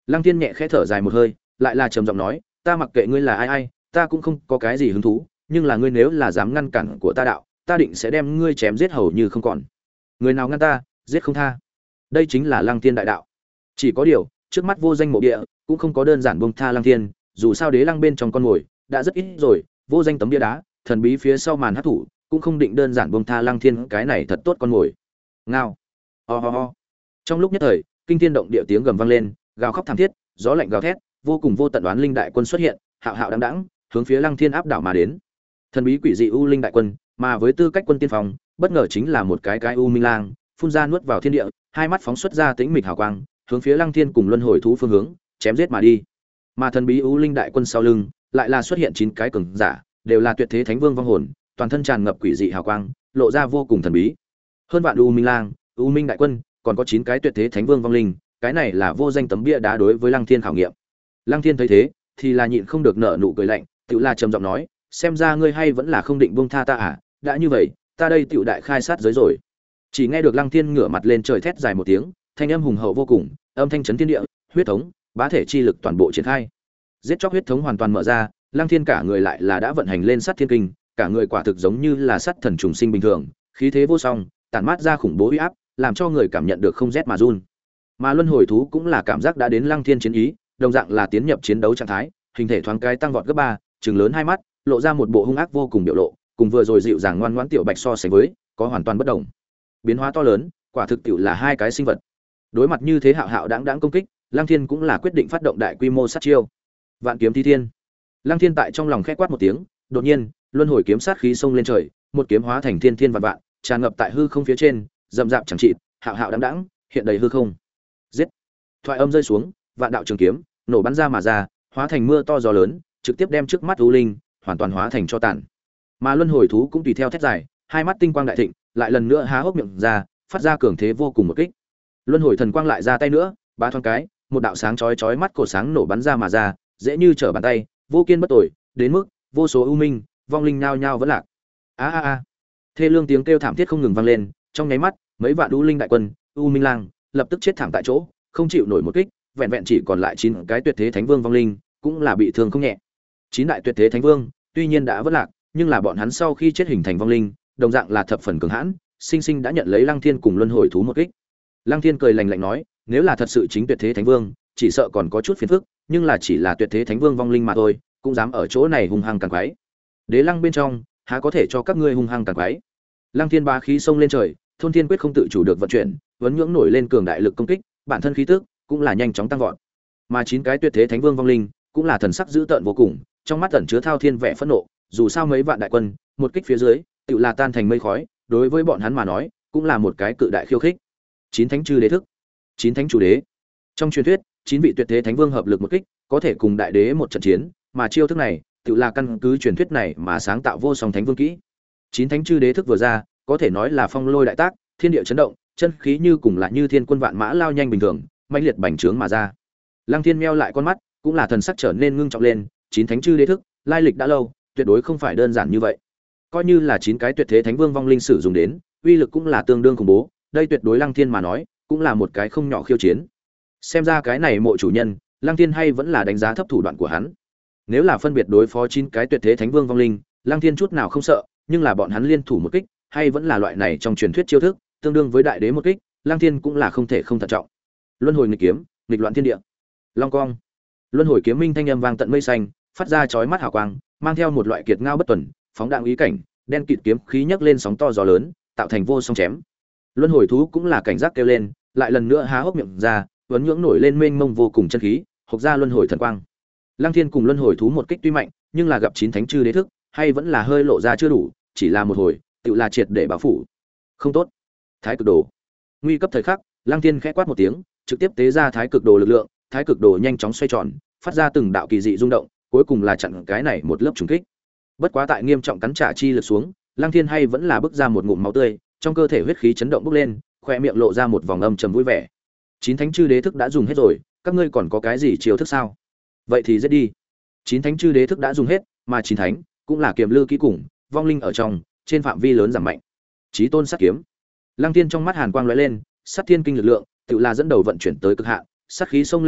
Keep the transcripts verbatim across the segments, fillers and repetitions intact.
Lăng Thiên nhẹ khẽ thở dài một hơi, lại là trầm giọng nói, ta mặc kệ ngươi là ai ai, ta cũng không có cái gì hứng thú, nhưng là ngươi nếu là dám ngăn cản của ta đạo, ta định sẽ đem ngươi chém giết hầu như không còn. Người nào ngăn ta, giết không tha. Đây chính là Lăng Thiên đại đạo. Chỉ có điều, trước mắt vô danh mộ địa, cũng không có đơn giản buông tha Lăng Thiên, dù sao đế lăng bên trong con ngồi đã rất ít rồi, vô danh tấm bia đá, thần bí phía sau màn hắc thủ, cũng không định đơn giản buông tha Lăng Thiên cái này thật tốt con ngồi. Ngao. Ho ho ho. Trong lúc nhất thời, kinh thiên động địa tiếng gầm vang lên, gào khóc thảm thiết, gió lạnh gào thét, vô cùng vô tận đoán linh đại quân xuất hiện, hạo hạo đãng đãng, hướng phía Lăng Thiên áp đảo mà đến. Thần bí quỷ dị u linh đại quân, mà với tư cách quân tiên phong, bất ngờ chính là một cái cái u minh lang, phun ra nuốt vào thiên địa, hai mắt phóng xuất ra tĩnh mịch hào quang, hướng phía Lăng Thiên cùng luân hồi thú phương hướng, chém giết mà đi. Mà thần bí u linh đại quân sau lưng, lại là xuất hiện chín cái cường giả, đều là tuyệt thế thánh vương vong hồn, toàn thân tràn ngập quỷ dị hào quang, lộ ra vô cùng thần bí. Hơn vạn u minh lang, u minh đại quân, còn có chín cái tuyệt thế thánh vương vong linh, cái này là vô danh tấm bia đá đối với Lăng Thiên khảo nghiệm. Lăng Thiên thấy thế, thì là nhịn không được nở nụ cười lạnh, tựu là trầm giọng nói, xem ra ngươi hay vẫn là không định buông tha ta à, đã như vậy, ta đây tựu đại khai sát giới rồi. Chỉ nghe được Lăng Thiên ngửa mặt lên trời thét dài một tiếng, thanh âm hùng hậu vô cùng, âm thanh chấn thiên địa, huyết thống, bá thể chi lực toàn bộ triển khai. Giết chóc huyết thống hoàn toàn mở ra, Lăng Thiên cả người lại là đã vận hành lên sát thiên kinh, cả người quả thực giống như là sát thần trùng sinh bình thường, khí thế vô song, tản mát ra khủng bố uy áp, làm cho người cảm nhận được không rét mà run. Mà luân hồi thú cũng là cảm giác đã đến Lăng Thiên chiến ý, đồng dạng là tiến nhập chiến đấu trạng thái, hình thể thoáng cái tăng vọt gấp ba, trừng lớn hai mắt, lộ ra một bộ hung ác vô cùng biểu lộ, cùng vừa rồi dịu dàng ngoan ngoãn tiểu bạch so sánh với, có hoàn toàn bất đồng. Biến hóa to lớn, quả thực tiểu là hai cái sinh vật. Đối mặt như thế hạo hạo đãng đãng công kích, Lăng Thiên cũng là quyết định phát động đại quy mô sát chiêu. Vạn kiếm thi thiên. Lăng Thiên tại trong lòng khẽ quát một tiếng, đột nhiên, luân hồi kiếm sát khí xông lên trời, một kiếm hóa thành thiên thiên vạn vạn, tràn ngập tại hư không phía trên, rậm rạp chẳng trị, hạo hạo đãng đãng, hiện đầy hư không. Giết. Thoại âm rơi xuống, vạn đạo trường kiếm nổ bắn ra mà ra, hóa thành mưa to gió lớn, trực tiếp đem trước mắt u linh hoàn toàn hóa thành cho tàn. Mà luân hồi thú cũng tùy theo thét dài, hai mắt tinh quang đại thịnh, lại lần nữa há hốc miệng ra, phát ra cường thế vô cùng một kích. Luân hồi thần quang lại ra tay nữa, ba thoáng cái, một đạo sáng chói chói mắt cổ sáng nổ bắn ra mà ra, dễ như trở bàn tay, vô kiên bất tồi, đến mức vô số u minh, vong linh nhao nhao vẫn lạc. A a a. Thê lương tiếng kêu thảm thiết không ngừng vang lên, trong nháy mắt, mấy vạn u linh đại quân, u minh lang, lập tức chết thảm tại chỗ, không chịu nổi một kích, vẹn vẹn chỉ còn lại chín cái tuyệt thế thánh vương vong linh, cũng là bị thương không nhẹ. Chín đại tuyệt thế thánh vương, tuy nhiên đã vất lạc, nhưng là bọn hắn sau khi chết hình thành vong linh, đồng dạng là thập phần cường hãn, sinh sinh đã nhận lấy Lăng Thiên cùng luân hồi thú một kích. Lăng Thiên cười lạnh lạnh nói, nếu là thật sự chính tuyệt thế thánh vương, chỉ sợ còn có chút phiền phức, nhưng là chỉ là tuyệt thế thánh vương vong linh mà thôi, cũng dám ở chỗ này hung hăng càn quái. Đế lăng bên trong, há có thể cho các ngươi hung hăng càn quái. Lăng Thiên bá khí xông lên trời, thôn thiên quyết không tự chủ được vận chuyển, vấn nhưỡng nổi lên cường đại lực công kích, bản thân khí tức cũng là nhanh chóng tăng vọt. Mà chín cái tuyệt thế thánh vương vong linh, cũng là thần sắc dữ tợn vô cùng, trong mắt ẩn chứa thao thiên vẻ phẫn nộ, dù sao mấy vạn đại quân, một kích phía dưới, tựu là tan thành mây khói, đối với bọn hắn mà nói, cũng là một cái cự đại khiêu khích. Chín thánh chư đế thức, chín thánh chủ đế. Trong truyền thuyết, chín vị tuyệt thế thánh vương hợp lực một kích, có thể cùng đại đế một trận chiến, mà chiêu thức này, tựu là căn cứ truyền thuyết này mà sáng tạo vô song thánh vương kỹ. Chín thánh chư đế thức vừa ra, có thể nói là phong lôi đại tác, thiên địa chấn động, chân khí như cùng là như thiên quân vạn mã lao nhanh bình thường, mãnh liệt bành trướng mà ra. Lăng Thiên meo lại con mắt, cũng là thần sắc trở nên ngưng trọng lên, chín thánh chư đế thức, lai lịch đã lâu, tuyệt đối không phải đơn giản như vậy. Coi như là chín cái tuyệt thế thánh vương vong linh sử dụng đến, uy lực cũng là tương đương khủng bố, đây tuyệt đối Lăng Thiên mà nói, cũng là một cái không nhỏ khiêu chiến. Xem ra cái này mộ chủ nhân, Lăng Thiên hay vẫn là đánh giá thấp thủ đoạn của hắn. Nếu là phân biệt đối phó chín cái tuyệt thế thánh vương vong linh, Lăng Thiên chút nào không sợ, nhưng là bọn hắn liên thủ một kích, hay vẫn là loại này trong truyền thuyết chiêu thức, tương đương với đại đế một kích, Lăng Thiên cũng là không thể không thận trọng. Luân hồi nghịch kiếm, nghịch loạn thiên địa. Long cong. Luân hồi kiếm minh thanh âm vang tận mây xanh, phát ra chói mắt hào quang, mang theo một loại kiệt ngao bất tuần, phóng đạn ý cảnh, đen kịt kiếm khí nhấc lên sóng to gió lớn, tạo thành vô song chém. Luân hồi thú cũng là cảnh giác kêu lên, lại lần nữa há hốc miệng ra, vấn nhưỡng nổi lên mênh mông vô cùng chân khí, hộc ra luân hồi thần quang. Lăng Thiên cùng luân hồi thú một kích tuy mạnh, nhưng là gặp chín thánh chư đế thức, hay vẫn là hơi lộ ra chưa đủ, chỉ là một hồi, tựu là triệt để bảo phủ. Không tốt. Thái cực đồ. Nguy cấp thời khắc, Lăng Thiên khẽ quát một tiếng, trực tiếp tế ra thái cực đồ lực lượng, thái cực đồ nhanh chóng xoay tròn, phát ra từng đạo kỳ dị rung động, cuối cùng là chặn cái này một lớp trùng kích. Bất quá tại nghiêm trọng cắn trả chi lực xuống, Lăng Thiên hay vẫn là bức ra một ngụm máu tươi, trong cơ thể huyết khí chấn động bốc lên, khoe miệng lộ ra một vòng âm trầm vui vẻ. Chín thánh chư đế thức đã dùng hết rồi, các ngươi còn có cái gì chiêu thức sao? Vậy thì giết đi. Chín thánh chư đế thức đã dùng hết, mà chín thánh cũng là kiềm lư kỹ cùng, vong linh ở trong, trên phạm vi lớn giảm mạnh. Chí tôn sát kiếm. Lăng Thiên trong mắt hàn quang lóe lên, sát thiên kinh lực lượng, tự là dẫn đầu vận chuyển tới cực hạn, sát khí xông lên trời,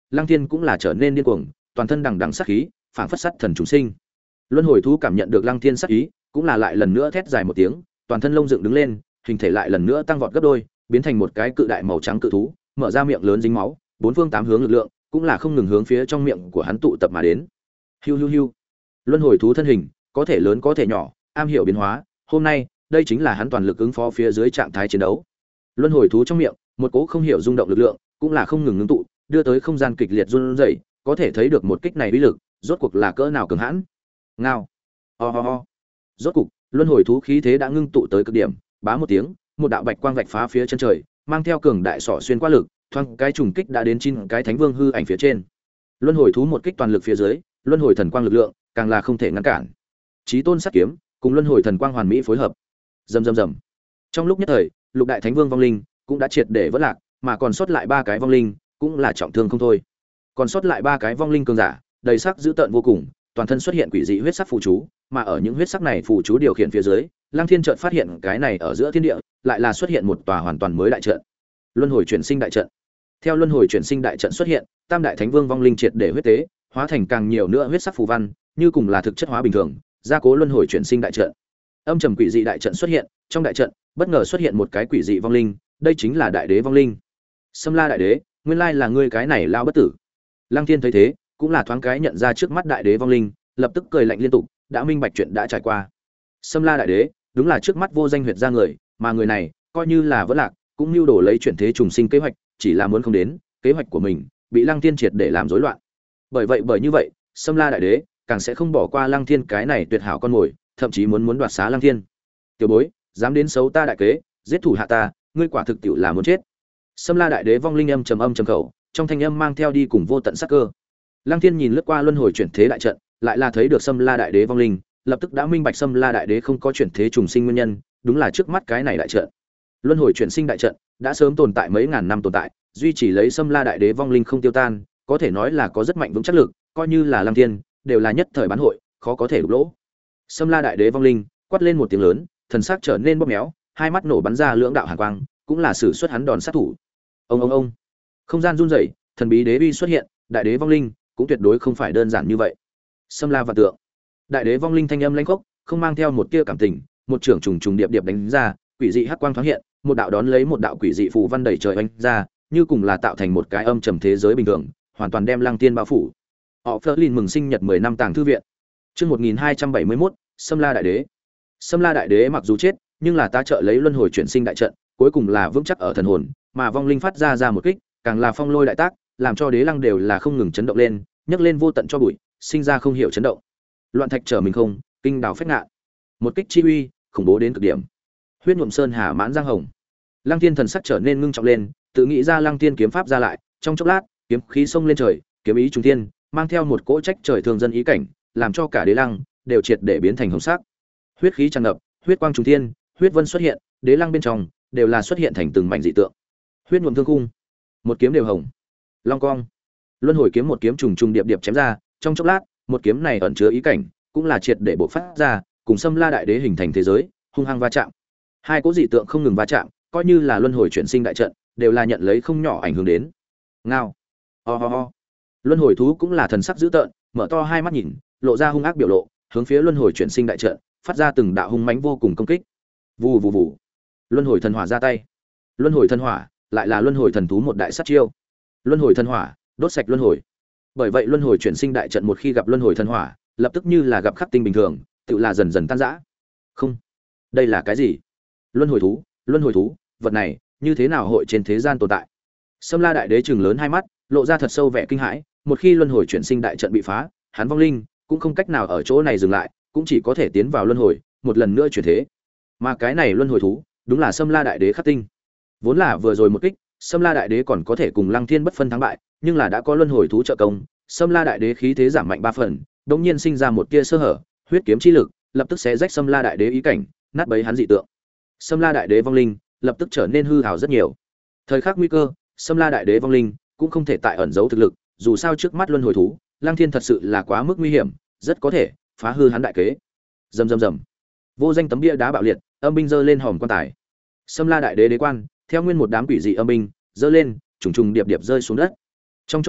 Lăng Thiên cũng là trở nên điên cuồng, toàn thân đằng đằng sát khí, phảng phất sắt thần chúng sinh. Luân hồi thú cảm nhận được Lăng Thiên sát ý, cũng là lại lần nữa thét dài một tiếng, toàn thân lông dựng đứng lên, hình thể lại lần nữa tăng vọt gấp đôi, biến thành một cái cự đại màu trắng cự thú, mở ra miệng lớn dính máu, bốn phương tám hướng lực lượng, cũng là không ngừng hướng phía trong miệng của hắn tụ tập mà đến. Hiu hiu hiu. Luân hồi thú thân hình, có thể lớn có thể nhỏ, am hiểu biến hóa, hôm nay, đây chính là hắn toàn lực ứng phó phía dưới trạng thái chiến đấu. Luân hồi thú trong miệng, một cỗ không hiểu rung động lực lượng, cũng là không ngừng ngưng tụ, đưa tới không gian kịch liệt run rẩy, có thể thấy được một kích này uy lực, rốt cuộc là cỡ nào cường hãn. Ngao. Ho ho ho. Rốt cuộc, luân hồi thú khí thế đã ngưng tụ tới cực điểm, bá một tiếng, một đạo bạch quang vạch phá phía chân trời, mang theo cường đại sọ xuyên qua lực, thoáng cái trùng kích đã đến chín cái thánh vương hư ảnh phía trên. Luân hồi thú một kích toàn lực phía dưới, luân hồi thần quang lực lượng, càng là không thể ngăn cản. Chí tôn sát kiếm, cùng luân hồi thần quang hoàn mỹ phối hợp. Rầm rầm rầm. Trong lúc nhất thời, lục đại thánh vương vong linh cũng đã triệt để vỡ lạc, mà còn sót lại ba cái vong linh cũng là trọng thương không thôi. Còn sót lại ba cái vong linh cường giả, đầy sắc dữ tợn vô cùng, toàn thân xuất hiện quỷ dị huyết sắc phù chú, mà ở những huyết sắc này phù chú điều khiển phía dưới, Lăng Thiên chợt phát hiện cái này ở giữa thiên địa, lại là xuất hiện một tòa hoàn toàn mới đại trận. Luân hồi chuyển sinh đại trận. Theo luân hồi chuyển sinh đại trận xuất hiện, tam đại thánh vương vong linh triệt để huyết tế, hóa thành càng nhiều nữa huyết sắc phù văn, như cùng là thực chất hóa bình thường, gia cố luân hồi chuyển sinh đại trận. Âm trầm quỷ dị đại trận xuất hiện, trong đại trận bất ngờ xuất hiện một cái quỷ dị vong linh, đây chính là đại đế vong linh. Sâm La đại đế, nguyên lai là ngươi cái này lao bất tử. Lăng Thiên thấy thế, cũng là thoáng cái nhận ra trước mắt đại đế vong linh, lập tức cười lạnh liên tục, đã minh bạch chuyện đã trải qua. Sâm La đại đế, đúng là trước mắt vô danh huyệt ra người, mà người này coi như là vẫn lạc, cũng mưu đồ lấy chuyển thế trùng sinh kế hoạch, chỉ là muốn không đến, kế hoạch của mình bị Lăng Thiên triệt để làm rối loạn. Bởi vậy bởi như vậy, Sâm La đại đế càng sẽ không bỏ qua Lăng Thiên cái này tuyệt hảo con mồi, thậm chí muốn muốn đoạt xá Lăng Thiên. Tiểu bối, dám đến xấu ta đại kế, giết thủ hạ ta, ngươi quả thực tiểu là muốn chết. Sâm La đại đế vong linh âm trầm âm trầm khẩu, trong thanh âm mang theo đi cùng vô tận sát cơ. Lăng Thiên nhìn lướt qua luân hồi chuyển thế đại trận, lại là thấy được Sâm La đại đế vong linh, lập tức đã minh bạch Sâm La đại đế không có chuyển thế trùng sinh nguyên nhân, đúng là trước mắt cái này đại trận. Luân hồi chuyển sinh đại trận đã sớm tồn tại mấy ngàn năm tồn tại, duy trì lấy Sâm La đại đế vong linh không tiêu tan, có thể nói là có rất mạnh vững chắc lực, coi như là Lăng Thiên, đều là nhất thời bán hội, khó có thể đục lỗ. Sâm La đại đế vong linh quát lên một tiếng lớn, thần sắc trở nên bóp méo, hai mắt nổ bắn ra lưỡng đạo hàn quang, cũng là sử xuất hắn đòn sát thủ. Ông ông ông. Không gian run rẩy, thần bí đế uy xuất hiện, đại đế vong linh cũng tuyệt đối không phải đơn giản như vậy. Sâm La vạn tượng. Đại đế vong linh thanh âm lãnh khốc, không mang theo một tia cảm tình, một trưởng trùng trùng điệp điệp đánh ra, quỷ dị hắc quang thoáng hiện, một đạo đón lấy một đạo quỷ dị phù văn đẩy trời oanh ra, như cùng là tạo thành một cái âm trầm thế giới bình thường, hoàn toàn đem Lăng Tiên bao phủ. Họ Flerlin mừng sinh nhật mười năm tàng thư viện. Chương một nghìn hai trăm bảy mươi mốt, Sâm La đại đế. Sâm La đại đế mặc dù chết, nhưng là ta trợ lấy luân hồi chuyển sinh đại trận, cuối cùng là vững chắc ở thần hồn, mà vong linh phát ra ra một kích, càng là phong lôi đại tác, làm cho đế lăng đều là không ngừng chấn động lên, nhấc lên vô tận cho bụi, sinh ra không hiểu chấn động. Loạn thạch trở mình không, kinh đào phách ngạ. Một kích chi uy, khủng bố đến cực điểm. Huyết nhuộm sơn hà mãn giang hồng. Lăng Thiên thần sắc trở nên ngưng trọng lên, tự nghĩ ra Lăng Thiên kiếm pháp ra lại, trong chốc lát, kiếm khí xông lên trời, kiếm ý trùng thiên, mang theo một cỗ trách trời thường dân ý cảnh, làm cho cả đế lăng đều triệt để biến thành hồng sắc. Huyết khí tràn ngập, huyết quang trùng thiên, huyết vân xuất hiện, đế lăng bên trong đều là xuất hiện thành từng mảnh dị tượng. Huyết nhuộm thương khung, một kiếm đều hồng. Long cong, luân hồi kiếm một kiếm trùng trùng điệp điệp chém ra, trong chốc lát, một kiếm này ẩn chứa ý cảnh, cũng là triệt để bộc phát ra, cùng Sâm La đại đế hình thành thế giới, hung hăng va chạm. Hai cỗ dị tượng không ngừng va chạm, coi như là luân hồi chuyển sinh đại trận, đều là nhận lấy không nhỏ ảnh hưởng đến. Ngao, ho ho ho. Luân hồi thú cũng là thần sắc dữ tợn, mở to hai mắt nhìn, lộ ra hung ác biểu lộ, hướng phía luân hồi chuyển sinh đại trận, phát ra từng đạo hung mãnh vô cùng công kích. Vù vù vù. Luân hồi thần hỏa ra tay. Luân hồi thần hỏa, lại là luân hồi thần thú một đại sát chiêu. Luân hồi thần hỏa, đốt sạch luân hồi. Bởi vậy luân hồi chuyển sinh đại trận một khi gặp luân hồi thần hỏa, lập tức như là gặp khắc tinh bình thường, tự là dần dần tan rã. Không, đây là cái gì? Luân hồi thú, luân hồi thú, vật này như thế nào hội trên thế gian tồn tại? Sâm La đại đế trừng lớn hai mắt, lộ ra thật sâu vẻ kinh hãi, một khi luân hồi chuyển sinh đại trận bị phá, hắn vong linh cũng không cách nào ở chỗ này dừng lại, cũng chỉ có thể tiến vào luân hồi, một lần nữa chuyển thế. Mà cái này luân hồi thú, đúng là Sâm La đại đế khắc tinh. Vốn là vừa rồi một kích, Sâm La đại đế còn có thể cùng Lăng Thiên bất phân thắng bại, nhưng là đã có luân hồi thú trợ công, Sâm La đại đế khí thế giảm mạnh ba phần, đột nhiên sinh ra một tia sơ hở, huyết kiếm chi lực lập tức xé rách Sâm La đại đế ý cảnh, nát bấy hắn dị tượng. Sâm La đại đế vong linh lập tức trở nên hư hào rất nhiều. Thời khắc nguy cơ, Sâm La đại đế vong linh cũng không thể tại ẩn giấu thực lực, dù sao trước mắt luân hồi thú, Lăng Thiên thật sự là quá mức nguy hiểm, rất có thể phá hư hắn đại kế. Rầm rầm rầm. Vô danh tấm bia đá bạo liệt, âm binh giơ lên hòm quan tài. Sâm La đại đế đế quan, theo nguyên một đám quỷ dị âm binh, giơ lên, trùng trùng điệp điệp rơi xuống đất. Trong chốc lát,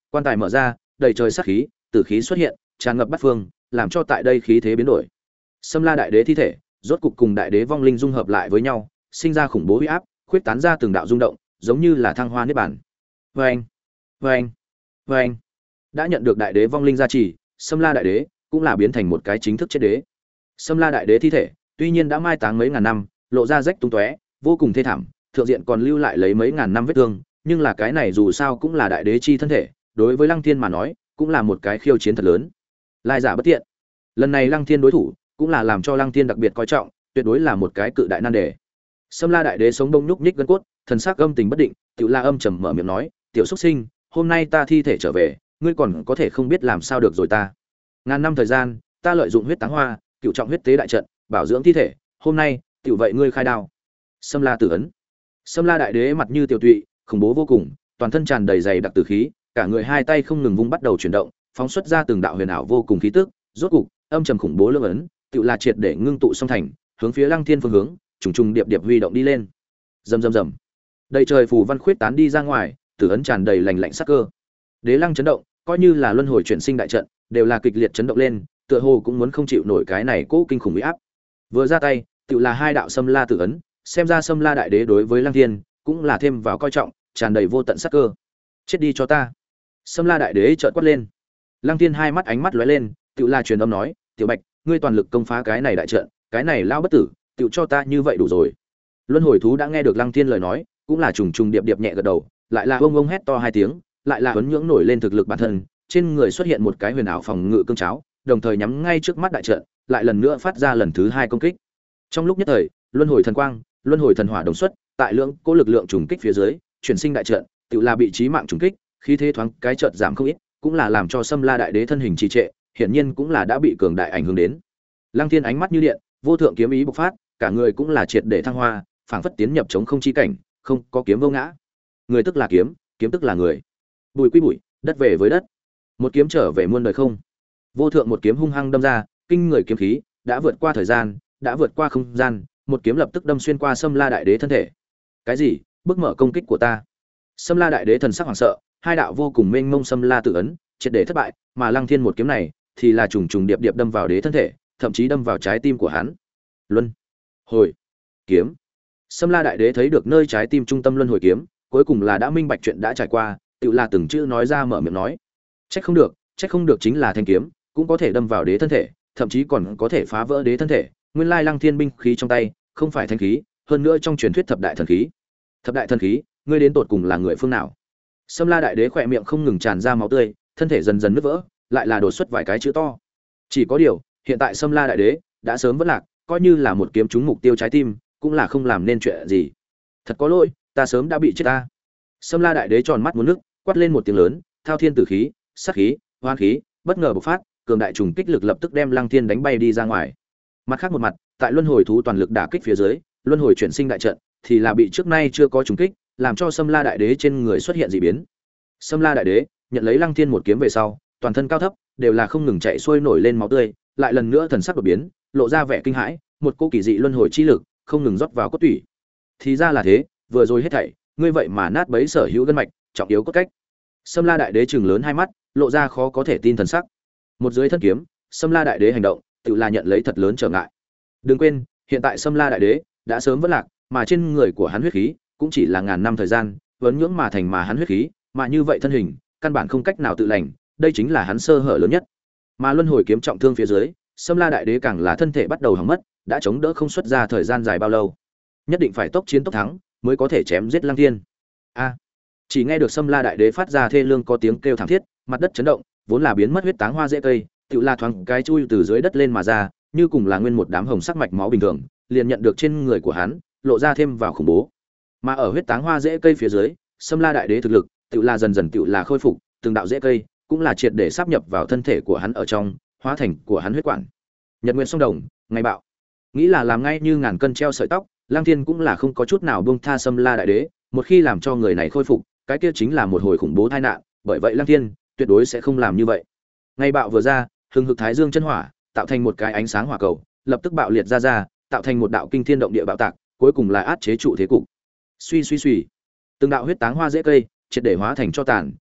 Quan tài mở ra, đầy trời sát khí, tử khí xuất hiện, tràn ngập bát phương, làm cho tại đây khí thế biến đổi. Sâm La đại đế thi thể, rốt cục cùng đại đế vong linh dung hợp lại với nhau, sinh ra khủng bố uy áp, khuyết tán ra từng đạo rung động, giống như là thăng hoa niết bàn. Oeng, oeng, oeng. Đã nhận được đại đế vong linh gia trì, Sâm La đại đế cũng là biến thành một cái chính thức chết đế. Sâm La đại đế thi thể, tuy nhiên đã mai táng mấy ngàn năm, lộ ra rách tung tóe, vô cùng thê thảm, thượng diện còn lưu lại lấy mấy ngàn năm vết thương, nhưng là cái này dù sao cũng là đại đế chi thân thể, đối với Lăng Thiên mà nói, cũng là một cái khiêu chiến thật lớn. Lai giả bất tiện. Lần này Lăng Thiên đối thủ, cũng là làm cho Lăng Thiên đặc biệt coi trọng, tuyệt đối là một cái cự đại nan đề. Sâm La đại đế sống đông nhúc nhích gân cốt, thần sắc âm tình bất định, Tiểu La âm trầm mở miệng nói, "Tiểu xuất sinh, hôm nay ta thi thể trở về, ngươi còn có thể không biết làm sao được rồi ta. Ngàn năm thời gian, ta lợi dụng huyết táng hoa, cựu trọng huyết tế đại trận, bảo dưỡng thi thể, hôm nay, tiểu vậy ngươi khai đao." Sâm La tử ấn. Sâm La đại đế mặt như tiểu tụy, khủng bố vô cùng, toàn thân tràn đầy dày đặc tử khí, cả người hai tay không ngừng vung bắt đầu chuyển động, phóng xuất ra từng đạo huyền ảo vô cùng khí tức, rốt cục, âm trầm khủng bố lưỡng ấn, tiểu là triệt để ngưng tụ song thành, hướng phía Lăng Thiên phương hướng, trùng trùng điệp điệp huy động đi lên. Rầm rầm rầm. Đầy trời phù văn khuyết tán đi ra ngoài, tử ấn tràn đầy lạnh lạnh sắc cơ. Đế Lăng chấn động, coi như là luân hồi chuyển sinh đại trận, đều là kịch liệt chấn động lên, tựa hồ cũng muốn không chịu nổi cái này cố kinh khủng uy áp. Vừa ra tay, tiểu là hai đạo Sâm La tử ấn, xem ra Sâm La đại đế đối với Lăng Thiên cũng là thêm vào coi trọng, tràn đầy vô tận sắc cơ. Chết đi cho ta. Sâm La đại đế chợt quát lên. Lăng Thiên hai mắt ánh mắt lóe lên, tiểu là truyền âm nói, "Tiểu Bạch, ngươi toàn lực công phá cái này đại trận, cái này lao bất tử, tiểu cho ta như vậy đủ rồi." Luân hồi thú đã nghe được Lăng Thiên lời nói, cũng là trùng trùng điệp điệp nhẹ gật đầu, lại là ông ông hét to hai tiếng, lại là huấn nhưỡng nổi lên thực lực bản thân, trên người xuất hiện một cái huyền ảo phòng ngự cương cháo, đồng thời nhắm ngay trước mắt đại trận, lại lần nữa phát ra lần thứ hai công kích. Trong lúc nhất thời, luân hồi thần quang, luân hồi thần hỏa đồng xuất, tại lượng cố lực lượng trùng kích phía dưới, chuyển sinh đại trận, tự là bị chí mạng trùng kích, khí thế thoáng cái chợt giảm không ít, cũng là làm cho Sâm La đại đế thân hình trì trệ, hiển nhiên cũng là đã bị cường đại ảnh hưởng đến. Lăng Thiên ánh mắt như điện, vô thượng kiếm ý bộc phát, cả người cũng là triệt để thăng hoa, phảng phất tiến nhập chống không chi cảnh, không có kiếm vô ngã. Người tức là kiếm, kiếm tức là người. Bụi quy bụi, đất về với đất. Một kiếm trở về muôn đời không. Vô thượng một kiếm hung hăng đâm ra, kinh người kiếm khí, đã vượt qua thời gian, đã vượt qua không gian, một kiếm lập tức đâm xuyên qua Sâm La đại đế thân thể. Cái gì? Bước mở công kích của ta. Sâm La đại đế thần sắc hoảng sợ, hai đạo vô cùng mênh mông Sâm La tự ấn, triệt để thất bại, mà Lăng Thiên một kiếm này thì là trùng trùng điệp điệp đâm vào đế thân thể, thậm chí đâm vào trái tim của hắn. Luân hồi kiếm. Sâm La đại đế thấy được nơi trái tim trung tâm luân hồi kiếm, cuối cùng là đã minh bạch chuyện đã trải qua, tự là từng chữ nói ra mở miệng nói. Trách không được, trách không được chính là thanh kiếm, cũng có thể đâm vào đế thân thể, thậm chí còn có thể phá vỡ đế thân thể. Nguyên lai Lăng Thiên binh khí trong tay, không phải thanh khí, hơn nữa trong truyền thuyết thập đại thần khí. Thập đại thần khí, ngươi đến tột cùng là người phương nào? Sâm La đại đế khỏe miệng không ngừng tràn ra máu tươi, thân thể dần dần nứt vỡ, lại là đột xuất vài cái chữ to. Chỉ có điều, hiện tại Sâm La đại đế đã sớm vỡ lạc, coi như là một kiếm trúng mục tiêu trái tim, cũng là không làm nên chuyện gì. Thật có lỗi, ta sớm đã bị chết ta. Sâm La đại đế tròn mắt muốn nước, quát lên một tiếng lớn, thao thiên tử khí, sát khí, hoan khí, bất ngờ bộc phát, cường đại trùng kích lực lập tức đem Lăng Thiên đánh bay đi ra ngoài. Mặt khác một mặt, tại luân hồi thú toàn lực đả kích phía dưới, luân hồi chuyển sinh đại trận thì là bị trước nay chưa có trùng kích, làm cho Sâm La đại đế trên người xuất hiện dị biến. Sâm La đại đế nhận lấy Lăng Thiên một kiếm về sau, toàn thân cao thấp đều là không ngừng chạy xuôi nổi lên máu tươi, lại lần nữa thần sắc đột biến, lộ ra vẻ kinh hãi, một cô kỳ dị luân hồi chi lực không ngừng rót vào cốt tủy. Thì ra là thế, vừa rồi hết thảy, ngươi vậy mà nát bấy sở hữu gân mạch, trọng yếu cốt cách. Sâm La đại đế trừng lớn hai mắt, lộ ra khó có thể tin thần sắc. Một dưới thân kiếm, Sâm La đại đế hành động, tự là nhận lấy thật lớn trở ngại. Đừng quên, hiện tại Sâm La đại đế đã sớm vỡ lạc, mà trên người của hắn huyết khí cũng chỉ là ngàn năm thời gian, vấn nhưỡng mà thành mà hắn huyết khí, mà như vậy thân hình, căn bản không cách nào tự lành, đây chính là hắn sơ hở lớn nhất. Mà luân hồi kiếm trọng thương phía dưới, Sâm La đại đế càng là thân thể bắt đầu hỏng mất, đã chống đỡ không xuất ra thời gian dài bao lâu. Nhất định phải tốc chiến tốc thắng, mới có thể chém giết Lăng Thiên. A! Chỉ nghe được Sâm La đại đế phát ra thê lương có tiếng kêu thảm thiết, mặt đất chấn động, vốn là biến mất huyết táng hoa dễ cây, tựu la thoáng cái chui từ dưới đất lên mà ra, như cùng là nguyên một đám hồng sắc mạch máu bình thường, liền nhận được trên người của hắn, lộ ra thêm vào khủng bố. Mà ở huyết táng hoa dễ cây phía dưới, Sâm La đại đế thực lực, tựu là dần dần tựu là khôi phục, từng đạo dễ cây cũng là triệt để sáp nhập vào thân thể của hắn ở trong, hóa thành của hắn huyết quản. Nhật Nguyệt song đồng, ngày bạo. Nghĩ là làm ngay như ngàn cân treo sợi tóc, Lăng Thiên cũng là không có chút nào buông tha Sâm La đại đế, một khi làm cho người này khôi phục, cái kia chính là một hồi khủng bố tai nạn, bởi vậy Lăng Thiên tuyệt đối sẽ không làm như vậy. Ngày bạo vừa ra, hừng hực thái dương chân hỏa, tạo thành một cái ánh sáng hỏa cầu, lập tức bạo liệt ra ra, tạo thành một đạo kinh thiên động địa bạo tạc, cuối cùng là áp chế trụ thế cục. Suy suy suy, từng đạo huyết táng hoa dễ cây, triệt để hóa thành cho tàn,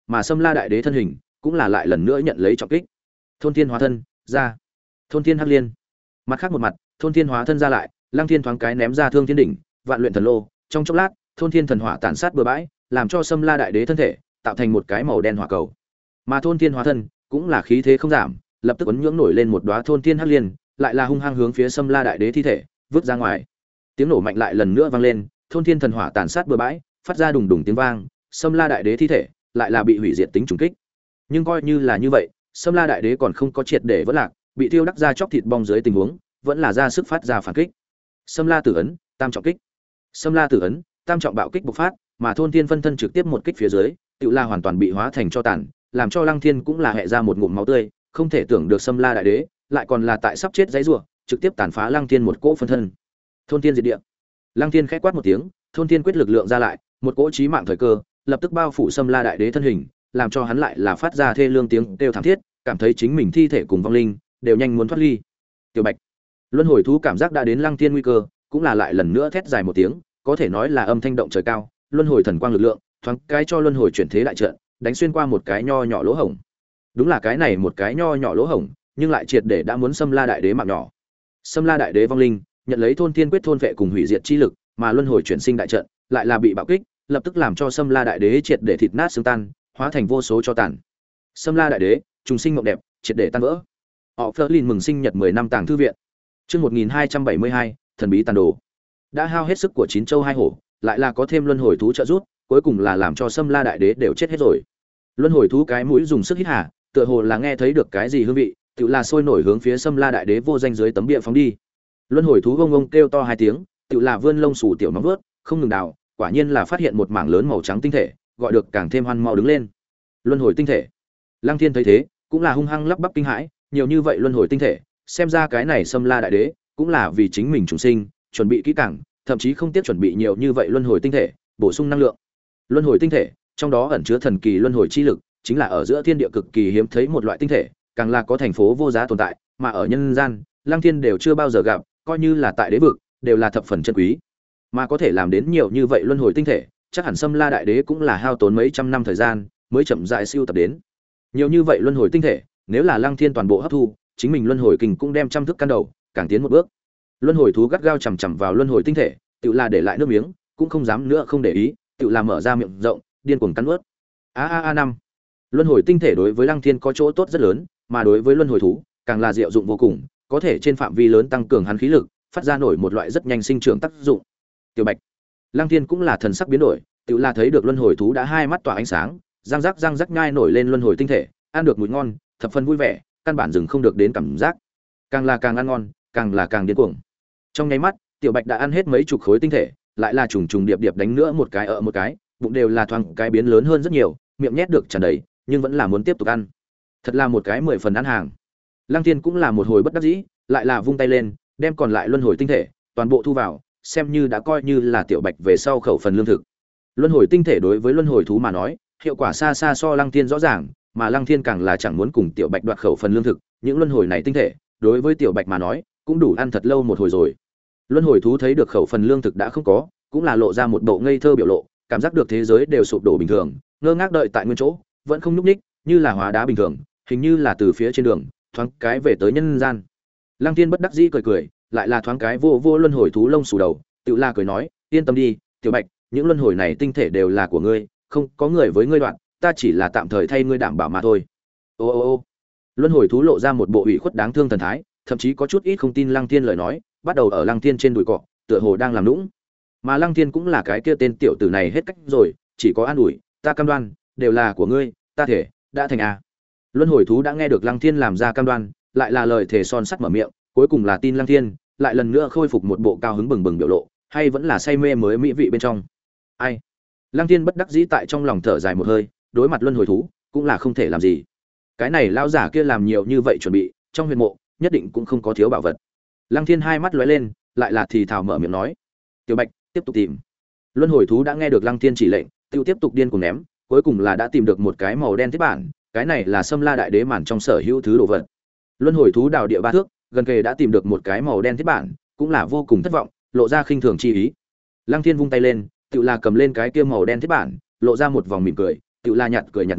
mà Sâm La Đại Đế thân hình cũng là lại lần nữa nhận lấy trọng kích. Thôn Thiên hóa thân ra, Thôn Thiên Hắc Liên. Mặt khác một mặt, Thôn Thiên hóa thân ra lại, Lăng Thiên thoáng cái ném ra Thương Thiên đỉnh, Vạn Luyện Thần Lô, trong chốc lát, Thôn Thiên thần hỏa tàn sát bừa bãi, làm cho Sâm La Đại Đế thân thể tạo thành một cái màu đen hỏa cầu. Mà Thôn Thiên hóa thân cũng là khí thế không giảm, lập tức ấn nhưỡng nổi lên một đóa Thôn Thiên Hắc Liên, lại là hung hăng hướng phía Sâm La Đại Đế thi thể vứt ra ngoài. Tiếng nổ mạnh lại lần nữa vang lên, Thôn Thiên thần hỏa tàn sát bừa bãi, phát ra đùng đùng tiếng vang, Sâm La Đại Đế thi thể lại là bị hủy diệt tính trùng kích. Nhưng coi như là như vậy, Sâm La Đại Đế còn không có triệt để vỡ lạc, bị tiêu đắc ra chóc thịt bong dưới tình huống, vẫn là ra sức phát ra phản kích. Sâm La Tử ấn, tam trọng kích. Sâm La Tử ấn, tam trọng bạo kích bộc phát, mà Thôn Thiên phân thân trực tiếp một kích phía dưới, Tựu La hoàn toàn bị hóa thành cho tàn, làm cho Lăng Thiên cũng là hẹ ra một ngụm máu tươi, không thể tưởng được Sâm La Đại Đế lại còn là tại sắp chết dãy rủa, trực tiếp tàn phá Lăng Thiên một cỗ phân thân. Thôn Thiên diệt địa. Lăng Thiên khẽ quát một tiếng, Thôn Thiên quyết lực lượng ra lại, một cỗ chí mạng thời cơ, lập tức bao phủ Sâm La Đại Đế thân hình, làm cho hắn lại là phát ra thê lương tiếng kêu thảm thiết, cảm thấy chính mình thi thể cùng vong linh đều nhanh muốn thoát ly. Tiểu Bạch, luân hồi thú cảm giác đã đến Lăng Thiên nguy cơ, cũng là lại lần nữa thét dài một tiếng, có thể nói là âm thanh động trời cao, luân hồi thần quang lực lượng, thoáng cái cho luân hồi chuyển thế đại trận, đánh xuyên qua một cái nho nhỏ lỗ hổng. Đúng là cái này một cái nho nhỏ lỗ hổng, nhưng lại triệt để đã muốn Sâm La Đại Đế mạng nhỏ. Sâm La Đại Đế vong linh, nhận lấy Thôn Thiên quyết thôn vệ cùng hủy diệt chi lực, mà luân hồi chuyển sinh đại trận lại là bị bạo kích, lập tức làm cho Sâm La Đại Đế triệt để thịt nát xương tan, hóa thành vô số cho tàn. Sâm La Đại Đế, trùng sinh mộng đẹp, triệt để tan vỡ. Họ Flerlin mừng sinh nhật mười năm tàng thư viện. Chương một nghìn hai trăm bảy mươi hai, thần bí tàn đồ. Đã hao hết sức của chín châu hai hổ, lại là có thêm luân hồi thú trợ giúp, cuối cùng là làm cho Sâm La Đại Đế đều chết hết rồi. Luân hồi thú cái mũi dùng sức hít hà, tựa hồ là nghe thấy được cái gì hương vị, tự là sôi nổi hướng phía Sâm La Đại Đế vô danh dưới tấm bia phóng đi. Luân hồi thú ông ông kêu to hai tiếng, tự là vươn lông xù tiểu nóng vớt, không ngừng đào, quả nhiên là phát hiện một mảng lớn màu trắng tinh thể, gọi được càng thêm hoan mau đứng lên. Luân hồi tinh thể. Lăng Thiên thấy thế, cũng là hung hăng lắp bắp kinh hãi, nhiều như vậy luân hồi tinh thể, xem ra cái này Sâm La Đại Đế cũng là vì chính mình trùng sinh, chuẩn bị kỹ càng, thậm chí không tiếc chuẩn bị nhiều như vậy luân hồi tinh thể, bổ sung năng lượng. Luân hồi tinh thể, trong đó ẩn chứa thần kỳ luân hồi chi lực, chính là ở giữa thiên địa cực kỳ hiếm thấy một loại tinh thể, càng là có thành phố vô giá tồn tại, mà ở nhân gian, Lăng Thiên đều chưa bao giờ gặp, coi như là tại đế vực, đều là thập phần chân quý. Mà có thể làm đến nhiều như vậy luân hồi tinh thể, chắc hẳn Sâm La Đại Đế cũng là hao tốn mấy trăm năm thời gian mới chậm rãi siêu tập đến. Nhiều như vậy luân hồi tinh thể, nếu là Lăng Thiên toàn bộ hấp thu, chính mình luân hồi kình cũng đem trăm thức căn đầu, càng tiến một bước. Luân hồi thú gắt gao chằm chằm vào luân hồi tinh thể, tự là để lại nước miếng, cũng không dám nữa không để ý, tự là mở ra miệng rộng, điên cuồng cắn nuốt. A a a năm. Luân hồi tinh thể đối với Lăng Thiên có chỗ tốt rất lớn, mà đối với luân hồi thú, càng là diệu dụng vô cùng, có thể trên phạm vi lớn tăng cường hắn khí lực, phát ra nổi một loại rất nhanh sinh trưởng tác dụng. Tiểu Bạch, Lăng Thiên cũng là thần sắc biến đổi, tự là thấy được luân hồi thú đã hai mắt tỏa ánh sáng, răng rắc răng rắc nhai nổi lên luân hồi tinh thể, ăn được mùi ngon, thập phần vui vẻ, căn bản dừng không được đến cảm giác. Càng là càng ăn ngon, càng là càng điên cuồng. Trong nháy mắt, Tiểu Bạch đã ăn hết mấy chục khối tinh thể, lại là trùng trùng điệp điệp đánh nữa một cái ở một cái, bụng đều là thoáng cái biến lớn hơn rất nhiều, miệng nhét được tràn đầy, nhưng vẫn là muốn tiếp tục ăn. Thật là một cái mười phần ăn hàng. Lăng Thiên cũng là một hồi bất đắc dĩ, lại là vung tay lên, đem còn lại luân hồi tinh thể toàn bộ thu vào, xem như đã coi như là Tiểu Bạch về sau khẩu phần lương thực. Luân hồi tinh thể đối với luân hồi thú mà nói, hiệu quả xa xa so Lăng Thiên rõ ràng, mà Lăng Thiên càng là chẳng muốn cùng Tiểu Bạch đoạt khẩu phần lương thực, những luân hồi này tinh thể, đối với Tiểu Bạch mà nói, cũng đủ ăn thật lâu một hồi rồi. Luân hồi thú thấy được khẩu phần lương thực đã không có, cũng là lộ ra một bộ ngây thơ biểu lộ, cảm giác được thế giới đều sụp đổ bình thường, ngơ ngác đợi tại nguyên chỗ, vẫn không nhúc nhích, như là hóa đá bình thường, hình như là từ phía trên đường, thoáng cái về tới nhân gian. Lăng Thiên bất đắc dĩ cười cười, lại là thoáng cái vô vô luân hồi thú lông xù đầu, tự la cười nói, yên tâm đi, Tiểu Bạch, những luân hồi này tinh thể đều là của ngươi, không có người với ngươi đoạn, ta chỉ là tạm thời thay ngươi đảm bảo mà thôi. Ô ô ô. Luân hồi thú lộ ra một bộ ủy khuất đáng thương thần thái, thậm chí có chút ít không tin Lăng Thiên lời nói, bắt đầu ở Lăng Thiên trên đùi cọ, tựa hồ đang làm nũng. Mà Lăng Thiên cũng là cái kia tên tiểu tử này hết cách rồi, chỉ có an ủi, ta cam đoan, đều là của ngươi, ta thể đã thành a. Luân hồi thú đã nghe được Lăng Thiên làm ra cam đoan, lại là lời thề son sắt mở miệng, cuối cùng là tin Lăng Thiên, lại lần nữa khôi phục một bộ cao hứng bừng bừng biểu lộ, hay vẫn là say mê mới mỹ vị bên trong. Ai? Lăng Thiên bất đắc dĩ tại trong lòng thở dài một hơi, đối mặt luân hồi thú, cũng là không thể làm gì. Cái này lão giả kia làm nhiều như vậy chuẩn bị, trong huyền mộ, nhất định cũng không có thiếu bảo vật. Lăng Thiên hai mắt lóe lên, lại là thì thào mở miệng nói: "Tiểu Bạch, tiếp tục tìm." Luân hồi thú đã nghe được Lăng Thiên chỉ lệnh, tiêu tiếp tục điên cuồng ném, cuối cùng là đã tìm được một cái màu đen thiết bản, cái này là Sâm La Đại Đế màn trong sở hữu thứ đồ vật. Luân hồi thú đào địa ba thước, gần kề đã tìm được một cái màu đen thiết bản, cũng là vô cùng thất vọng, lộ ra khinh thường chi ý. Lăng Thiên vung tay lên, tự là cầm lên cái kia màu đen thiết bản, lộ ra một vòng mỉm cười, tự là nhạt cười nhạt nói,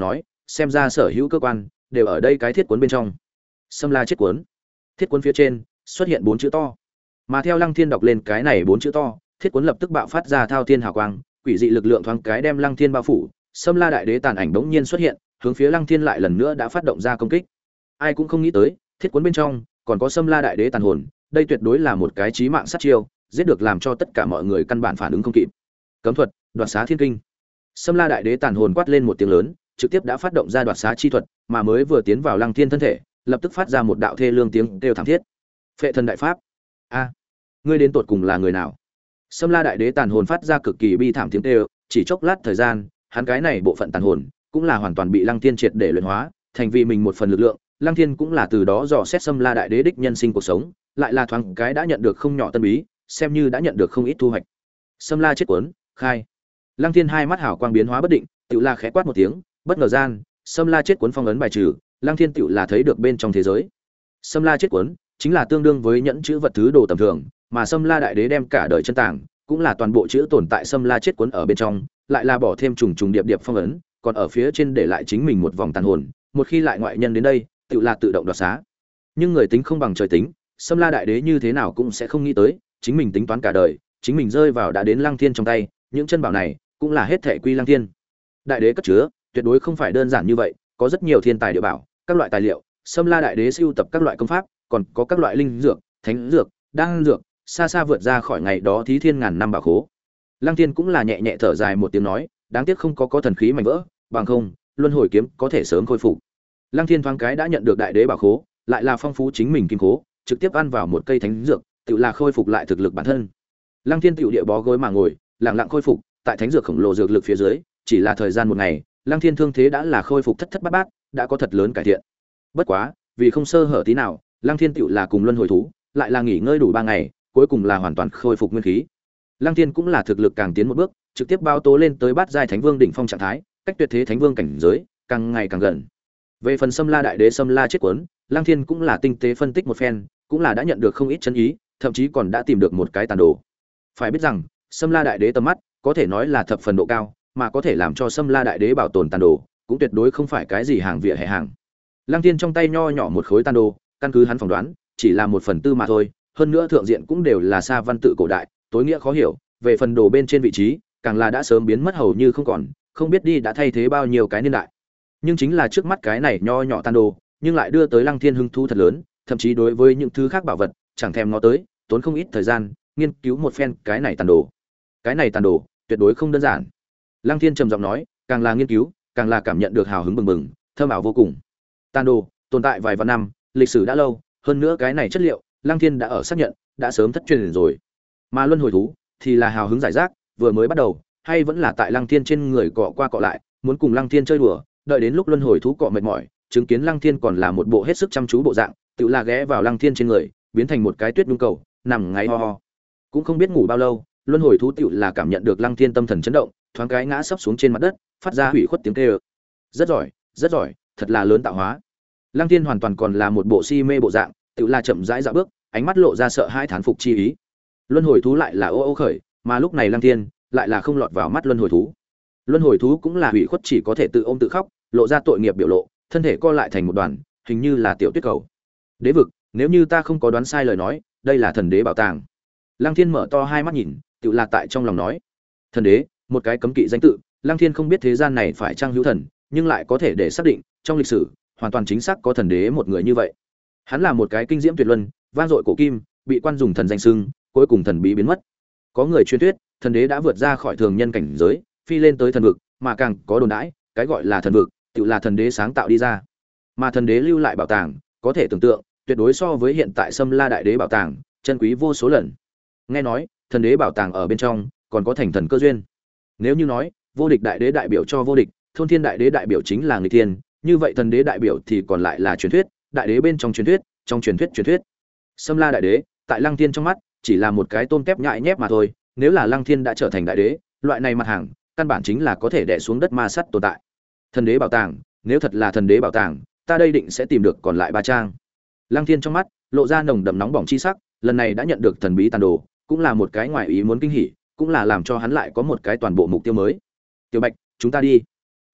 xem ra sở hữu cơ quan đều ở đây cái thiết cuốn bên trong. Sâm La chết cuốn. Thiết cuốn phía trên xuất hiện bốn chữ to. Mà theo Lăng Thiên đọc lên cái này bốn chữ to, thiết cuốn lập tức bạo phát ra thao thiên hào quang, quỷ dị lực lượng thoáng cái đem Lăng Thiên bao phủ. Sâm La đại đế tàn ảnh bỗng nhiên xuất hiện, hướng phía Lăng Thiên lại lần nữa đã phát động ra công kích. Ai cũng không nghĩ tới, thiết cuốn bên trong còn có Sâm La đại đế tàn hồn, đây tuyệt đối là một cái chí mạng sát chiêu, giết được làm cho tất cả mọi người căn bản phản ứng không kịp. Cấm thuật, đoạt xá thiên kinh. Sâm La đại đế tàn hồn quát lên một tiếng lớn, trực tiếp đã phát động ra đoạt xá chi thuật, mà mới vừa tiến vào Lăng Thiên thân thể, lập tức phát ra một đạo thê lương tiếng kêu thảm thiết. Phệ thần đại pháp. A, ngươi đến tột cùng là người nào? Sâm La đại đế tàn hồn phát ra cực kỳ bi thảm tiếng kêu, chỉ chốc lát thời gian, hắn cái này bộ phận tàn hồn cũng là hoàn toàn bị Lăng Thiên triệt để luyện hóa, thành vì mình một phần lực lượng. Lăng Thiên cũng là từ đó dò xét Sâm La đại đế đích nhân sinh cuộc sống, lại là thoáng cái đã nhận được không nhỏ tân bí, xem như đã nhận được không ít thu hoạch. Sâm La chết cuốn, khai. Lăng Thiên hai mắt hào quang biến hóa bất định, tựu là khẽ quát một tiếng, bất ngờ gian, Sâm La chết cuốn phong ấn bài trừ, Lăng Thiên tựu là thấy được bên trong thế giới. Sâm La chết cuốn chính là tương đương với nhẫn chữ vật thứ đồ tầm thường, mà Sâm La đại đế đem cả đời chân tàng, cũng là toàn bộ chữ tồn tại Sâm La chết cuốn ở bên trong, lại là bỏ thêm trùng trùng điệp điệp phong ấn, còn ở phía trên để lại chính mình một vòng tàn hồn, một khi lại ngoại nhân đến đây, tựu là tự động đoạt xá. Nhưng người tính không bằng trời tính, Sâm La đại đế như thế nào cũng sẽ không nghĩ tới, chính mình tính toán cả đời, chính mình rơi vào đã đến Lăng Thiên trong tay, những chân bảo này cũng là hết thảy quy Lăng Thiên. Đại đế cất chứa, tuyệt đối không phải đơn giản như vậy, có rất nhiều thiên tài địa bảo, các loại tài liệu, Sâm La đại đế sưu tập các loại công pháp, còn có các loại linh dược, thánh dược, đan dược, xa xa vượt ra khỏi ngày đó thí thiên ngàn năm bảo khố. Lăng Thiên cũng là nhẹ nhẹ thở dài một tiếng nói, đáng tiếc không có có thần khí mảnh vỡ, bằng không, luân hồi kiếm có thể sớm khôi phục. Lăng Thiên thoáng cái đã nhận được đại đế bảo khố, lại là phong phú chính mình kim khố, trực tiếp ăn vào một cây thánh dược, tự là khôi phục lại thực lực bản thân. Lăng Thiên tiểu địa bó gối mà ngồi, lặng lặng khôi phục, tại thánh dược khổng lồ dược lực phía dưới, chỉ là thời gian một ngày, Lăng Thiên thương thế đã là khôi phục thất thất bát bát, đã có thật lớn cải thiện. Bất quá, vì không sơ hở tí nào, Lăng Thiên tiểu là cùng luân hồi thú, lại là nghỉ ngơi đủ ba ngày, cuối cùng là hoàn toàn khôi phục nguyên khí. Lăng Thiên cũng là thực lực càng tiến một bước, trực tiếp bao tố lên tới bát giai thánh vương đỉnh phong trạng thái, cách tuyệt thế thánh vương cảnh giới càng ngày càng gần. Về phần Sâm La đại đế Sâm La chết cuốn, Lăng Thiên cũng là tinh tế phân tích một phen, cũng là đã nhận được không ít chân ý, thậm chí còn đã tìm được một cái tàn đồ. Phải biết rằng, Sâm La đại đế tầm mắt có thể nói là thập phần độ cao, mà có thể làm cho Sâm La đại đế bảo tồn tàn đồ, cũng tuyệt đối không phải cái gì hàng vỉa hè hàng. Lăng Thiên trong tay nho nhỏ một khối tàn đồ, căn cứ hắn phỏng đoán, chỉ là một phần tư mà thôi, hơn nữa thượng diện cũng đều là sa văn tự cổ đại, tối nghĩa khó hiểu, về phần đồ bên trên vị trí, càng là đã sớm biến mất hầu như không còn, không biết đi đã thay thế bao nhiêu cái niên đại. Nhưng chính là trước mắt cái này nho nhỏ tàn đồ, nhưng lại đưa tới Lăng Thiên hứng thú thật lớn, thậm chí đối với những thứ khác bảo vật, chẳng thèm ngó tới, tốn không ít thời gian, nghiên cứu một phen cái này tàn đồ. Cái này tàn đồ, tuyệt đối không đơn giản. Lăng Thiên trầm giọng nói, càng là nghiên cứu, càng là cảm nhận được hào hứng bừng bừng, thơm ảo vô cùng. Tàn đồ tồn tại vài vạn năm, lịch sử đã lâu, hơn nữa cái này chất liệu, Lăng Thiên đã ở xác nhận, đã sớm thất truyền rồi. Mà luân hồi thú thì là hào hứng giải rác, vừa mới bắt đầu, hay vẫn là tại Lăng Thiên trên người cọ qua cọ lại, muốn cùng Lăng Thiên chơi đùa, đợi đến lúc luân hồi thú cọ mệt mỏi, chứng kiến Lăng Thiên còn là một bộ hết sức chăm chú bộ dạng, tự là ghé vào Lăng Thiên trên người, biến thành một cái tuyết nhung cầu, nằm ngáy ho ho. Cũng không biết ngủ bao lâu, luân hồi thú tự là cảm nhận được Lăng Thiên tâm thần chấn động, thoáng cái ngã sấp xuống trên mặt đất, phát ra hủy khuất tiếng kêu. Rất giỏi, rất giỏi, thật là lớn tạo hóa. Lăng Thiên hoàn toàn còn là một bộ si mê bộ dạng, tự là chậm rãi dạo bước, ánh mắt lộ ra sợ hãi thán phục chi ý. Luân hồi thú lại là ô ô khởi, mà lúc này Lăng Thiên lại là không lọt vào mắt luân hồi thú. Luân hồi thú cũng là hủy khuất chỉ có thể tự ôm tự khóc, lộ ra tội nghiệp biểu lộ, thân thể co lại thành một đoàn, hình như là tiểu tuyết cầu. Đế vực, nếu như ta không có đoán sai lời nói, đây là thần đế bảo tàng. Lăng Thiên mở to hai mắt nhìn, tự là tại trong lòng nói. Thần đế, một cái cấm kỵ danh tự, Lăng Thiên không biết thế gian này phải chăng hữu thần, nhưng lại có thể để xác định, trong lịch sử, hoàn toàn chính xác có thần đế một người như vậy. Hắn là một cái kinh diễm tuyệt luân, vang dội cổ kim, bị quan dùng thần danh xưng, cuối cùng thần bí biến mất. Có người truyền thuyết, thần đế đã vượt ra khỏi thường nhân cảnh giới, phi lên tới thần vực, mà càng có đồn đãi, cái gọi là thần vực, tự là thần đế sáng tạo đi ra. Mà thần đế lưu lại bảo tàng, có thể tưởng tượng, tuyệt đối so với hiện tại Sâm La đại đế bảo tàng, chân quý vô số lần. Nghe nói, thần đế bảo tàng ở bên trong, còn có thành thần cơ duyên. Nếu như nói, vô địch đại đế đại biểu cho vô địch, thôn thiên đại đế đại biểu chính là người thiên, như vậy thần đế đại biểu thì còn lại là truyền thuyết, đại đế bên trong truyền thuyết, trong truyền thuyết truyền thuyết. Sâm La đại đế, tại Lăng Thiên trong mắt, chỉ là một cái tôm tép nhại nhép mà thôi, nếu là Lăng Thiên đã trở thành đại đế, loại này mặt hàng, căn bản chính là có thể đè xuống đất ma sắt tồn tại. Thần đế bảo tàng, nếu thật là thần đế bảo tàng, ta đây định sẽ tìm được còn lại ba trang. Lăng Thiên trong mắt lộ ra nồng đậm nóng bỏng chi sắc, lần này đã nhận được thần bí tàn đồ, cũng là một cái ngoài ý muốn kinh hỉ, cũng là làm cho hắn lại có một cái toàn bộ mục tiêu mới. Tiểu Bạch, chúng ta đi.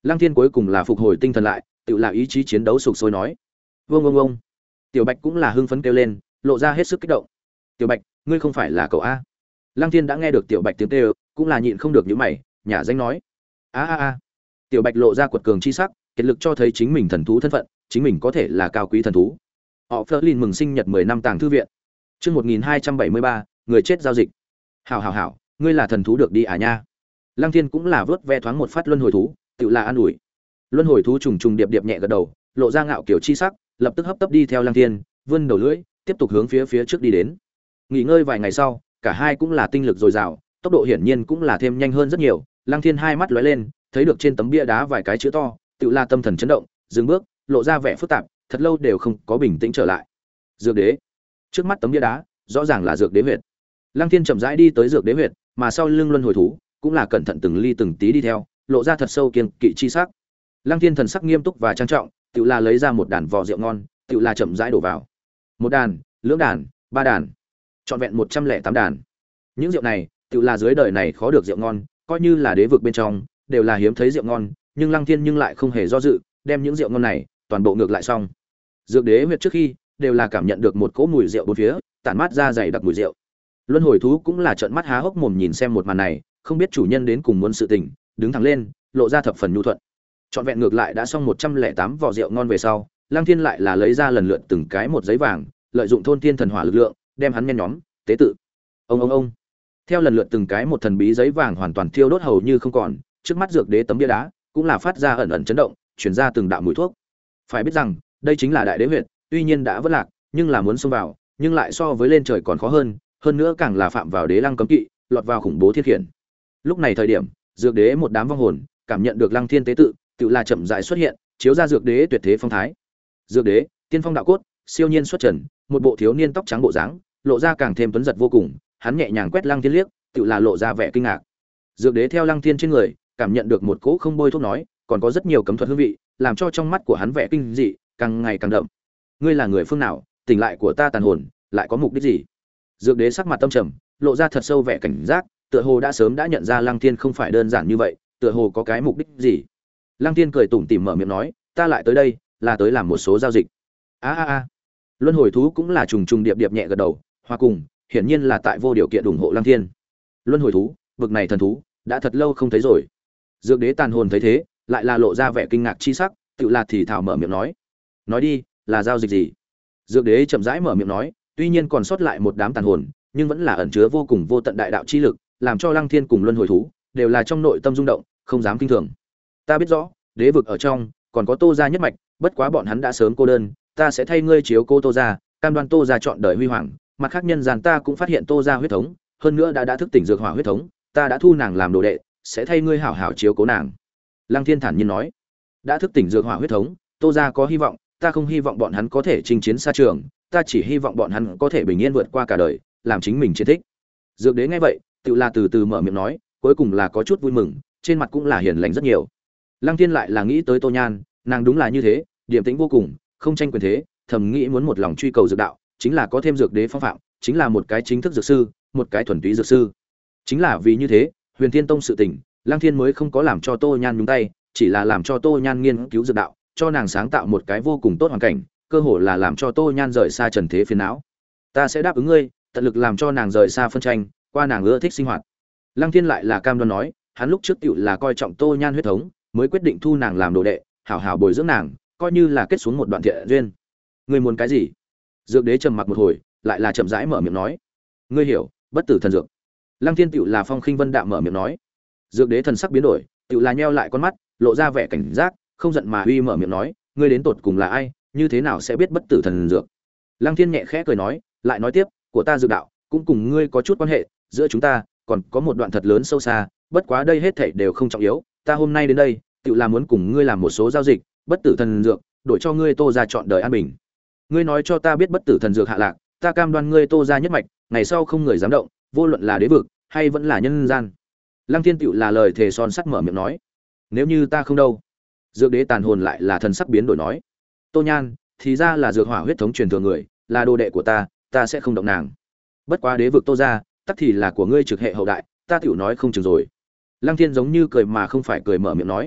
Lăng Thiên cuối cùng là phục hồi tinh thần lại, tự là ý chí chiến đấu sục sôi nói: "Vâng vâng vâng." Tiểu Bạch cũng là hưng phấn kêu lên, lộ ra hết sức kích động. "Tiểu Bạch, ngươi không phải là cậu a?" Lăng Thiên đã nghe được Tiểu Bạch tiếng kêu, cũng là nhịn không được nhíu mày, nhả danh nói: "A a a." Tiểu Bạch lộ ra quật cường chi sắc, kiệt lực cho thấy chính mình thần thú thân phận, chính mình có thể là cao quý thần thú. Họ Flerlin mừng sinh nhật mười năm tàng thư viện. Chương một nghìn hai trăm bảy mươi ba, người chết giao dịch. "Hảo hảo hảo, ngươi là thần thú được đi à nha." Lăng Thiên cũng là vớt ve thoáng một phát luân hồi thú, tự là an ủi. Luân hồi thú trùng trùng điệp điệp nhẹ gật đầu, lộ ra ngạo kiểu chi sắc, lập tức hấp tấp đi theo Lăng Thiên, vươn đầu lưỡi, tiếp tục hướng phía phía trước đi đến. Nghỉ ngơi vài ngày sau, cả hai cũng là tinh lực dồi dào, tốc độ hiển nhiên cũng là thêm nhanh hơn rất nhiều. Lăng Thiên hai mắt lóe lên, thấy được trên tấm bia đá vài cái chữ to, tự là tâm thần chấn động, dừng bước, lộ ra vẻ phức tạp, thật lâu đều không có bình tĩnh trở lại. Dược đế. Trước mắt tấm bia đá, rõ ràng là dược đế huyệt. Lăng Thiên chậm rãi đi tới dược đế huyệt, mà sau lưng luân hồi thú cũng là cẩn thận từng ly từng tí đi theo, lộ ra thật sâu kiên kỵ chi sắc. Lăng Thiên thần sắc nghiêm túc và trang trọng, tự là lấy ra một đàn vò rượu ngon, tự là chậm rãi đổ vào. Một đàn, lưỡng đàn, ba đàn, trọn vẹn một trăm lẻ tám đàn. Những rượu này, tự là dưới đời này khó được rượu ngon, coi như là đế vực bên trong, đều là hiếm thấy rượu ngon, nhưng Lăng Thiên nhưng lại không hề do dự, đem những rượu ngon này toàn bộ ngược lại xong. Dược đế huyệt trước khi đều là cảm nhận được một cỗ mùi rượu bốn phía, tản mát ra dày đặc mùi rượu. Luân hồi thú cũng là trợn mắt há hốc mồm nhìn xem một màn này, không biết chủ nhân đến cùng muốn sự tình, đứng thẳng lên, lộ ra thập phần nhu thuận. Trọn vẹn ngược lại đã xong một trăm lẻ tám vỏ rượu ngon về sau, Lăng Thiên lại là lấy ra lần lượt từng cái một giấy vàng, lợi dụng thôn thiên thần hỏa lực lượng, đem hắn nhen nhóm, tế tự. Ông ông ông. Theo lần lượt từng cái một thần bí giấy vàng hoàn toàn thiêu đốt hầu như không còn, trước mắt dược đế tấm bia đá cũng là phát ra ẩn ẩn chấn động, truyền ra từng đạo mùi thuốc. Phải biết rằng, đây chính là đại đế huyệt, tuy nhiên đã vỡ lạc, nhưng là muốn xông vào, nhưng lại so với lên trời còn khó hơn, hơn nữa càng là phạm vào đế lăng cấm kỵ, lọt vào khủng bố thiên khiển. Lúc này thời điểm, dược đế một đám vong hồn, cảm nhận được Lăng Thiên tế tự, tự là chậm rãi xuất hiện, chiếu ra dược đế tuyệt thế phong thái. Dược đế, tiên phong đạo cốt, siêu nhiên xuất trần, một bộ thiếu niên tóc trắng bộ dáng, lộ ra càng thêm tuấn giật vô cùng, hắn nhẹ nhàng quét Lăng Thiên liếc, tự là lộ ra vẻ kinh ngạc. Dược đế theo Lăng Thiên trên người, cảm nhận được một cỗ không bôi thuốc nói, còn có rất nhiều cấm thuật hương vị, làm cho trong mắt của hắn vẻ kinh dị càng ngày càng đậm. Ngươi là người phương nào, tỉnh lại của ta tàn hồn, lại có mục đích gì? Dược đế sắc mặt tâm trầm, lộ ra thật sâu vẻ cảnh giác, tựa hồ đã sớm đã nhận ra Lăng Thiên không phải đơn giản như vậy, tựa hồ có cái mục đích gì. Lăng Thiên cười tủm tỉm mở miệng nói, ta lại tới đây, là tới làm một số giao dịch. A a a. Luân hồi thú cũng là trùng trùng điệp điệp nhẹ gật đầu, hòa cùng, hiển nhiên là tại vô điều kiện ủng hộ Lăng Thiên. Luân hồi thú, vực này thần thú, đã thật lâu không thấy rồi. Dược đế tàn hồn thấy thế, lại là lộ ra vẻ kinh ngạc chi sắc, tự là thì thảo mở miệng nói, nói đi, là giao dịch gì? Dược đế chậm rãi mở miệng nói, tuy nhiên còn sót lại một đám tàn hồn, nhưng vẫn là ẩn chứa vô cùng vô tận đại đạo chi lực, làm cho Lăng Thiên cùng luân hồi thú đều là trong nội tâm rung động, không dám kinh thường. Ta biết rõ, đế vực ở trong còn có Tô gia nhất mạch, bất quá bọn hắn đã sớm cô đơn, ta sẽ thay ngươi chiếu cô Tô gia, cam đoan Tô gia chọn đời huy hoàng. Mặt khác nhân gian ta cũng phát hiện Tô gia huyết thống, hơn nữa đã đã thức tỉnh dược hỏa huyết thống, ta đã thu nàng làm đồ đệ, sẽ thay ngươi hảo hảo chiếu cố nàng. Lăng Thiên thản nhiên nói, đã thức tỉnh dược hỏa huyết thống, Tô gia có hy vọng, ta không hy vọng bọn hắn có thể chinh chiến xa trường, ta chỉ hy vọng bọn hắn có thể bình yên vượt qua cả đời, làm chính mình chiến thích. Dược đế nghe vậy, tự là từ từ mở miệng nói, cuối cùng là có chút vui mừng, trên mặt cũng là hiền lành rất nhiều. Lăng Thiên lại là nghĩ tới Tô Nhan, nàng đúng là như thế, điềm tĩnh vô cùng, không tranh quyền thế, thầm nghĩ muốn một lòng truy cầu dược đạo, chính là có thêm dược đế phong phạm, chính là một cái chính thức dược sư, một cái thuần túy dược sư. Chính là vì như thế, Huyền Thiên Tông sự tình, Lăng Thiên mới không có làm cho Tô Nhan nhúng tay, chỉ là làm cho Tô Nhan nghiên cứu dược đạo, cho nàng sáng tạo một cái vô cùng tốt hoàn cảnh, cơ hội là làm cho Tô Nhan rời xa trần thế phiền não. Ta sẽ đáp ứng ngươi, tận lực làm cho nàng rời xa phân tranh, qua nàng ưa thích sinh hoạt. Lăng Thiên lại là cam đoan nói, hắn lúc trước tiểu là coi trọng Tô Nhan huyết thống, mới quyết định thu nàng làm đồ đệ, hảo hảo bồi dưỡng nàng, coi như là kết xuống một đoạn thiện duyên. Ngươi muốn cái gì? Dược đế trầm mặc một hồi, lại là chậm rãi mở miệng nói, ngươi hiểu, bất tử thần dược. Lăng Thiên tiểu là phong khinh vân đạm mở miệng nói. Dược đế thần sắc biến đổi, tiểu là nheo lại con mắt, lộ ra vẻ cảnh giác, không giận mà uy mở miệng nói, ngươi đến tột cùng là ai, như thế nào sẽ biết bất tử thần dược? Lăng Thiên nhẹ khẽ cười nói, lại nói tiếp, của ta dược đạo cũng cùng ngươi có chút quan hệ, giữa chúng ta còn có một đoạn thật lớn sâu xa, bất quá đây hết thảy đều không trọng yếu, ta hôm nay đến đây, tự là muốn cùng ngươi làm một số giao dịch, bất tử thần dược, đổi cho ngươi Tô gia chọn đời an bình. Ngươi nói cho ta biết bất tử thần dược hạ lạc, ta cam đoan ngươi Tô gia nhất mạch, ngày sau không người dám động, vô luận là đế vực hay vẫn là nhân gian. Lăng Thiên tựu là lời thề son sắt mở miệng nói, nếu như ta không đâu. Dược đế tàn hồn lại là thần sắc biến đổi nói, Tô Nhan thì ra là dược hỏa huyết thống truyền thừa người, là đồ đệ của ta, ta sẽ không động nàng. Bất quá đế vực Tô gia, tất thì là của ngươi trực hệ hậu đại, ta tiểu nói không chừng rồi. Lăng Thiên giống như cười mà không phải cười mở miệng nói,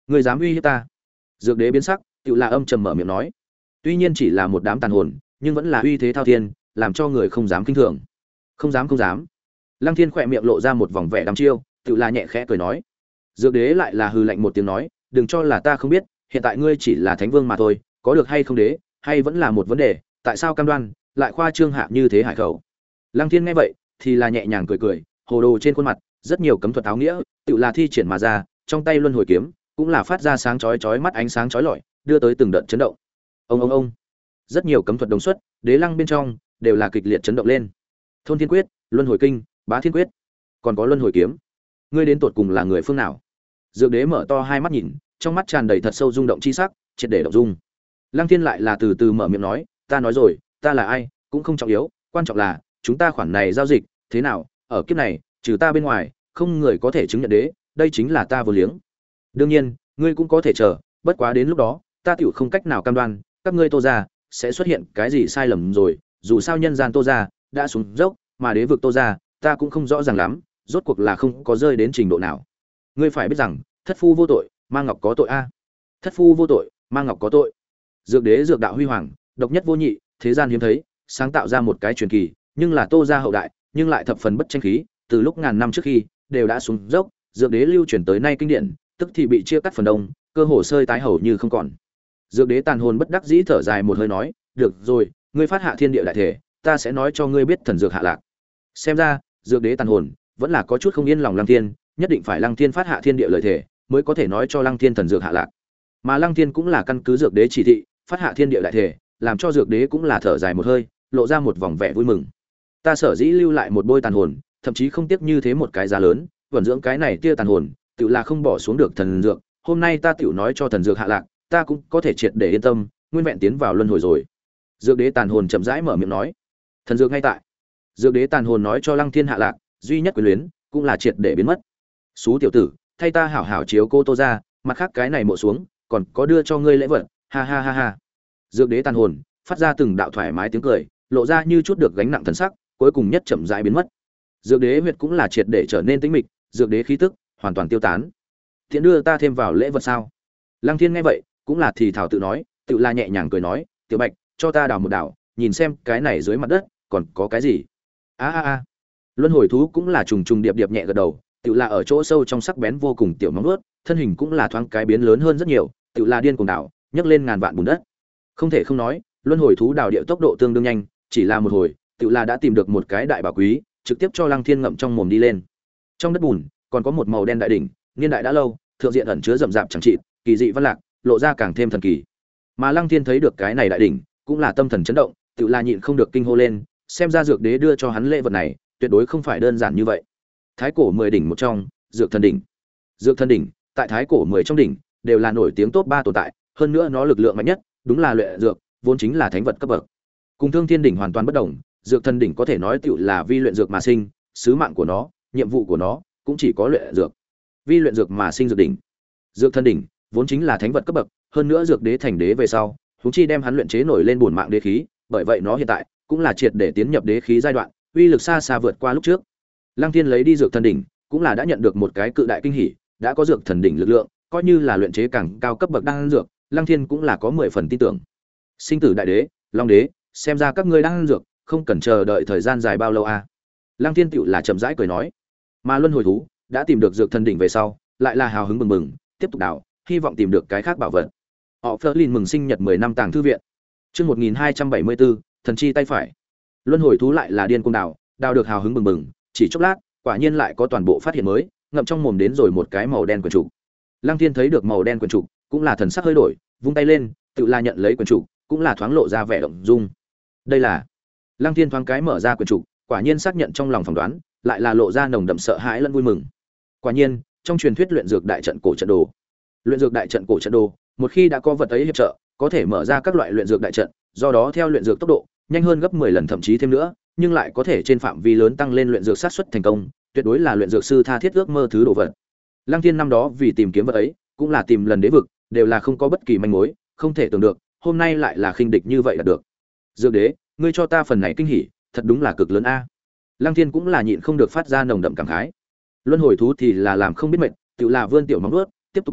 Ngươi dám uy hiếp ta? Dược đế biến sắc, tựu là âm trầm mở miệng nói. Tuy nhiên chỉ là một đám tàn hồn, nhưng vẫn là uy thế thao thiên, làm cho người không dám kinh thường. Không dám không dám. Lăng Thiên khỏe miệng lộ ra một vòng vẻ đăm chiêu, tựu là nhẹ khẽ cười nói. Dược đế lại là hừ lạnh một tiếng nói, đừng cho là ta không biết, hiện tại ngươi chỉ là thánh vương mà thôi, có được hay không đế, hay vẫn là một vấn đề, tại sao cam đoan lại khoa trương hạ như thế hải khẩu. Lăng Thiên nghe vậy thì là nhẹ nhàng cười cười, hồ đồ trên khuôn mặt rất nhiều cấm thuật áo nghĩa tựu là thi triển mà ra, trong tay luân hồi kiếm cũng là phát ra sáng chói chói mắt ánh sáng chói lọi, đưa tới từng đợt chấn động. Ông ông ông, rất nhiều cấm thuật đồng xuất, đế lăng bên trong đều là kịch liệt chấn động lên. Thôn Thiên Quyết, Luân Hồi Kinh, Bá Thiên Quyết, còn có Luân Hồi Kiếm, ngươi đến tột cùng là người phương nào? Dược đế mở to hai mắt nhìn, trong mắt tràn đầy thật sâu rung động chi sắc, triệt để động dung. Lăng Thiên lại là từ từ mở miệng nói, ta nói rồi, ta là ai cũng không trọng yếu, quan trọng là chúng ta khoản này giao dịch thế nào, ở kiếp này trừ ta bên ngoài không người có thể chứng nhận đế, đây chính là ta vô liếng. Đương nhiên ngươi cũng có thể chờ, bất quá đến lúc đó ta tiểu không cách nào cam đoan các ngươi Tô gia sẽ xuất hiện cái gì sai lầm rồi, dù sao nhân gian Tô gia đã xuống dốc, mà đế vực Tô gia ta cũng không rõ ràng lắm, rốt cuộc là không có rơi đến trình độ nào. Ngươi phải biết rằng thất phu vô tội, mang ngọc có tội a. Thất phu vô tội, mang ngọc có tội. Dược đế dược đạo huy hoàng, độc nhất vô nhị, thế gian hiếm thấy, sáng tạo ra một cái truyền kỳ, nhưng là Tô gia hậu đại, nhưng lại thập phần bất tranh khí, từ lúc ngàn năm trước khi đều đã xuống dốc, dược đế lưu truyền tới nay kinh điển, tức thì bị chia cắt phần đông, cơ hồ sơi tái hầu như không còn. Dược đế tàn hồn bất đắc dĩ thở dài một hơi nói, được rồi, ngươi phát hạ thiên địa đại thể, ta sẽ nói cho ngươi biết thần dược hạ lạc. Xem ra dược đế tàn hồn vẫn là có chút không yên lòng Lăng Thiên, nhất định phải Lăng Thiên phát hạ thiên địa lợi thể mới có thể nói cho Lăng Thiên thần dược hạ lạc. Mà Lăng Thiên cũng là căn cứ dược đế chỉ thị phát hạ thiên địa đại thể, làm cho dược đế cũng là thở dài một hơi, lộ ra một vòng vẻ vui mừng. Ta sở dĩ lưu lại một bôi tàn hồn, thậm chí không tiếc như thế một cái giá lớn, vận dưỡng cái này tia tàn hồn, tự là không bỏ xuống được thần dược. Hôm nay ta tiểu nói cho thần dược hạ lạc, ta cũng có thể triệt để yên tâm, nguyên vẹn tiến vào luân hồi rồi. Dược đế tàn hồn chậm rãi mở miệng nói, thần dược ngay tại. Dược đế tàn hồn nói cho Lăng Thiên hạ lạc, duy nhất quyền luyến cũng là triệt để biến mất. Xú tiểu tử, thay ta hảo hảo chiếu cô Tô gia, mặt khác cái này mộ xuống, còn có đưa cho ngươi lễ vật, ha ha ha ha. Dược đế tàn hồn phát ra từng đạo thoải mái tiếng cười, lộ ra như chút được gánh nặng thần sắc, cuối cùng nhất chậm rãi biến mất. Dược đế huyệt cũng là triệt để trở nên tĩnh mịch, dược đế khí tức hoàn toàn tiêu tán. Thiện đưa ta thêm vào lễ vật sao? Lăng Thiên nghe vậy, cũng là thì thảo tự nói, tự là nhẹ nhàng cười nói, tiểu Bạch, cho ta đào một đào, nhìn xem cái này dưới mặt đất còn có cái gì. A a a. Luân hồi thú cũng là trùng trùng điệp điệp nhẹ gật đầu, tự là ở chỗ sâu trong sắc bén vô cùng tiểu móng vuốt, thân hình cũng là thoáng cái biến lớn hơn rất nhiều, tự là điên cuồng đào, nhấc lên ngàn vạn bùn đất. Không thể không nói, luân hồi thú đào địa tốc độ tương đương nhanh, chỉ là một hồi, tự là đã tìm được một cái đại bảo quý, trực tiếp cho Lăng Thiên ngậm trong mồm đi lên. Trong đất bùn còn có một màu đen đại đỉnh, niên đại đã lâu, thượng diện ẩn chứa rậm rạp chẳng trị, kỳ dị văn lạc, lộ ra càng thêm thần kỳ. Mà Lăng Thiên thấy được cái này đại đỉnh, cũng là tâm thần chấn động, tự là nhịn không được kinh hô lên, xem ra dược đế đưa cho hắn lễ vật này, tuyệt đối không phải đơn giản như vậy. Thái cổ mười đỉnh một trong, dược thần đỉnh. Dược thần đỉnh, tại thái cổ mười trong đỉnh, đều là nổi tiếng top ba tồn tại, hơn nữa nó lực lượng mạnh nhất, đúng là luyện dược, vốn chính là thánh vật cấp bậc. Cùng Thương Thiên đỉnh hoàn toàn bất đồng, dược thần đỉnh có thể nói tựu là vi luyện dược mà sinh, sứ mạng của nó, nhiệm vụ của nó cũng chỉ có luyện dược. Vi luyện dược mà sinh dược đỉnh. Dược thần đỉnh vốn chính là thánh vật cấp bậc, hơn nữa dược đế thành đế về sau, huống chi đem hắn luyện chế nổi lên bổn mạng đế khí, bởi vậy nó hiện tại cũng là triệt để tiến nhập đế khí giai đoạn, uy lực xa xa vượt qua lúc trước. Lăng Thiên lấy đi dược thần đỉnh, cũng là đã nhận được một cái cự đại kinh hỉ, đã có dược thần đỉnh lực lượng, coi như là luyện chế càng cao cấp bậc đan dược, Lăng Thiên cũng là có mười phần tin tưởng. Sinh tử đại đế, Long đế, xem ra các ngươi đang ăn dược, không cần chờ đợi thời gian dài bao lâu a. À. Lăng Thiên tựu là chậm rãi cười nói. Mà luân hồi thú đã tìm được dược thần đỉnh về sau, lại là hào hứng mừng mừng, tiếp tục đào, hy vọng tìm được cái khác bảo vật. Họ Flerlin mừng sinh nhật mười năm tàng thư viện. Chương một nghìn hai trăm bảy mươi bốn, thần chi tay phải. Luân hồi thú lại là điên cuồng đào, đào được hào hứng mừng mừng, chỉ chốc lát, quả nhiên lại có toàn bộ phát hiện mới, ngậm trong mồm đến rồi một cái màu đen quyển trục. Lăng Thiên thấy được màu đen quyển trục, cũng là thần sắc hơi đổi, vung tay lên, tự là nhận lấy quyển trục, cũng là thoáng lộ ra vẻ động dung. Đây là Lăng Thiên thoáng cái mở ra quyển trục, quả nhiên xác nhận trong lòng phỏng đoán, lại là lộ ra nồng đậm sợ hãi lẫn vui mừng. Quả nhiên, trong truyền thuyết luyện dược đại trận cổ trận đồ, luyện dược đại trận cổ trận đồ, một khi đã có vật ấy hiệp trợ, có thể mở ra các loại luyện dược đại trận, do đó theo luyện dược tốc độ nhanh hơn gấp mười lần thậm chí thêm nữa, nhưng lại có thể trên phạm vi lớn tăng lên luyện dược sát suất thành công, tuyệt đối là luyện dược sư tha thiết ước mơ thứ đồ vật. Lăng Thiên năm đó vì tìm kiếm vật ấy, cũng là tìm lần đế vực, đều là không có bất kỳ manh mối, không thể tưởng được, hôm nay lại là khinh địch như vậy là được. Dược đế, ngươi cho ta phần này kinh hỉ, thật đúng là cực lớn a. Lăng Thiên cũng là nhịn không được phát ra nồng đậm cảm khái. Luân hồi thú thì là làm không biết mệt, tự là vươn tiểu móng vuốt, tiếp tục đào,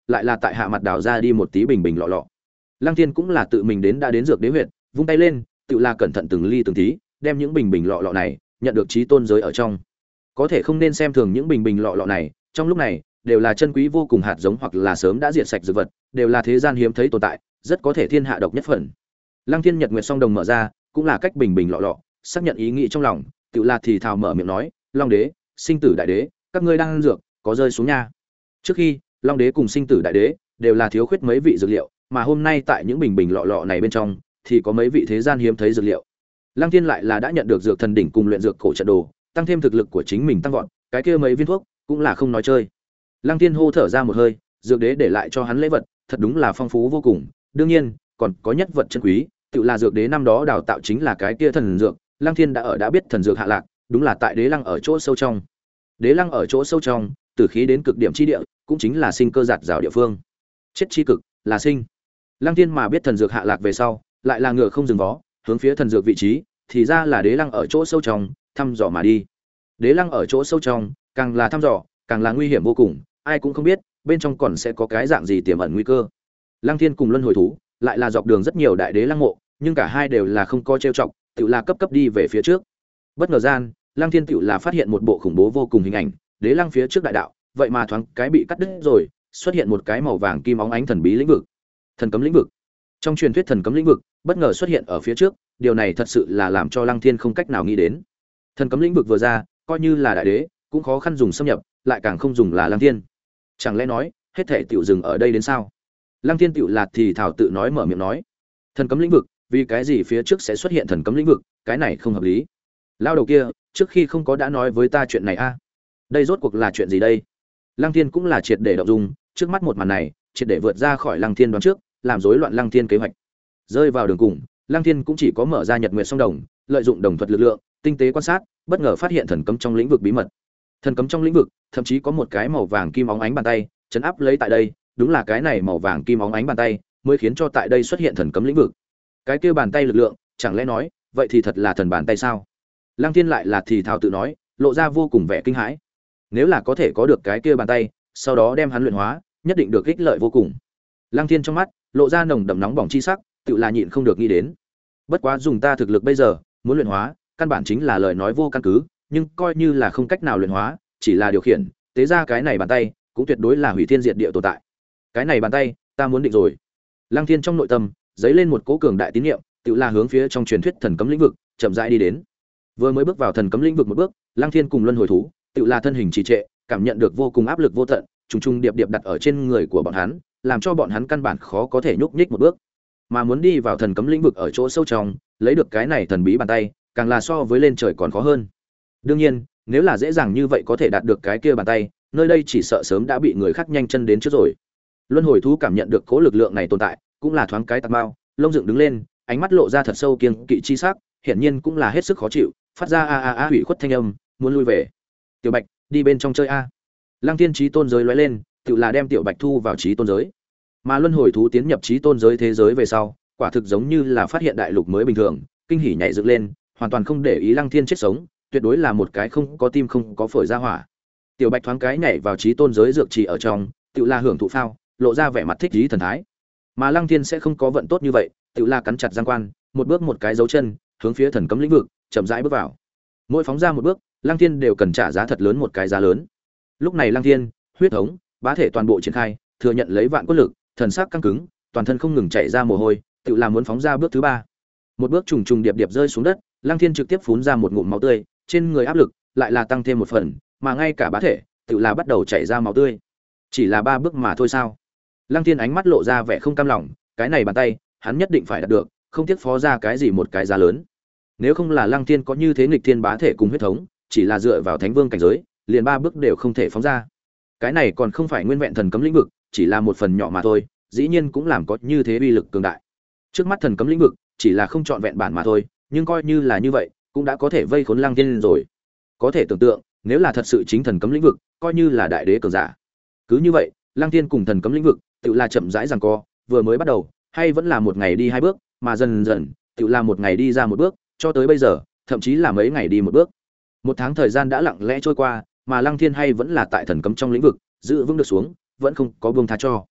lại là tại hạ mặt đào ra đi một tí bình bình lọ lọ. Lăng Thiên cũng là tự mình đến đã đến dược đế huyệt, vung tay lên, tự là cẩn thận từng ly từng tí, đem những bình bình lọ lọ này nhận được chí tôn giới ở trong. Có thể không nên xem thường những bình bình lọ lọ này, trong lúc này đều là chân quý vô cùng hạt giống hoặc là sớm đã diệt sạch dược vật, đều là thế gian hiếm thấy tồn tại, rất có thể thiên hạ độc nhất phần. Lăng Thiên Nhật Nguyệt song đồng mở ra, cũng là cách bình bình lọ lọ, xác nhận ý nghĩ trong lòng, tự là thì thào mở miệng nói, Long đế, sinh tử đại đế, các ngươi đang ăn dược, có rơi xuống nha. Trước khi, Long đế cùng sinh tử đại đế đều là thiếu khuyết mấy vị dược liệu, mà hôm nay tại những bình bình lọ lọ này bên trong thì có mấy vị thế gian hiếm thấy dược liệu. Lăng Thiên lại là đã nhận được dược thần đỉnh cùng luyện dược cổ trận đồ, tăng thêm thực lực của chính mình tăng vọt, cái kia mấy viên thuốc cũng là không nói chơi. Lăng Thiên hô thở ra một hơi, dược đế để lại cho hắn lễ vật, thật đúng là phong phú vô cùng. Đương nhiên, còn có nhất vật chân quý, tự là dược đế năm đó đào tạo chính là cái kia thần dược. Lăng Thiên đã ở đã biết thần dược hạ lạc, đúng là tại đế lăng ở chỗ sâu trong. Đế lăng ở chỗ sâu trong, tử khí đến cực điểm chi địa, cũng chính là sinh cơ giạt rào địa phương. Chết chi cực là sinh. Lăng Thiên mà biết thần dược hạ lạc về sau, lại là ngựa không dừng vó, hướng phía thần dược vị trí, thì ra là đế lăng ở chỗ sâu trong, thăm dò mà đi. Đế lăng ở chỗ sâu trong, càng là thăm dò, càng là nguy hiểm vô cùng, ai cũng không biết bên trong còn sẽ có cái dạng gì tiềm ẩn nguy cơ. Lăng Thiên cùng Luân Hồi thú, lại là dọc đường rất nhiều đại đế lăng mộ, nhưng cả hai đều là không có trêu chọc, tự là cấp cấp đi về phía trước. Bất ngờ gian, Lăng Thiên tự là phát hiện một bộ khủng bố vô cùng hình ảnh, đế lăng phía trước đại đạo, vậy mà thoáng cái bị cắt đứt rồi, xuất hiện một cái màu vàng kim óng ánh thần bí lĩnh vực. Thần cấm lĩnh vực. Trong truyền thuyết thần cấm lĩnh vực, bất ngờ xuất hiện ở phía trước, điều này thật sự là làm cho Lăng Thiên không cách nào nghĩ đến. Thần cấm lĩnh vực vừa ra, coi như là đại đế, cũng khó khăn dùng xâm nhập, lại càng không dùng là Lăng Thiên. Chẳng lẽ nói, hết thể tiểu dừng ở đây đến sao? Lăng Thiên tiểu lạt thì thảo tự nói mở miệng nói, thần cấm lĩnh vực, vì cái gì phía trước sẽ xuất hiện thần cấm lĩnh vực, cái này không hợp lý. Lao đầu kia, trước khi không có đã nói với ta chuyện này a? À? Đây rốt cuộc là chuyện gì đây? Lăng Thiên cũng là triệt để động dung, trước mắt một màn này, triệt để vượt ra khỏi Lăng Thiên đoán trước, làm rối loạn Lăng Thiên kế hoạch. Rơi vào đường cùng, Lăng Thiên cũng chỉ có mở ra Nhật Nguyệt song đồng, lợi dụng đồng thuật lực lượng, tinh tế quan sát, bất ngờ phát hiện thần cấm trong lĩnh vực bí mật. Thần cấm trong lĩnh vực, thậm chí có một cái màu vàng kim óng ánh bàn tay, chấn áp lấy tại đây, đúng là cái này màu vàng kim óng ánh bàn tay, mới khiến cho tại đây xuất hiện thần cấm lĩnh vực. Cái kia bàn tay lực lượng, chẳng lẽ nói, vậy thì thật là thần bàn tay sao? Lăng Thiên lại là thì thào tự nói, lộ ra vô cùng vẻ kinh hãi. Nếu là có thể có được cái kia bàn tay, sau đó đem hắn luyện hóa, nhất định được ích lợi vô cùng. Lăng Thiên trong mắt lộ ra nồng đậm nóng bỏng chi sắc, tự là nhịn không được nghĩ đến. Bất quá dùng ta thực lực bây giờ, muốn luyện hóa, căn bản chính là lời nói vô căn cứ, nhưng coi như là không cách nào luyện hóa, chỉ là điều khiển, tế ra cái này bàn tay, cũng tuyệt đối là hủy thiên diệt địa tồn tại. Cái này bàn tay, ta muốn định rồi. Lăng Thiên trong nội tâm, dấy lên một cỗ cường đại tín niệm, tự là hướng phía trong truyền thuyết thần cấm lĩnh vực, chậm rãi đi đến. Vừa mới bước vào thần cấm lĩnh vực một bước, Lăng Thiên cùng Luân Hồi thú, tự là thân hình trì trệ, cảm nhận được vô cùng áp lực vô tận, trùng trùng điệp điệp đặt ở trên người của bọn hắn, làm cho bọn hắn căn bản khó có thể nhúc nhích một bước. Mà muốn đi vào thần cấm lĩnh vực ở chỗ sâu trong, lấy được cái này thần bí bàn tay, càng là so với lên trời còn khó hơn. Đương nhiên, nếu là dễ dàng như vậy có thể đạt được cái kia bàn tay, nơi đây chỉ sợ sớm đã bị người khác nhanh chân đến trước rồi. Luân Hồi thú cảm nhận được cố lực lượng này tồn tại, cũng là thoáng cái tạc bao, lông dựng đứng lên, ánh mắt lộ ra thật sâu kiêng kỵ chi sắc, hiển nhiên cũng là hết sức khó chịu, phát ra a a a hủy khuất thanh âm, muốn lui về. Tiểu Bạch, đi bên trong chơi a. Lăng Thiên chí tôn giới lóe lên, tự là đem Tiểu Bạch thu vào chí tôn giới. Mà Luân Hồi thú tiến nhập chí tôn giới thế giới về sau, quả thực giống như là phát hiện đại lục mới bình thường, kinh hỉ nhảy dựng lên, hoàn toàn không để ý Lăng Thiên chết sống, tuyệt đối là một cái không có tim không có phổi ra hỏa. Tiểu Bạch thoáng cái nhảy vào chí tôn giới dược trì ở trong, tự là hưởng thụ phao, lộ ra vẻ mặt thích ý thần thái. Mà Lăng Thiên sẽ không có vận tốt như vậy, tự là cắn chặt giang quan, một bước một cái dấu chân, hướng phía thần cấm lĩnh vực, chậm rãi bước vào. Mỗi phóng ra một bước, Lăng Thiên đều cần trả giá thật lớn một cái giá lớn. Lúc này Lăng Thiên, huyết thống, bá thể toàn bộ triển khai, thừa nhận lấy vạn quân lực, thần sắc căng cứng, toàn thân không ngừng chảy ra mồ hôi, tự là muốn phóng ra bước thứ ba. Một bước trùng trùng điệp điệp rơi xuống đất, Lăng Thiên trực tiếp phun ra một ngụm máu tươi, trên người áp lực lại là tăng thêm một phần, mà ngay cả bá thể, tự là bắt đầu chảy ra máu tươi. Chỉ là ba bước mà thôi sao? Lăng Thiên ánh mắt lộ ra vẻ không cam lòng, cái này bàn tay, hắn nhất định phải đạt được, không tiếc phó ra cái gì một cái giá lớn. Nếu không là Lăng Thiên có như thế nghịch thiên bá thể cùng huyết thống, chỉ là dựa vào thánh vương cảnh giới, liền ba bước đều không thể phóng ra. Cái này còn không phải nguyên vẹn thần cấm lĩnh vực, chỉ là một phần nhỏ mà thôi, dĩ nhiên cũng làm có như thế uy lực cường đại. Trước mắt thần cấm lĩnh vực, chỉ là không chọn vẹn bản mà thôi, nhưng coi như là như vậy, cũng đã có thể vây khốn Lăng Thiên rồi. Có thể tưởng tượng, nếu là thật sự chính thần cấm lĩnh vực, coi như là đại đế cường giả. Cứ như vậy, Lăng Thiên cùng thần cấm lĩnh vực, tự là chậm rãi giằng co, vừa mới bắt đầu, hay vẫn là một ngày đi hai bước, mà dần dần, tự là một ngày đi ra một bước, cho tới bây giờ, thậm chí là mấy ngày đi một bước. Một tháng thời gian đã lặng lẽ trôi qua, mà Lăng Thiên hay vẫn là tại thần cấm trong lĩnh vực, giữ vững được xuống, vẫn không có buông tha cho.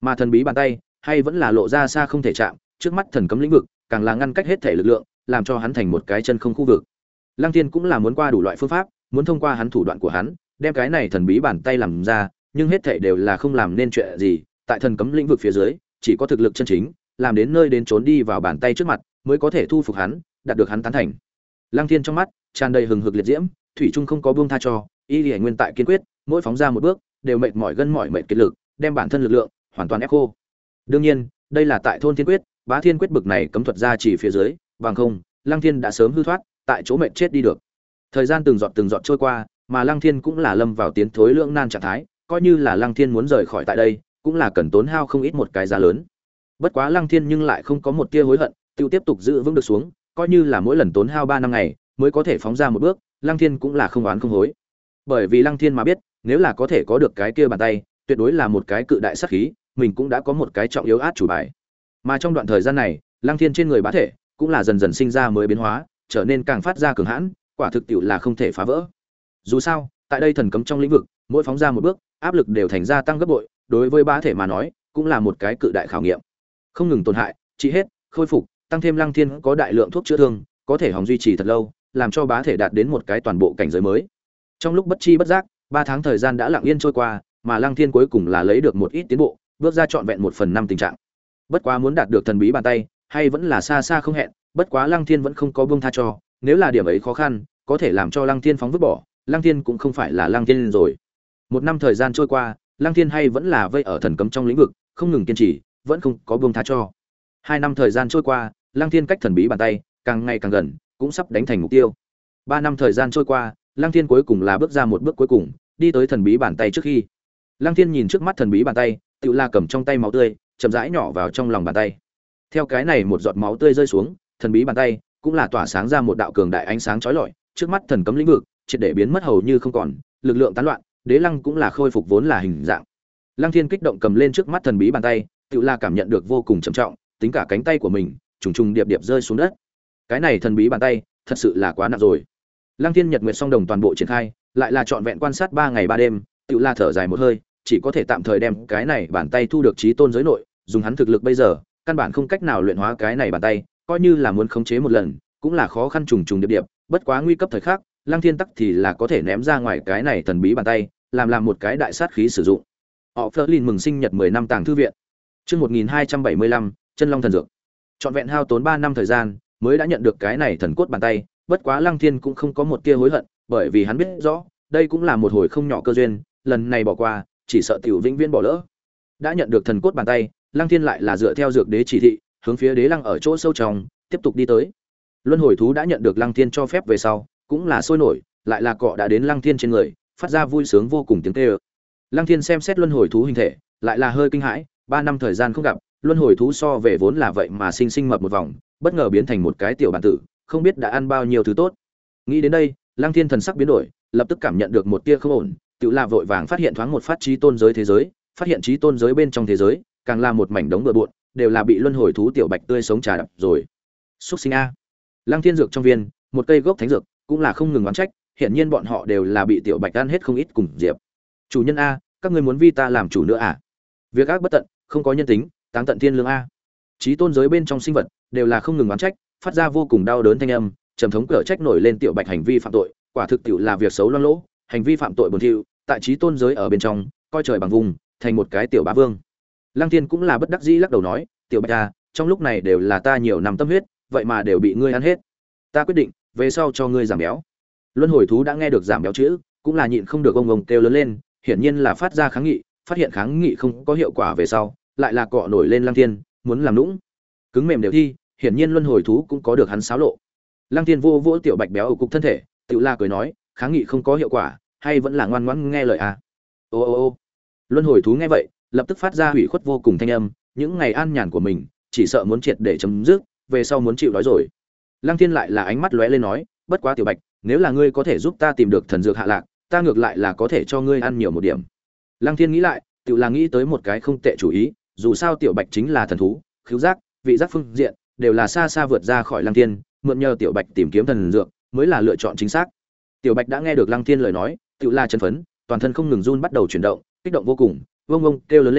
Mà thần bí bàn tay hay vẫn là lộ ra xa không thể chạm, trước mắt thần cấm lĩnh vực càng là ngăn cách hết thể lực lượng, làm cho hắn thành một cái chân không khu vực. Lăng Thiên cũng là muốn qua đủ loại phương pháp, muốn thông qua hắn thủ đoạn của hắn, đem cái này thần bí bàn tay làm ra, nhưng hết thảy đều là không làm nên chuyện gì, tại thần cấm lĩnh vực phía dưới, chỉ có thực lực chân chính, làm đến nơi đến trốn đi vào bàn tay trước mặt, mới có thể thu phục hắn, đạt được hắn tán thành. Lăng Thiên trong mắt tràn đầy hừng hực liệt diễm, thủy trung không có buông tha cho, y liễu nguyên tại kiên quyết, mỗi phóng ra một bước, đều mệt mỏi gân mỏi mệt kiệt lực, đem bản thân lực lượng hoàn toàn ép khô. Đương nhiên, đây là tại thôn thiên quyết, bá thiên quyết bực này cấm thuật ra chỉ phía dưới, bằng không, Lăng Thiên đã sớm hư thoát, tại chỗ mệt chết đi được. Thời gian từng giọt từng giọt trôi qua, mà Lăng Thiên cũng là lâm vào tiến thối lưỡng nan trạng thái, coi như là Lăng Thiên muốn rời khỏi tại đây, cũng là cần tốn hao không ít một cái giá lớn. Bất quá Lăng Thiên nhưng lại không có một tia hối hận, tiêu tiếp tục giữ vững được xuống, coi như là mỗi lần tốn hao ba năm ngày mới có thể phóng ra một bước, Lăng Thiên cũng là không oán không hối. Bởi vì Lăng Thiên mà biết, nếu là có thể có được cái kia bàn tay, tuyệt đối là một cái cự đại sát khí, mình cũng đã có một cái trọng yếu át chủ bài. Mà trong đoạn thời gian này, Lăng Thiên trên người bá thể cũng là dần dần sinh ra mới biến hóa, trở nên càng phát ra cường hãn, quả thực tiệu là không thể phá vỡ. Dù sao, tại đây thần cấm trong lĩnh vực, mỗi phóng ra một bước, áp lực đều thành ra tăng gấp bội, đối với bá thể mà nói, cũng là một cái cự đại khảo nghiệm. Không ngừng tổn hại, trị hết, khôi phục, tăng thêm Lăng Thiên có đại lượng thuốc chữa thương, có thể hòng duy trì thật lâu, làm cho bá thể đạt đến một cái toàn bộ cảnh giới mới. Trong lúc bất chi bất giác, ba tháng thời gian đã lặng yên trôi qua, mà Lăng Thiên cuối cùng là lấy được một ít tiến bộ, bước ra trọn vẹn một phần năm tình trạng. Bất quá muốn đạt được thần bí bàn tay, hay vẫn là xa xa không hẹn, bất quá Lăng Thiên vẫn không có buông tha cho, nếu là điểm ấy khó khăn, có thể làm cho Lăng Thiên phóng vứt bỏ, Lăng Thiên cũng không phải là Lăng Thiên rồi. Một năm thời gian trôi qua, Lăng Thiên hay vẫn là vây ở thần cấm trong lĩnh vực, không ngừng kiên trì, vẫn không có buông tha cho. Hai năm thời gian trôi qua, Lăng Thiên cách thần bí bàn tay càng ngày càng gần, cũng sắp đánh thành mục tiêu. Ba năm thời gian trôi qua, Lăng Thiên cuối cùng là bước ra một bước cuối cùng, đi tới thần bí bàn tay trước khi. Lăng Thiên nhìn trước mắt thần bí bàn tay, tựu là cầm trong tay máu tươi, chậm rãi nhỏ vào trong lòng bàn tay. Theo cái này một giọt máu tươi rơi xuống, thần bí bàn tay cũng là tỏa sáng ra một đạo cường đại ánh sáng chói lọi, trước mắt thần cấm lĩnh vực triệt để biến mất hầu như không còn, lực lượng tán loạn, đế lăng cũng là khôi phục vốn là hình dạng. Lăng Thiên kích động cầm lên trước mắt thần bí bàn tay, tựu là cảm nhận được vô cùng trầm trọng, tính cả cánh tay của mình trùng trùng điệp điệp rơi xuống đất. Cái này thần bí bàn tay, thật sự là quá nặng rồi. Lăng Thiên Nhật Nguyệt song đồng toàn bộ triển khai, lại là trọn vẹn quan sát ba ngày ba đêm, tựu là thở dài một hơi, chỉ có thể tạm thời đem cái này bàn tay thu được chí tôn giới nội, dùng hắn thực lực bây giờ, căn bản không cách nào luyện hóa cái này bàn tay, coi như là muốn khống chế một lần, cũng là khó khăn trùng trùng điệp điệp, bất quá nguy cấp thời khắc, Lăng Thiên tắc thì là có thể ném ra ngoài cái này thần bí bàn tay, làm làm một cái đại sát khí sử dụng. Họ Flerlin mừng sinh nhật mười năm tàng thư viện. Chương một nghìn hai trăm bảy mươi lăm, chân long thần dược. Trọn vẹn hao tốn ba năm thời gian, mới đã nhận được cái này thần cốt bàn tay, bất quá Lăng Thiên cũng không có một tia hối hận, bởi vì hắn biết rõ, đây cũng là một hồi không nhỏ cơ duyên, lần này bỏ qua, chỉ sợ tiểu vĩnh viễn bỏ lỡ. Đã nhận được thần cốt bàn tay, Lăng Thiên lại là dựa theo dược đế chỉ thị, hướng phía đế lăng ở chỗ sâu trong, tiếp tục đi tới. Luân hồi thú đã nhận được Lăng Thiên cho phép về sau, cũng là sôi nổi, lại là cọ đã đến Lăng Thiên trên người, phát ra vui sướng vô cùng tiếng kêu. Lăng Thiên xem xét luân hồi thú hình thể, lại là hơi kinh hãi, ba năm thời gian không gặp, luân hồi thú so về vốn là vậy mà sinh sinh mập một vòng, bất ngờ biến thành một cái tiểu bản tử, không biết đã ăn bao nhiêu thứ tốt. Nghĩ đến đây, Lăng Thiên thần sắc biến đổi, lập tức cảm nhận được một tia không ổn, tự là vội vàng phát hiện thoáng một phát chí tôn giới thế giới, phát hiện chí tôn giới bên trong thế giới, càng là một mảnh đống bừa bộn, đều là bị luân hồi thú tiểu bạch tươi sống trà đập rồi. Súc sinh a. Lăng Thiên dược trong viên, một cây gốc thánh dược, cũng là không ngừng oán trách, hiện nhiên bọn họ đều là bị tiểu bạch ăn hết không ít cùng diệp. Chủ nhân a, các ngươi muốn vi ta làm chủ nữa à? Việc ác bất tận, không có nhân tính, táng tận thiên lương a. Chí tôn giới bên trong sinh vật đều là không ngừng oán trách, phát ra vô cùng đau đớn thanh âm, trầm thống cở trách nổi lên tiểu bạch hành vi phạm tội, quả thực tiểu là việc xấu loan lỗ, hành vi phạm tội buồn thiu, tại chí tôn giới ở bên trong, coi trời bằng vùng, thành một cái tiểu bá vương. Lăng Thiên cũng là bất đắc dĩ lắc đầu nói, tiểu bạch a, trong lúc này đều là ta nhiều năm tâm huyết, vậy mà đều bị ngươi ăn hết. Ta quyết định, về sau cho ngươi giảm béo. Luân hồi thú đã nghe được giảm béo chữ, cũng là nhịn không được ông ông kêu lớn lên, hiển nhiên là phát ra kháng nghị, phát hiện kháng nghị không có hiệu quả về sau, lại là cọ nổi lên Lăng Thiên, muốn làm nũng. Cứng mềm đều thi, hiển nhiên luân hồi thú cũng có được hắn xáo lộ. Lăng Thiên vô vỗ tiểu bạch béo ở cục thân thể, tiểu la cười nói, kháng nghị không có hiệu quả, hay vẫn là ngoan ngoãn nghe lời à? Ô ô ô. Luân hồi thú nghe vậy, lập tức phát ra hủy khuất vô cùng thanh âm, những ngày an nhàn của mình, chỉ sợ muốn triệt để chấm dứt, về sau muốn chịu đói rồi. Lăng Thiên lại là ánh mắt lóe lên nói, bất quá tiểu bạch, nếu là ngươi có thể giúp ta tìm được thần dược hạ lạc, ta ngược lại là có thể cho ngươi ăn nhiều một điểm. Lăng Thiên nghĩ lại, tự là nghĩ tới một cái không tệ chủ ý, dù sao tiểu bạch chính là thần thú, khứu giác, vị giác phương diện đều là xa xa vượt ra khỏi Lăng Thiên, mượn nhờ tiểu bạch tìm kiếm thần dược mới là lựa chọn chính xác. Tiểu bạch đã nghe được Lăng Thiên lời nói, tự là chấn phấn, toàn thân không ngừng run bắt đầu chuyển động, kích động vô cùng, vông vông kêu lớn lên,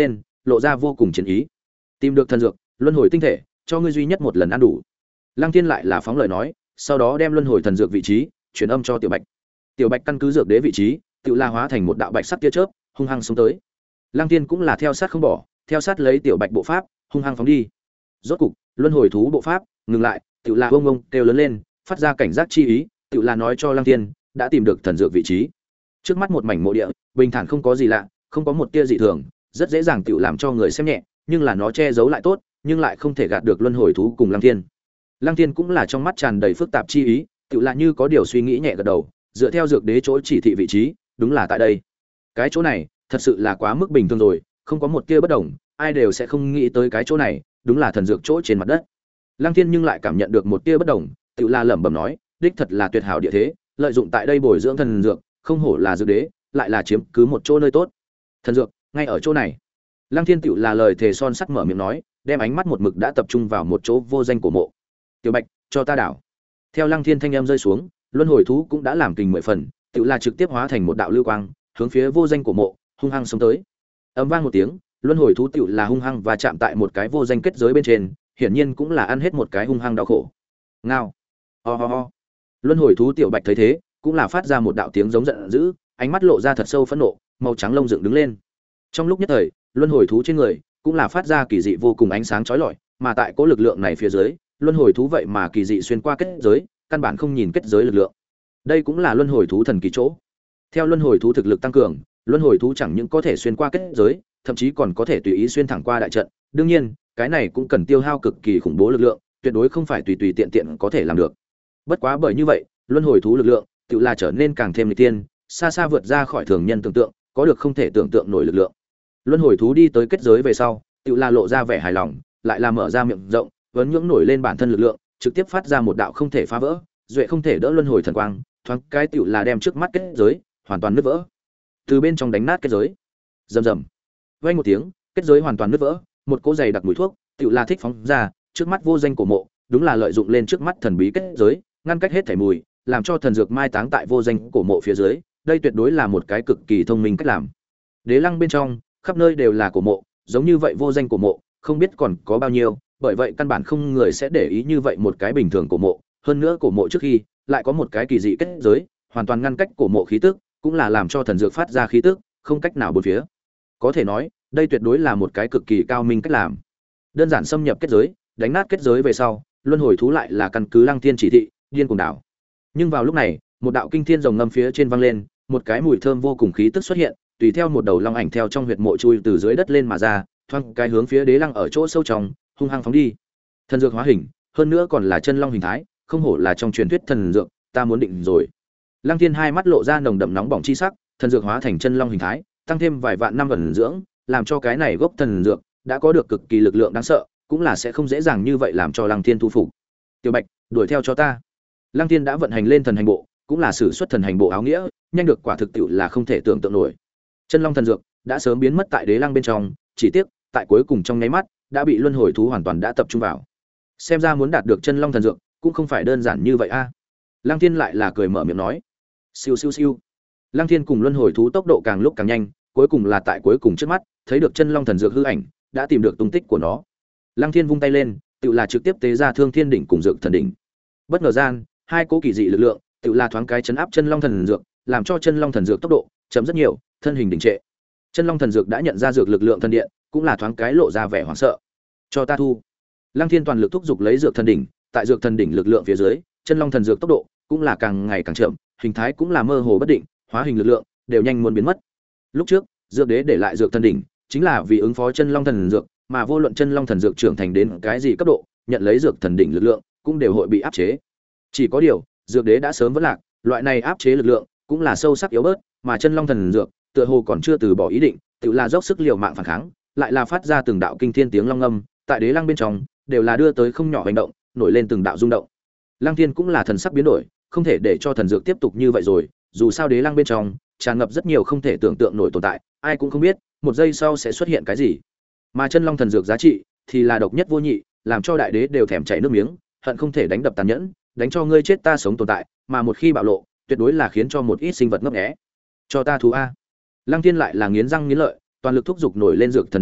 lộ ra vô cùng chiến ý. Tìm được thần dược, luân hồi tinh thể, cho ngươi duy nhất một lần ăn đủ. Lăng Thiên lại là phóng lời nói, sau đó đem luân hồi thần dược vị trí truyền âm cho Tiểu Bạch. Tiểu Bạch căn cứ dược đế vị trí, tự la hóa thành một đạo bạch sắc tia chớp, hung hăng xuống tới. Lăng Thiên cũng là theo sát không bỏ, theo sát lấy Tiểu Bạch bộ pháp, hung hăng phóng đi. Rốt cục, luân hồi thú bộ pháp ngừng lại, tự la ông ông kêu lớn lên, phát ra cảnh giác chi ý, tự la nói cho Lăng Thiên đã tìm được thần dược vị trí. Trước mắt một mảnh mộ địa, bình thản không có gì lạ, không có một tia dị thường, rất dễ dàng tự làm cho người xem nhẹ, nhưng là nó che giấu lại tốt, nhưng lại không thể gạt được luân hồi thú cùng Lăng Thiên. Lăng Thiên cũng là trong mắt tràn đầy phức tạp chi ý, tự là như có điều suy nghĩ nhẹ gật đầu, dựa theo dược đế chỗ chỉ thị vị trí, đúng là tại đây. Cái chỗ này, thật sự là quá mức bình thường rồi, không có một tia bất đồng, ai đều sẽ không nghĩ tới cái chỗ này, đúng là thần dược chỗ trên mặt đất. Lăng Thiên nhưng lại cảm nhận được một tia bất đồng, tự là lẩm bẩm nói, đích thật là tuyệt hảo địa thế, lợi dụng tại đây bồi dưỡng thần dược, không hổ là dược đế, lại là chiếm cứ một chỗ nơi tốt. Thần dược, ngay ở chỗ này. Lăng Thiên tự là lời thề son sắt mở miệng nói, đem ánh mắt một mực đã tập trung vào một chỗ vô danh của mộ. Tiểu Bạch, cho ta đảo. Theo Lăng Thiên thanh âm rơi xuống, luân hồi thú cũng đã làm kình mười phần, tự là trực tiếp hóa thành một đạo lưu quang, hướng phía vô danh của mộ hung hăng xông tới. Ầm vang một tiếng, luân hồi thú tự là hung hăng và chạm tại một cái vô danh kết giới bên trên, hiển nhiên cũng là ăn hết một cái hung hăng đau khổ. Ngao. Ho ho ho. Luân hồi thú Tiểu Bạch thấy thế, cũng là phát ra một đạo tiếng giống giận dữ, ánh mắt lộ ra thật sâu phẫn nộ, màu trắng lông dựng đứng lên. Trong lúc nhất thời, luân hồi thú trên người cũng là phát ra kỳ dị vô cùng ánh sáng chói lọi, mà tại cỗ lực lượng này phía dưới, luân hồi thú vậy mà kỳ dị xuyên qua kết giới, căn bản không nhìn kết giới lực lượng. Đây cũng là luân hồi thú thần kỳ chỗ. Theo luân hồi thú thực lực tăng cường, luân hồi thú chẳng những có thể xuyên qua kết giới, thậm chí còn có thể tùy ý xuyên thẳng qua đại trận. Đương nhiên, cái này cũng cần tiêu hao cực kỳ khủng bố lực lượng, tuyệt đối không phải tùy tùy tiện tiện có thể làm được. Bất quá bởi như vậy, luân hồi thú lực lượng tự là trở nên càng thêm nghịch tiên, xa xa vượt ra khỏi thường nhân tưởng tượng, có được không thể tưởng tượng nổi lực lượng. Luân hồi thú đi tới kết giới về sau, tự là lộ ra vẻ hài lòng, lại là mở ra miệng rộng, vấn nhưỡng nổi lên bản thân lực lượng, trực tiếp phát ra một đạo không thể phá vỡ, duệ không thể đỡ luân hồi thần quang, thoáng cái tiểu là đem trước mắt kết giới hoàn toàn nứt vỡ. Từ bên trong đánh nát kết giới. Rầm rầm. Vang một tiếng, kết giới hoàn toàn nứt vỡ, một cỗ dày đặc mùi thuốc, tiểu là thích phóng ra, trước mắt vô danh cổ mộ, đúng là lợi dụng lên trước mắt thần bí kết giới, ngăn cách hết thảy mùi, làm cho thần dược mai táng tại vô danh cổ mộ phía dưới, đây tuyệt đối là một cái cực kỳ thông minh cách làm. Đế lăng bên trong, khắp nơi đều là cổ mộ, giống như vậy vô danh cổ mộ, không biết còn có bao nhiêu, bởi vậy căn bản không người sẽ để ý như vậy một cái bình thường cổ mộ, hơn nữa cổ mộ trước khi lại có một cái kỳ dị kết giới, hoàn toàn ngăn cách cổ mộ khí tức, cũng là làm cho thần dược phát ra khí tức, không cách nào bốn phía. Có thể nói, đây tuyệt đối là một cái cực kỳ cao minh cách làm. Đơn giản xâm nhập kết giới, đánh nát kết giới về sau, luân hồi thú lại là căn cứ Lăng Thiên chỉ thị, điên cuồng đảo. Nhưng vào lúc này, một đạo kinh thiên rồng ngâm phía trên vang lên, một cái mùi thơm vô cùng khí tức xuất hiện, tùy theo một đầu long ảnh theo trong huyệt mộ chui từ dưới đất lên mà ra, thoáng cái hướng phía đế lăng ở chỗ sâu trong, hung hăng phóng đi. Thần dược hóa hình, hơn nữa còn là chân long hình thái, không hổ là trong truyền thuyết thần dược, ta muốn định rồi. Lăng Thiên hai mắt lộ ra nồng đậm nóng bỏng chi sắc, thần dược hóa thành chân long hình thái, tăng thêm vài vạn năm ẩn dưỡng, làm cho cái này gốc thần dược đã có được cực kỳ lực lượng đáng sợ, cũng là sẽ không dễ dàng như vậy làm cho Lăng Thiên thu phục. Tiểu Bạch, đuổi theo cho ta. Lăng Thiên đã vận hành lên thần hành bộ, cũng là sử xuất thần hành bộ áo nghĩa, nhanh được quả thực tiệu là không thể tưởng tượng nổi. Chân long thần dược đã sớm biến mất tại đế lăng bên trong, chỉ tiếc tại cuối cùng trong nháy mắt đã bị luân hồi thú hoàn toàn đã tập trung vào. Xem ra muốn đạt được chân long thần dược cũng không phải đơn giản như vậy a. Lăng Thiên lại là cười mở miệng nói. Siêu siêu siêu. Lăng Thiên cùng luân hồi thú tốc độ càng lúc càng nhanh, cuối cùng là tại cuối cùng trước mắt, thấy được chân long thần dược hư ảnh, đã tìm được tung tích của nó. Lăng Thiên vung tay lên, tự là trực tiếp tế ra Thương Thiên đỉnh cùng dược thần đỉnh. Bất ngờ gian, hai cỗ kỳ dị lực lượng, tự là thoáng cái chấn áp chân long thần dược, làm cho chân long thần dược tốc độ chậm rất nhiều, thân hình đình trệ. Chân long thần dược đã nhận ra dược lực lượng thần điện, cũng là thoáng cái lộ ra vẻ hoảng sợ. Cho ta thu. Lăng Thiên toàn lực thúc giục lấy dược thần đỉnh, tại dược thần đỉnh lực lượng phía dưới, chân long thần dược tốc độ cũng là càng ngày càng chậm, hình thái cũng là mơ hồ bất định, hóa hình lực lượng đều nhanh muốn biến mất. Lúc trước, dược đế để lại dược thần đỉnh, chính là vì ứng phó chân long thần dược, mà vô luận chân long thần dược trưởng thành đến cái gì cấp độ, nhận lấy dược thần đỉnh lực lượng, cũng đều hội bị áp chế. Chỉ có điều, dược đế đã sớm vỡ lạc, loại này áp chế lực lượng cũng là sâu sắc yếu bớt, mà chân long thần dược tựa hồ còn chưa từ bỏ ý định, tự là dốc sức liều mạng phản kháng, lại là phát ra từng đạo kinh thiên tiếng long ngâm, tại đế lăng bên trong đều là đưa tới không nhỏ hành động, nổi lên từng đạo rung động. Lăng Thiên cũng là thần sắc biến đổi, không thể để cho thần dược tiếp tục như vậy rồi, dù sao đế lăng bên trong tràn ngập rất nhiều không thể tưởng tượng nổi tồn tại, ai cũng không biết một giây sau sẽ xuất hiện cái gì. Mà chân long thần dược giá trị thì là độc nhất vô nhị, làm cho đại đế đều thèm chảy nước miếng, hận không thể đánh đập tàn nhẫn, đánh cho ngươi chết ta sống tồn tại, mà một khi bạo lộ, tuyệt đối là khiến cho một ít sinh vật ngấp nghé. Cho ta thú a. Lăng Thiên lại là nghiến răng nghiến lợi, toàn lực thúc giục nổi lên dược thần đỉnh,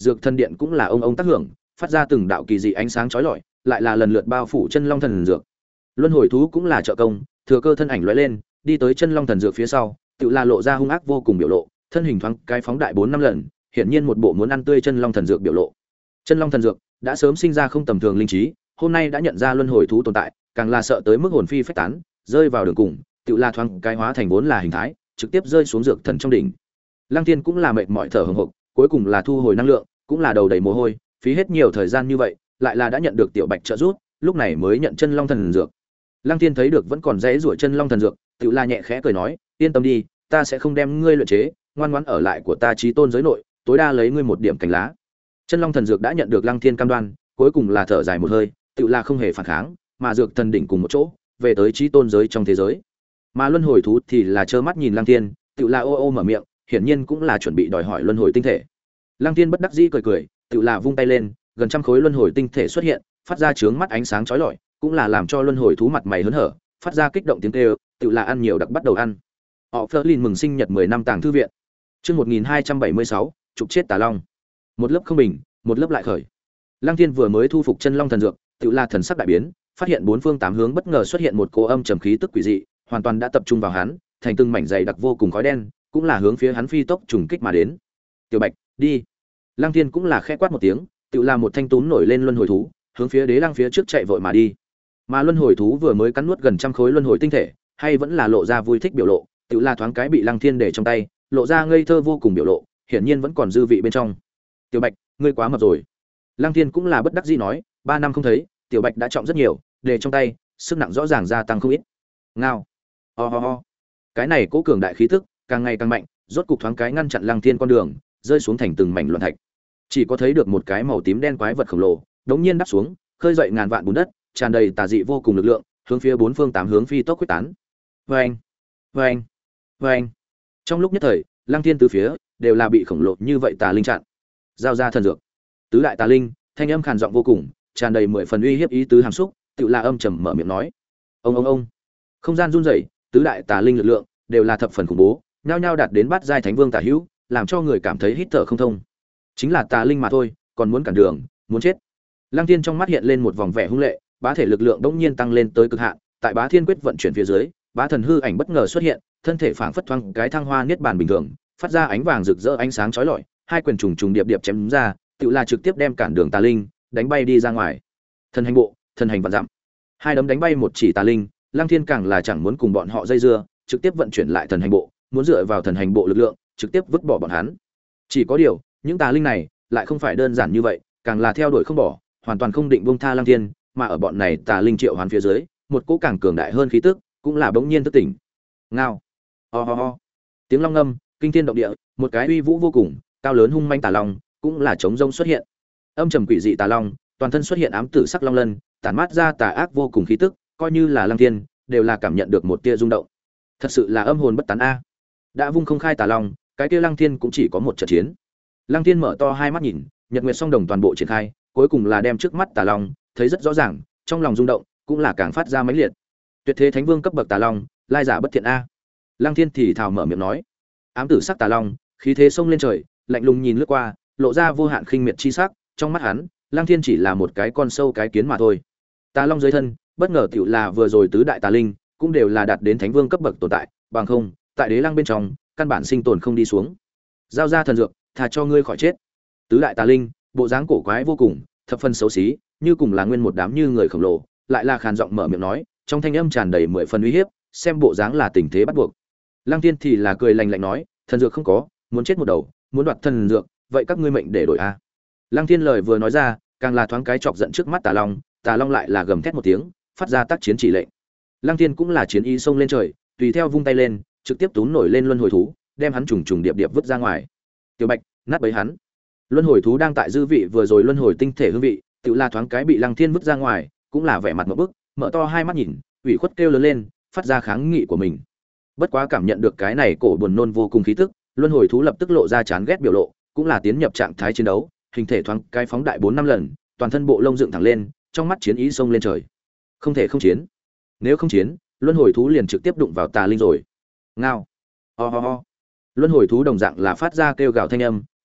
dược thần điện cũng là ông ông tác hưởng, phát ra từng đạo kỳ dị ánh sáng chói lọi, lại là lần lượt bao phủ chân long thần dược. Luân hồi thú cũng là trợ công, thừa cơ thân ảnh lóe lên, đi tới chân long thần dược phía sau, tự là lộ ra hung ác vô cùng biểu lộ, thân hình thoáng cái phóng đại bốn năm lần, hiển nhiên một bộ muốn ăn tươi chân long thần dược biểu lộ. Chân long thần dược đã sớm sinh ra không tầm thường linh trí, hôm nay đã nhận ra luân hồi thú tồn tại, càng là sợ tới mức hồn phi phách tán, rơi vào đường cùng, tự là thoáng cái hóa thành vốn là hình thái, trực tiếp rơi xuống dược thần trong đỉnh. Lăng Tiên cũng là mệt mỏi thở hổn hộc, cuối cùng là thu hồi năng lượng, cũng là đầu đầy mồ hôi, phí hết nhiều thời gian như vậy, lại là đã nhận được tiểu Bạch trợ giúp, lúc này mới nhận chân long thần dược. Lăng Tiên thấy được vẫn còn rẽ rủa chân long thần dược, tự la nhẹ khẽ cười nói, yên tâm đi, ta sẽ không đem ngươi luyện chế, ngoan ngoãn ở lại của ta chí tôn giới nội, tối đa lấy ngươi một điểm cành lá. Chân long thần dược đã nhận được Lăng Thiên cam đoan, cuối cùng là thở dài một hơi, tự la không hề phản kháng, mà dược thần đỉnh cùng một chỗ, về tới chí tôn giới trong thế giới. Mà luân hồi thú thì là trơ mắt nhìn Lăng Thiên, tự la ô ô mở miệng, hiển nhiên cũng là chuẩn bị đòi hỏi luân hồi tinh thể. Lăng Thiên bất đắc dĩ cười cười, tự là vung tay lên, gần trăm khối luân hồi tinh thể xuất hiện, phát ra chướng mắt ánh sáng chói lọi, cũng là làm cho luân hồi thú mặt mày hớn hở, phát ra kích động tiếng kêu, tự là ăn nhiều đặc bắt đầu ăn. Họ Flerlin mừng sinh nhật mười năm tàng thư viện. Chương một nghìn hai trăm bảy mươi sáu, trục chết tà long. Một lớp không bình, một lớp lại khởi. Lăng Thiên vừa mới thu phục chân long thần dược, tự là thần sắc đại biến, phát hiện bốn phương tám hướng bất ngờ xuất hiện một cỗ âm trầm khí tức quỷ dị, hoàn toàn đã tập trung vào hắn, thành từng mảnh dày đặc vô cùng khói đen, cũng là hướng phía hắn phi tốc trùng kích mà đến. "Tiểu Bạch, đi." Lăng Thiên cũng là khẽ quát một tiếng, tự là một thanh túm nổi lên luân hồi thú, hướng phía đế lăng phía trước chạy vội mà đi. Mà luân hồi thú vừa mới cắn nuốt gần trăm khối luân hồi tinh thể, hay vẫn là lộ ra vui thích biểu lộ, tự là thoáng cái bị Lăng Thiên để trong tay, lộ ra ngây thơ vô cùng biểu lộ, hiển nhiên vẫn còn dư vị bên trong. "Tiểu Bạch, ngươi quá mập rồi." Lăng Thiên cũng là bất đắc dĩ nói, ba năm không thấy, Tiểu Bạch đã trọng rất nhiều, để trong tay, sức nặng rõ ràng gia tăng không ít. Ngao. Ho ho ho. Cái này cố cường đại khí tức, càng ngày càng mạnh, rốt cục thoáng cái ngăn chặn Lăng Thiên con đường, rơi xuống thành từng mảnh loạn thạch. Chỉ có thấy được một cái màu tím đen quái vật khổng lồ, đống nhiên đáp xuống, khơi dậy ngàn vạn bùn đất, tràn đầy tà dị vô cùng lực lượng, hướng phía bốn phương tám hướng phi tốc quyết tán. Oeng, oeng, oeng. Trong lúc nhất thời, Lăng Thiên tứ phía đều là bị khổng lồ như vậy tà linh chặn. Giao ra thần dược. Tứ đại tà linh, thanh âm khàn giọng vô cùng, tràn đầy mười phần uy hiếp ý tứ hàm xúc, tự là âm trầm mở miệng nói. Ông ông ông. Không gian run rẩy, tứ đại tà linh lực lượng đều là thập phần khủng bố, nhao nhao đạt đến bát giai thánh vương tà hữu, làm cho người cảm thấy hít thở không thông. Chính là tà linh mà thôi, còn muốn cản đường, muốn chết. Lăng Thiên trong mắt hiện lên một vòng vẻ hung lệ, bá thể lực lượng bỗng nhiên tăng lên tới cực hạn, tại Bá Thiên quyết vận chuyển phía dưới, bá thần hư ảnh bất ngờ xuất hiện, thân thể phảng phất thoáng cái thăng hoa niết bàn bình thường, phát ra ánh vàng rực rỡ ánh sáng chói lọi, hai quyền trùng trùng điệp điệp chém ra, tựa là trực tiếp đem cản đường tà linh đánh bay đi ra ngoài. Thần hành bộ, thần hành vạn dặm. Hai đấm đánh bay một chỉ tà linh, Lăng Thiên càng là chẳng muốn cùng bọn họ dây dưa, trực tiếp vận chuyển lại thần hành bộ, muốn dựa vào thần hành bộ lực lượng, trực tiếp vứt bỏ bọn hắn. Chỉ có điều, những tà linh này lại không phải đơn giản như vậy, càng là theo đuổi không bỏ, hoàn toàn không định buông tha Lăng Thiên, mà ở bọn này tà linh triệu hoán phía dưới, một cỗ càng cường đại hơn khí tức, cũng là bỗng nhiên thức tỉnh. Ngao. Ho ho ho. Tiếng long ngâm, kinh thiên động địa, một cái uy vũ vô cùng, cao lớn hung manh tà long, cũng là trống rông xuất hiện. Âm trầm quỷ dị tà long, toàn thân xuất hiện ám tử sắc long lân, tản mát ra tà ác vô cùng khí tức, coi như là Lăng Thiên, đều là cảm nhận được một tia rung động. Thật sự là âm hồn bất tán a. Đã vung không khai tà long, cái kia Lăng Thiên cũng chỉ có một trận chiến. Lăng Thiên mở to hai mắt nhìn, Nhật Nguyệt song đồng toàn bộ triển khai, cuối cùng là đem trước mắt tà long thấy rất rõ ràng, trong lòng rung động cũng là càng phát ra mãnh liệt. Tuyệt thế thánh vương cấp bậc tà long, lai giả bất thiện a. Lăng Thiên thì thào mở miệng nói. Ám tử sắc tà long, khí thế sông lên trời, lạnh lùng nhìn lướt qua, lộ ra vô hạn khinh miệt chi sắc, trong mắt hắn, Lăng Thiên chỉ là một cái con sâu cái kiến mà thôi. Tà long dưới thân, bất ngờ tiểu là vừa rồi tứ đại tà linh, cũng đều là đạt đến thánh vương cấp bậc tồn tại, bằng không, tại đế lăng bên trong, căn bản sinh tồn không đi xuống. Giao ra thần dược, thà cho ngươi khỏi chết. Tứ đại tà linh, bộ dáng cổ quái vô cùng, thập phần xấu xí, như cùng là nguyên một đám như người khổng lồ, lại là khàn giọng mở miệng nói, trong thanh âm tràn đầy mười phần uy hiếp, xem bộ dáng là tình thế bắt buộc. Lăng Thiên thì là cười lạnh lạnh nói, thần dược không có, muốn chết một đầu, muốn đoạt thần dược, vậy các ngươi mệnh để đổi a. Lăng Thiên lời vừa nói ra, càng là thoáng cái chọc giận trước mắt Tà Long, Tà Long lại là gầm thét một tiếng, phát ra tác chiến chỉ lệnh. Lăng Thiên cũng là chiến ý xông lên trời, tùy theo vung tay lên, trực tiếp túm nổi lên luân hồi thú, đem hắn trùng trùng điệp điệp vứt ra ngoài. Tiểu Bạch, nát bấy hắn. Luân hồi thú đang tại dư vị vừa rồi luân hồi tinh thể hương vị, tự là thoáng cái bị Lăng Thiên vứt ra ngoài, cũng là vẻ mặt ngộp bức, mở to hai mắt nhìn, ủy khuất kêu lớn lên, phát ra kháng nghị của mình. Bất quá cảm nhận được cái này cổ buồn nôn vô cùng khí tức, luân hồi thú lập tức lộ ra chán ghét biểu lộ, cũng là tiến nhập trạng thái chiến đấu, hình thể thoáng cái phóng đại bốn năm lần, toàn thân bộ lông dựng thẳng lên, trong mắt chiến ý xông lên trời. Không thể không chiến. Nếu không chiến, luân hồi thú liền trực tiếp đụng vào tà linh rồi. Ngao. Ho ho ho. Luân hồi thú đồng dạng là phát ra kêu gào thanh âm,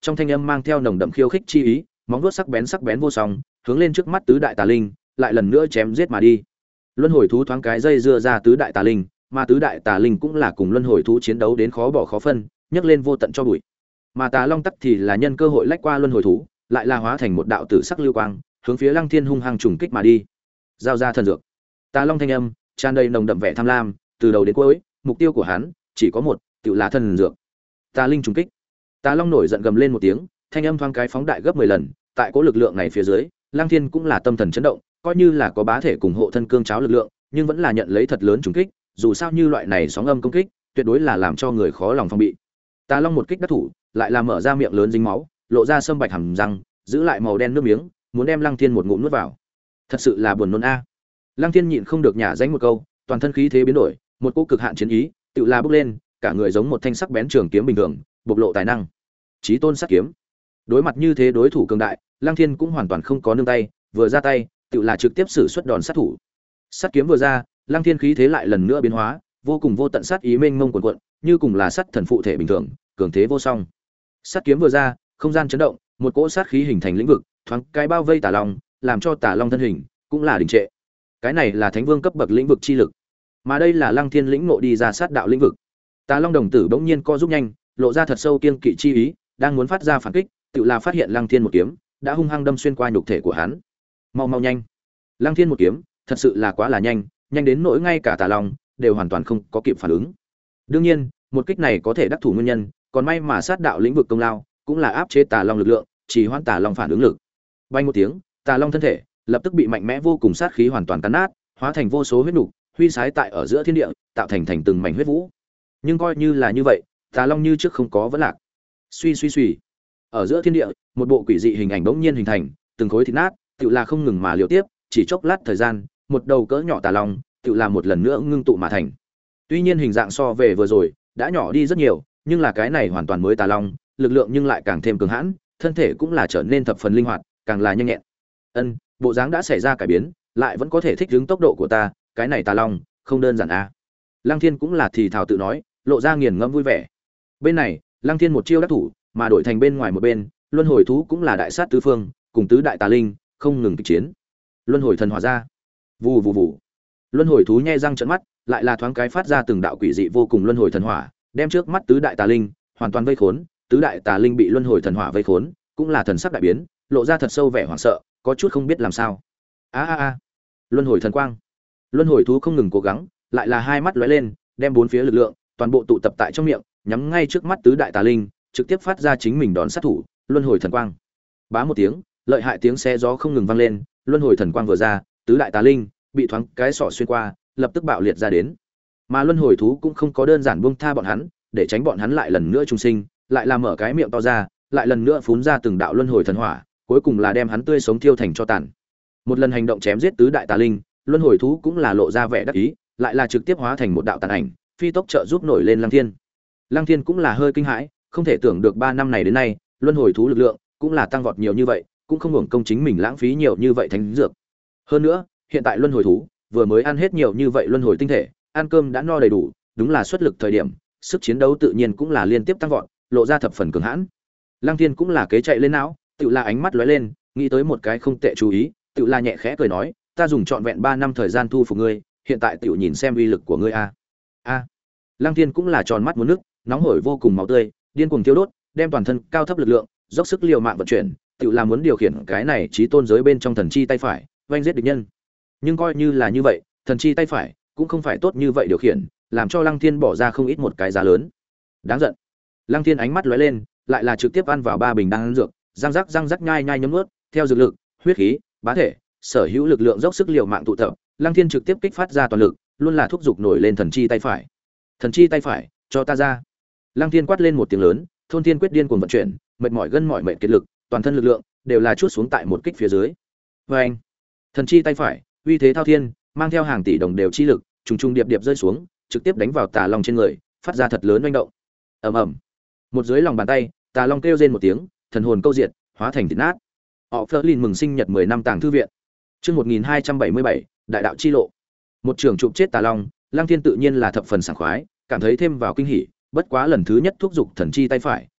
trong thanh âm mang theo nồng đậm khiêu khích chi ý, móng vuốt sắc bén sắc bén vô song, hướng lên trước mắt tứ đại tà linh, lại lần nữa chém giết mà đi. Luân hồi thú thoáng cái dây dưa ra tứ đại tà linh, mà tứ đại tà linh cũng là cùng luân hồi thú chiến đấu đến khó bỏ khó phân, nhấc lên vô tận cho bụi. Mà Tà Long tắc thì là nhân cơ hội lách qua luân hồi thú, lại là hóa thành một đạo tử sắc lưu quang, hướng phía Lăng Thiên hung hăng trùng kích mà đi. Giao ra thần dược. Tà Long thanh âm tràn đầy nồng đậm vẻ tham lam, từ đầu đến cuối, mục tiêu của hắn chỉ có một, tự là thần dược. Tà linh trùng kích. Tà Long nổi giận gầm lên một tiếng, thanh âm thoáng cái phóng đại gấp mười lần, tại cố lực lượng này phía dưới, Lăng Thiên cũng là tâm thần chấn động, coi như là có bá thể cùng hộ thân cương cháo lực lượng, nhưng vẫn là nhận lấy thật lớn trùng kích, dù sao như loại này sóng âm công kích, tuyệt đối là làm cho người khó lòng phòng bị. Tà Long một kích đắc thủ, lại là mở ra miệng lớn dính máu, lộ ra sâm bạch hàm răng, giữ lại màu đen nước miếng, muốn đem Lăng Thiên một ngụm nuốt vào. Thật sự là buồn nôn a. Lăng Thiên nhịn không được nhả danh một câu, toàn thân khí thế biến đổi, một cỗ cực hạn chiến ý, tự la bốc lên, cả người giống một thanh sắc bén trường kiếm bình thường, bộc lộ tài năng. Chí tôn sát kiếm. Đối mặt như thế đối thủ cường đại, Lăng Thiên cũng hoàn toàn không có nương tay, vừa ra tay, tự là trực tiếp sử xuất đòn sát thủ. Sát kiếm vừa ra, Lăng Thiên khí thế lại lần nữa biến hóa, vô cùng vô tận sát ý mênh mông cuồn cuộn, như cùng là sát thần phụ thể bình thường, cường thế vô song. Sát kiếm vừa ra, không gian chấn động, một cỗ sát khí hình thành lĩnh vực, thoáng cái bao vây Tà Long, làm cho Tà Long thân hình cũng là đình trệ. Cái này là thánh vương cấp bậc lĩnh vực chi lực, mà đây là Lăng Thiên lĩnh ngộ đi ra sát đạo lĩnh vực. Tà Long đồng tử bỗng nhiên co rút nhanh, lộ ra thật sâu kiên kỵ chi ý, đang muốn phát ra phản kích, tự là phát hiện Lăng Thiên một kiếm đã hung hăng đâm xuyên qua nhục thể của hắn. Mau mau nhanh! Lăng Thiên một kiếm, thật sự là quá là nhanh, nhanh đến nỗi ngay cả Tà Long đều hoàn toàn không có kịp phản ứng. Đương nhiên, một kích này có thể đắc thủ nguyên nhân, còn may mà sát đạo lĩnh vực công lao, cũng là áp chế Tà Long lực lượng, chỉ hoãn Tà Long phản ứng lực. Bay một tiếng, Tà Long thân thể lập tức bị mạnh mẽ vô cùng sát khí hoàn toàn cắn nát, hóa thành vô số huyết nục, huy sái tại ở giữa thiên địa, tạo thành thành từng mảnh huyết vũ. Nhưng coi như là như vậy, Tà Long như trước không có vấn lạc. Suy suy suy, ở giữa thiên địa, một bộ quỷ dị hình ảnh bỗng nhiên hình thành, từng khối thịt nát, tựa là không ngừng mà liều tiếp, chỉ chốc lát thời gian, một đầu cỡ nhỏ Tà Long, tựa là một lần nữa ngưng tụ mà thành. Tuy nhiên hình dạng so về vừa rồi đã nhỏ đi rất nhiều, nhưng là cái này hoàn toàn mới Tà Long, lực lượng nhưng lại càng thêm cường hãn, thân thể cũng là trở nên thập phần linh hoạt, càng là nhanh nhẹn. Ân, bộ dáng đã xảy ra cải biến, lại vẫn có thể thích ứng tốc độ của ta, cái này Tà Long không đơn giản a. À. Lăng Thiên cũng là thì thào tự nói, lộ ra nghiền ngẫm vui vẻ. Bên này, Lăng Thiên một chiêu đắc thủ, mà đổi thành bên ngoài một bên, luân hồi thú cũng là đại sát tứ phương, cùng tứ đại tà linh không ngừng kịch chiến. Luân hồi thần hỏa ra, vù vù vù. Luân hồi thú nhe răng trợn mắt, lại là thoáng cái phát ra từng đạo quỷ dị vô cùng luân hồi thần hỏa, đem trước mắt tứ đại tà linh hoàn toàn vây khốn, tứ đại tà linh bị luân hồi thần hỏa vây khốn, cũng là thần sắc đại biến, lộ ra thật sâu vẻ hoảng sợ, có chút không biết làm sao. A a a. Luân hồi thần quang. Luân hồi thú không ngừng cố gắng, lại là hai mắt lóe lên, đem bốn phía lực lượng toàn bộ tụ tập tại trong miệng, nhắm ngay trước mắt tứ đại tà linh, trực tiếp phát ra chính mình đòn sát thủ, luân hồi thần quang. Bá một tiếng, lợi hại tiếng xe gió không ngừng vang lên, luân hồi thần quang vừa ra, tứ đại tà linh bị thoáng cái sọ xuyên qua, lập tức bạo liệt ra đến. Mà luân hồi thú cũng không có đơn giản buông tha bọn hắn, để tránh bọn hắn lại lần nữa trùng sinh, lại là mở cái miệng to ra, lại lần nữa phun ra từng đạo luân hồi thần hỏa, cuối cùng là đem hắn tươi sống thiêu thành cho tàn. Một lần hành động chém giết tứ đại tà linh, luân hồi thú cũng là lộ ra vẻ đắc ý, lại là trực tiếp hóa thành một đạo tàn ảnh, phi tốc trợ giúp nổi lên Lăng Thiên. Lăng Thiên cũng là hơi kinh hãi, không thể tưởng được ba năm này đến nay, luân hồi thú lực lượng cũng là tăng vọt nhiều như vậy, cũng không hưởng công chính mình lãng phí nhiều như vậy thánh dược. Hơn nữa, hiện tại luân hồi thú vừa mới ăn hết nhiều như vậy luân hồi tinh thể, ăn cơm đã no đầy đủ, đúng là xuất lực thời điểm, sức chiến đấu tự nhiên cũng là liên tiếp tăng vọt, lộ ra thập phần cường hãn. Lăng Thiên cũng là kế chạy lên não, tự là ánh mắt lóe lên, nghĩ tới một cái không tệ chú ý, tự là nhẹ khẽ cười nói, ta dùng trọn vẹn ba năm thời gian thu phục ngươi, hiện tại tiểu nhìn xem uy lực của ngươi a. A. Lăng Thiên cũng là tròn mắt muốn nước, nóng hổi vô cùng máu tươi, điên cuồng tiêu đốt, đem toàn thân cao thấp lực lượng, dốc sức liều mạng vận chuyển, tự là muốn điều khiển cái này chí tôn giới bên trong thần chi tay phải, oanh giết địch nhân. Nhưng coi như là như vậy, thần chi tay phải cũng không phải tốt như vậy điều khiển, làm cho Lăng Thiên bỏ ra không ít một cái giá lớn. Đáng giận. Lăng Thiên ánh mắt lóe lên, lại là trực tiếp ăn vào ba bình đan dược, răng rắc răng rắc nhai nhai nhấm nuốt, theo dược lực, huyết khí, bá thể, sở hữu lực lượng dốc sức liều mạng tụ tập, Lăng Thiên trực tiếp kích phát ra toàn lực, luôn là thúc giục nổi lên thần chi tay phải. Thần chi tay phải, cho ta ra. Lăng Thiên quát lên một tiếng lớn, thôn thiên quyết điên cuồng vận chuyển, mệt mỏi gân mỏi mệt kiệt lực, toàn thân lực lượng đều là chuốt xuống tại một kích phía dưới. Oeng! Thần chi tay phải, uy thế thao thiên, mang theo hàng tỷ đồng đều chi lực, trùng trùng điệp điệp rơi xuống, trực tiếp đánh vào Tà Long trên người, phát ra thật lớn oanh động. Ầm ầm. Một dưới lòng bàn tay, Tà Long kêu rên một tiếng, thần hồn câu diệt, hóa thành thịt nát. Họ Flerlin mừng sinh nhật mười năm tàng thư viện. Chương một nghìn hai trăm bảy mươi bảy, Đại đạo chi lộ. Một trường chụp chết Tà Long, Lăng Thiên tự nhiên là thập phần sảng khoái, cảm thấy thêm vào kinh hỉ, bất quá lần thứ nhất thúc giục thần chi tay phải,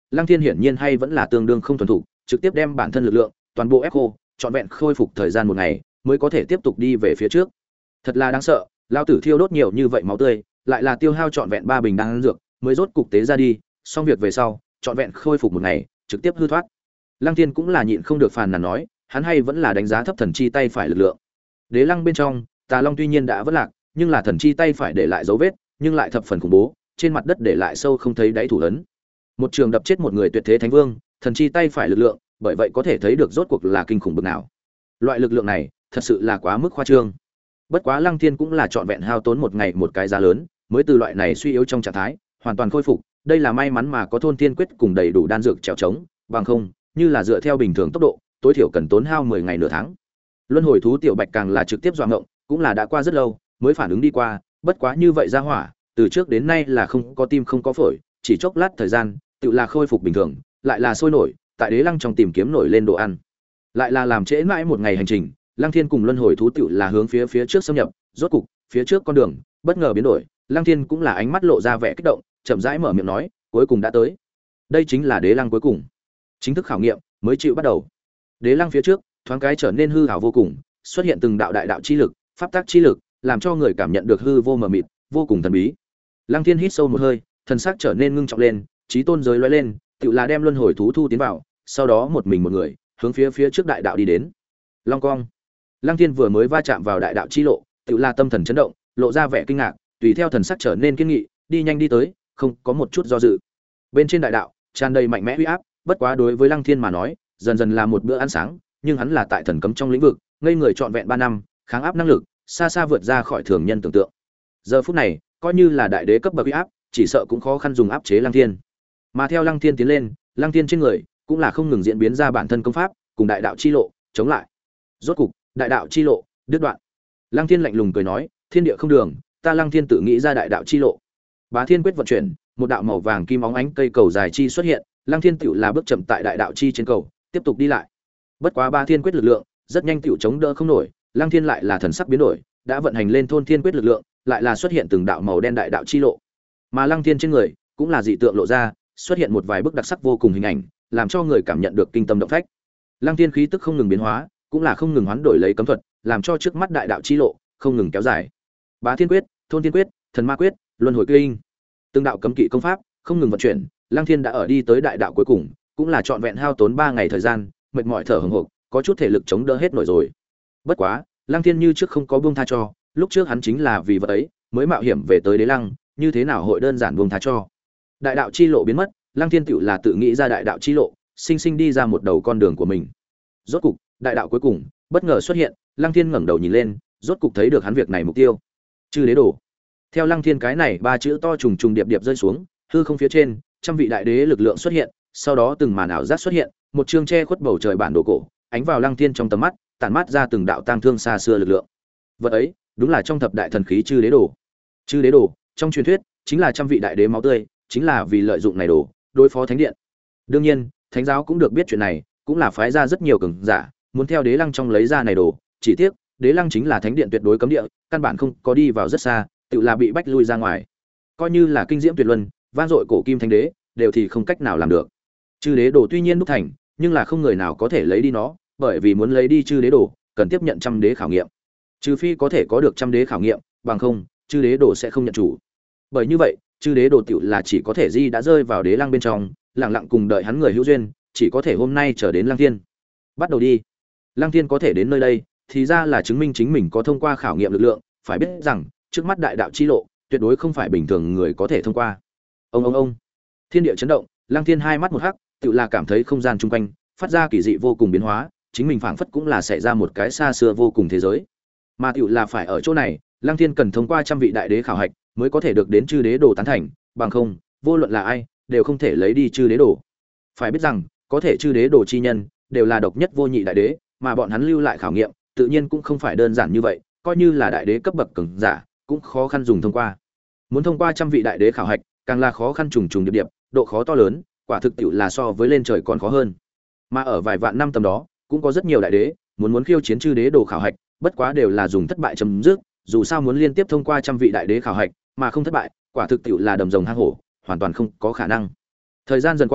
Lăng Thiên hiển nhiên hay vẫn là tương đương không thuần thục, trực tiếp đem bản thân lực lượng toàn bộ ép khô, trọn vẹn khôi phục thời gian một ngày mới có thể tiếp tục đi về phía trước. Thật là đáng sợ, lao tử thiêu đốt nhiều như vậy máu tươi, lại là tiêu hao trọn vẹn ba bình đan dược mới rốt cục tế ra đi, xong việc về sau, trọn vẹn khôi phục một ngày, trực tiếp hư thoát. Lăng Thiên cũng là nhịn không được phàn nàn nói, hắn hay vẫn là đánh giá thấp thần chi tay phải lực lượng. Đế Lăng bên trong, Tà Long tuy nhiên đã vỡ lạc, nhưng là thần chi tay phải để lại dấu vết, nhưng lại thập phần khủng bố, trên mặt đất để lại sâu không thấy đáy thủ ấn. Một trường đập chết một người tuyệt thế thánh vương, thần chi tay phải lực lượng, bởi vậy có thể thấy được rốt cuộc là kinh khủng bực nào. Loại lực lượng này, thật sự là quá mức khoa trương. Bất quá Lăng Thiên cũng là trọn vẹn hao tốn một ngày một cái giá lớn, mới từ loại này suy yếu trong trạng thái hoàn toàn khôi phục, đây là may mắn mà có thôn thiên quyết cùng đầy đủ đan dược trèo trống, bằng không, như là dựa theo bình thường tốc độ, tối thiểu cần tốn hao mười ngày nửa tháng. Luân hồi thú tiểu bạch càng là trực tiếp dọa ngộng, cũng là đã qua rất lâu mới phản ứng đi qua, bất quá như vậy ra hỏa, từ trước đến nay là không có tim không có phổi, chỉ chốc lát thời gian, tự là khôi phục bình thường, lại là sôi nổi, tại Đế Lăng trong tìm kiếm nổi lên đồ ăn. Lại là làm trễ mãi một ngày hành trình, Lăng Thiên cùng Luân hồi thú tiểu là hướng phía phía trước xâm nhập, rốt cục, phía trước con đường bất ngờ biến đổi, Lăng Thiên cũng là ánh mắt lộ ra vẻ kích động, chậm rãi mở miệng nói, cuối cùng đã tới. Đây chính là Đế Lăng cuối cùng. Chính thức khảo nghiệm mới chịu bắt đầu. Đế Lăng phía trước, thoáng cái trở nên hư ảo vô cùng, xuất hiện từng đạo đại đạo chi lực, pháp tác chi lực, làm cho người cảm nhận được hư vô mờ mịt, vô cùng thần bí. Lăng Thiên hít sâu một hơi, thần sắc trở nên ngưng trọng lên, chí tôn giới lóe lên, tự là đem luân hồi thú thu tiến vào, sau đó một mình một người, hướng phía phía trước đại đạo đi đến. Long cong. Lăng Thiên vừa mới va chạm vào đại đạo chi lộ, tự là tâm thần chấn động, lộ ra vẻ kinh ngạc, tùy theo thần sắc trở nên kiên nghị, đi nhanh đi tới, không có một chút do dự. Bên trên đại đạo, tràn đầy mạnh mẽ uy áp, bất quá đối với Lăng Thiên mà nói, dần dần là một bữa ăn sáng, nhưng hắn là tại thần cấm trong lĩnh vực, ngây người trọn vẹn ba năm, kháng áp năng lực, xa xa vượt ra khỏi thường nhân tưởng tượng. Giờ phút này, coi như là đại đế cấp bậc uy áp, chỉ sợ cũng khó khăn dùng áp chế Lăng Thiên. Mà theo Lăng Thiên tiến lên, Lăng Thiên trên người cũng là không ngừng diễn biến ra bản thân công pháp, cùng đại đạo chi lộ chống lại. Rốt cục, đại đạo chi lộ đứt đoạn. Lăng Thiên lạnh lùng cười nói, thiên địa không đường, ta Lăng Thiên tự nghĩ ra đại đạo chi lộ. Bá Thiên quyết vận chuyển, một đạo màu vàng kim óng ánh cây cầu dài chi xuất hiện, Lăng Thiên tựu là bước chậm tại đại đạo chi trên cầu, tiếp tục đi lại. Bất quá Bá Thiên quyết lực lượng, rất nhanh tựu chống đỡ không nổi, Lăng Thiên lại là thần sắc biến đổi, đã vận hành lên thôn thiên quyết lực lượng, lại là xuất hiện từng đạo màu đen đại đạo chi lộ. Mà Lăng Thiên trên người cũng là dị tượng lộ ra, xuất hiện một vài bức đặc sắc vô cùng hình ảnh, làm cho người cảm nhận được kinh tâm động phách. Lăng Thiên khí tức không ngừng biến hóa, cũng là không ngừng hoán đổi lấy cấm thuật, làm cho trước mắt đại đạo chi lộ không ngừng kéo dài. Bá Thiên quyết, thôn thiên quyết, thần ma quyết, luân hồi kinh, từng đạo cấm kỵ công pháp không ngừng vận chuyển, Lăng Thiên đã ở đi tới đại đạo cuối cùng, cũng là trọn vẹn hao tốn ba ngày thời gian, mệt mỏi thở hổn hển, có chút thể lực chống đỡ hết nổi rồi. Bất quá, Lăng Thiên như trước không có buông tha cho, lúc trước hắn chính là vì vật ấy mới mạo hiểm về tới Đế Lăng, như thế nào hội đơn giản buông tha cho. Đại đạo chi lộ biến mất, Lăng Thiên tựu là tự nghĩ ra đại đạo chi lộ, sinh sinh đi ra một đầu con đường của mình. Rốt cục, đại đạo cuối cùng bất ngờ xuất hiện, Lăng Thiên ngẩng đầu nhìn lên, rốt cục thấy được hắn việc này mục tiêu. Chư đế đồ. Theo Lăng Thiên cái này ba chữ to trùng trùng điệp điệp rơi xuống, hư không phía trên, trăm vị đại đế lực lượng xuất hiện, sau đó từng màn ảo giác xuất hiện, một chương che khuất bầu trời bản đồ cổ, ánh vào Lăng Thiên trong tầm mắt, tản mát ra từng đạo tang thương xa xưa lực lượng. Vật ấy, đúng là trong thập đại thần khí chư đế đồ. Chư đế đồ, trong truyền thuyết, chính là trăm vị đại đế máu tươi, chính là vì lợi dụng này đồ, đối phó thánh điện. Đương nhiên, thánh giáo cũng được biết chuyện này, cũng là phái ra rất nhiều cường giả, muốn theo Đế Lăng trong lấy ra này đồ, chỉ tiếc, Đế Lăng chính là thánh điện tuyệt đối cấm địa, căn bản không có đi vào rất xa, tự là bị bách lui ra ngoài. Coi như là kinh diễm tuyệt luân, vang dội cổ kim thánh đế, đều thì không cách nào làm được. Chư đế đồ tuy nhiên đúc thành, nhưng là không người nào có thể lấy đi nó, bởi vì muốn lấy đi chư đế đồ, cần tiếp nhận trăm đế khảo nghiệm. Trừ phi có thể có được trăm đế khảo nghiệm, bằng không, chư đế đồ sẽ không nhận chủ. Bởi như vậy, chư đế đồ tiểu là chỉ có thể di đã rơi vào Đế Lăng bên trong, lặng lặng cùng đợi hắn người hữu duyên, chỉ có thể hôm nay chờ đến Lăng Thiên. Bắt đầu đi. Lăng Thiên có thể đến nơi đây, thì ra là chứng minh chính mình có thông qua khảo nghiệm lực lượng, phải biết rằng, trước mắt đại đạo chi lộ, tuyệt đối không phải bình thường người có thể thông qua. Ông ông ông. Thiên địa chấn động, Lăng Thiên hai mắt một hắc, tự là cảm thấy không gian chung quanh phát ra kỳ dị vô cùng biến hóa, chính mình phảng phất cũng là xảy ra một cái xa xưa vô cùng thế giới. Mà tiểu là phải ở chỗ này, Lăng Thiên cần thông qua trăm vị đại đế khảo hạch, mới có thể được đến chư đế đồ tán thành, bằng không, vô luận là ai, đều không thể lấy đi chư đế đồ. Phải biết rằng, có thể chư đế đồ chi nhân, đều là độc nhất vô nhị đại đế, mà bọn hắn lưu lại khảo nghiệm, tự nhiên cũng không phải đơn giản như vậy, coi như là đại đế cấp bậc cường giả, cũng khó khăn dùng thông qua. Muốn thông qua trăm vị đại đế khảo hạch, càng là khó khăn trùng trùng điệp điệp, độ khó to lớn, quả thực tiệu là so với lên trời còn khó hơn. Mà ở vài vạn năm tầm đó, cũng có rất nhiều đại đế muốn muốn khiêu chiến chư đế đồ khảo hạch, bất quá đều là dùng thất bại chấm dứt, dù sao muốn liên tiếp thông qua trăm vị đại đế khảo hạch, mà không thất bại, quả thực tiệu là đầm rồng hang hổ, hoàn toàn không có khả năng. Thời gian dần qua,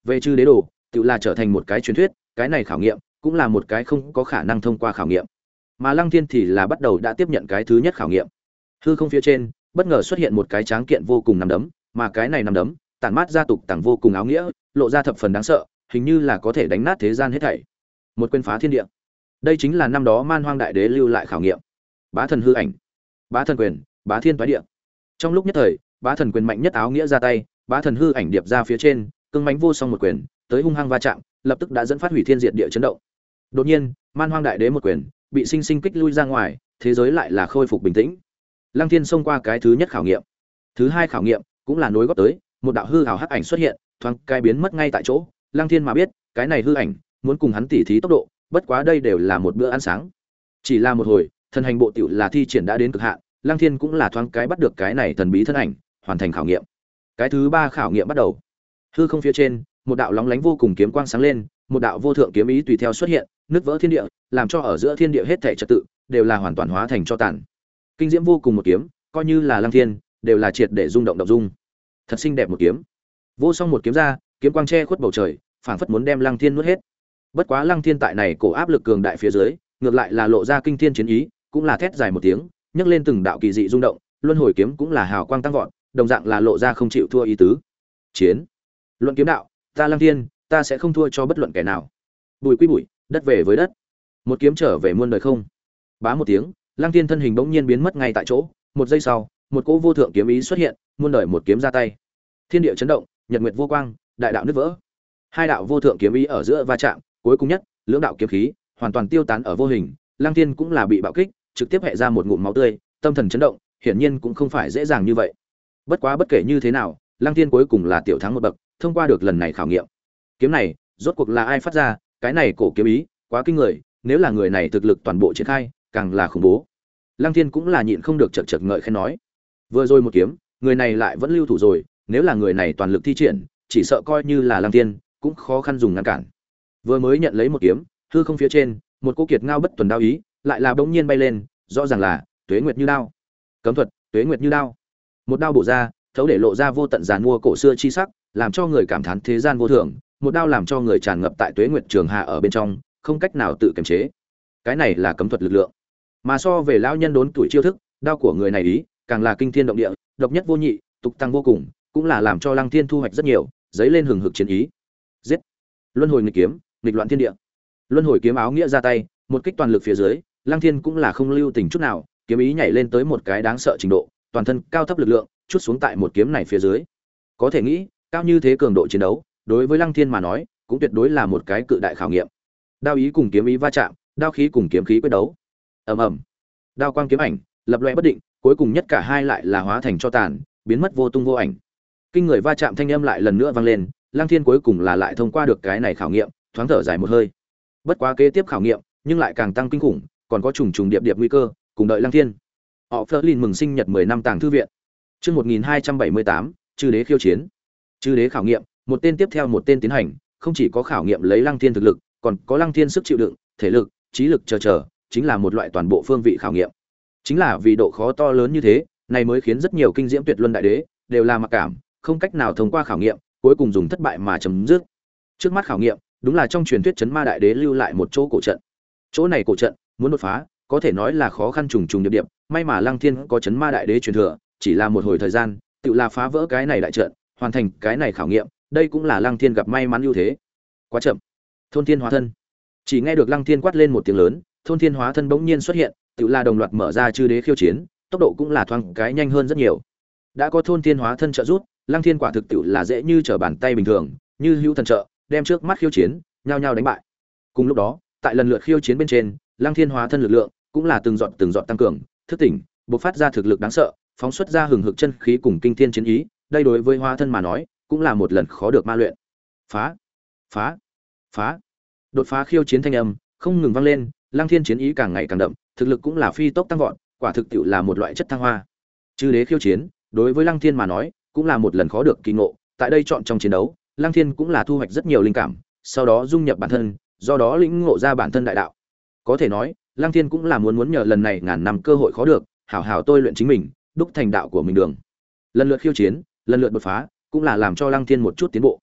về chư đế đồ tự là trở thành một cái truyền thuyết, cái này khảo nghiệm cũng là một cái không có khả năng thông qua khảo nghiệm. Mà Lăng Thiên thì là bắt đầu đã tiếp nhận cái thứ nhất khảo nghiệm. Hư không phía trên bất ngờ xuất hiện một cái tráng kiện vô cùng nắm đấm, mà cái này nắm đấm tản mát ra tục tằng vô cùng áo nghĩa, lộ ra thập phần đáng sợ, hình như là có thể đánh nát thế gian hết thảy. Một quyền phá thiên địa. Đây chính là năm đó Man Hoang Đại Đế lưu lại khảo nghiệm. Bá thần hư ảnh, bá thần quyền, bá thiên toái địa. Trong lúc nhất thời, bá thần quyền mạnh nhất áo nghĩa ra tay, bá thần hư ảnh điệp ra phía trên, cương mãnh vô song một quyền, tới hung hăng va chạm, lập tức đã dẫn phát hủy thiên diệt địa chấn động. Đột nhiên, Man Hoang Đại Đế một quyền, bị sinh sinh kích lui ra ngoài, thế giới lại là khôi phục bình tĩnh. Lăng Thiên xông qua cái thứ nhất khảo nghiệm. Thứ hai khảo nghiệm cũng là nối góp tới, một đạo hư ảo hắc ảnh xuất hiện, thoáng cái biến mất ngay tại chỗ. Lăng Thiên mà biết, cái này hư ảnh muốn cùng hắn tỉ thí tốc độ, bất quá đây đều là một bữa ăn sáng. Chỉ là một hồi, thần hành bộ tiểu là thi triển đã đến cực hạn, Lăng Thiên cũng là thoáng cái bắt được cái này thần bí thân ảnh, hoàn thành khảo nghiệm. Cái thứ ba khảo nghiệm bắt đầu. Hư không phía trên, một đạo lóng lánh vô cùng kiếm quang sáng lên, một đạo vô thượng kiếm ý tùy theo xuất hiện, nứt vỡ thiên địa, làm cho ở giữa thiên địa hết thảy trật tự đều là hoàn toàn hóa thành cho tàn. Kinh diễm vô cùng một kiếm, coi như là Lăng Thiên, đều là triệt để rung động động dung. Thật xinh đẹp một kiếm. Vô song một kiếm ra, kiếm quang che khuất bầu trời, phảng phất muốn đem Lăng Thiên nuốt hết. Bất quá Lăng Thiên tại này cổ áp lực cường đại phía dưới, ngược lại là lộ ra kinh thiên chiến ý, cũng là thét dài một tiếng, nhấc lên từng đạo kỳ dị rung động, luân hồi kiếm cũng là hào quang tăng vọt, đồng dạng là lộ ra không chịu thua ý tứ. Chiến, luận kiếm đạo, ta Lăng Thiên, ta sẽ không thua cho bất luận kẻ nào. Bùi quy bụi, đất về với đất. Một kiếm trở về muôn đời không. Bá một tiếng, Lăng Thiên thân hình bỗng nhiên biến mất ngay tại chỗ, một giây sau, một cỗ vô thượng kiếm ý xuất hiện, muôn đời một kiếm ra tay. Thiên địa chấn động, nhật nguyệt vô quang, đại đạo nứt vỡ. Hai đạo vô thượng kiếm ý ở giữa va chạm, cuối cùng nhất, lưỡng đạo kiếm khí hoàn toàn tiêu tán ở vô hình. Lăng Thiên cũng là bị bạo kích, trực tiếp hệ ra một ngụm máu tươi, tâm thần chấn động, hiển nhiên cũng không phải dễ dàng như vậy. Bất quá bất kể như thế nào, Lăng Thiên cuối cùng là tiểu thắng một bậc, thông qua được lần này khảo nghiệm. Kiếm này, rốt cuộc là ai phát ra, cái này cổ kiếm ý, quá kinh người, nếu là người này thực lực toàn bộ triển khai, càng là khủng bố. Lăng Thiên cũng là nhịn không được chậc chậc ngợi khen nói. Vừa rồi một kiếm, người này lại vẫn lưu thủ rồi, nếu là người này toàn lực thi triển, chỉ sợ coi như là Lăng Thiên, cũng khó khăn dùng ngăn cản. Vừa mới nhận lấy một kiếm, hư không phía trên, một cô kiệt ngao bất tuần đao ý, lại là bỗng nhiên bay lên, rõ ràng là Tuế Nguyệt như đao. Cấm thuật, Tuế Nguyệt như đao. Một đao bổ ra, thấu để lộ ra vô tận giàn mua cổ xưa chi sắc, làm cho người cảm thán thế gian vô thường, một đao làm cho người tràn ngập tại Tuế Nguyệt trường hà ở bên trong, không cách nào tự kiềm chế. Cái này là cấm thuật lực lượng. Mà so về lão nhân đốn tuổi chiêu thức, đao của người này ý, càng là kinh thiên động địa, độc nhất vô nhị, tục tăng vô cùng, cũng là làm cho Lăng Thiên thu hoạch rất nhiều, dấy lên hừng hực chiến ý. Giết! Luân hồi nghịch kiếm, nghịch loạn thiên địa. Luân hồi kiếm áo nghĩa ra tay, một kích toàn lực phía dưới, Lăng Thiên cũng là không lưu tình chút nào, kiếm ý nhảy lên tới một cái đáng sợ trình độ, toàn thân cao thấp lực lượng chút xuống tại một kiếm này phía dưới. Có thể nghĩ, cao như thế cường độ chiến đấu, đối với Lăng Thiên mà nói, cũng tuyệt đối là một cái cự đại khảo nghiệm. Đao ý cùng kiếm ý va chạm, đao khí cùng kiếm khí quyết đấu. Ầm ầm. Đao quang kiếm ảnh, lập loè bất định, cuối cùng nhất cả hai lại là hóa thành cho tàn, biến mất vô tung vô ảnh. Kinh người va chạm thanh âm lại lần nữa vang lên, Lăng Thiên cuối cùng là lại thông qua được cái này khảo nghiệm, thoáng thở dài một hơi. Bất quá kế tiếp khảo nghiệm, nhưng lại càng tăng kinh khủng, còn có trùng trùng điệp điệp nguy cơ, cùng đợi Lăng Thiên. Họ Flerlin mừng sinh nhật mười năm tàng thư viện. Chương một nghìn hai trăm bảy mươi tám, chư đế khiêu chiến. Chư đế khảo nghiệm, một tên tiếp theo một tên tiến hành, không chỉ có khảo nghiệm lấy Lăng Thiên thực lực, còn có Lăng Thiên sức chịu đựng, thể lực, trí lực chờ chờ, chính là một loại toàn bộ phương vị khảo nghiệm. Chính là vì độ khó to lớn như thế, này mới khiến rất nhiều kinh diễm tuyệt luân đại đế đều là mặc cảm, không cách nào thông qua khảo nghiệm, cuối cùng dùng thất bại mà chấm dứt. Trước mắt khảo nghiệm, đúng là trong truyền thuyết Chấn Ma Đại Đế lưu lại một chỗ cổ trận. Chỗ này cổ trận, muốn đột phá, có thể nói là khó khăn trùng trùng điệp điệp, may mà Lăng Thiên có Chấn Ma Đại Đế truyền thừa, chỉ là một hồi thời gian, tự là phá vỡ cái này đại trận, hoàn thành cái này khảo nghiệm, đây cũng là Lăng Thiên gặp may mắn ưu thế. Quá chậm. Thôn Thiên hóa thân. Chỉ nghe được Lăng Thiên quát lên một tiếng lớn, Thôn Thiên hóa thân bỗng nhiên xuất hiện, tự là đồng loạt mở ra chư đế khiêu chiến, tốc độ cũng là thoáng cái nhanh hơn rất nhiều. Đã có Thôn Thiên hóa thân trợ giúp, Lăng Thiên quả thực tự là dễ như trở bàn tay bình thường, như hữu thần trợ, đem trước mắt khiêu chiến, nhao nhao đánh bại. Cùng lúc đó, tại lần lượt khiêu chiến bên trên, Lăng Thiên hóa thân lực lượng cũng là từng giọt từng giọt tăng cường, thức tỉnh, bộc phát ra thực lực đáng sợ, phóng xuất ra hừng hực chân khí cùng kinh thiên chiến ý, đây đối với hóa thân mà nói, cũng là một lần khó được ma luyện. Phá, phá, phá. Đột phá khiêu chiến thanh âm không ngừng vang lên, Lăng Thiên chiến ý càng ngày càng đậm, thực lực cũng là phi tốc tăng vọt, quả thực tiệu là một loại chất thăng hoa. Chư đế khiêu chiến, đối với Lăng Thiên mà nói, cũng là một lần khó được kỳ ngộ, tại đây chọn trong chiến đấu, Lăng Thiên cũng là thu hoạch rất nhiều linh cảm, sau đó dung nhập bản thân, do đó lĩnh ngộ ra bản thân đại đạo. Có thể nói, Lăng Thiên cũng là muốn muốn nhờ lần này ngàn năm cơ hội khó được, hảo hảo tôi luyện chính mình, đúc thành đạo của mình đường. Lần lượt khiêu chiến, lần lượt đột phá, cũng là làm cho Lăng Thiên một chút tiến bộ.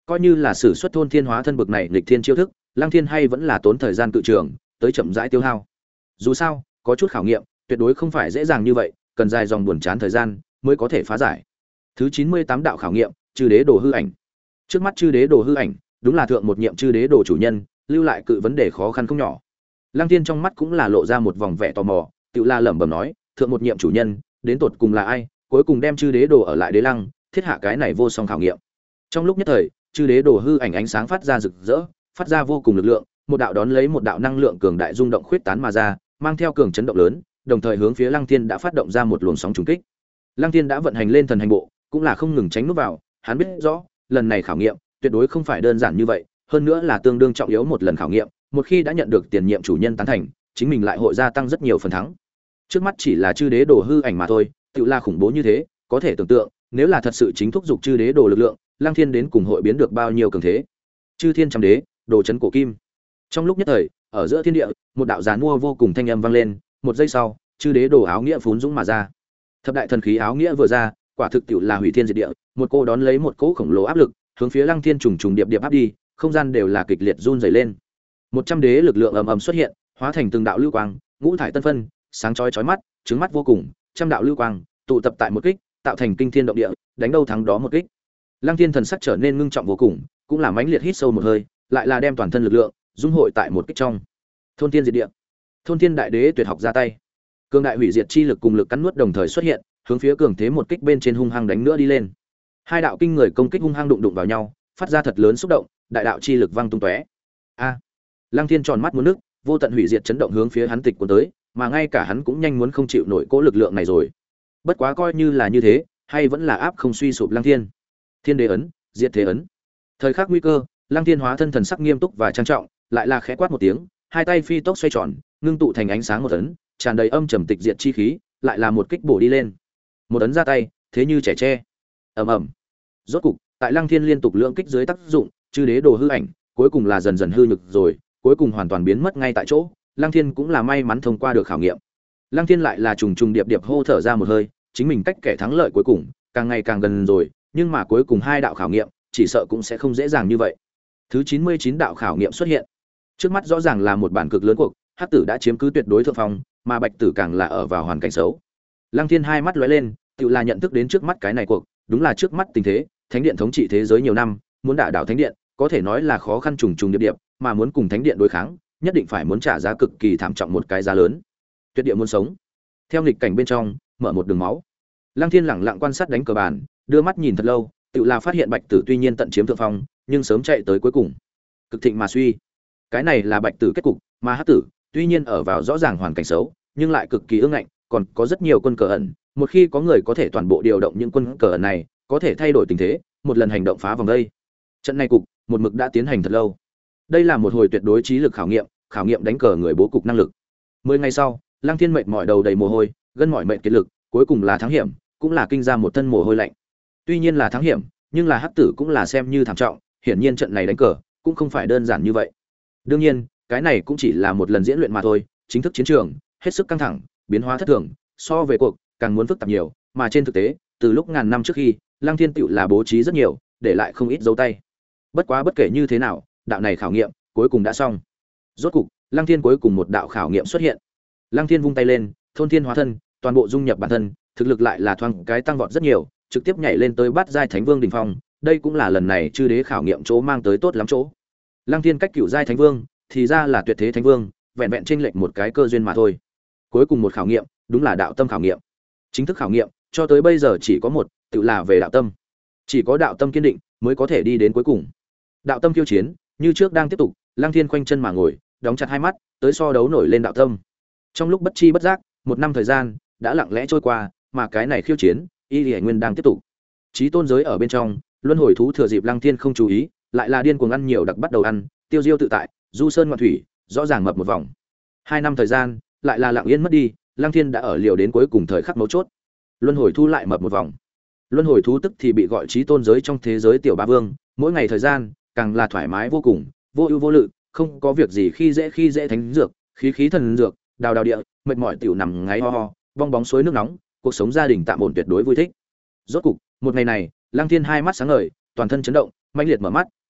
Coi như là sử xuất thôn thiên hóa thân bực này nghịch thiên chiêu thức, Lăng Thiên hay vẫn là tốn thời gian cự trường, tới chậm rãi tiêu hao. Dù sao, có chút khảo nghiệm, tuyệt đối không phải dễ dàng như vậy, cần dài dòng buồn chán thời gian mới có thể phá giải. Thứ chín mươi tám đạo khảo nghiệm, chư đế đồ hư ảnh. Trước mắt chư đế đồ hư ảnh, đúng là thượng một nhiệm chư đế đồ chủ nhân, lưu lại cự vấn đề khó khăn không nhỏ. Lăng Thiên trong mắt cũng là lộ ra một vòng vẻ tò mò, tự la lẩm bẩm nói, thượng một nhiệm chủ nhân, đến tột cùng là ai, cuối cùng đem chư đế đồ ở lại đế lăng, thiết hạ cái này vô song khảo nghiệm. Trong lúc nhất thời, chư đế đồ hư ảnh ánh sáng phát ra rực rỡ, phát ra vô cùng lực lượng, một đạo đón lấy một đạo năng lượng cường đại rung động khuyết tán mà ra, mang theo cường chấn động lớn, đồng thời hướng phía Lăng Thiên đã phát động ra một luồng sóng trùng kích. Lăng Thiên đã vận hành lên thần hành bộ, cũng là không ngừng tránh nút vào, hắn biết rõ, lần này khảo nghiệm tuyệt đối không phải đơn giản như vậy, hơn nữa là tương đương trọng yếu một lần khảo nghiệm, một khi đã nhận được tiền nhiệm chủ nhân tán thành, chính mình lại hội gia tăng rất nhiều phần thắng. Trước mắt chỉ là chư đế đồ hư ảnh mà thôi, tự là khủng bố như thế, có thể tưởng tượng, nếu là thật sự chính thúc dục chư đế đồ lực lượng, Lăng Thiên đến cùng hội biến được bao nhiêu cường thế. Chư thiên trăm đế, đồ chấn cổ kim. Trong lúc nhất thời, ở giữa thiên địa, một đạo giàn mua vô cùng thanh âm vang lên, một giây sau, chư đế đồ áo nghĩa phún dũng mà ra. Thập đại thần khí áo nghĩa vừa ra, quả thực tiểu là hủy thiên diệt địa, một cô đón lấy một cỗ khổng lồ áp lực, hướng phía Lăng Thiên trùng trùng điệp điệp áp đi, không gian đều là kịch liệt run rẩy lên. Một trăm đế lực lượng ầm ầm xuất hiện, hóa thành từng đạo lưu quang, ngũ thải tân phân, sáng chói chói mắt, trứng mắt vô cùng, trăm đạo lưu quang tụ tập tại một kích, tạo thành kinh thiên động địa, đánh đâu thắng đó một kích. Lăng Thiên thần sắc trở nên ngưng trọng vô cùng, cũng là mãnh liệt hít sâu một hơi, lại là đem toàn thân lực lượng dung hội tại một kích trong. Thôn thiên diệt địa. Thôn thiên đại đế tuyệt học ra tay. Cường đại hủy diệt chi lực cùng lực cắn nuốt đồng thời xuất hiện, hướng phía cường thế một kích bên trên hung hăng đánh nữa đi lên. Hai đạo kinh người công kích hung hăng đụng đụng vào nhau, phát ra thật lớn xúc động, đại đạo chi lực vang tung tóe. A! Lăng Thiên tròn mắt muốn nước, vô tận hủy diệt chấn động hướng phía hắn tịch cuốn tới, mà ngay cả hắn cũng nhanh muốn không chịu nổi cỗ lực lượng này rồi. Bất quá coi như là như thế, hay vẫn là áp không suy sụp Lăng Thiên. Thiên đế ấn, diệt thế ấn. Thời khắc nguy cơ, Lăng Thiên hóa thân thần sắc nghiêm túc và trang trọng, lại là khẽ quát một tiếng, hai tay phi tốc xoay tròn, ngưng tụ thành ánh sáng một ấn, tràn đầy âm trầm tịch diệt chi khí, lại là một kích bổ đi lên. Một ấn ra tay, thế như trẻ tre. Ầm ầm. Rốt cục, tại Lăng Thiên liên tục lượng kích dưới tác dụng, chư đế đồ hư ảnh, cuối cùng là dần dần hư nhược rồi, cuối cùng hoàn toàn biến mất ngay tại chỗ. Lăng Thiên cũng là may mắn thông qua được khảo nghiệm. Lăng Thiên lại là trùng trùng điệp điệp hô thở ra một hơi, chính mình cách kẻ thắng lợi cuối cùng càng ngày càng gần rồi, nhưng mà cuối cùng hai đạo khảo nghiệm, chỉ sợ cũng sẽ không dễ dàng như vậy. Thứ chín mươi chín đạo khảo nghiệm xuất hiện. Trước mắt rõ ràng là một bản cực lớn cuộc, Hắc tử đã chiếm cứ tuyệt đối thượng phong, mà Bạch tử càng là ở vào hoàn cảnh xấu. Lăng Thiên hai mắt lóe lên, tự là nhận thức đến trước mắt cái này cuộc, đúng là trước mắt tình thế, Thánh điện thống trị thế giới nhiều năm, muốn đả đảo Thánh điện, có thể nói là khó khăn trùng trùng điệp điệp, mà muốn cùng Thánh điện đối kháng, nhất định phải muốn trả giá cực kỳ thảm trọng một cái giá lớn. Tuyệt địa muốn sống. Theo nghịch cảnh bên trong, mở một đường máu. Lăng Thiên lẳng lặng quan sát đánh cờ bàn, đưa mắt nhìn thật lâu, tự là phát hiện Bạch tử tuy nhiên tận chiếm thượng phong, nhưng sớm chạy tới cuối cùng. Cực thịnh mà suy. Cái này là Bạch tử kết cục, mà Hắc tử tuy nhiên ở vào rõ ràng hoàn cảnh xấu, nhưng lại cực kỳ ương ngạnh, còn có rất nhiều quân cờ ẩn, một khi có người có thể toàn bộ điều động những quân cờ ẩn này, có thể thay đổi tình thế, một lần hành động phá vòng đây. Trận này cục, một mực đã tiến hành thật lâu. Đây là một hồi tuyệt đối trí lực khảo nghiệm, khảo nghiệm đánh cờ người bố cục năng lực. Mười ngày sau, Lăng Thiên mệt mỏi đầu đầy mồ hôi, gân mỏi mệt kiệt lực, cuối cùng là thắng hiểm, cũng là kinh ra một thân mồ hôi lạnh. Tuy nhiên là thắng hiểm, nhưng là Hắc tử cũng là xem như thảm trọng, hiển nhiên trận này đánh cờ cũng không phải đơn giản như vậy. Đương nhiên, cái này cũng chỉ là một lần diễn luyện mà thôi, chính thức chiến trường hết sức căng thẳng, biến hóa thất thường, so về cuộc càng muốn phức tạp nhiều, mà trên thực tế, từ lúc ngàn năm trước khi, Lăng Thiên tựu là bố trí rất nhiều, để lại không ít dấu tay. Bất quá bất kể như thế nào, đạo này khảo nghiệm cuối cùng đã xong. Rốt cục, Lăng Thiên cuối cùng một đạo khảo nghiệm xuất hiện. Lăng Thiên vung tay lên, thôn thiên hóa thân, toàn bộ dung nhập bản thân, thực lực lại là thoáng cái tăng vọt rất nhiều, trực tiếp nhảy lên tới bát giai thánh vương đỉnh phong, đây cũng là lần này chư đế khảo nghiệm chỗ mang tới tốt lắm chỗ. Lăng Thiên cách cửu giai thánh vương, thì ra là tuyệt thế thánh vương, vẹn vẹn chênh lệch một cái cơ duyên mà thôi. Cuối cùng một khảo nghiệm, đúng là đạo tâm khảo nghiệm. Chính thức khảo nghiệm, cho tới bây giờ chỉ có một, tự là về đạo tâm. Chỉ có đạo tâm kiên định mới có thể đi đến cuối cùng. Đạo tâm khiêu chiến, như trước đang tiếp tục, Lăng Thiên khoanh chân mà ngồi, đóng chặt hai mắt, tới so đấu nổi lên đạo tâm. Trong lúc bất chi bất giác, một năm thời gian đã lặng lẽ trôi qua, mà cái này khiêu chiến, Y Lệ Nguyên đang tiếp tục. Chí tôn giới ở bên trong, luân hồi thú thừa dịp Lăng Thiên không chú ý, lại là điên cuồng ăn nhiều đặc bắt đầu ăn, tiêu diêu tự tại, du sơn ngoạn thủy, rõ ràng mập một vòng. Hai năm thời gian, lại là lặng yên mất đi, Lăng Thiên đã ở liều đến cuối cùng thời khắc mấu chốt. Luân hồi thú lại mập một vòng. Luân hồi thú tức thì bị gọi chí tôn giới trong thế giới tiểu ba vương, mỗi ngày thời gian càng là thoải mái vô cùng, vô ưu vô lự, không có việc gì khi dễ khi dễ thánh dược, khí khí thần dược, đào đào địa, mệt mỏi tiểu nằm ngáy ho ho, bong bóng suối nước nóng, cuộc sống gia đình tạm ổn tuyệt đối vui thích. Rốt cục, một ngày này, Lăng Thiên hai mắt sáng ngời, toàn thân chấn động, mãnh liệt mở mắt,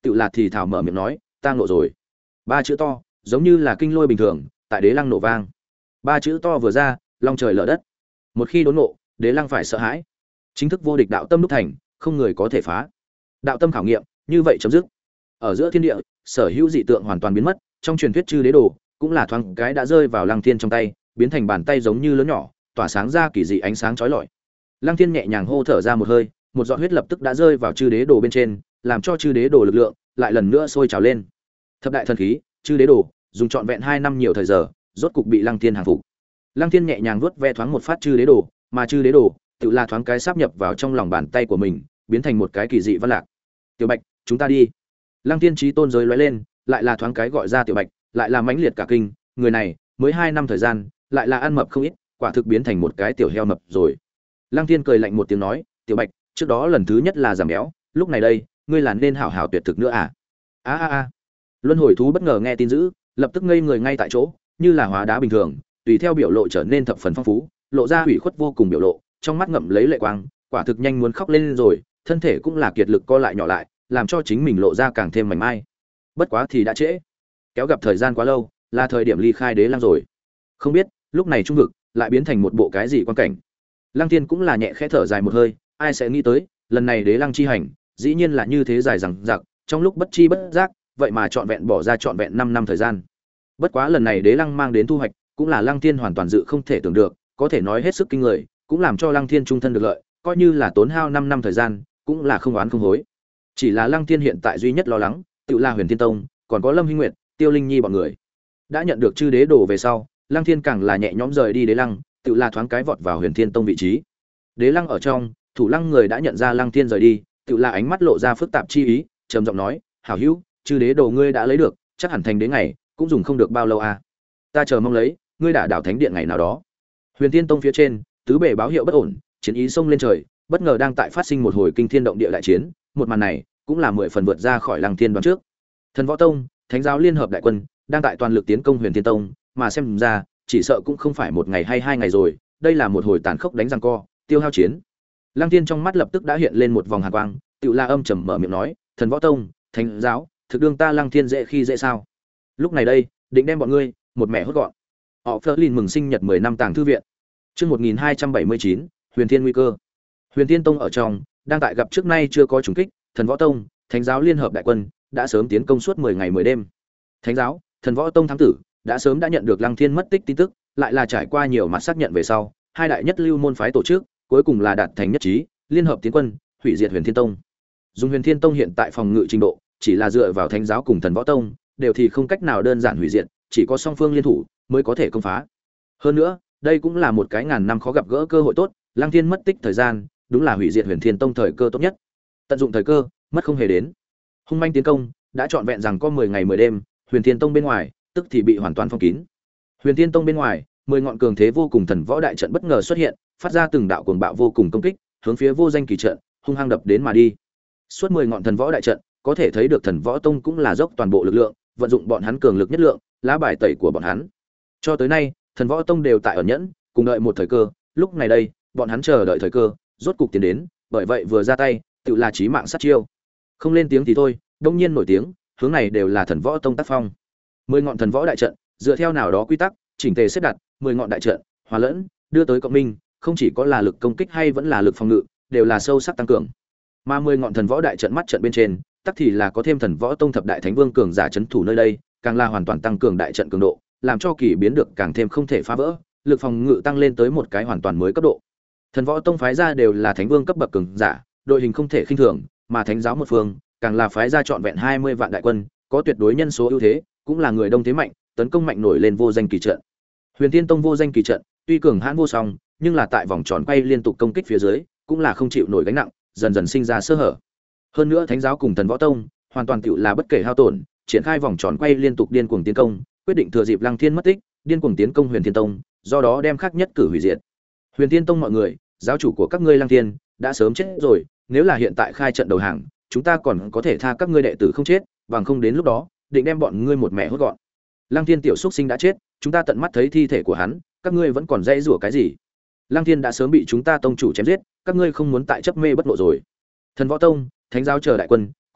tự là thì thảo mở miệng nói, ta ngộ rồi. Ba chữ to, giống như là kinh lôi bình thường, tại đế lăng nổ vang. Ba chữ to vừa ra, long trời lở đất. Một khi đốn ngộ, đế lăng phải sợ hãi. Chính thức vô địch đạo tâm đúc thành, không người có thể phá. Đạo tâm khảo nghiệm, như vậy chấm dứt. Ở giữa thiên địa, sở hữu dị tượng hoàn toàn biến mất, trong truyền thuyết chư đế đồ, cũng là thoáng cái đã rơi vào Lăng Thiên trong tay, biến thành bàn tay giống như lớn nhỏ, tỏa sáng ra kỳ dị ánh sáng chói lọi. Lăng Thiên nhẹ nhàng hô thở ra một hơi, một giọt huyết lập tức đã rơi vào chư đế đồ bên trên, làm cho chư đế đồ lực lượng lại lần nữa sôi trào lên. Thập đại thần khí, chư đế đồ, dùng trọn vẹn hai năm nhiều thời giờ, rốt cục bị Lăng Thiên hàng phục. Lăng Thiên nhẹ nhàng vuốt ve thoáng một phát chư đế đồ, mà chư đế đồ, tự là thoáng cái sáp nhập vào trong lòng bàn tay của mình, biến thành một cái kỳ dị văn lạc. Tiểu Bạch, chúng ta đi. Lăng Thiên chí tôn giới lóe lên, lại là thoáng cái gọi ra Tiểu Bạch, lại là mãnh liệt cả kinh, người này, mới hai năm thời gian, lại là ăn mập không ít, quả thực biến thành một cái tiểu heo mập rồi. Lăng Thiên cười lạnh một tiếng nói, Tiểu Bạch, trước đó lần thứ nhất là giảm béo, lúc này đây, ngươi là nên hảo hảo tuyệt thực nữa à? A a a. Luân hồi thú bất ngờ nghe tin dữ, lập tức ngây người ngay tại chỗ, như là hóa đá bình thường, tùy theo biểu lộ trở nên thập phần phong phú, lộ ra hủy khuất vô cùng biểu lộ, trong mắt ngậm lấy lệ quang, quả thực nhanh muốn khóc lên rồi, thân thể cũng là kiệt lực co lại nhỏ lại, làm cho chính mình lộ ra càng thêm mảnh mai. Bất quá thì đã trễ, kéo gặp thời gian quá lâu, là thời điểm ly khai đế lăng rồi. Không biết, lúc này trung vực lại biến thành một bộ cái gì quan cảnh. Lăng Thiên cũng là nhẹ khẽ thở dài một hơi, ai sẽ nghĩ tới, lần này đế lăng chi hành, dĩ nhiên là như thế dài dằng dặc, trong lúc bất chi bất giác, vậy mà trọn vẹn bỏ ra trọn vẹn năm năm thời gian. Bất quá lần này đế lăng mang đến thu hoạch, cũng là Lăng Thiên hoàn toàn dự không thể tưởng được, có thể nói hết sức kinh người, cũng làm cho Lăng Thiên trung thân được lợi, coi như là tốn hao năm năm thời gian, cũng là không oán không hối. Chỉ là Lăng Thiên hiện tại duy nhất lo lắng, tự là Huyền Thiên Tông, còn có Lâm Hinh Nguyệt, Tiêu Linh Nhi bọn người. Đã nhận được chư đế đồ về sau, Lăng Thiên càng là nhẹ nhõm rời đi đế lăng, tự là thoáng cái vọt vào Huyền Thiên Tông vị trí. Đế lăng ở trong, thủ lăng người đã nhận ra Lăng Thiên rời đi, tự là ánh mắt lộ ra phức tạp chi ý, trầm giọng nói, "Hảo hữu, chư đế đồ ngươi đã lấy được, chắc hẳn thành đế ngày, cũng dùng không được bao lâu à? Ta chờ mong lấy, ngươi đã đảo thánh điện ngày nào đó." Huyền Thiên Tông phía trên, tứ bề báo hiệu bất ổn, chiến ý xông lên trời, bất ngờ đang tại phát sinh một hồi kinh thiên động địa đại chiến, một màn này cũng là mười phần vượt ra khỏi Lăng Thiên đoán trước. Thần Võ Tông, Thánh giáo liên hợp đại quân, đang tại toàn lực tiến công Huyền Thiên Tông, mà xem ra, chỉ sợ cũng không phải một ngày hay hai ngày rồi, đây là một hồi tàn khốc đánh giằng co, tiêu hao chiến. Lăng Thiên trong mắt lập tức đã hiện lên một vòng hàn quang, Tự La âm trầm mở miệng nói, "Thần Võ Tông, Thánh giáo, thực đương ta Lăng Thiên dễ khi dễ sao? Lúc này đây, định đem bọn ngươi một mẹ hốt gọn." Họ Flerlin mừng sinh nhật mười năm tàng thư viện. Chương một nghìn hai trăm bảy mươi chín, Huyền Thiên nguy cơ. Huyền Thiên Tông ở trong, đang tại gặp trước nay chưa có trùng kích, Thần Võ Tông, Thánh giáo liên hợp đại quân đã sớm tiến công suốt mười ngày mười đêm. Thánh giáo, Thần Võ Tông thám tử đã sớm đã nhận được Lăng Thiên mất tích tin tức, lại là trải qua nhiều mặt xác nhận về sau, hai đại nhất lưu môn phái tổ chức, cuối cùng là đạt thành nhất trí, liên hợp tiến quân, hủy diệt Huyền Thiên Tông. Dùng Huyền Thiên Tông hiện tại phòng ngự trình độ, chỉ là dựa vào Thánh giáo cùng Thần Võ Tông, đều thì không cách nào đơn giản hủy diệt, chỉ có song phương liên thủ mới có thể công phá. Hơn nữa, đây cũng là một cái ngàn năm khó gặp gỡ cơ hội tốt, Lăng Thiên mất tích thời gian, đúng là hủy diệt Huyền Thiên Tông thời cơ tốt nhất. Tận dụng thời cơ, mất không hề đến. Hung manh tiến công, đã trọn vẹn rằng có mười ngày mười đêm, Huyền Thiên Tông bên ngoài, tức thì bị hoàn toàn phong kín. Huyền Thiên Tông bên ngoài, mười ngọn cường thế vô cùng thần võ đại trận bất ngờ xuất hiện, phát ra từng đạo cuồng bạo vô cùng công kích, hướng phía vô danh kỳ trận, hung hăng đập đến mà đi. Suốt mười ngọn thần võ đại trận, có thể thấy được Thần Võ Tông cũng là dốc toàn bộ lực lượng, vận dụng bọn hắn cường lực nhất lượng, lá bài tẩy của bọn hắn. Cho tới nay, Thần Võ Tông đều tại ẩn nhẫn, cùng đợi một thời cơ, lúc này đây, bọn hắn chờ đợi thời cơ, rốt cục tiến đến, bởi vậy vừa ra tay, tự là chí mạng sát chiêu. Không lên tiếng thì thôi, đông nhiên nổi tiếng, hướng này đều là Thần Võ Tông tác phong. Mười ngọn thần võ đại trận, dựa theo nào đó quy tắc, chỉnh tề xếp đặt, mười ngọn đại trận, hòa lẫn, đưa tới cộng minh, không chỉ có là lực công kích hay vẫn là lực phòng ngự, đều là sâu sắc tăng cường. Mà mười ngọn thần võ đại trận mắt trận bên trên, tắc thì là có thêm Thần Võ Tông thập đại thánh vương cường giả trấn thủ nơi đây, càng là hoàn toàn tăng cường đại trận cường độ, làm cho kỳ biến được càng thêm không thể phá vỡ, lực phòng ngự tăng lên tới một cái hoàn toàn mới cấp độ. Thần Võ Tông phái ra đều là thánh vương cấp bậc cường giả, đội hình không thể khinh thường, mà thánh giáo một phương, càng là phái ra trọn vẹn hai mươi vạn đại quân, có tuyệt đối nhân số ưu thế, cũng là người đông thế mạnh, tấn công mạnh nổi lên vô danh kỳ trận. Huyền Thiên Tông vô danh kỳ trận, tuy cường hãn vô song, nhưng là tại vòng tròn quay liên tục công kích phía dưới, cũng là không chịu nổi gánh nặng, dần dần sinh ra sơ hở. Hơn nữa thánh giáo cùng Thần Võ Tông, hoàn toàn tựu là bất kể hao tổn, triển khai vòng tròn quay liên tục điên cuồng tiến công, quyết định thừa dịp Lăng Thiên mất tích, điên cuồng tiến công Huyền Thiên Tông, do đó đem khắc nhất cử hủy diệt. Huyền Thiên Tông mọi người, giáo chủ của các ngươi Lăng Thiên đã sớm chết rồi, nếu là hiện tại khai trận đầu hàng, chúng ta còn có thể tha các ngươi đệ tử không chết, bằng không đến lúc đó, định đem bọn ngươi một mẹ hốt gọn. Lăng Thiên tiểu xuất sinh đã chết, chúng ta tận mắt thấy thi thể của hắn, các ngươi vẫn còn dãy rủa cái gì? Lăng Thiên đã sớm bị chúng ta tông chủ chém giết, các ngươi không muốn tại chấp mê bất ngộ rồi. Thần Võ Tông, Thánh giáo chờ đại quân,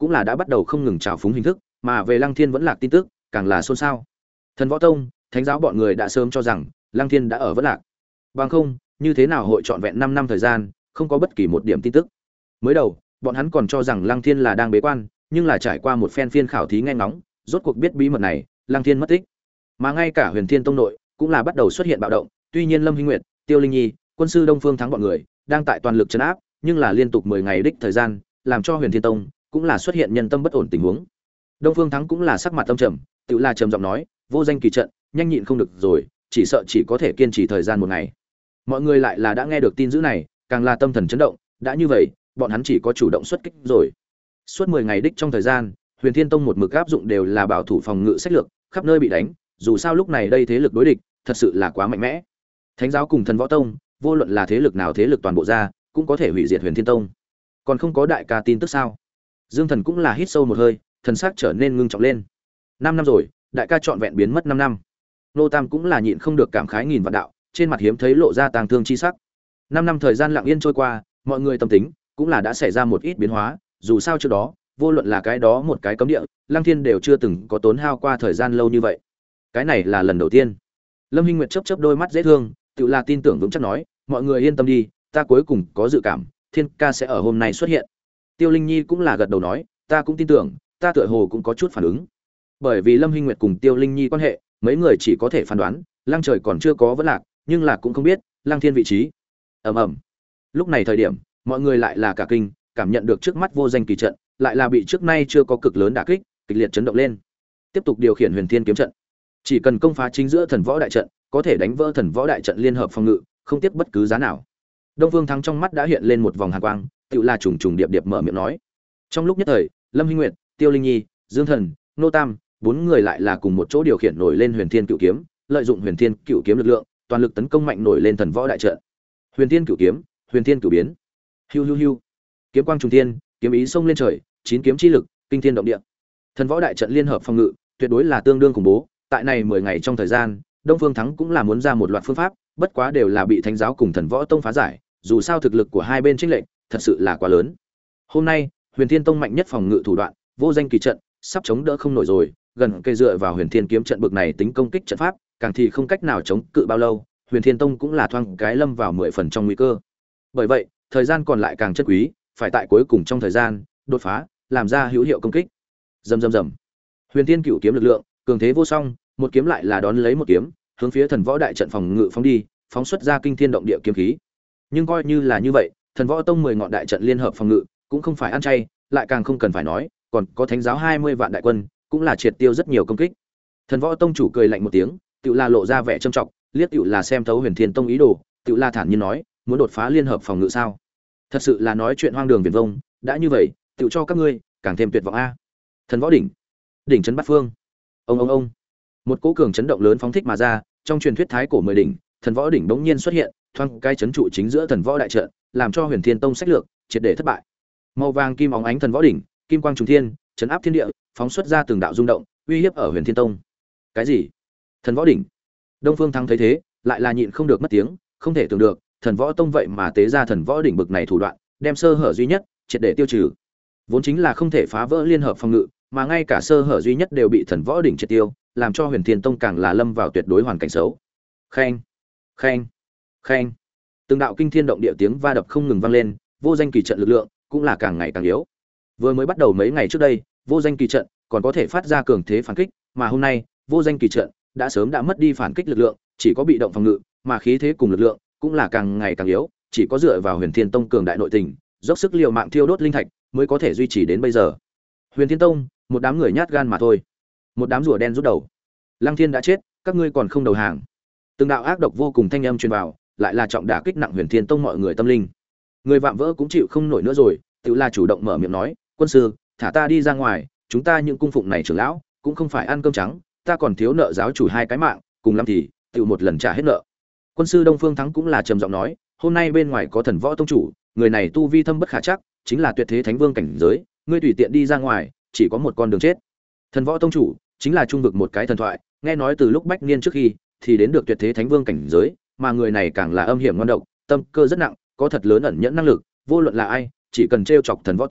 cũng là đã bắt đầu không ngừng trào phúng hình thức, mà về Lăng Thiên vẫn lạc tin tức, càng là xôn xao. Thần Võ Tông, Thánh giáo bọn người đã sớm cho rằng Lăng Thiên đã ở vẫn lạc. Bằng không, như thế nào hội trọn vẹn năm năm thời gian, không có bất kỳ một điểm tin tức. Mới đầu, bọn hắn còn cho rằng Lăng Thiên là đang bế quan, nhưng là trải qua một phen phiên khảo thí nghe ngóng, rốt cuộc biết bí mật này, Lăng Thiên mất tích. Mà ngay cả Huyền Thiên Tông nội cũng là bắt đầu xuất hiện bạo động, tuy nhiên Lâm Hinh Nguyệt, Tiêu Linh Nhi, quân sư Đông Phương Thắng bọn người đang tại toàn lực trấn áp, nhưng là liên tục mười ngày đích thời gian, làm cho Huyền Thiên Tông cũng là xuất hiện nhân tâm bất ổn tình huống. Đông Phương Thắng cũng là sắc mặt tâm trầm, tự là trầm giọng nói, vô danh kỳ trận, nhanh nhịn không được rồi, chỉ sợ chỉ có thể kiên trì thời gian một ngày. Mọi người lại là đã nghe được tin dữ này, càng là tâm thần chấn động, đã như vậy, bọn hắn chỉ có chủ động xuất kích rồi. Suốt mười ngày đích trong thời gian, Huyền Thiên Tông một mực áp dụng đều là bảo thủ phòng ngự sách lược, khắp nơi bị đánh, dù sao lúc này đây thế lực đối địch, thật sự là quá mạnh mẽ. Thánh giáo cùng Thần Võ Tông, vô luận là thế lực nào thế lực toàn bộ ra, cũng có thể hủy diệt Huyền Thiên Tông. Còn không có đại ca tin tức sao? Dương Thần cũng là hít sâu một hơi, thần sắc trở nên ngưng trọng lên. Năm năm rồi, đại ca trọn vẹn biến mất năm năm. Nô Tam cũng là nhịn không được cảm khái nghìn vạn đạo, trên mặt hiếm thấy lộ ra tang thương chi sắc. Năm năm thời gian lặng yên trôi qua, mọi người tâm tính cũng là đã xảy ra một ít biến hóa, dù sao trước đó, vô luận là cái đó một cái cấm địa, Lăng Thiên đều chưa từng có tốn hao qua thời gian lâu như vậy. Cái này là lần đầu tiên. Lâm Hinh Nguyệt chớp chớp đôi mắt dễ thương, tự là tin tưởng vững chắc nói, mọi người yên tâm đi, ta cuối cùng có dự cảm, Thiên ca sẽ ở hôm nay xuất hiện. Tiêu Linh Nhi cũng là gật đầu nói, ta cũng tin tưởng, ta tựa hồ cũng có chút phản ứng. Bởi vì Lâm Hinh Nguyệt cùng Tiêu Linh Nhi quan hệ, mấy người chỉ có thể phán đoán, Lăng Trời còn chưa có vấn lạc, nhưng là cũng không biết Lăng Thiên vị trí. Ầm ầm. Lúc này thời điểm, mọi người lại là cả kinh, cảm nhận được trước mắt vô danh kỳ trận, lại là bị trước nay chưa có cực lớn đả kích, kịch liệt chấn động lên. Tiếp tục điều khiển Huyền Thiên kiếm trận. Chỉ cần công phá chính giữa thần võ đại trận, có thể đánh vỡ thần võ đại trận liên hợp phòng ngự, không tiếc bất cứ giá nào. Đông Vương Thắng trong mắt đã hiện lên một vòng hàn quang, tựu là trùng trùng điệp điệp mở miệng nói. Trong lúc nhất thời, Lâm Hinh Nguyệt, Tiêu Linh Nhi, Dương Thần, Nô Tam, bốn người lại là cùng một chỗ điều khiển nổi lên Huyền Thiên Cửu Kiếm, lợi dụng Huyền Thiên Cửu Kiếm lực lượng, toàn lực tấn công mạnh nổi lên thần võ đại trận. Huyền Thiên Cửu Kiếm, Huyền Thiên Cửu Biến. Hiu hiu hiu. Kiếm quang trùng thiên, kiếm ý xông lên trời, chín kiếm chi lực, kinh thiên động địa. Thần võ đại trận liên hợp phòng ngự, tuyệt đối là tương đương khủng bố, tại này mười ngày trong thời gian, Đông Phương Thắng cũng là muốn ra một loạt phương pháp, bất quá đều là bị Thánh giáo cùng Thần Võ Tông phá giải, dù sao thực lực của hai bên chênh lệch thật sự là quá lớn. Hôm nay, Huyền Thiên Tông mạnh nhất phòng ngự thủ đoạn, vô danh kỳ trận, sắp chống đỡ không nổi rồi, gần cây dựa vào Huyền Thiên kiếm trận bực này tính công kích trận pháp, càng thì không cách nào chống cự bao lâu, Huyền Thiên Tông cũng là thoang cái lâm vào mười phần trong nguy cơ. Bởi vậy, thời gian còn lại càng chất quý, phải tại cuối cùng trong thời gian đột phá, làm ra hữu hiệu công kích. Rầm rầm rầm. Huyền Thiên Cửu kiếm lực lượng, cường thế vô song, một kiếm lại là đón lấy một kiếm, hướng phía thần võ đại trận phòng ngự phóng đi, phóng xuất ra kinh thiên động địa kiếm khí. Nhưng coi như là như vậy, thần võ tông mười ngọn đại trận liên hợp phòng ngự, cũng không phải ăn chay, lại càng không cần phải nói, còn có thánh giáo hai mươi vạn đại quân, cũng là triệt tiêu rất nhiều công kích. Thần võ tông chủ cười lạnh một tiếng, tựu là lộ ra vẻ trầm trọng, liếc tựu là xem thấu Huyền Thiên Tông ý đồ, tựu là thản nhiên nói, muốn đột phá liên hợp phòng ngự sao? Thật sự là nói chuyện hoang đường viển vông, đã như vậy, tựu cho các ngươi càng thêm tuyệt vọng a. Thần võ đỉnh, đỉnh trấn bát phương. Ông ông ông. Một cỗ cường chấn động lớn phóng thích mà ra, trong truyền thuyết thái cổ mười đỉnh, thần võ đỉnh bỗng nhiên xuất hiện, thoáng cái chấn trụ chính giữa thần võ đại trận, làm cho Huyền Thiên Tông sách lược triệt để thất bại. Màu vàng kim óng ánh thần võ đỉnh, kim quang trùng thiên, chấn áp thiên địa, phóng xuất ra từng đạo rung động, uy hiếp ở Huyền Thiên Tông. Cái gì? Thần võ đỉnh? Đông Phương Thắng thấy thế, lại là nhịn không được mất tiếng, không thể tưởng được, thần võ tông vậy mà tế ra thần võ đỉnh bực này thủ đoạn, đem sơ hở duy nhất triệt để tiêu trừ. Vốn chính là không thể phá vỡ liên hợp phòng ngự, mà ngay cả sơ hở duy nhất đều bị thần võ đỉnh triệt tiêu, làm cho Huyền Thiên Tông càng là lâm vào tuyệt đối hoàn cảnh xấu. Khen, khen, khen. Từng đạo kinh thiên động địa tiếng va đập không ngừng vang lên, vô danh kỳ trận lực lượng cũng là càng ngày càng yếu. Vừa mới bắt đầu mấy ngày trước đây, vô danh kỳ trận còn có thể phát ra cường thế phản kích, mà hôm nay, vô danh kỳ trận đã sớm đã mất đi phản kích lực lượng, chỉ có bị động phòng ngự, mà khí thế cùng lực lượng cũng là càng ngày càng yếu, chỉ có dựa vào Huyền Thiên Tông cường đại nội tình, dốc sức liều mạng thiêu đốt linh thạch mới có thể duy trì đến bây giờ. Huyền Thiên Tông, một đám người nhát gan mà thôi, một đám rùa đen rút đầu. Lăng Thiên đã chết, các ngươi còn không đầu hàng? Từng đạo ác độc vô cùng thanh âm truyền vào, lại là trọng đả kích nặng Huyền Thiên Tông mọi người tâm linh. Người vạm vỡ cũng chịu không nổi nữa rồi, tự là chủ động mở miệng nói, quân sư, thả ta đi ra ngoài, chúng ta những cung phụng này trưởng lão cũng không phải ăn cơm trắng, ta còn thiếu nợ giáo chủ hai cái mạng, cùng lắm thì tự một lần trả hết nợ. Quân sư Đông Phương Thắng cũng là trầm giọng nói, hôm nay bên ngoài có thần võ tông chủ, người này tu vi thâm bất khả chắc, chính là tuyệt thế thánh vương cảnh giới, ngươi tùy tiện đi ra ngoài, chỉ có một con đường chết. Thần võ tông chủ chính là trung vực một cái thần thoại, nghe nói từ lúc bách niên trước khi thì đến được tuyệt thế thánh vương cảnh giới, mà người này càng là âm hiểm ngoan độc, tâm cơ rất nặng, có thật lớn ẩn nhẫn năng lực, vô luận là ai, chỉ cần trêu chọc thần võ tông,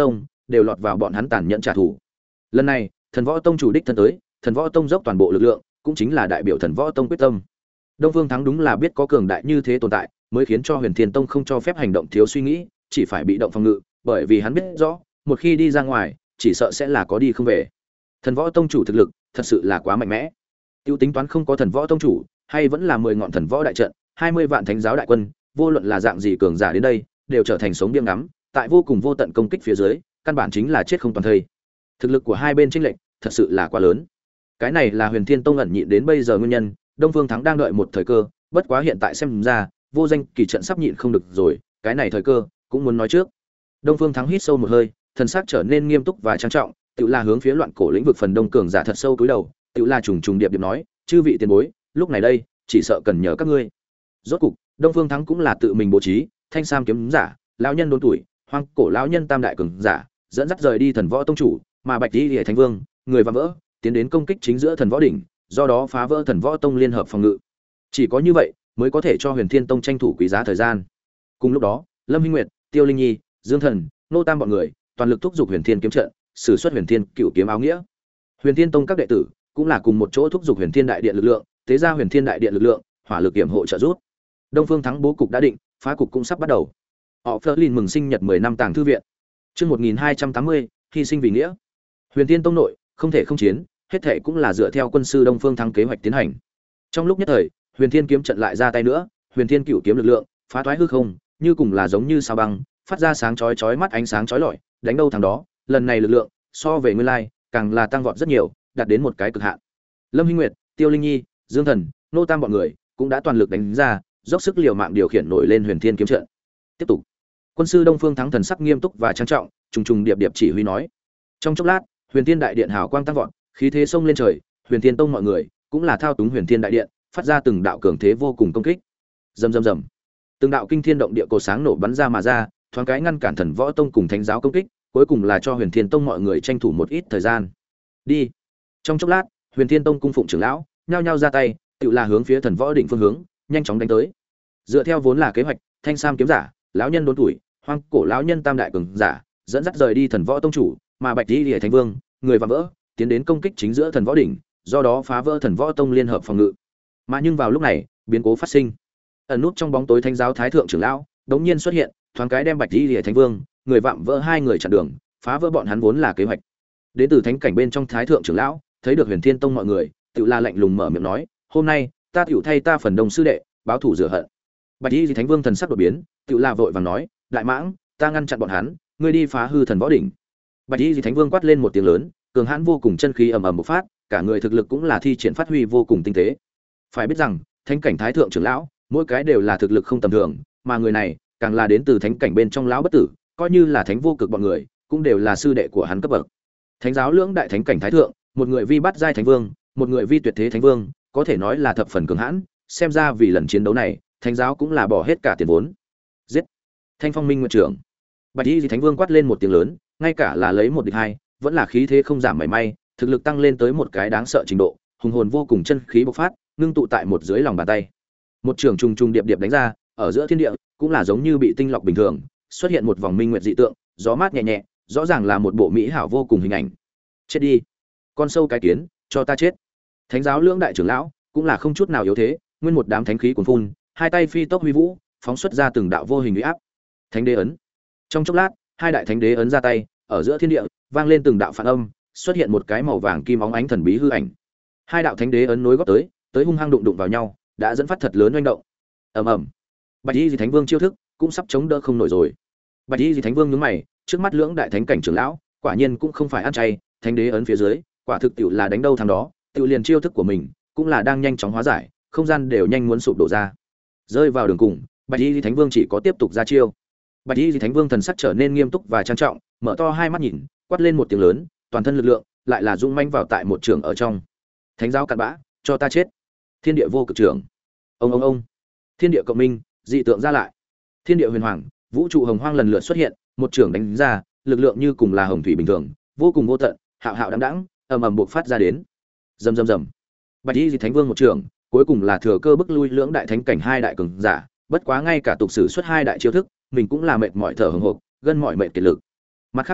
đều lọt vào bọn hắn tàn nhẫn trả thù. Lần này, Thần Võ Tông chủ đích thân tới, Thần Võ Tông dốc toàn bộ lực lượng, cũng chính là đại biểu Thần Võ Tông quyết tâm. Đông Phương Thắng đúng là biết có cường đại như thế tồn tại, mới khiến cho Huyền Thiên Tông không cho phép hành động thiếu suy nghĩ, chỉ phải bị động phòng ngự, bởi vì hắn biết rõ, một khi đi ra ngoài, chỉ sợ sẽ là có đi không về. Thần Võ Tông chủ thực lực, thật sự là quá mạnh mẽ. Tiêu tính toán không có Thần Võ Tông chủ, hay vẫn là mười ngọn Thần Võ đại trận, hai mươi vạn thánh giáo đại quân, vô luận là dạng gì cường giả đến đây, đều trở thành sống biếng ngắm, tại vô cùng vô tận công kích phía dưới, căn bản chính là chết không toàn thây. Thực lực của hai bên chênh lệch, thật sự là quá lớn. Cái này là Huyền Thiên Tông ẩn nhịn đến bây giờ nguyên nhân, Đông Phương Thắng đang đợi một thời cơ, bất quá hiện tại xem ra, vô danh kỳ trận sắp nhịn không được rồi, cái này thời cơ, cũng muốn nói trước. Đông Phương Thắng hít sâu một hơi, thần sắc trở nên nghiêm túc và trang trọng, tự là hướng phía loạn cổ lĩnh vực phần đông cường giả thật sâu cúi đầu, tự là trùng trùng điệp điệp nói, chư vị tiền bối, lúc này đây, chỉ sợ cần nhờ các ngươi. Rốt cục, Đông Phương Thắng cũng là tự mình bố trí, thanh sam kiếm giả, lão nhân đốn tuổi, hoang cổ lão nhân tam đại cường giả, dẫn dắt rời đi Thần Võ Tông chủ, mà Bạch Y Liễu Thánh Vương, người vạm vỡ, tiến đến công kích chính giữa Thần Võ đỉnh, do đó phá vỡ Thần Võ Tông liên hợp phòng ngự. Chỉ có như vậy, mới có thể cho Huyền Thiên Tông tranh thủ quý giá thời gian. Cùng lúc đó, Lâm Hinh Nguyệt, Tiêu Linh Nhi, Dương Thần, Nô Tam bọn người, toàn lực thúc giục Huyền Thiên kiếm trận, sử xuất Huyền Thiên Cửu kiếm áo nghĩa. Huyền Thiên Tông các đệ tử cũng là cùng một chỗ thúc giục Huyền Thiên đại điện lực lượng, tế ra Huyền Thiên đại điện lực lượng, hỏa lực kiểm hộ trợ giúp. Đông Phương Thắng bố cục đã định, phá cục cũng sắp bắt đầu. Họ Flerlin mừng sinh nhật mười năm tàng thư viện. Chương một nghìn hai trăm tám mươi, hy sinh vì nghĩa. Huyền Thiên Tông nội, không thể không chiến, hết thảy cũng là dựa theo quân sư Đông Phương Thắng kế hoạch tiến hành. Trong lúc nhất thời, Huyền Thiên kiếm trận lại ra tay nữa, Huyền Thiên Cửu kiếm lực lượng, phá toái hư không, như cùng là giống như sao băng, phát ra sáng chói chói mắt ánh sáng chói lọi, đánh đâu thằng đó, lần này lực lượng so về nguyên lai, càng là tăng vọt rất nhiều, đạt đến một cái cực hạn. Lâm Hinh Nguyệt, Tiêu Linh Nhi, Dương Thần, Nô Tam bọn người cũng đã toàn lực đánh ra, dốc sức liều mạng điều khiển nổi lên Huyền Thiên kiếm trận. Tiếp tục. Quân sư Đông Phương Thắng thần sắc nghiêm túc và trang trọng, trùng trùng điệp điệp chỉ huy nói. Trong chốc lát, Huyền Thiên đại điện hào quang tăng vọt, khí thế sông lên trời, Huyền Thiên Tông mọi người cũng là thao túng Huyền Thiên đại điện, phát ra từng đạo cường thế vô cùng công kích. Rầm rầm rầm. Từng đạo kinh thiên động địa cột sáng nổ bắn ra mà ra, thoáng cái ngăn cản Thần Võ Tông cùng Thánh giáo công kích, cuối cùng là cho Huyền Thiên Tông mọi người tranh thủ một ít thời gian. Đi. Trong chốc lát, Huyền Thiên Tông cung phụng trưởng lão nhao nhao ra tay, tự là hướng phía Thần Võ đỉnh phương hướng, nhanh chóng đánh tới. Dựa theo vốn là kế hoạch, Thanh Sam kiếm giả, lão nhân đốn tuổi, hoang cổ lão nhân tam đại cường giả, dẫn dắt rời đi Thần Võ Tông chủ, mà Bạch Y Liễu Thánh Vương, người vạm vỡ, tiến đến công kích chính giữa Thần Võ đỉnh, do đó phá vỡ Thần Võ Tông liên hợp phòng ngự. Mà nhưng vào lúc này, biến cố phát sinh. Ẩn nút trong bóng tối Thánh giáo thái thượng trưởng lão, đống nhiên xuất hiện, thoáng cái đem Bạch Y Liễu Thánh Vương, người vạm vỡ hai người chặn đường, phá vỡ bọn hắn vốn là kế hoạch. Đến từ thánh cảnh bên trong thái thượng trưởng lão, thấy được Huyền Thiên Tông mọi người, tự la lạnh lùng mở miệng nói, "Hôm nay, ta tiểu thay ta phần đông sư đệ, báo thủ rửa hận." Bạch Y Thánh Vương thần sắc đột biến, tự la vội vàng nói, "Đại mãng, ta ngăn chặn bọn hắn, ngươi đi phá hư Thần Võ đỉnh." Bạch Y Thánh Vương quát lên một tiếng lớn, cường hãn vô cùng chân khí ầm ầm bộc phát, cả người thực lực cũng là thi triển phát huy vô cùng tinh tế. Phải biết rằng, thánh cảnh thái thượng trưởng lão, mỗi cái đều là thực lực không tầm thường, mà người này, càng là đến từ thánh cảnh bên trong lão bất tử, coi như là thánh vô cực bọn người, cũng đều là sư đệ của hắn cấp bậc. Thánh giáo lưỡng đại thánh cảnh thái thượng, một người vi bát giai thánh vương, một người vi tuyệt thế thánh vương, có thể nói là thập phần cường hãn, xem ra vì lần chiến đấu này, thánh giáo cũng là bỏ hết cả tiền vốn. Giết! Thanh Phong Minh Nguyệt trưởng. Bạch Y Thánh Vương quát lên một tiếng lớn, ngay cả là lấy một địch hai, vẫn là khí thế không giảm mảy may, thực lực tăng lên tới một cái đáng sợ trình độ, hùng hồn vô cùng chân khí bộc phát, ngưng tụ tại một dưới lòng bàn tay. Một trường trùng trùng điệp điệp đánh ra, ở giữa thiên địa, cũng là giống như bị tinh lọc bình thường, xuất hiện một vòng minh nguyệt dị tượng, gió mát nhẹ nhẹ, rõ ràng là một bộ mỹ hảo vô cùng hình ảnh. Chết đi, con sâu cái kiến, cho ta chết. Thánh giáo lưỡng đại trưởng lão cũng là không chút nào yếu thế, nguyên một đám thánh khí cuồn phun, hai tay phi tốc huy vũ, phóng xuất ra từng đạo vô hình uy áp. Thánh đế ấn. Trong chốc lát, hai đại thánh đế ấn ra tay, ở giữa thiên địa vang lên từng đạo phản âm, xuất hiện một cái màu vàng kim óng ánh thần bí hư ảnh. Hai đạo thánh đế ấn nối góp tới, tới hung hăng đụng đụng vào nhau, đã dẫn phát thật lớn oanh động. Ầm ầm. Bạch Y Thánh Vương chiêu thức cũng sắp chống đỡ không nổi rồi. Bạch Y Thánh Vương nhướng mày, trước mắt lưỡng đại thánh cảnh trưởng lão, quả nhiên cũng không phải ăn chay, thánh đế ấn phía dưới, quả thực tiểu là đánh đâu thằng đó, tiểu liền chiêu thức của mình, cũng là đang nhanh chóng hóa giải, không gian đều nhanh muốn sụp đổ ra. Rơi vào đường cùng, Bạch Y Thánh Vương chỉ có tiếp tục ra chiêu. Bạch Y Thánh Vương thần sắc trở nên nghiêm túc và trang trọng, mở to hai mắt nhìn, quát lên một tiếng lớn, toàn thân lực lượng lại là dũng mãnh vào tại một trường ở trong. Thánh giáo cặn bã, cho ta chết. Thiên địa vô cực trưởng. Ông ông ông. Thiên địa cộng minh, dị tượng ra lại. Thiên địa huyền hoàng, vũ trụ hồng hoang lần lượt xuất hiện, một trường đánh ra, lực lượng như cùng là hồng thủy bình thường, vô cùng vô tận, hạo hạo đãng đãng, ầm ầm bộc phát ra đến. Rầm rầm rầm. Bạch Y Thánh Vương một trường, cuối cùng là thừa cơ bức lui lưỡng đại thánh cảnh hai đại cường giả, bất quá ngay cả tục sử xuất hai đại chiêu thức, mình cũng là mệt mỏi thở hổn hộc, gân mỏi mệt kiệt lực. Mặt khác một mặt,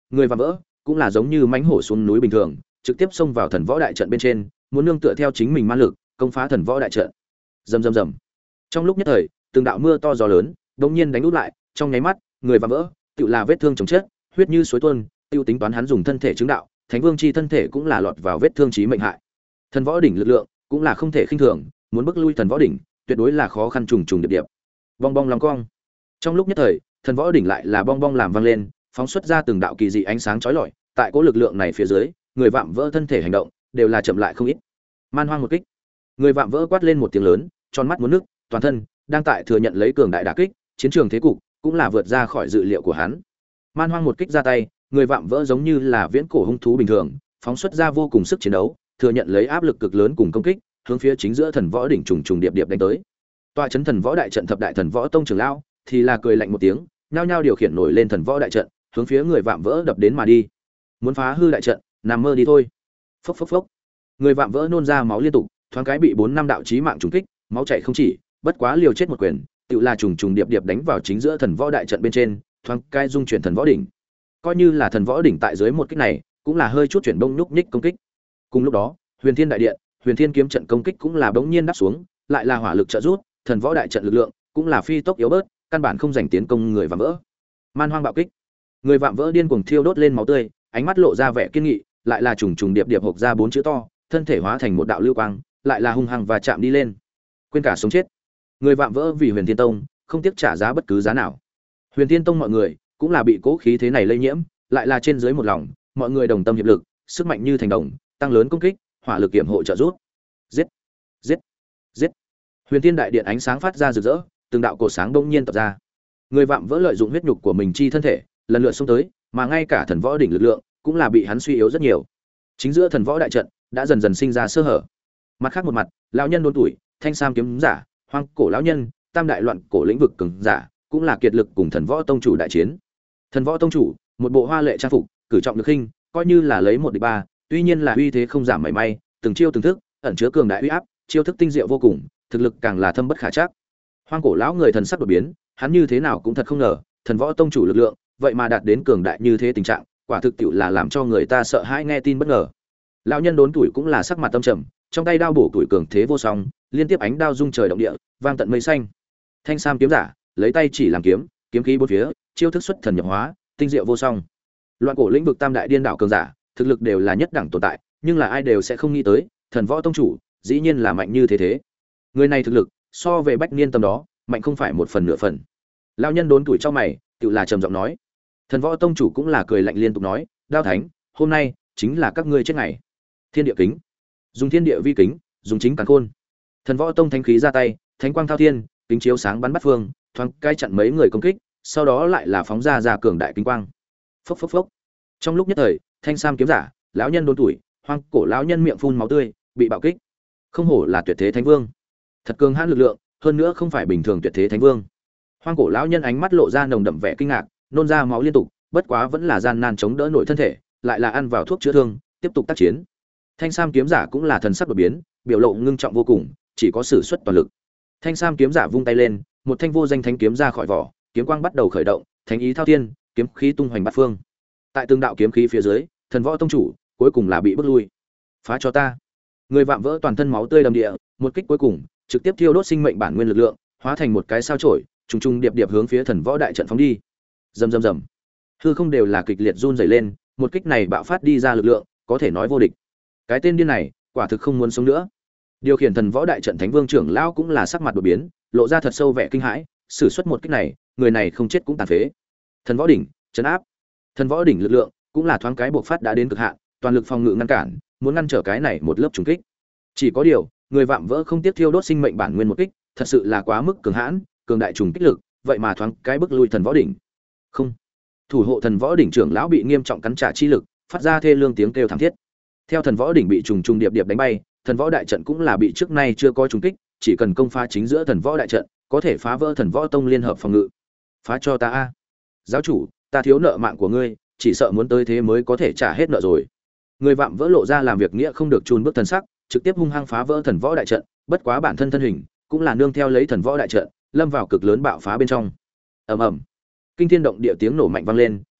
người vạm vỡ cũng là giống như mãnh hổ xuống núi bình thường, trực tiếp xông vào thần võ đại trận bên trên, muốn nương tựa theo chính mình ma lực, công phá thần võ đại trận. Rầm rầm rầm. Trong lúc nhất thời, từng đạo mưa to gió lớn, đột nhiên đánh úp lại, trong nháy mắt, người vạm vỡ, tựu là vết thương chồng chết, huyết như suối tuôn, tiêu tính toán hắn dùng thân thể chứng đạo, Thánh Vương chi thân thể cũng là lọt vào vết thương chí mệnh hại. Thần võ đỉnh lực lượng cũng là không thể khinh thường, muốn bức lui thần võ đỉnh, tuyệt đối là khó khăn trùng trùng điệp điệp. Bong bong long cong. Trong lúc nhất thời, thần võ đỉnh lại là bong bong làm vang lên, phóng xuất ra từng đạo kỳ dị ánh sáng chói lọi, tại cỗ lực lượng này phía dưới, người vạm vỡ thân thể hành động đều là chậm lại không ít. Man hoang một kích. Người vạm vỡ quát lên một tiếng lớn, tròn mắt muốn nước, toàn thân đang tại thừa nhận lấy cường đại đả kích, chiến trường thế cục cũng là vượt ra khỏi dự liệu của hắn. Man hoang một kích ra tay, người vạm vỡ giống như là viễn cổ hung thú bình thường, phóng xuất ra vô cùng sức chiến đấu, thừa nhận lấy áp lực cực lớn cùng công kích, hướng phía chính giữa thần võ đỉnh trùng trùng điệp điệp đánh tới. Tọa chấn thần võ đại trận thập đại thần võ tông trưởng lão thì là cười lạnh một tiếng, nhao nhao điều khiển nổi lên thần võ đại trận, hướng phía người vạm vỡ đập đến mà đi. Muốn phá hư đại trận, nằm mơ đi thôi. Phốc phốc phốc. Người vạm vỡ nôn ra máu liên tục, thoáng cái bị bốn năm đạo chí mạng trùng kích, máu chảy không chỉ, bất quá liều chết một quyền, tựu là trùng trùng điệp điệp đánh vào chính giữa thần võ đại trận bên trên, thoáng cái dung chuyển thần võ đỉnh. Coi như là thần võ đỉnh tại dưới một kích này, cũng là hơi chút chuyển bông nhúc nhích công kích. Cùng lúc đó, Huyền Thiên đại điện, Huyền Thiên kiếm trận công kích cũng là bỗng nhiên đáp xuống, lại là hỏa lực trợ rút, thần võ đại trận lực lượng cũng là phi tốc yếu bớt, căn bản không giành tiến công người vạm vỡ. Man hoang bạo kích. Người vạm vỡ điên cuồng thiêu đốt lên máu tươi, ánh mắt lộ ra vẻ kiên nghị, lại là trùng trùng điệp điệp hộc ra bốn chữ to, thân thể hóa thành một đạo lưu quang, lại là hung hăng và chạm đi lên. Quên cả sống chết. Người vạm vỡ vì Huyền Thiên Tông, không tiếc trả giá bất cứ giá nào. Huyền Thiên Tông mọi người cũng là bị cố khí thế này lây nhiễm, lại là trên dưới một lòng, mọi người đồng tâm hiệp lực, sức mạnh như thành đồng, tăng lớn công kích, hỏa lực kiểm hộ trợ giúp. Giết, giết, giết. Huyền Thiên đại điện ánh sáng phát ra rực rỡ, từng đạo cột sáng đông nhiên tập ra. Người vạm vỡ lợi dụng huyết nhục của mình chi thân thể, lần lượt xông tới, mà ngay cả thần võ đỉnh lực lượng cũng là bị hắn suy yếu rất nhiều. Chính giữa thần võ đại trận đã dần dần sinh ra sơ hở. Mặt khác một mặt, lão nhân đốn tuổi, thanh sam kiếm giả, hoang cổ lão nhân, tam đại loạn cổ lĩnh vực cường giả, cũng là kiệt lực cùng thần võ tông chủ đại chiến. Thần võ tông chủ, một bộ hoa lệ trang phục, cử trọng lực hình, coi như là lấy một địch ba, tuy nhiên là uy thế không giảm mảy may, từng chiêu từng thức, ẩn chứa cường đại uy áp, chiêu thức tinh diệu vô cùng, thực lực càng là thâm bất khả trắc. Hoang cổ lão người thần sắc đột biến, hắn như thế nào cũng thật không ngờ, thần võ tông chủ lực lượng, vậy mà đạt đến cường đại như thế tình trạng, quả thực tiệu là làm cho người ta sợ hãi nghe tin bất ngờ. Lão nhân đốn tuổi cũng là sắc mặt tâm trầm, trong tay đao bổ tuổi cường thế vô song, liên tiếp ánh đao rung trời động địa, vang tận mây xanh. Thanh sam kiếm giả, lấy tay chỉ làm kiếm, kiếm khí bốn phía, chiêu thức xuất thần nhập hóa, tinh diệu vô song. Loạn cổ lĩnh vực tam đại điên đảo cường giả, thực lực đều là nhất đẳng tồn tại, nhưng là ai đều sẽ không nghĩ tới, thần võ tông chủ, dĩ nhiên là mạnh như thế thế. Người này thực lực, so về Bách Niên tầm đó, mạnh không phải một phần nửa phần. Lão nhân đốn tuổi trong mày, tự là trầm giọng nói. Thần võ tông chủ cũng là cười lạnh liên tục nói, Đao Thánh, hôm nay chính là các ngươi chết ngày. Thiên địa kính, dùng thiên địa vi kính, dùng chính càn khôn. Thần võ tông thánh khí ra tay, thánh quang thao thiên, kính chiếu sáng bắn bắt phương, thoáng cái chặn mấy người công kích, sau đó lại là phóng ra ra cường đại kính quang. Phốc phốc phốc. Trong lúc nhất thời, thanh sam kiếm giả, lão nhân đốn tuổi, hoang cổ lão nhân miệng phun máu tươi, bị bạo kích. Không hổ là tuyệt thế thánh vương, thật cường hãn lực lượng, hơn nữa không phải bình thường tuyệt thế thánh vương. Hoang cổ lão nhân ánh mắt lộ ra nồng đậm vẻ kinh ngạc, nôn ra máu liên tục, bất quá vẫn là gian nan chống đỡ nổi thân thể, lại là ăn vào thuốc chữa thương, tiếp tục tác chiến. Thanh sam kiếm giả cũng là thần sắc đột biến, biểu lộ ngưng trọng vô cùng, chỉ có sử xuất toàn lực. Thanh sam kiếm giả vung tay lên, một thanh vô danh thánh kiếm ra khỏi vỏ, kiếm quang bắt đầu khởi động, thánh ý thao thiên, kiếm khí tung hoành bát phương. Tại từng đạo kiếm khí phía dưới, thần võ tông chủ cuối cùng là bị bức lui. Phá cho ta! Người vạm vỡ toàn thân máu tươi đầm địa, một kích cuối cùng, trực tiếp thiêu đốt sinh mệnh bản nguyên lực lượng, hóa thành một cái sao chổi, trùng trùng điệp điệp hướng phía thần võ đại trận phóng đi. Rầm rầm rầm. Hư không đều là kịch liệt run rẩy lên, một kích này bạo phát đi ra lực lượng, có thể nói vô địch. Cái tên điên này, quả thực không muốn sống nữa. Điều khiển thần võ đại trận thánh vương trưởng lão cũng là sắc mặt đột biến, lộ ra thật sâu vẻ kinh hãi, sử xuất một kích này, người này không chết cũng tàn phế. Thần võ đỉnh, trấn áp. Thần võ đỉnh lực lượng cũng là thoáng cái bộc phát đã đến cực hạn, toàn lực phòng ngự ngăn cản, muốn ngăn trở cái này một lớp trùng kích. Chỉ có điều, người vạm vỡ không tiếc thiêu đốt sinh mệnh bản nguyên một kích, thật sự là quá mức cường hãn, cường đại trùng kích lực, vậy mà thoáng cái bức lui thần võ đỉnh. Không. Thủ hộ thần võ đỉnh trưởng lão bị nghiêm trọng cắn trả chi lực, phát ra thê lương tiếng kêu thảm thiết. Theo thần võ đỉnh bị trùng trùng điệp điệp đánh bay, thần võ đại trận cũng là bị trước nay chưa có trùng kích, chỉ cần công phá chính giữa thần võ đại trận, có thể phá vỡ thần võ tông liên hợp phòng ngự. Phá cho ta a. Giáo chủ, ta thiếu nợ mạng của ngươi, chỉ sợ muốn tới thế mới có thể trả hết nợ rồi. Người vạm vỡ lộ ra làm việc nghĩa không được chùn bước thần sắc, trực tiếp hung hăng phá vỡ thần võ đại trận, bất quá bản thân thân hình cũng là nương theo lấy thần võ đại trận, lâm vào cực lớn bạo phá bên trong. Ầm ầm. Kinh thiên động địa tiếng nổ mạnh vang lên,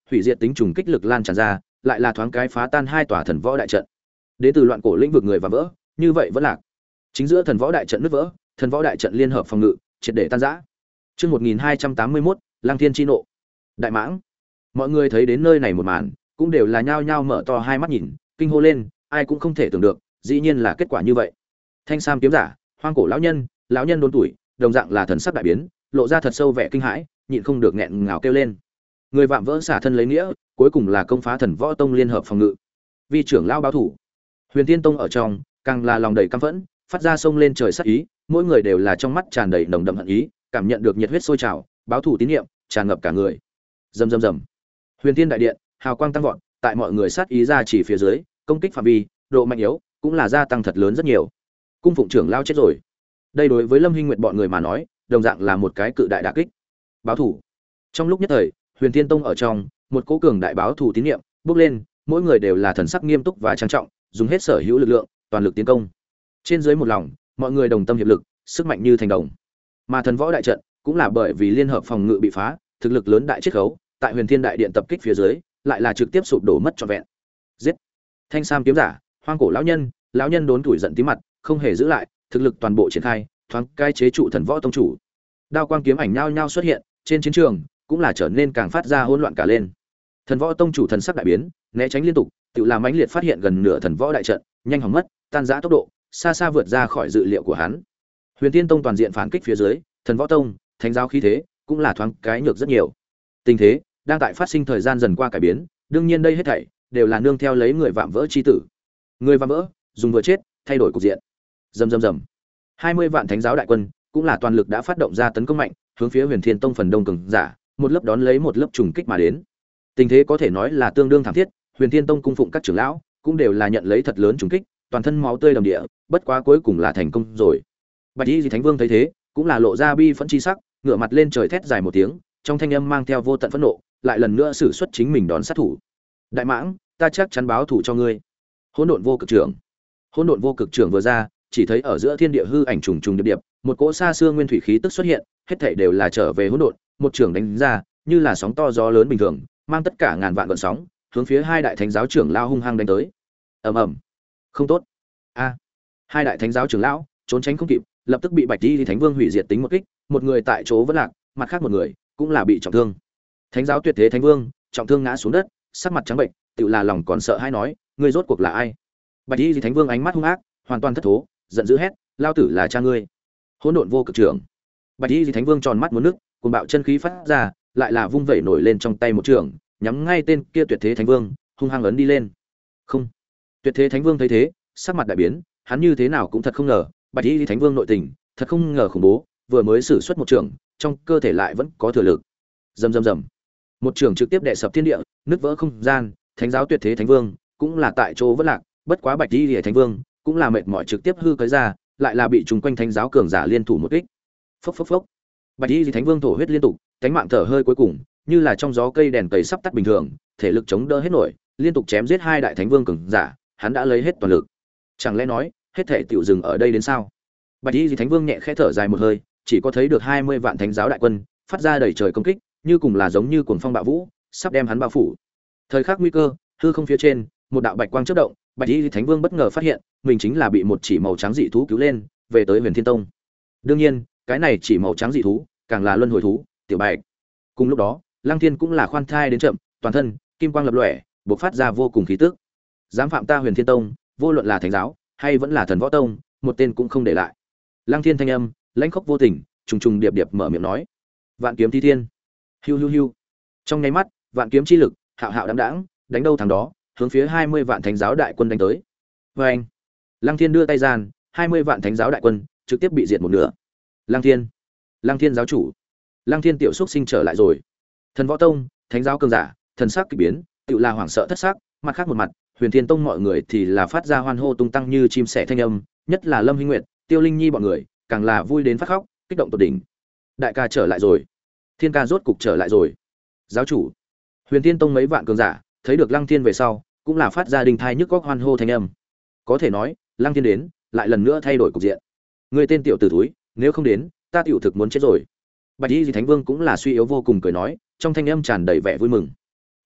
hủy diệt tính trùng kích lực lan tràn ra, lại là thoáng cái phá tan hai tòa thần võ đại trận. Đến từ loạn cổ lĩnh vực người và vỡ, như vậy vẫn lạc. Chính giữa thần võ đại trận nứt vỡ, thần võ đại trận liên hợp phòng ngự, triệt để tan rã. Chương một nghìn hai trăm tám mươi mốt, Lăng Thiên chi nộ. Đại mãng. Mọi người thấy đến nơi này một màn, cũng đều là nhao nhao mở to hai mắt nhìn, kinh hô lên, ai cũng không thể tưởng được, dĩ nhiên là kết quả như vậy. Thanh Sam kiếm giả, hoang cổ lão nhân, lão nhân đốn tuổi, đồng dạng là thần sắc đại biến, lộ ra thật sâu vẻ kinh hãi, nhịn không được nghẹn ngào kêu lên. Người vạm vỡ xả thân lấy nghĩa, cuối cùng là công phá thần võ tông liên hợp phòng ngự. Vi trưởng lão báo thủ. Huyền Tiên tông ở trong, càng là lòng đầy căm phẫn, phát ra sông lên trời sát ý, mỗi người đều là trong mắt tràn đầy nồng đậm hận ý, cảm nhận được nhiệt huyết sôi trào, báo thủ tín niệm tràn ngập cả người. Rầm rầm rầm. Huyền Tiên đại điện, hào quang tăng vọt, tại mọi người sát ý ra chỉ phía dưới, công kích phạm vi, độ mạnh yếu cũng là gia tăng thật lớn rất nhiều. Cung phụng trưởng lao chết rồi. Đây đối với Lâm Hinh Nguyệt bọn người mà nói, đồng dạng là một cái cự đại đả kích. Báo thủ. Trong lúc nhất thời, Huyền Thiên Tông ở trong, một cố cường đại báo thủ tín niệm bước lên, mỗi người đều là thần sắc nghiêm túc và trang trọng, dùng hết sở hữu lực lượng, toàn lực tiến công. Trên dưới một lòng, mọi người đồng tâm hiệp lực, sức mạnh như thành đồng. Mà thần võ đại trận cũng là bởi vì liên hợp phòng ngự bị phá, thực lực lớn đại chiết khấu, tại Huyền Thiên đại điện tập kích phía dưới, lại là trực tiếp sụp đổ mất trọn vẹn. Giết! Thanh Sam kiếm giả, hoang cổ lão nhân, lão nhân đốn tuổi giận tí mặt, không hề giữ lại, thực lực toàn bộ triển khai, thoáng cai chế trụ thần võ tông chủ. Đao quang kiếm ảnh nhao nhao xuất hiện, trên chiến trường cũng là trở nên càng phát ra hỗn loạn cả lên. Thần võ tông chủ thần sắc đại biến, né tránh liên tục, tự làm mãnh liệt phát hiện gần nửa thần võ đại trận, nhanh hỏng mất, tan rã tốc độ, xa xa vượt ra khỏi dự liệu của hắn. Huyền Tiên tông toàn diện phản kích phía dưới, thần võ tông, thánh giáo khí thế cũng là thoáng cái nhược rất nhiều. Tình thế đang tại phát sinh thời gian dần qua cải biến, đương nhiên đây hết thảy đều là nương theo lấy người vạm vỡ chi tử. Người vạm vỡ, dùng vừa chết, thay đổi cục diện. Rầm rầm rầm. hai mươi vạn thánh giáo đại quân cũng là toàn lực đã phát động ra tấn công mạnh, hướng phía Huyền Thiên tông phần đông cường giả, một lớp đón lấy một lớp trùng kích mà đến. Tình thế có thể nói là tương đương thảm thiết, Huyền Thiên tông cung phụng các trưởng lão cũng đều là nhận lấy thật lớn trùng kích, toàn thân máu tươi đầm địa, bất quá cuối cùng là thành công rồi. Bạch Y Thánh Vương thấy thế, cũng là lộ ra bi phẫn chi sắc, ngửa mặt lên trời thét dài một tiếng, trong thanh âm mang theo vô tận phẫn nộ, lại lần nữa sử xuất chính mình đón sát thủ. Đại mãng, ta chắc chắn báo thủ cho ngươi. Hỗn độn vô cực trưởng. Hỗn độn vô cực trưởng vừa ra, chỉ thấy ở giữa thiên địa hư ảnh trùng trùng điệp điệp, một cỗ xa xưa nguyên thủy khí tức xuất hiện, hết thảy đều là trở về hỗn độn, một trưởng đánh ra, như là sóng to gió lớn bình thường, mang tất cả ngàn vạn gợn sóng, hướng phía hai đại thánh giáo trưởng lao hung hăng đánh tới. Ầm ầm. Không tốt. A. Hai đại thánh giáo trưởng lão trốn tránh không kịp, lập tức bị Bạch Y Thánh Vương hủy diệt tính một kích, một người tại chỗ vẫn lạc, mặt khác một người cũng là bị trọng thương. Thánh giáo tuyệt thế Thánh Vương trọng thương ngã xuống đất, sắc mặt trắng bệnh, tự là lòng còn sợ hãi nói, ngươi rốt cuộc là ai? Bạch Y Thánh Vương ánh mắt hung ác, hoàn toàn thất thố, giận dữ hét, lao tử là cha ngươi. Hỗn độn vô cực trưởng. Bạch Y Thánh Vương tròn mắt muốn nước, cuồng bạo chân khí phát ra, lại là vung vẩy nổi lên trong tay một trường, nhắm ngay tên kia tuyệt thế Thánh Vương, hung hăng ấn đi lên. Không. Tuyệt thế Thánh Vương thấy thế, sắc mặt đại biến, hắn như thế nào cũng thật không ngờ, Bạch Y Thánh Vương nội tình, thật không ngờ khủng bố, vừa mới sử xuất một trường, trong cơ thể lại vẫn có thừa lực. Rầm rầm rầm. Một trường trực tiếp đè sập thiên địa, nứt vỡ không gian, Thánh giáo tuyệt thế Thánh Vương cũng là tại chỗ vỡ lạc, bất quá Bạch Y Thánh Vương cũng là mệt mỏi trực tiếp hư cấy ra, lại là bị trùng quanh thánh giáo cường giả liên thủ một kích. Phốc phốc phốc. Bạch Y Thánh Vương thổ huyết liên tục, cánh mạng thở hơi cuối cùng, như là trong gió cây đèn cầy sắp tắt bình thường, thể lực chống đỡ hết nổi, liên tục chém giết hai đại thánh vương cường giả, hắn đã lấy hết toàn lực. Chẳng lẽ nói, hết thể tiểu dừng ở đây đến sao? Bạch Y Thánh Vương nhẹ khẽ thở dài một hơi, chỉ có thấy được hai mươi vạn thánh giáo đại quân phát ra đầy trời công kích, như cùng là giống như cuồng phong bạo vũ, sắp đem hắn bao phủ. Thời khắc nguy cơ, hư không phía trên, một đạo bạch quang chớp động, Bạch Y Thánh Vương bất ngờ phát hiện, mình chính là bị một chỉ màu trắng dị thú cứu lên, về tới Huyền Thiên Tông. Đương nhiên, cái này chỉ màu trắng dị thú, càng là luân hồi thú, tiểu bạch. Cùng lúc đó, Lăng Thiên cũng là khoan thai đến chậm, toàn thân kim quang lập lòe, bộc phát ra vô cùng khí tức. Dám phạm ta Huyền Thiên Tông, vô luận là thánh giáo hay vẫn là thần võ tông, một tên cũng không để lại. Lăng Thiên thanh âm, lãnh khốc vô tình, trùng trùng điệp điệp mở miệng nói. Vạn kiếm thi thiên. Hiu hiu hiu. Trong nháy mắt, vạn kiếm chi lực, hạo hạo đãng đãng, đánh đâu thằng đó, hướng phía hai mươi vạn thánh giáo đại quân đánh tới. Oeng! Lăng Thiên đưa tay gian, hai mươi vạn thánh giáo đại quân trực tiếp bị diệt một nửa. Lăng Thiên, Lăng Thiên giáo chủ, Lăng Thiên tiểu xúc sinh trở lại rồi. Thần võ tông, thánh giáo cường giả, thần sắc kỳ biến, tự là hoảng sợ thất sắc, mặt khác một mặt, Huyền Thiên tông mọi người thì là phát ra hoan hô tung tăng như chim sẻ thanh âm, nhất là Lâm Hinh Nguyệt, Tiêu Linh Nhi bọn người, càng là vui đến phát khóc, kích động tột đỉnh. Đại ca trở lại rồi, Thiên ca rốt cục trở lại rồi. Giáo chủ, Huyền Thiên tông mấy vạn cường giả, thấy được Lăng Thiên về sau, cũng là phát ra đình thai nhức góc hoan hô thanh âm. Có thể nói, Lăng Thiên đến, lại lần nữa thay đổi cục diện. Người tên tiểu tử thúi, nếu không đến, ta tiểu thực muốn chết rồi. Bạch Y Thánh Vương cũng là suy yếu vô cùng cười nói, trong thanh âm tràn đầy vẻ vui mừng.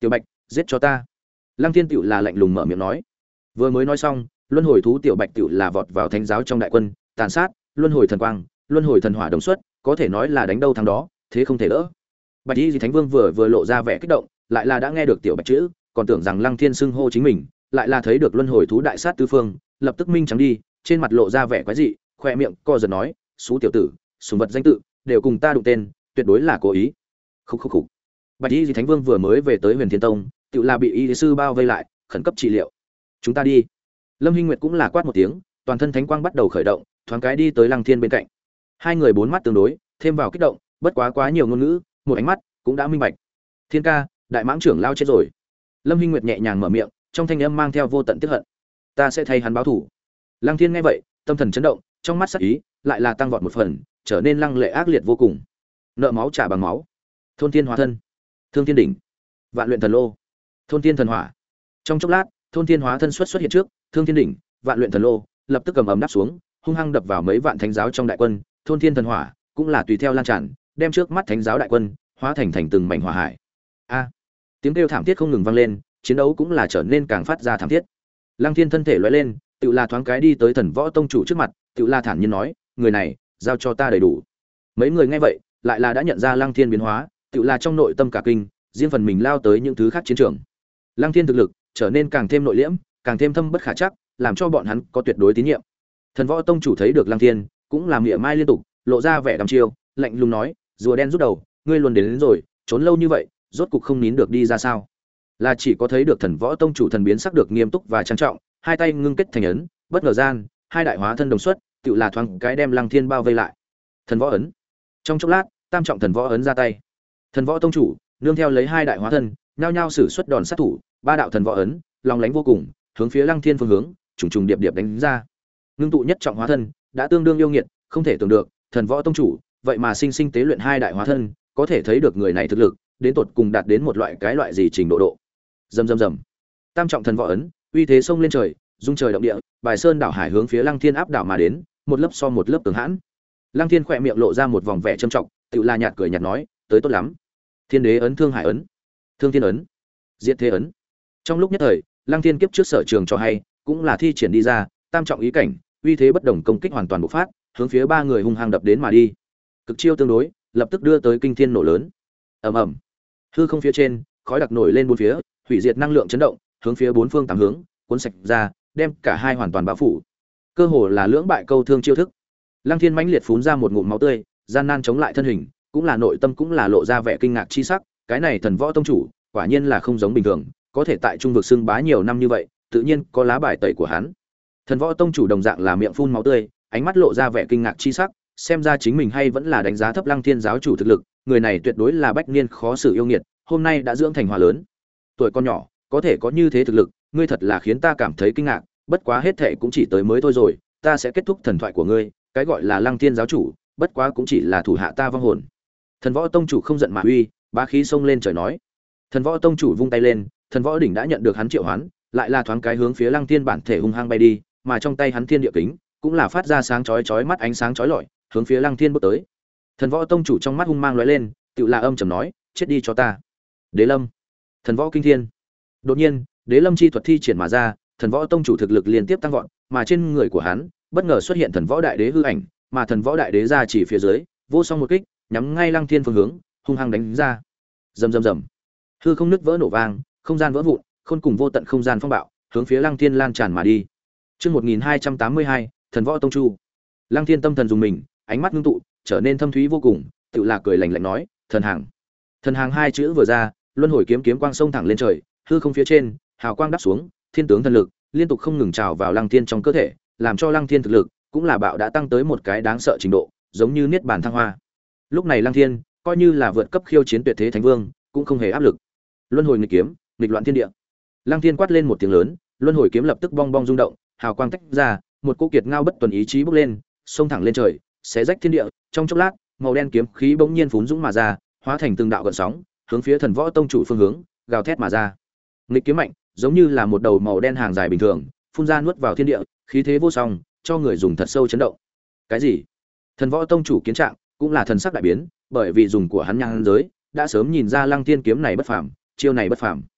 Tiểu Bạch, giết cho ta. Lăng Thiên Tựu là lạnh lùng mở miệng nói. Vừa mới nói xong, luân hồi thú Tiểu Bạch Tựu là vọt vào thánh giáo trong đại quân, tàn sát, luân hồi thần quang, luân hồi thần hỏa đồng xuất, có thể nói là đánh đâu thắng đó, thế không thể đỡ. Bạch Y Thánh Vương vừa vừa lộ ra vẻ kích động, lại là đã nghe được Tiểu Bạch chữ, còn tưởng rằng Lăng Thiên xưng hô chính mình, lại là thấy được luân hồi thú đại sát tứ phương, lập tức minh trắng đi, trên mặt lộ ra vẻ quái dị, khoe miệng co giật nói, "Sú tiểu tử, sùng vật danh tự đều cùng ta đụng tên, tuyệt đối là cố ý." Khúc khúc khúc. Bạch Y Thánh Vương vừa mới về tới Huyền Thiên Tông, tự là bị y sư bao vây lại, khẩn cấp trị liệu. "Chúng ta đi." Lâm Hinh Nguyệt cũng là quát một tiếng, toàn thân thánh quang bắt đầu khởi động, thoáng cái đi tới Lăng Thiên bên cạnh. Hai người bốn mắt tương đối, thêm vào kích động, bất quá quá nhiều ngôn ngữ, một ánh mắt cũng đã minh bạch. "Thiên ca, đại mãng trưởng lao chết rồi." Lâm Hinh Nguyệt nhẹ nhàng mở miệng, trong thanh âm mang theo vô tận tiếc hận. "Ta sẽ thay hắn báo thù." Lăng Thiên nghe vậy, tâm thần chấn động, trong mắt sắc ý lại là tăng vọt một phần, trở nên lăng lệ ác liệt vô cùng. Nợ máu trả bằng máu. Thôn Thiên Hóa Thân, Thương Thiên Đỉnh, Vạn Luyện Thần Lô, Thôn Thiên Thần Hỏa. Trong chốc lát, Thôn Thiên Hóa Thân xuất xuất hiện trước, Thương Thiên Đỉnh, Vạn Luyện Thần Lô, lập tức cầm ầm đáp xuống, hung hăng đập vào mấy vạn thánh giáo trong đại quân, Thôn Thiên Thần Hỏa cũng là tùy theo lan tràn, đem trước mắt thánh giáo đại quân hóa thành thành từng mảnh hỏa hải. A! Tiếng kêu thảm thiết không ngừng vang lên, chiến đấu cũng là trở nên càng phát ra thảm thiết. Lăng Thiên thân thể lóe lên, tự là thoáng cái đi tới Thần Võ Tông chủ trước mặt, tự la thản nhiên nói, người này giao cho ta đầy đủ. Mấy người nghe vậy lại là đã nhận ra Lăng Thiên biến hóa, tự là trong nội tâm cả kinh, riêng phần mình lao tới những thứ khác chiến trường. Lăng Thiên thực lực trở nên càng thêm nội liễm, càng thêm thâm bất khả trắc, làm cho bọn hắn có tuyệt đối tín nhiệm. Thần Võ Tông chủ thấy được Lăng Thiên, cũng làm mỉa mai liên tục, lộ ra vẻ đăm chiêu, lạnh lùng nói, rùa đen rút đầu, ngươi luôn đến, đến rồi, trốn lâu như vậy, rốt cục không nín được đi ra sao? Là chỉ có thấy được Thần Võ Tông chủ thần biến sắc được nghiêm túc và trang trọng, hai tay ngưng kết thành ấn, bất ngờ gian, hai đại hóa thân đồng xuất, tự là thoáng cái đem Lăng Thiên bao vây lại. Thần Võ ấn. Trong chốc lát, tam trọng Thần Võ ấn ra tay. Thần Võ Tông chủ nương theo lấy hai đại hóa thân, nhao nhao sử xuất đòn sát thủ, ba đạo Thần Võ ấn, long lánh vô cùng, hướng phía Lăng Thiên phương hướng, trùng trùng điệp điệp đánh ra. Ngưng tụ nhất trọng hóa thân, đã tương đương yêu nghiệt, không thể tưởng được, Thần Võ Tông chủ, vậy mà sinh sinh tế luyện hai đại hóa thân, có thể thấy được người này thực lực, đến tột cùng đạt đến một loại cái loại gì trình độ độ. Rầm rầm rầm. Tam trọng Thần Võ ấn, uy thế sông lên trời, dung trời động địa, bài sơn đảo hải hướng phía Lăng Thiên áp đảo mà đến, một lớp so một lớp cường hãn. Lăng Thiên khẽ miệng lộ ra một vòng vẻ trầm trọng, tựu là nhạt cười nhạt nói, tới tốt lắm. Thiên Đế ấn, Thương Hải ấn, Thương Thiên ấn, Diệt Thế ấn. Trong lúc nhất thời, Lăng Thiên kiếp trước sở trường cho hay, cũng là thi triển đi ra, tam trọng ý cảnh, uy thế bất đồng công kích hoàn toàn bộc phát, hướng phía ba người hung hăng đập đến mà đi. Cực chiêu tương đối, lập tức đưa tới kinh thiên nổ lớn. Ầm ầm. Hư không phía trên, khói đặc nổi lên bốn phía, hủy diệt năng lượng chấn động, hướng phía bốn phương tám hướng, cuốn sạch ra, đem cả hai hoàn toàn bao phủ. Cơ hồ là lưỡng bại câu thương chiêu thức. Lăng Thiên mãnh liệt phun ra một ngụm máu tươi, gian nan chống lại thân hình, cũng là nội tâm cũng là lộ ra vẻ kinh ngạc chi sắc, cái này Thần Võ Tông chủ, quả nhiên là không giống bình thường, có thể tại trung vực xưng bá nhiều năm như vậy, tự nhiên có lá bài tẩy của hắn. Thần Võ Tông chủ đồng dạng là miệng phun máu tươi, ánh mắt lộ ra vẻ kinh ngạc chi sắc, xem ra chính mình hay vẫn là đánh giá thấp Lăng Thiên giáo chủ thực lực, người này tuyệt đối là bách niên khó xử yêu nghiệt, hôm nay đã dưỡng thành hòa lớn. Tuổi con nhỏ, có thể có như thế thực lực, ngươi thật là khiến ta cảm thấy kinh ngạc, bất quá hết thệ cũng chỉ tới mới thôi rồi, ta sẽ kết thúc thần thoại của ngươi, cái gọi là Lăng Thiên giáo chủ, bất quá cũng chỉ là thủ hạ ta vong hồn. Thần Võ Tông chủ không giận mà uy, bá khí xông lên trời nói. Thần Võ Tông chủ vung tay lên, Thần Võ đỉnh đã nhận được hắn triệu hoán, lại là thoáng cái hướng phía Lăng Thiên bản thể hung hăng bay đi, mà trong tay hắn thiên địa kính cũng là phát ra sáng chói chói mắt ánh sáng chói lọi, hướng phía Lăng Thiên bước tới. Thần Võ Tông chủ trong mắt hung mang lóe lên, tựu là âm trầm nói, chết đi cho ta. Đế Lâm, Thần Võ kinh thiên. Đột nhiên, Đế Lâm chi thuật thi triển mà ra, Thần Võ Tông chủ thực lực liên tiếp tăng vọt, mà trên người của hắn bất ngờ xuất hiện Thần Võ Đại Đế hư ảnh, mà Thần Võ Đại Đế ra chỉ phía dưới, vô song một kích, nhắm ngay Lăng Thiên phương hướng, hung hăng đánh ra. Rầm rầm rầm. Hư không nứt vỡ nổ vang, không gian vỡ vụn, khôn cùng vô tận không gian phong bạo, hướng phía Lăng Thiên lan tràn mà đi. Chương một nghìn hai trăm tám mươi hai, Thần Võ Tông Chu. Lăng Thiên tâm thần dùng mình, ánh mắt ngưng tụ, trở nên thâm thúy vô cùng, tựa là cười lạnh lạnh nói, "Thần hàng." Thần hàng hai chữ vừa ra, luân hồi kiếm kiếm quang sông thẳng lên trời, hư không phía trên, hào quang đáp xuống, thiên tướng thần lực liên tục không ngừng trào vào Lăng Thiên trong cơ thể, làm cho Lăng Thiên thực lực cũng là bạo đã tăng tới một cái đáng sợ trình độ, giống như niết bàn thăng hoa. Lúc này Lăng Thiên, coi như là vượt cấp khiêu chiến tuyệt thế thánh vương, cũng không hề áp lực. Luân hồi nghịch kiếm, nghịch loạn thiên địa. Lăng Thiên quát lên một tiếng lớn, luân hồi kiếm lập tức bong bong rung động, hào quang tách ra, một cỗ kiệt ngao bất tuần ý chí bốc lên, xông thẳng lên trời, xé rách thiên địa, trong chốc lát, màu đen kiếm khí bỗng nhiên phún dũng mà ra, hóa thành từng đạo gợn sóng, hướng phía Thần Võ Tông chủ phương hướng, gào thét mà ra. Nghịch kiếm mạnh, giống như là một đầu màu đen hàng dài bình thường, phun ra nuốt vào thiên địa, khí thế vô song, cho người dùng thật sâu chấn động. Cái gì? Thần Võ Tông chủ kiến trạng, cũng là thần sắc đại biến, bởi vì dùng của hắn nhang giới, đã sớm nhìn ra Lăng Thiên kiếm này bất phàm, chiêu này bất phàm.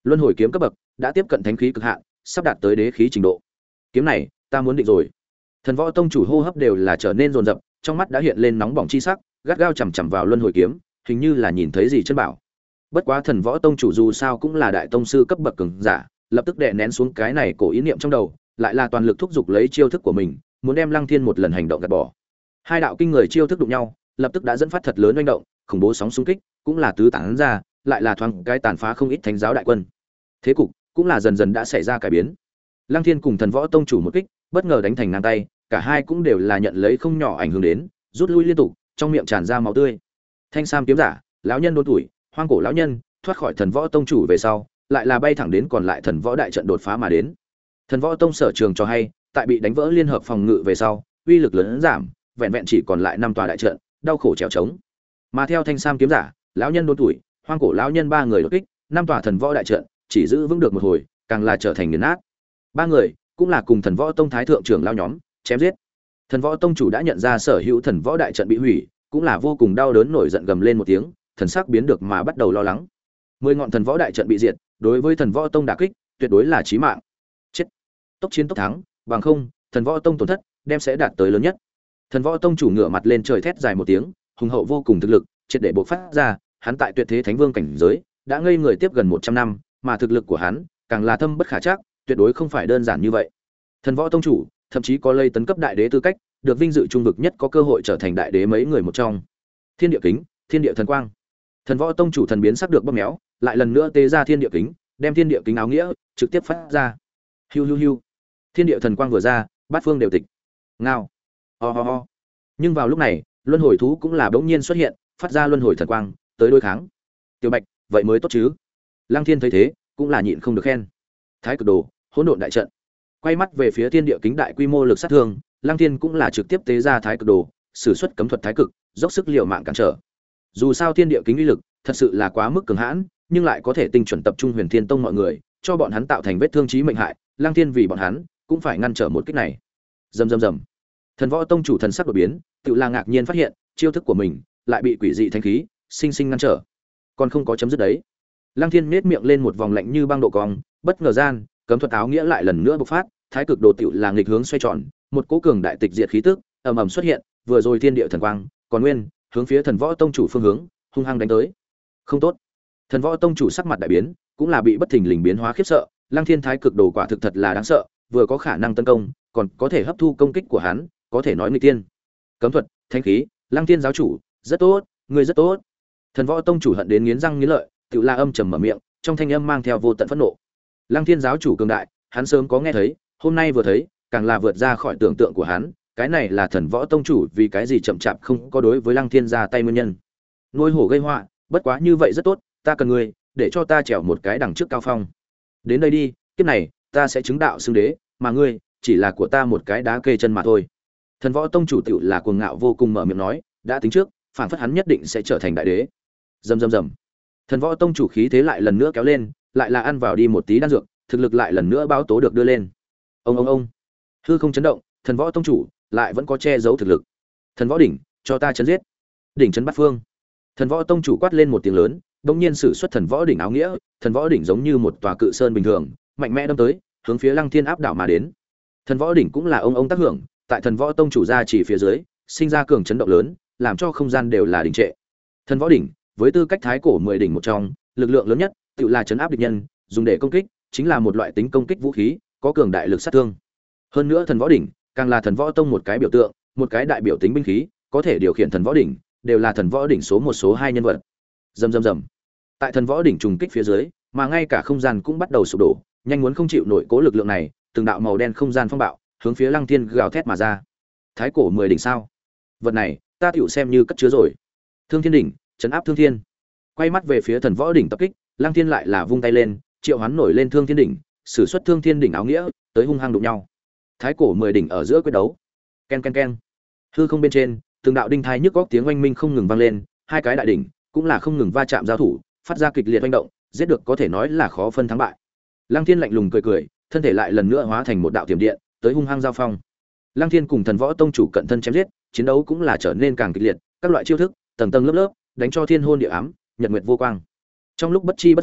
Luân hồi kiếm cấp bậc đã tiếp cận thánh khí cực hạn, sắp đạt tới đế khí trình độ. Kiếm này, ta muốn định rồi. Thần Võ Tông chủ hô hấp đều là trở nên dồn dập, trong mắt đã hiện lên nóng bỏng chi sắc, gắt gao chằm chằm vào luân hồi kiếm, hình như là nhìn thấy gì chân bảo. Bất quá Thần Võ Tông chủ dù sao cũng là đại tông sư cấp bậc cường giả, lập tức đè nén xuống cái này cổ ý niệm trong đầu, lại là toàn lực thúc giục lấy chiêu thức của mình, muốn đem Lăng Thiên một lần hành động gạt bỏ. Hai đạo kinh người chiêu thức đụng nhau, lập tức đã dẫn phát thật lớn oanh động, khủng bố sóng xung kích, cũng là tứ tán ra, lại là thoáng cái tàn phá không ít thánh giáo đại quân. Thế cục cũng là dần dần đã xảy ra cải biến. Lăng Thiên cùng Thần Võ Tông chủ một kích, bất ngờ đánh thành ngang tay, cả hai cũng đều là nhận lấy không nhỏ ảnh hưởng đến, rút lui liên tục, trong miệng tràn ra máu tươi. Thanh Sam kiếm giả, lão nhân đốn tuổi, hoang cổ lão nhân, thoát khỏi Thần Võ Tông chủ về sau, lại là bay thẳng đến còn lại Thần Võ đại trận đột phá mà đến. Thần Võ Tông sở trường cho hay, tại bị đánh vỡ liên hợp phòng ngự về sau, uy lực lớn giảm, vẹn vẹn chỉ còn lại năm tòa đại trận, đau khổ trèo trống. Mà theo Thanh Sam kiếm giả, lão nhân đốn tuổi, hoang cổ lão nhân ba người đột kích, năm tòa Thần Võ đại trận chỉ giữ vững được một hồi, càng là trở thành nghiền nát. Ba người cũng là cùng Thần Võ Tông thái thượng trưởng lão nhóm chém giết. Thần Võ Tông chủ đã nhận ra sở hữu Thần Võ đại trận bị hủy, cũng là vô cùng đau đớn nổi giận gầm lên một tiếng, thần sắc biến được mà bắt đầu lo lắng. Mười ngọn Thần Võ đại trận bị diệt, đối với Thần Võ Tông đả kích, tuyệt đối là chí mạng. Chết. Tốc chiến tốc thắng, bằng không, Thần Võ Tông tổn thất đem sẽ đạt tới lớn nhất. Thần Võ Tông chủ ngửa mặt lên trời thét dài một tiếng, hùng hậu vô cùng thực lực, triệt để bộc phát ra, hắn tại tuyệt thế thánh vương cảnh giới, đã ngây người tiếp gần một trăm năm, mà thực lực của hắn càng là thâm bất khả trắc, tuyệt đối không phải đơn giản như vậy. Thần Võ Tông chủ thậm chí có lây tấn cấp đại đế tư cách, được vinh dự trung vực nhất có cơ hội trở thành đại đế mấy người một trong. Thiên địa kính, thiên địa thần quang. Thần Võ Tông chủ thần biến sắc được bóp méo, lại lần nữa tế ra thiên địa kính, đem thiên địa kính áo nghĩa trực tiếp phát ra. Hiu hiu hiu. Thiên địa thần quang vừa ra, bát phương đều tịch. Ngao. Ho ho ho. Nhưng vào lúc này, luân hồi thú cũng là bỗng nhiên xuất hiện, phát ra luân hồi thần quang, tới đối kháng. Tiểu Bạch, vậy mới tốt chứ. Lăng Thiên thấy thế, cũng là nhịn không được khen. Thái Cực Đồ, hỗn độn đại trận. Quay mắt về phía thiên địa kính đại quy mô lực sát thương, Lăng Thiên cũng là trực tiếp tế ra Thái Cực Đồ, sử xuất cấm thuật Thái Cực, dốc sức liều mạng cản trở. Dù sao thiên địa kính uy lực thật sự là quá mức cường hãn, nhưng lại có thể tinh chuẩn tập trung Huyền Thiên Tông mọi người, cho bọn hắn tạo thành vết thương chí mệnh hại, Lăng Thiên vì bọn hắn cũng phải ngăn trở một kích này. Rầm rầm rầm. Thần Võ Tông chủ thần sắc đột biến, tự là ngạc nhiên phát hiện, chiêu thức của mình lại bị quỷ dị thánh khí sinh sinh ngăn trở. Còn không có chấm dứt đấy. Lăng Thiên nhếch miệng lên một vòng lạnh như băng độ cong, bất ngờ gian, cấm thuật áo nghĩa lại lần nữa bộc phát, Thái Cực Đồ tiểu là nghịch hướng xoay tròn, một cỗ cường đại tịch diệt khí tức ầm ầm xuất hiện, vừa rồi thiên địa thần quang, còn nguyên, hướng phía Thần Võ Tông chủ phương hướng, hung hăng đánh tới. Không tốt. Thần Võ Tông chủ sắc mặt đại biến, cũng là bị bất thình lình biến hóa khiếp sợ, Lăng Thiên Thái Cực Đồ quả thực thật là đáng sợ, vừa có khả năng tấn công, còn có thể hấp thu công kích của hắn, có thể nói nghịch tiên. Cấm thuật, thánh khí, Lăng Thiên giáo chủ, rất tốt, ngươi rất tốt. Thần Võ Tông chủ hận đến nghiến răng nghiến lợi, tự la âm trầm mở miệng, trong thanh âm mang theo vô tận phẫn nộ. Lăng Thiên giáo chủ cường đại, hắn sớm có nghe thấy, hôm nay vừa thấy, càng là vượt ra khỏi tưởng tượng của hắn, cái này là Thần Võ Tông chủ vì cái gì chậm chạp không có đối với Lăng Thiên ra tay nguyên nhân. Nuôi hổ gây họa, bất quá như vậy rất tốt, ta cần ngươi, để cho ta trèo một cái đằng trước cao phong. Đến đây đi, kiếp này, ta sẽ chứng đạo xưng đế, mà ngươi chỉ là của ta một cái đá kê chân mà thôi. Thần Võ Tông chủ tiểu là cuồng ngạo vô cùng mở miệng nói, đã tính trước, phản phất hắn nhất định sẽ trở thành đại đế. Rầm rầm rầm. Thần Võ Tông chủ khí thế lại lần nữa kéo lên, lại là ăn vào đi một tí đan dược, thực lực lại lần nữa báo tố được đưa lên. Ông ông ông. Hư không chấn động, Thần Võ Tông chủ lại vẫn có che giấu thực lực. Thần Võ đỉnh, cho ta chấn giết. Đỉnh chấn bát phương. Thần Võ Tông chủ quát lên một tiếng lớn, bỗng nhiên sử xuất Thần Võ đỉnh áo nghĩa, Thần Võ đỉnh giống như một tòa cự sơn bình thường, mạnh mẽ đâm tới, hướng phía Lăng Thiên áp đảo mà đến. Thần Võ đỉnh cũng là ông ông tác hưởng, tại Thần Võ Tông chủ ra chỉ phía dưới, sinh ra cường chấn động lớn, làm cho không gian đều là đình trệ. Thần Võ đỉnh, với tư cách thái cổ mười đỉnh một trong, lực lượng lớn nhất, tự là chấn áp địch nhân, dùng để công kích, chính là một loại tính công kích vũ khí, có cường đại lực sát thương. Hơn nữa Thần Võ đỉnh, càng là Thần Võ Tông một cái biểu tượng, một cái đại biểu tính binh khí, có thể điều khiển Thần Võ đỉnh, đều là Thần Võ đỉnh số một số hai nhân vật. Rầm rầm rầm. Tại Thần Võ đỉnh trùng kích phía dưới, mà ngay cả không gian cũng bắt đầu sụp đổ, nhanh muốn không chịu nổi cố lực lượng này, từng đạo màu đen không gian phong bạo, hướng phía Lăng Thiên gào thét mà ra. Thái cổ mười đỉnh sao? Vật này, ta tiểu xem như cất chứa rồi. Thương Thiên đỉnh, trấn áp Thương Thiên. Quay mắt về phía Thần Võ đỉnh tập kích, Lăng Thiên lại là vung tay lên, triệu hoán nổi lên Thương Thiên đỉnh, sử xuất Thương Thiên đỉnh áo nghĩa, tới hung hăng đụng nhau. Thái cổ mười đỉnh ở giữa quyết đấu. Ken ken ken. Hư không bên trên, từng đạo đinh thai nhức góc tiếng oanh minh không ngừng vang lên, hai cái đại đỉnh cũng là không ngừng va chạm giao thủ, phát ra kịch liệt oanh động, giết được có thể nói là khó phân thắng bại. Lăng Thiên lạnh lùng cười cười, thân thể lại lần nữa hóa thành một đạo tiềm điện, tới hung hăng giao phong. Lăng Thiên cùng Thần Võ Tông chủ cận thân chém giết, chiến đấu cũng là trở nên càng kịch liệt, các loại chiêu thức, tầng tầng lớp lớp, đánh cho thiên hôn địa ám, nhật nguyệt vô quang. Trong lúc bất chi bất giác,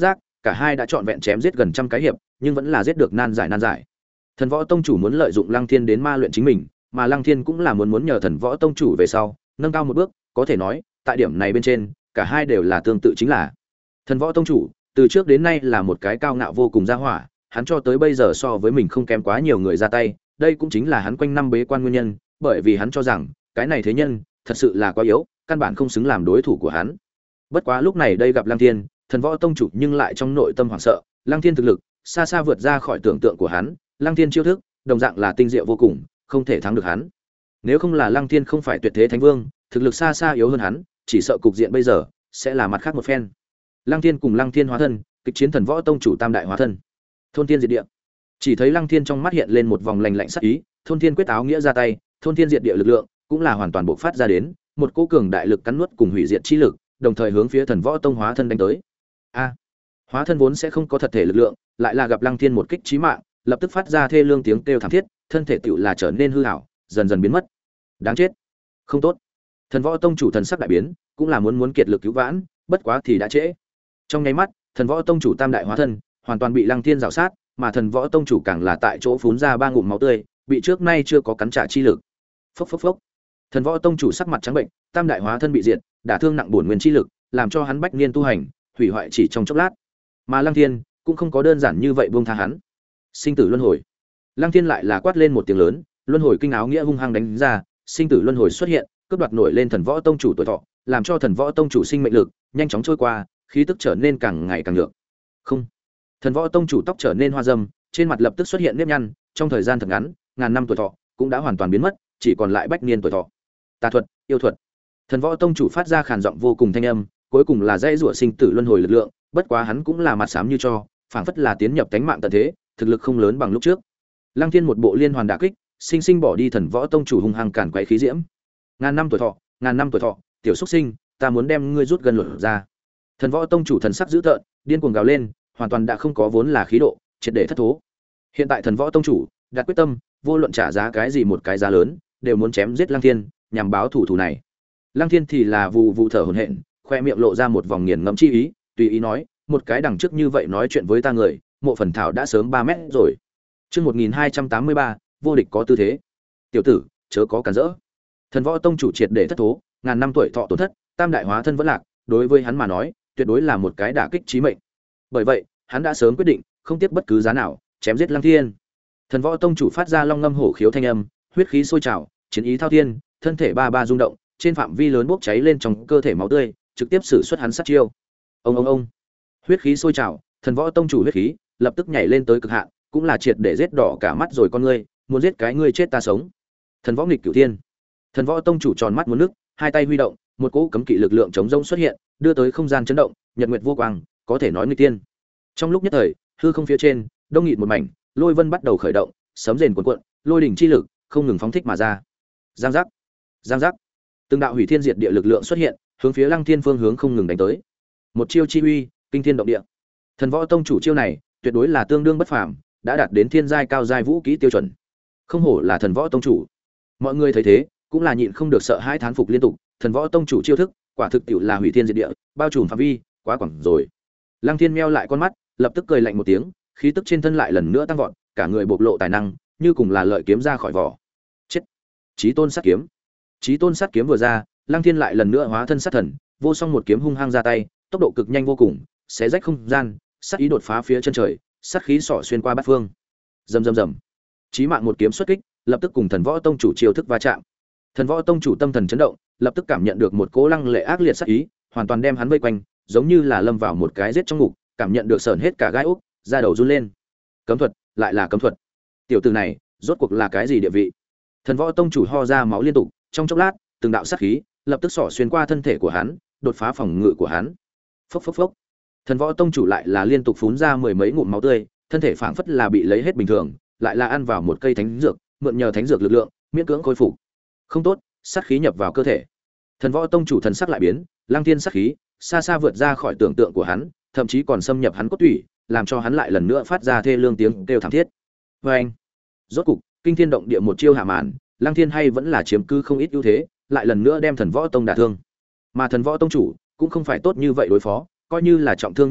cả hai đã trọn vẹn chém giết gần trăm cái hiệp, nhưng vẫn là giết được nan giải nan giải. Thần Võ Tông chủ muốn lợi dụng Lăng Thiên đến ma luyện chính mình, mà Lăng Thiên cũng là muốn muốn nhờ Thần Võ Tông chủ về sau, nâng cao một bước, có thể nói, tại điểm này bên trên, cả hai đều là tương tự chính là. Thần Võ Tông chủ, từ trước đến nay là một cái cao ngạo vô cùng gia hỏa, hắn cho tới bây giờ so với mình không kém quá nhiều người ra tay, đây cũng chính là hắn quanh năm bế quan nguyên nhân, bởi vì hắn cho rằng, cái này thế nhân, thật sự là quá yếu, căn bản không xứng làm đối thủ của hắn. Bất quá lúc này đây gặp Lăng Thiên, Thần Võ Tông chủ nhưng lại trong nội tâm hoảng sợ, Lăng Thiên thực lực xa xa vượt ra khỏi tưởng tượng của hắn, Lăng Thiên chiêu thức, đồng dạng là tinh diệu vô cùng, không thể thắng được hắn. Nếu không là Lăng Thiên không phải tuyệt thế thánh vương, thực lực xa xa yếu hơn hắn, chỉ sợ cục diện bây giờ sẽ là mặt khác một phen. Lăng Thiên cùng Lăng Thiên hóa thân, kịch chiến Thần Võ Tông chủ tam đại hóa thân. Thôn Thiên diệt địa. Chỉ thấy Lăng Thiên trong mắt hiện lên một vòng lạnh lạnh sắc ý, Thôn Thiên quyết áo nghĩa ra tay, Thôn Thiên diệt địa lực lượng cũng là hoàn toàn bộc phát ra đến, một cỗ cường đại lực cắn nuốt cùng hủy diệt chi lực, đồng thời hướng phía Thần Võ Tông hóa thân đánh tới. A! Hóa thân vốn sẽ không có thật thể lực lượng, lại là gặp Lăng Thiên một kích chí mạng, lập tức phát ra thê lương tiếng kêu thảm thiết, thân thể tựu là trở nên hư ảo, dần dần biến mất. Đáng chết! Không tốt! Thần Võ Tông chủ thần sắc đại biến, cũng là muốn muốn kiệt lực cứu vãn, bất quá thì đã trễ. Trong nháy mắt, Thần Võ Tông chủ tam đại hóa thân hoàn toàn bị Lăng Thiên rào sát, mà Thần Võ Tông chủ càng là tại chỗ phún ra ba ngụm máu tươi, bị trước nay chưa có cắn trả chi lực. Phốc phốc phốc. Thần Võ Tông chủ sắc mặt trắng bệnh, tam đại hóa thân bị diệt, đả thương nặng bổn nguyên chi lực, làm cho hắn bách niên tu hành, hủy hoại chỉ trong chốc lát. Mà Lăng Thiên cũng không có đơn giản như vậy buông tha hắn. Sinh tử luân hồi. Lăng Thiên lại là quát lên một tiếng lớn, luân hồi kinh áo nghĩa hung hăng đánh ra, sinh tử luân hồi xuất hiện, cướp đoạt nổi lên Thần Võ Tông chủ tuổi thọ, làm cho Thần Võ Tông chủ sinh mệnh lực nhanh chóng trôi qua, khí tức trở nên càng ngày càng nhược. Không. Thần Võ Tông chủ tóc trở nên hoa râm, trên mặt lập tức xuất hiện nếp nhăn, trong thời gian thật ngắn, ngàn năm tuổi thọ cũng đã hoàn toàn biến mất, chỉ còn lại bách niên tuổi thọ. Tà thuật, yêu thuật. Thần Võ Tông chủ phát ra khàn giọng vô cùng thanh âm, cuối cùng là dãy rủa sinh tử luân hồi lực lượng, bất quá hắn cũng là mặt xám như cho, phảng phất là tiến nhập cánh mạng tận thế, thực lực không lớn bằng lúc trước. Lăng Thiên một bộ liên hoàn đả kích, sinh sinh bỏ đi Thần Võ Tông chủ hung hăng cản quấy khí diễm. Ngàn năm tuổi thọ, ngàn năm tuổi thọ, tiểu xuất sinh, ta muốn đem ngươi rút gần lột ra. Thần Võ Tông chủ thần sắc dữ tợn, điên cuồng gào lên, hoàn toàn đã không có vốn là khí độ, triệt để thất thố. Hiện tại Thần Võ Tông chủ đặt quyết tâm, vô luận trả giá cái gì một cái giá lớn, đều muốn chém giết Lăng Thiên, nhằm báo thủ thù này. Lăng Thiên thì là vụ vụ thở hổn hển, khoe miệng lộ ra một vòng nghiền ngẫm chi ý, tùy ý nói, một cái đằng trước như vậy nói chuyện với ta người, mộ phần thảo đã sớm ba mét rồi. Chương một nghìn hai trăm tám mươi ba, vô địch có tư thế. Tiểu tử, chớ có cản rỡ. Thần Võ Tông chủ triệt để thất thố, ngàn năm tuổi thọ tổn thất, tam đại hóa thân vẫn lạc, đối với hắn mà nói, tuyệt đối là một cái đả kích chí mệnh. Bởi vậy, hắn đã sớm quyết định, không tiếc bất cứ giá nào, chém giết Lăng Thiên. Thần Võ Tông chủ phát ra long ngâm hổ khiếu thanh âm, huyết khí sôi trào, chiến ý thao thiên, thân thể ba ba rung động, trên phạm vi lớn bốc cháy lên trong cơ thể máu tươi, trực tiếp sử xuất hắn sát chiêu. Ông ông ông. Huyết khí sôi trào, Thần Võ Tông chủ huyết khí lập tức nhảy lên tới cực hạn, cũng là triệt để giết đỏ cả mắt rồi con ngươi, muốn giết cái ngươi chết ta sống. Thần Võ nghịch cửu thiên. Thần Võ Tông chủ tròn mắt muốn nước, hai tay huy động, một cỗ cấm kỵ lực lượng chống rông xuất hiện, đưa tới không gian chấn động, nhật nguyệt vô quang, có thể nói nghịch tiên. Trong lúc nhất thời, hư không phía trên, đông nghịt một mảnh, lôi vân bắt đầu khởi động, sấm rền cuộn cuộn, lôi đỉnh chi lực không ngừng phóng thích mà ra. Giang giác, giang giác. Từng đạo hủy thiên diệt địa lực lượng xuất hiện, hướng phía Lăng Thiên phương hướng không ngừng đánh tới. Một chiêu chi uy, kinh thiên động địa. Thần Võ Tông chủ chiêu này, tuyệt đối là tương đương bất phàm, đã đạt đến thiên giai cao giai vũ kỹ tiêu chuẩn. Không hổ là Thần Võ Tông chủ. Mọi người thấy thế, cũng là nhịn không được sợ hãi thán phục liên tục, Thần Võ Tông chủ chiêu thức, quả thực tiểu là hủy thiên diệt địa, bao trùm phạm vi, quá quảng rồi. Lăng Thiên meo lại con mắt, lập tức cười lạnh một tiếng, khí tức trên thân lại lần nữa tăng vọt, cả người bộc lộ tài năng, như cùng là lợi kiếm ra khỏi vỏ. Chết. Chí Tôn sát kiếm. Chí Tôn sát kiếm vừa ra, Lăng Thiên lại lần nữa hóa thân sát thần, vô song một kiếm hung hăng ra tay, tốc độ cực nhanh vô cùng, xé rách không gian, sát ý đột phá phía chân trời, sát khí xỏ xuyên qua bát phương. Rầm rầm rầm. Chí mạng một kiếm xuất kích, lập tức cùng Thần Võ Tông chủ chiêu thức va chạm. Thần Võ Tông chủ tâm thần chấn động, lập tức cảm nhận được một cỗ lăng lệ ác liệt sát ý, hoàn toàn đem hắn vây quanh, giống như là lâm vào một cái giết trong ngục, cảm nhận được sởn hết cả gai ốc, da đầu run lên. Cấm thuật, lại là cấm thuật. Tiểu tử này, rốt cuộc là cái gì địa vị? Thần Võ Tông chủ ho ra máu liên tục, trong chốc lát, từng đạo sát khí lập tức xỏ xuyên qua thân thể của hắn, đột phá phòng ngự của hắn. Phốc phốc phốc. Thần Võ Tông chủ lại là liên tục phún ra mười mấy ngụm máu tươi, thân thể phảng phất là bị lấy hết bình thường, lại là ăn vào một cây thánh dược, mượn nhờ thánh dược lực lượng, miễn cưỡng khôi phục. Không tốt, sát khí nhập vào cơ thể. Thần Võ Tông chủ thần sắc lại biến, Lăng Thiên sát khí xa xa vượt ra khỏi tưởng tượng của hắn, thậm chí còn xâm nhập hắn cốt tủy, làm cho hắn lại lần nữa phát ra thê lương tiếng kêu thảm thiết. Và anh, rốt cục, kinh thiên động địa một chiêu hạ màn, Lăng Thiên hay vẫn là chiếm cứ không ít ưu thế, lại lần nữa đem Thần Võ Tông đả thương. Mà Thần Võ Tông chủ cũng không phải tốt như vậy đối phó, coi như là trọng thương như thế,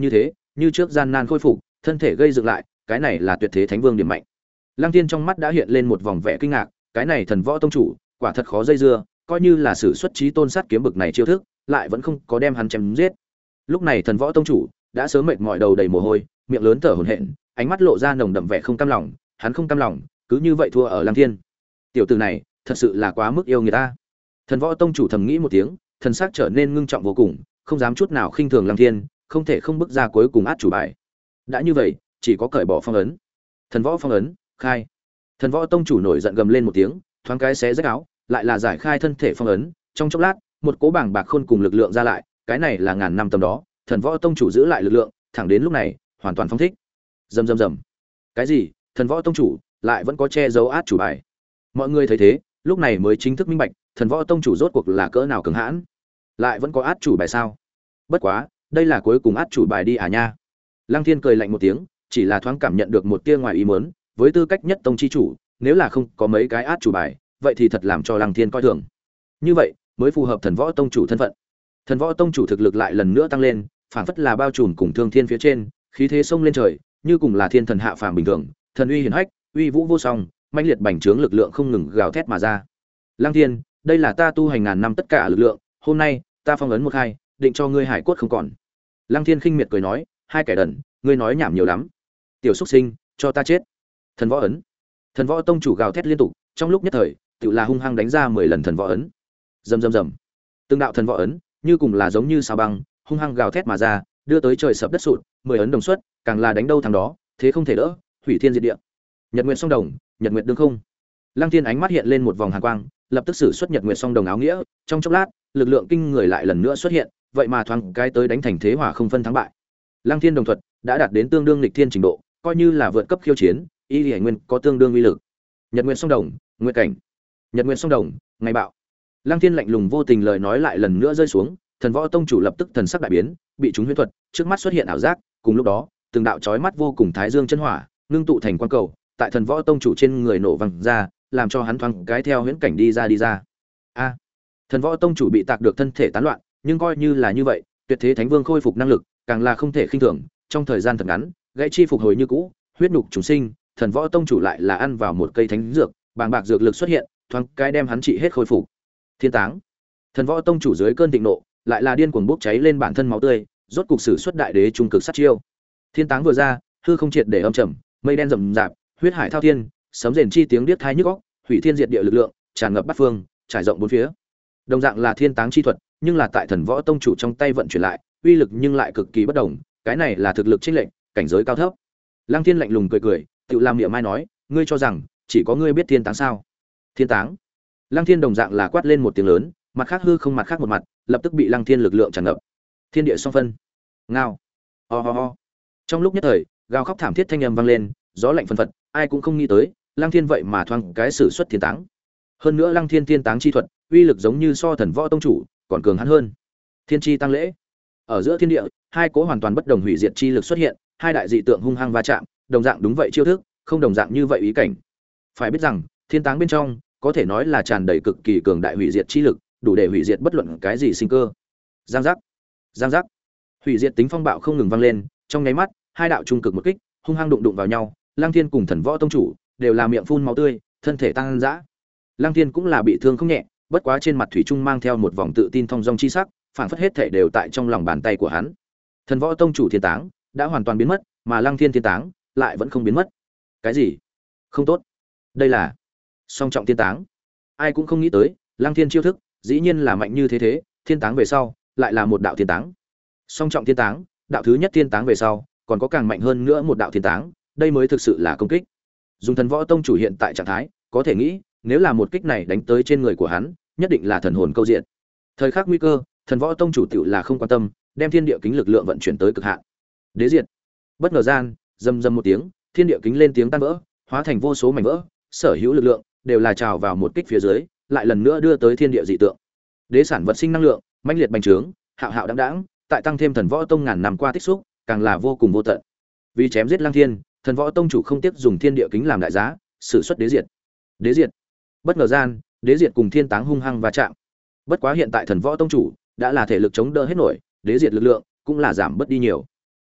như trước gian nan khôi phục, thân thể gây dựng lại, cái này là tuyệt thế thánh vương điểm mạnh. Lăng Thiên trong mắt đã hiện lên một vòng vẻ kinh ngạc, cái này thần võ tông chủ, quả thật khó dây dưa, coi như là sử xuất chí tôn sát kiếm bực này chiêu thức, lại vẫn không có đem hắn chém giết. Lúc này thần võ tông chủ đã sớm mệt mỏi đầu đầy mồ hôi, miệng lớn thở hổn hển, ánh mắt lộ ra nồng đậm vẻ không cam lòng, hắn không cam lòng, cứ như vậy thua ở Lăng Thiên. Tiểu tử này, thật sự là quá mức yêu người ta. Thần võ tông chủ thầm nghĩ một tiếng, thần sắc trở nên ngưng trọng vô cùng, không dám chút nào khinh thường Lăng Thiên, không thể không bước ra cuối cùng át chủ bài. Đã như vậy, chỉ có cởi bỏ phong ấn. Thần võ phong ấn, khai. Thần võ tông chủ nổi giận gầm lên một tiếng, thoáng cái xé rách áo, lại là giải khai thân thể phong ấn, trong chốc lát, một cỗ bảng bạc khôn cùng lực lượng ra lại, cái này là ngàn năm tầm đó, thần võ tông chủ giữ lại lực lượng, thẳng đến lúc này, hoàn toàn phong thích. Rầm rầm rầm. Cái gì? Thần võ tông chủ lại vẫn có che giấu át chủ bài. Mọi người thấy thế, lúc này mới chính thức minh bạch, thần võ tông chủ rốt cuộc là cỡ nào cường hãn, lại vẫn có át chủ bài sao? Bất quá, đây là cuối cùng át chủ bài đi à nha. Lăng Thiên cười lạnh một tiếng, chỉ là thoáng cảm nhận được một tia ngoài ý muốn, với tư cách nhất tông chi chủ, nếu là không có mấy cái át chủ bài, vậy thì thật làm cho Lăng Thiên coi thường. Như vậy, mới phù hợp thần võ tông chủ thân phận. Thần võ tông chủ thực lực lại lần nữa tăng lên, phảng phất là bao trùm cùng thương thiên phía trên, khí thế sông lên trời, như cùng là thiên thần hạ phàm bình thường, thần uy hiển hách, uy vũ vô song, mãnh liệt bành trướng lực lượng không ngừng gào thét mà ra. Lăng Thiên, đây là ta tu hành ngàn năm tất cả lực lượng, hôm nay, ta phong ấn một hai, định cho ngươi hải cốt không còn. Lăng Thiên khinh miệt cười nói, hai kẻ đần, ngươi nói nhảm nhiều lắm. Tiểu xuất sinh, cho ta chết. Thần võ ấn. Thần võ tông chủ gào thét liên tục, trong lúc nhất thời, tự là hung hăng đánh ra mười lần thần võ ấn. Rầm rầm rầm. Từng đạo thần võ ấn, như cùng là giống như sao băng, hung hăng gào thét mà ra, đưa tới trời sập đất sụt, mười ấn đồng xuất, càng là đánh đâu thằng đó, thế không thể đỡ, hủy thiên diệt địa. Nhật Nguyệt song đồng, Nhật Nguyệt đương không. Lăng Thiên ánh mắt hiện lên một vòng hàn quang, lập tức sử xuất Nhật Nguyệt song đồng áo nghĩa, trong chốc lát, lực lượng kinh người lại lần nữa xuất hiện, vậy mà thoáng cái tới đánh thành thế hỏa không phân thắng bại. Lăng Thiên đồng thuật đã đạt đến tương đương nghịch thiên trình độ, coi như là vượt cấp khiêu chiến, y Liễu Nguyên có tương đương uy lực. Nhật Nguyệt song đồng, nguyệt cảnh. Nhật Nguyệt song đồng, ngày bạo. Lăng Thiên lạnh lùng vô tình lời nói lại lần nữa rơi xuống, thần võ tông chủ lập tức thần sắc đại biến, bị chúng huyễn thuật, trước mắt xuất hiện ảo giác, cùng lúc đó, từng đạo chói mắt vô cùng thái dương chân hỏa, ngưng tụ thành quang cầu, tại thần võ tông chủ trên người nổ vang ra, làm cho hắn thoáng cái theo huyễn cảnh đi ra đi ra. A! Thần võ tông chủ bị tạc được thân thể tán loạn, nhưng coi như là như vậy, tuyệt thế thánh vương khôi phục năng lực, càng là không thể khinh thường, trong thời gian thật ngắn, gãy chi phục hồi như cũ, huyết nục chúng sinh, thần võ tông chủ lại là ăn vào một cây thánh dược, bàng bạc dược lực xuất hiện, thoáng cái đem hắn trị hết khôi phục. Thiên táng. Thần võ tông chủ dưới cơn thịnh nộ, lại là điên cuồng bốc cháy lên bản thân máu tươi, rốt cục sử xuất đại đế trung cực sát chiêu. Thiên táng vừa ra, hư không triệt để âm trầm, mây đen rậm rạp, huyết hải thao thiên, sấm rền chi tiếng điếc tai nhức óc, hủy thiên diệt địa lực lượng tràn ngập bát phương, trải rộng bốn phía. Đồng dạng là thiên táng chi thuật, nhưng là tại thần võ tông chủ trong tay vận chuyển lại, uy lực nhưng lại cực kỳ bất đồng, cái này là thực lực chênh lệch, cảnh giới cao thấp. Lăng Thiên lạnh lùng cười cười, tự làm miệng mai nói, ngươi cho rằng chỉ có ngươi biết thiên táng sao? Thiên táng. Lăng Thiên đồng dạng là quát lên một tiếng lớn, mặt khác hư không mặt khác một mặt, lập tức bị Lăng Thiên lực lượng tràn ngập. Thiên địa song phân. Ngao. Ho ho ho. Trong lúc nhất thời, gào khóc thảm thiết thanh âm vang lên, gió lạnh phân phật, ai cũng không nghĩ tới, Lăng Thiên vậy mà thoáng cái sử xuất thiên táng. Hơn nữa Lăng Thiên thiên táng chi thuật, uy lực giống như so thần võ tông chủ, còn cường hắn hơn. Thiên chi tăng lễ. Ở giữa thiên địa, hai cố hoàn toàn bất đồng hủy diệt chi lực xuất hiện, hai đại dị tượng hung hăng va chạm, đồng dạng đúng vậy chiêu thức, không đồng dạng như vậy ý cảnh. Phải biết rằng, thiên táng bên trong có thể nói là tràn đầy cực kỳ cường đại hủy diệt chi lực, đủ để hủy diệt bất luận cái gì sinh cơ. Giang giác, giang giác. Hủy diệt tính phong bạo không ngừng vang lên, trong nháy mắt, hai đạo trung cực một kích, hung hăng đụng đụng vào nhau, Lăng Thiên cùng thần võ tông chủ đều là miệng phun máu tươi, thân thể tăng dã. Lăng Thiên cũng là bị thương không nhẹ, bất quá trên mặt thủy trung mang theo một vòng tự tin thong dong chi sắc, phảng phất hết thể đều tại trong lòng bàn tay của hắn. Thần võ tông chủ thiên táng đã hoàn toàn biến mất, mà Lăng Thiên thiên táng lại vẫn không biến mất. Cái gì? Không tốt. Đây là song trọng thiên táng. Ai cũng không nghĩ tới, Lăng Thiên chiêu thức, dĩ nhiên là mạnh như thế thế, thiên táng về sau, lại là một đạo thiên táng. Song trọng thiên táng, đạo thứ nhất thiên táng về sau, còn có càng mạnh hơn nữa một đạo thiên táng, đây mới thực sự là công kích. Dùng thần võ tông chủ hiện tại trạng thái, có thể nghĩ, nếu là một kích này đánh tới trên người của hắn, nhất định là thần hồn câu diện. Thời khắc nguy cơ, thần võ tông chủ tiểu là không quan tâm, đem thiên địa kính lực lượng vận chuyển tới cực hạn. Đế diệt. Bất ngờ gian, rầm rầm một tiếng, thiên địa kính lên tiếng tan vỡ, hóa thành vô số mảnh vỡ, sở hữu lực lượng đều là trào vào một kích phía dưới, lại lần nữa đưa tới thiên địa dị tượng. Đế sản vật sinh năng lượng, mãnh liệt bành trướng, hạo hạo đãng đãng, tại tăng thêm thần võ tông ngàn năm qua tích xúc, càng là vô cùng vô tận. Vì chém giết Lăng Thiên, thần võ tông chủ không tiếc dùng thiên địa kính làm đại giá, sử xuất đế diệt. Đế diệt. Bất ngờ gian, đế diệt cùng thiên táng hung hăng va chạm. Bất quá hiện tại thần võ tông chủ đã là thể lực chống đỡ hết nổi, đế diệt lực lượng cũng là giảm bớt đi nhiều.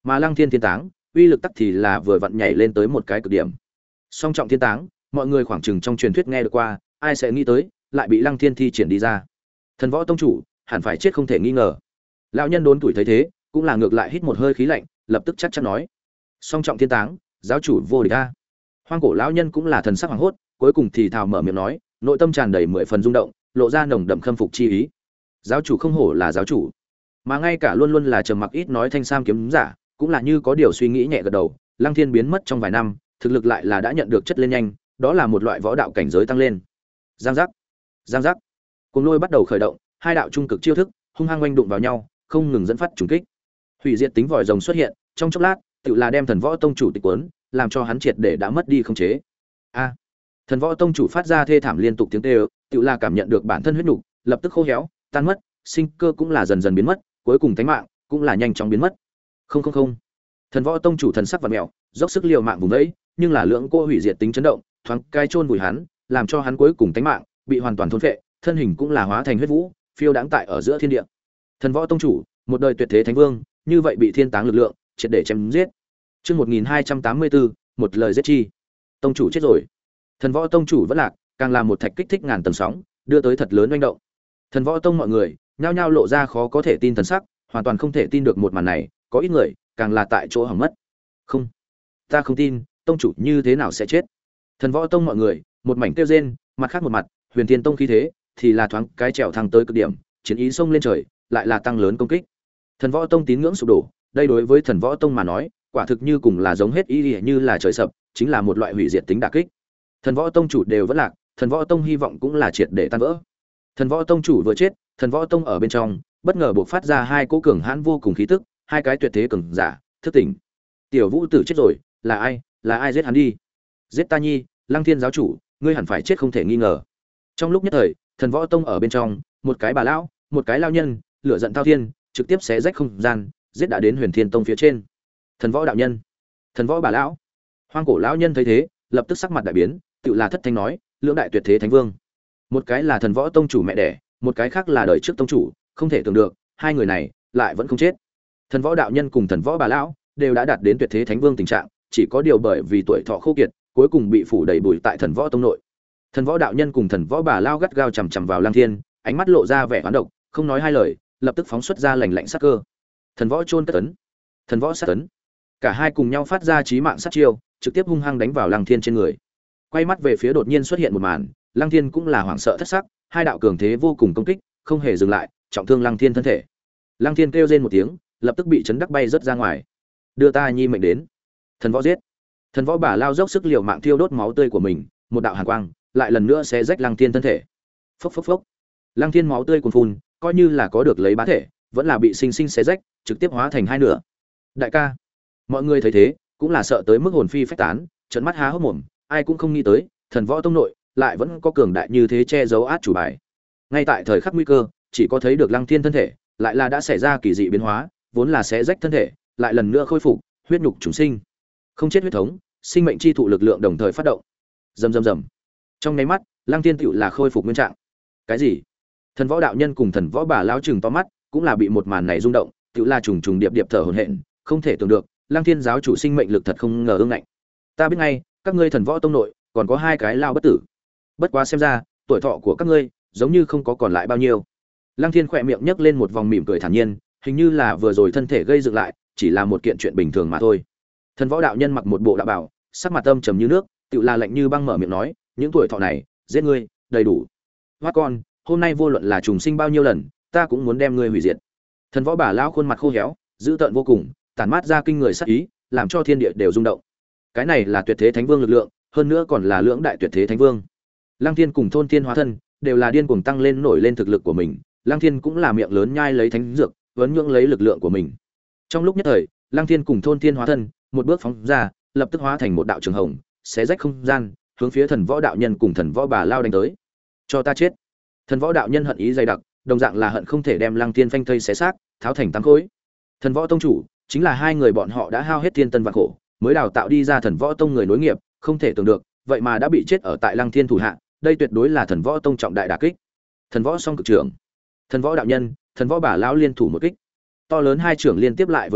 mà Lăng Thiên Thiên Táng, uy lực tắc thì là vừa vặn nhảy lên tới một cái cực điểm. Song trọng thiên táng, mọi người khoảng chừng trong truyền thuyết nghe được qua, ai sẽ nghĩ tới, lại bị Lăng Thiên thi triển đi ra. Thần Võ tông chủ, hẳn phải chết không thể nghi ngờ. Lão nhân đốn tuổi thấy thế, cũng là ngược lại hít một hơi khí lạnh, lập tức chắc chắn nói: "Song trọng thiên táng, giáo chủ vô địch a." Hoang cổ lão nhân cũng là thần sắc hoảng hốt, cuối cùng thì thào mở miệng nói, nội tâm tràn đầy mười phần rung động, lộ ra nồng đậm khâm phục chi ý. Giáo chủ không hổ là giáo chủ, mà ngay cả luôn luôn là trầm mặc ít nói thanh sam kiếm giả, cũng là như có điều suy nghĩ nhẹ gật đầu. Lăng Thiên biến mất trong vài năm, thực lực lại là đã nhận được chất lên nhanh, đó là một loại võ đạo cảnh giới tăng lên. Giang giác, giang giác, cuồng lôi bắt đầu khởi động, hai đạo trung cực chiêu thức hung hăng oanh đụng vào nhau, không ngừng dẫn phát trùng kích. Hủy diệt tính vòi rồng xuất hiện, trong chốc lát, tự là đem Thần Võ tông chủ tịch cuốn, làm cho hắn triệt để đã mất đi khống chế. A! Thần Võ tông chủ phát ra thê thảm liên tục tiếng kêu, tự là cảm nhận được bản thân huyết nục lập tức khô héo, tan mất, sinh cơ cũng là dần dần biến mất, cuối cùng tánh mạng cũng là nhanh chóng biến mất. Không không không. Thần Võ tông chủ thần sắc vặn mèo, dốc sức liều mạng vùng vẫy, nhưng là lưỡng cô hủy diệt tính chấn động, thoáng cai chôn vùi hắn, làm cho hắn cuối cùng tánh mạng bị hoàn toàn thôn phệ, thân hình cũng là hóa thành huyết vũ, phiêu đãng tại ở giữa thiên địa. Thần Võ tông chủ, một đời tuyệt thế thánh vương, như vậy bị thiên táng lực lượng triệt để chém giết. Chương một nghìn hai trăm tám mươi bốn, một lời giết chi. Tông chủ chết rồi. Thần Võ tông chủ vẫn lạc, càng là một thạch kích thích ngàn tầng sóng, đưa tới thật lớn oanh động. Thần Võ tông mọi người nhao nhao lộ ra khó có thể tin thần sắc, hoàn toàn không thể tin được một màn này, có ít người càng là tại chỗ hỏng mất. Không, ta không tin, tông chủ như thế nào sẽ chết? Thần Võ tông mọi người một mảnh kêu rên, mặt khác một mặt, Huyền Thiên tông khí thế thì là thoáng cái trèo thăng tới cực điểm, chiến ý xông lên trời, lại là tăng lớn công kích. Thần Võ tông tín ngưỡng sụp đổ, đây đối với Thần Võ tông mà nói, quả thực như cùng là giống hết ý như là trời sập, chính là một loại hủy diệt tính đả kích. Thần Võ tông chủ đều vẫn lạc, Thần Võ tông hy vọng cũng là triệt để tan vỡ. Thần Võ tông chủ vừa chết, Thần Võ tông ở bên trong bất ngờ bộc phát ra hai cỗ cường hãn vô cùng khí tức, hai cái tuyệt thế cường giả thức tỉnh. Tiểu Vũ Tử chết rồi, là ai? Là ai giết hắn đi? Giết ta nhi, Lăng Thiên giáo chủ, ngươi hẳn phải chết không thể nghi ngờ. Trong lúc nhất thời, Thần Võ tông ở bên trong, một cái bà lão, một cái lao nhân, lửa giận thao thiên, trực tiếp xé rách không gian, giết đã đến Huyền Thiên tông phía trên. Thần Võ đạo nhân, Thần Võ bà lão. Hoang cổ lão nhân thấy thế, lập tức sắc mặt đại biến, tự là thất thanh nói, lưỡng đại tuyệt thế thánh vương. Một cái là Thần Võ tông chủ mẹ đẻ, một cái khác là đời trước tông chủ, không thể tưởng được, hai người này lại vẫn không chết. Thần Võ đạo nhân cùng Thần Võ bà lão đều đã đạt đến tuyệt thế thánh vương tình trạng, chỉ có điều bởi vì tuổi thọ khô kiệt, cuối cùng bị phủ đầy bụi tại Thần Võ tông nội. Thần Võ đạo nhân cùng Thần Võ bà lão gắt gao chằm chằm vào Lăng Thiên, ánh mắt lộ ra vẻ oán độc, không nói hai lời, lập tức phóng xuất ra lạnh lạnh sát cơ. Thần Võ chôn cất ấn, Thần Võ sát ấn. Cả hai cùng nhau phát ra chí mạng sát chiêu, trực tiếp hung hăng đánh vào Lăng Thiên trên người. Quay mắt về phía đột nhiên xuất hiện một màn, Lăng Thiên cũng là hoảng sợ thất sắc, hai đạo cường thế vô cùng công kích, không hề dừng lại, trọng thương Lăng Thiên thân thể. Lăng Thiên kêu rên một tiếng, lập tức bị chấn đắc bay rất ra ngoài. Đưa ta nhi mệnh đến. Thần Võ giết. Thần Võ bà lao dốc sức liều mạng thiêu đốt máu tươi của mình, một đạo hàn quang lại lần nữa sẽ rách Lăng Thiên thân thể. Phốc phốc phốc. Lăng Thiên máu tươi cuồn phun, coi như là có được lấy bá thể, vẫn là bị sinh sinh xé rách, trực tiếp hóa thành hai nửa. Đại ca, mọi người thấy thế, cũng là sợ tới mức hồn phi phách tán, trợn mắt há hốc mồm, ai cũng không nghĩ tới, Thần Võ tông nội lại vẫn có cường đại như thế che giấu át chủ bài. Ngay tại thời khắc nguy cơ, chỉ có thấy được Lăng Thiên thân thể, lại là đã xảy ra kỳ dị biến hóa, vốn là xé rách thân thể, lại lần nữa khôi phục, huyết nhục chúng sinh. Không chết huyết thống, sinh mệnh chi thụ lực lượng đồng thời phát động. Rầm rầm rầm. Trong nháy mắt, Lăng Thiên tựu là khôi phục nguyên trạng. Cái gì? Thần Võ đạo nhân cùng Thần Võ bà lão trừng to mắt, cũng là bị một màn này rung động, tựu là trùng trùng điệp điệp thở hổn hển, không thể tưởng được, Lăng Thiên giáo chủ sinh mệnh lực thật không ngờ ương ngạnh. Ta biết ngay, các ngươi Thần Võ tông nội còn có hai cái lao bất tử. Bất quá xem ra, tuổi thọ của các ngươi giống như không có còn lại bao nhiêu. Lăng Thiên khỏe miệng nhếch lên một vòng mỉm cười thản nhiên, hình như là vừa rồi thân thể gây dựng lại, chỉ là một kiện chuyện bình thường mà thôi. Thần Võ đạo nhân mặc một bộ đạo bào, sắc mặt âm trầm như nước, tựu là lạnh như băng mở miệng nói, những tuổi thọ này, giết ngươi, đầy đủ. Hoát con, hôm nay vô luận là trùng sinh bao nhiêu lần, ta cũng muốn đem ngươi hủy diệt. Thần Võ bà lão khuôn mặt khô héo, dữ tợn vô cùng, tản mát ra kinh người sát ý, làm cho thiên địa đều rung động. Cái này là tuyệt thế thánh vương lực lượng, hơn nữa còn là lưỡng đại tuyệt thế thánh vương. Lăng Thiên cùng Thôn Thiên hóa thân đều là điên cuồng tăng lên nổi lên thực lực của mình, Lăng Thiên cũng là miệng lớn nhai lấy thánh dược, vấn nhưỡng lấy lực lượng của mình. Trong lúc nhất thời, Lăng Thiên cùng Thôn Thiên hóa thân, một bước phóng ra, lập tức hóa thành một đạo trường hồng, xé rách không gian, hướng phía Thần Võ đạo nhân cùng Thần Võ bà lao đánh tới. Cho ta chết! Thần Võ đạo nhân hận ý dày đặc, đồng dạng là hận không thể đem Lăng Thiên phanh thây xé xác, tháo thành tám khối. Thần Võ tông chủ, chính là hai người bọn họ đã hao hết thiên tân vạn khổ, mới đào tạo đi ra Thần Võ tông người nối nghiệp, không thể tưởng được, vậy mà đã bị chết ở tại Lăng Thiên thủ hạ, đây tuyệt đối là Thần Võ tông trọng đại đả kích. Thần Võ song cực trưởng, Thần Võ đạo nhân, Thần Võ bà lão liên thủ một kích. To lớn hai trưởng liên tiếp lại với nhau,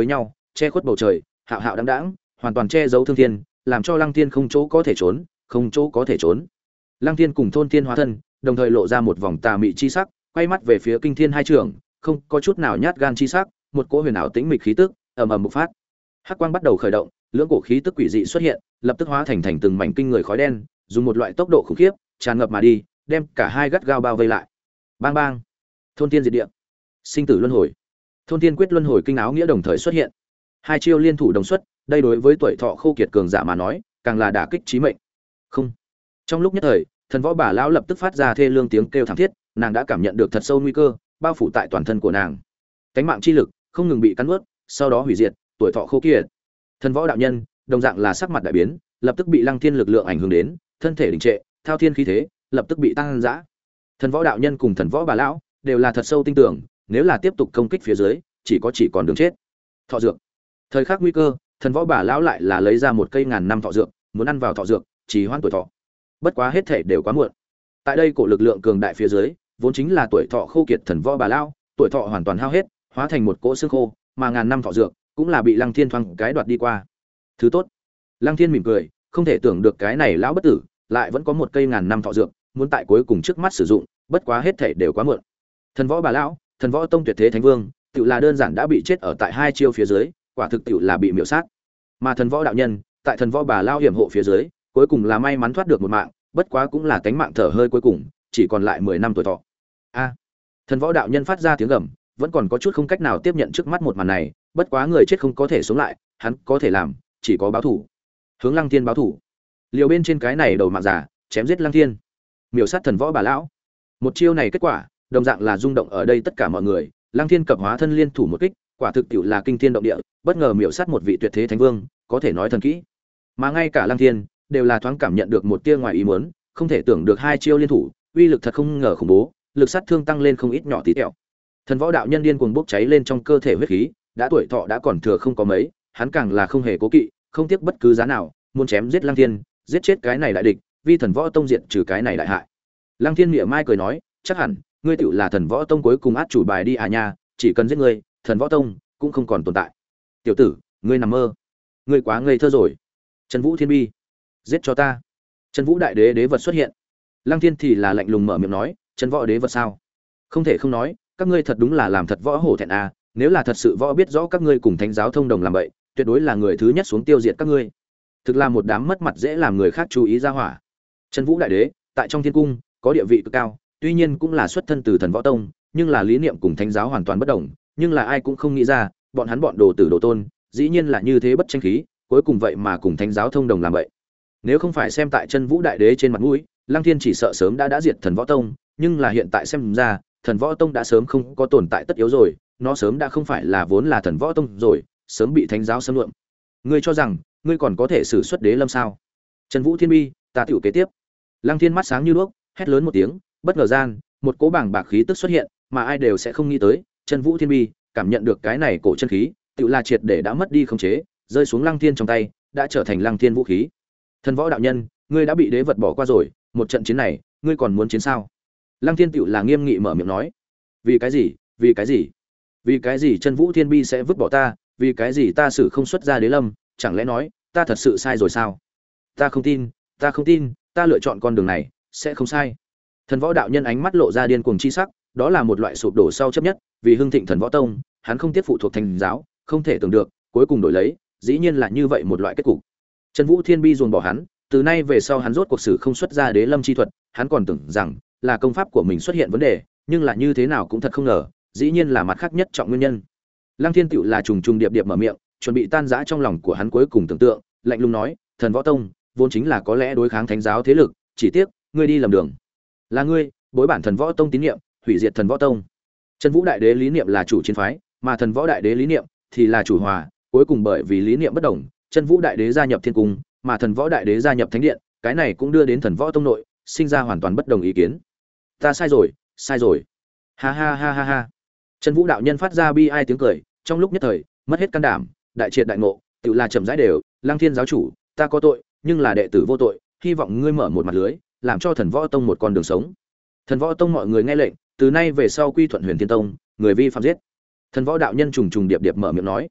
che khuất bầu trời, hạo hạo đãng đãng, hoàn toàn che giấu thương thiên, làm cho Lăng Thiên không chỗ có thể trốn, không chỗ có thể trốn. Lăng Thiên cùng Thôn Thiên hóa thân, đồng thời lộ ra một vòng tà mị chi sắc, quay mắt về phía Kinh Thiên hai trưởng, không có chút nào nhát gan chi sắc, một cỗ huyền ảo tĩnh mịch khí tức ầm ầm bộc phát. Hắc quang bắt đầu khởi động, lưỡng cổ khí tức quỷ dị xuất hiện, lập tức hóa thành thành từng mảnh kinh người khói đen, dùng một loại tốc độ khủng khiếp, tràn ngập mà đi, đem cả hai gắt gao bao vây lại. Bang bang. Thôn Thiên diệt địa. Sinh tử luân hồi. Thôn Thiên quyết luân hồi kinh áo nghĩa đồng thời xuất hiện. Hai chiêu liên thủ đồng xuất, đây đối với tuổi thọ khô kiệt cường giả mà nói, càng là đả kích chí mệnh. Không. Trong lúc nhất thời, thần võ bà lão lập tức phát ra thê lương tiếng kêu thảm thiết, nàng đã cảm nhận được thật sâu nguy cơ bao phủ tại toàn thân của nàng. Cánh mạng chi lực không ngừng bị cắn nuốt, sau đó hủy diệt, tuổi thọ khô kiệt. Thần võ đạo nhân, đồng dạng là sắc mặt đại biến, lập tức bị Lăng Thiên lực lượng ảnh hưởng đến, thân thể đình trệ, thao thiên khí thế, lập tức bị tăng dã. Thần võ đạo nhân cùng thần võ bà lão đều là thật sâu tin tưởng, nếu là tiếp tục công kích phía dưới, chỉ có chỉ còn đường chết. Thọ dược. Thời khắc nguy cơ, thần võ bà lão lại là lấy ra một cây ngàn năm thọ dược, muốn ăn vào thọ dược, chỉ hoãn tuổi thọ. Bất quá hết thể đều quá muộn. Tại đây cổ lực lượng cường đại phía dưới, vốn chính là tuổi thọ khô kiệt thần võ bà lão, tuổi thọ hoàn toàn hao hết, hóa thành một cỗ xương khô, mà ngàn năm thọ dược cũng là bị Lăng Thiên thoáng cái đoạt đi qua. Thứ tốt. Lăng Thiên mỉm cười, không thể tưởng được cái này lão bất tử, lại vẫn có một cây ngàn năm thọ dược, muốn tại cuối cùng trước mắt sử dụng, bất quá hết thể đều quá muộn. Thần võ bà lão, thần võ tông tuyệt thế thánh vương, tự là đơn giản đã bị chết ở tại hai chiêu phía dưới, quả thực tự là bị miểu sát. Mà thần võ đạo nhân, tại thần võ bà lão hiểm hộ phía dưới, cuối cùng là may mắn thoát được một mạng, bất quá cũng là cánh mạng thở hơi cuối cùng, chỉ còn lại mười năm tuổi thọ. A! Thần võ đạo nhân phát ra tiếng gầm, vẫn còn có chút không cách nào tiếp nhận trước mắt một màn này, bất quá người chết không có thể sống lại, hắn có thể làm chỉ có báo thủ. Hướng Lăng Thiên báo thủ. Liều bên trên cái này đầu mạng giả, chém giết Lăng Thiên. Miểu sát thần võ bà lão. Một chiêu này kết quả, đồng dạng là rung động ở đây tất cả mọi người, Lăng Thiên cập hóa thân liên thủ một kích, quả thực tiệu là kinh thiên động địa, bất ngờ miểu sát một vị tuyệt thế thánh vương, có thể nói thần kỹ. Mà ngay cả Lăng Thiên đều là thoáng cảm nhận được một tia ngoài ý muốn, không thể tưởng được hai chiêu liên thủ, uy lực thật không ngờ khủng bố, lực sát thương tăng lên không ít nhỏ tí tẹo. Thần võ đạo nhân điên cuồng bốc cháy lên trong cơ thể huyết khí, đã tuổi thọ đã còn thừa không có mấy, hắn càng là không hề cố kỵ, không tiếc bất cứ giá nào, muốn chém giết Lăng Thiên, giết chết cái này đại địch, vì thần võ tông diệt trừ cái này đại hại. Lăng Thiên mỉa mai cười nói, chắc hẳn ngươi tựu là thần võ tông cuối cùng át chủ bài đi à nha, chỉ cần giết ngươi, thần võ tông cũng không còn tồn tại. Tiểu tử, ngươi nằm mơ, ngươi quá ngây thơ rồi. Trần Vũ Thiên Bi, giết cho ta. Trần Vũ đại đế đế vật xuất hiện. Lăng Thiên thì là lạnh lùng mở miệng nói, Trần võ đế vật sao? Không thể không nói, các ngươi thật đúng là làm thật võ hổ thẹn à, nếu là thật sự võ biết rõ các ngươi cùng thánh giáo thông đồng làm vậy, tuyệt đối là người thứ nhất xuống tiêu diệt các ngươi. Thực là một đám mất mặt dễ làm người khác chú ý ra hỏa. Trần Vũ đại đế, tại trong thiên cung có địa vị cực cao, tuy nhiên cũng là xuất thân từ thần võ tông, nhưng là lý niệm cùng thánh giáo hoàn toàn bất đồng, nhưng là ai cũng không nghĩ ra, bọn hắn bọn đồ tử đồ tôn, dĩ nhiên là như thế bất tranh khí, cuối cùng vậy mà cùng thánh giáo thông đồng làm vậy. Nếu không phải xem tại Chân Vũ đại đế trên mặt mũi, Lăng Thiên chỉ sợ sớm đã đã diệt thần võ tông, nhưng là hiện tại xem ra, thần võ tông đã sớm không có tồn tại tất yếu rồi, nó sớm đã không phải là vốn là thần võ tông rồi, sớm bị thánh giáo xâm lượm. Ngươi cho rằng, ngươi còn có thể sử xuất đế lâm sao? Trần Vũ Thiên Bi, ta tiểu kế tiếp. Lăng Thiên mắt sáng như đuốc, hét lớn một tiếng, bất ngờ gian, một cỗ bảng bạc khí tức xuất hiện, mà ai đều sẽ không nghĩ tới, Trần Vũ Thiên Bi cảm nhận được cái này cổ chân khí, tiểu là triệt để đã mất đi khống chế, rơi xuống Lăng Thiên trong tay, đã trở thành Lăng Thiên vũ khí. Thần võ đạo nhân, ngươi đã bị đế vật bỏ qua rồi, một trận chiến này, ngươi còn muốn chiến sao? Lăng Thiên tiểu là nghiêm nghị mở miệng nói. Vì cái gì? Vì cái gì? Vì cái gì Trần Vũ Thiên Bi sẽ vứt bỏ ta? Vì cái gì ta xử không xuất ra đế lâm? Chẳng lẽ nói, ta thật sự sai rồi sao? Ta không tin, ta không tin, ta lựa chọn con đường này sẽ không sai. Thần võ đạo nhân ánh mắt lộ ra điên cuồng chi sắc, đó là một loại sụp đổ sau chấp nhất, vì hưng thịnh thần võ tông, hắn không tiếp phụ thuộc thành giáo, không thể tưởng được, cuối cùng đổi lấy, dĩ nhiên là như vậy một loại kết cục. Trần Vũ Thiên Bi ruồng bỏ hắn, từ nay về sau hắn rốt cuộc sử không xuất ra đế lâm chi thuật, hắn còn tưởng rằng là công pháp của mình xuất hiện vấn đề, nhưng là như thế nào cũng thật không ngờ, dĩ nhiên là mặt khác nhất trọng nguyên nhân. Lăng Thiên Tựu là trùng trùng điệp điệp mở miệng, chuẩn bị tan rã trong lòng của hắn cuối cùng tưởng tượng, lạnh lùng nói, thần võ tông vốn chính là có lẽ đối kháng thánh giáo thế lực, chỉ tiếc ngươi đi lầm đường. Là ngươi bối bản thần võ tông tín niệm, hủy diệt thần võ tông. Trần Vũ đại đế lý niệm là chủ chiến phái, mà thần võ đại đế lý niệm thì là chủ hòa, cuối cùng bởi vì lý niệm bất đồng, Trần Vũ đại đế gia nhập thiên cung, mà thần võ đại đế gia nhập thánh điện, cái này cũng đưa đến thần võ tông nội sinh ra hoàn toàn bất đồng ý kiến. Ta sai rồi, sai rồi. Ha ha ha ha ha. Trần Vũ đạo nhân phát ra bi ai tiếng cười, trong lúc nhất thời, mất hết can đảm, đại triệt đại ngộ, tự là chậm rãi đều, Lăng Thiên giáo chủ, ta có tội, nhưng là đệ tử vô tội, hy vọng ngươi mở một mặt lưới, làm cho thần võ tông một con đường sống. Thần võ tông mọi người nghe lệnh, từ nay về sau quy thuận Huyền Thiên tông, người vi phạm giết. Thần võ đạo nhân trùng trùng điệp điệp mở miệng nói.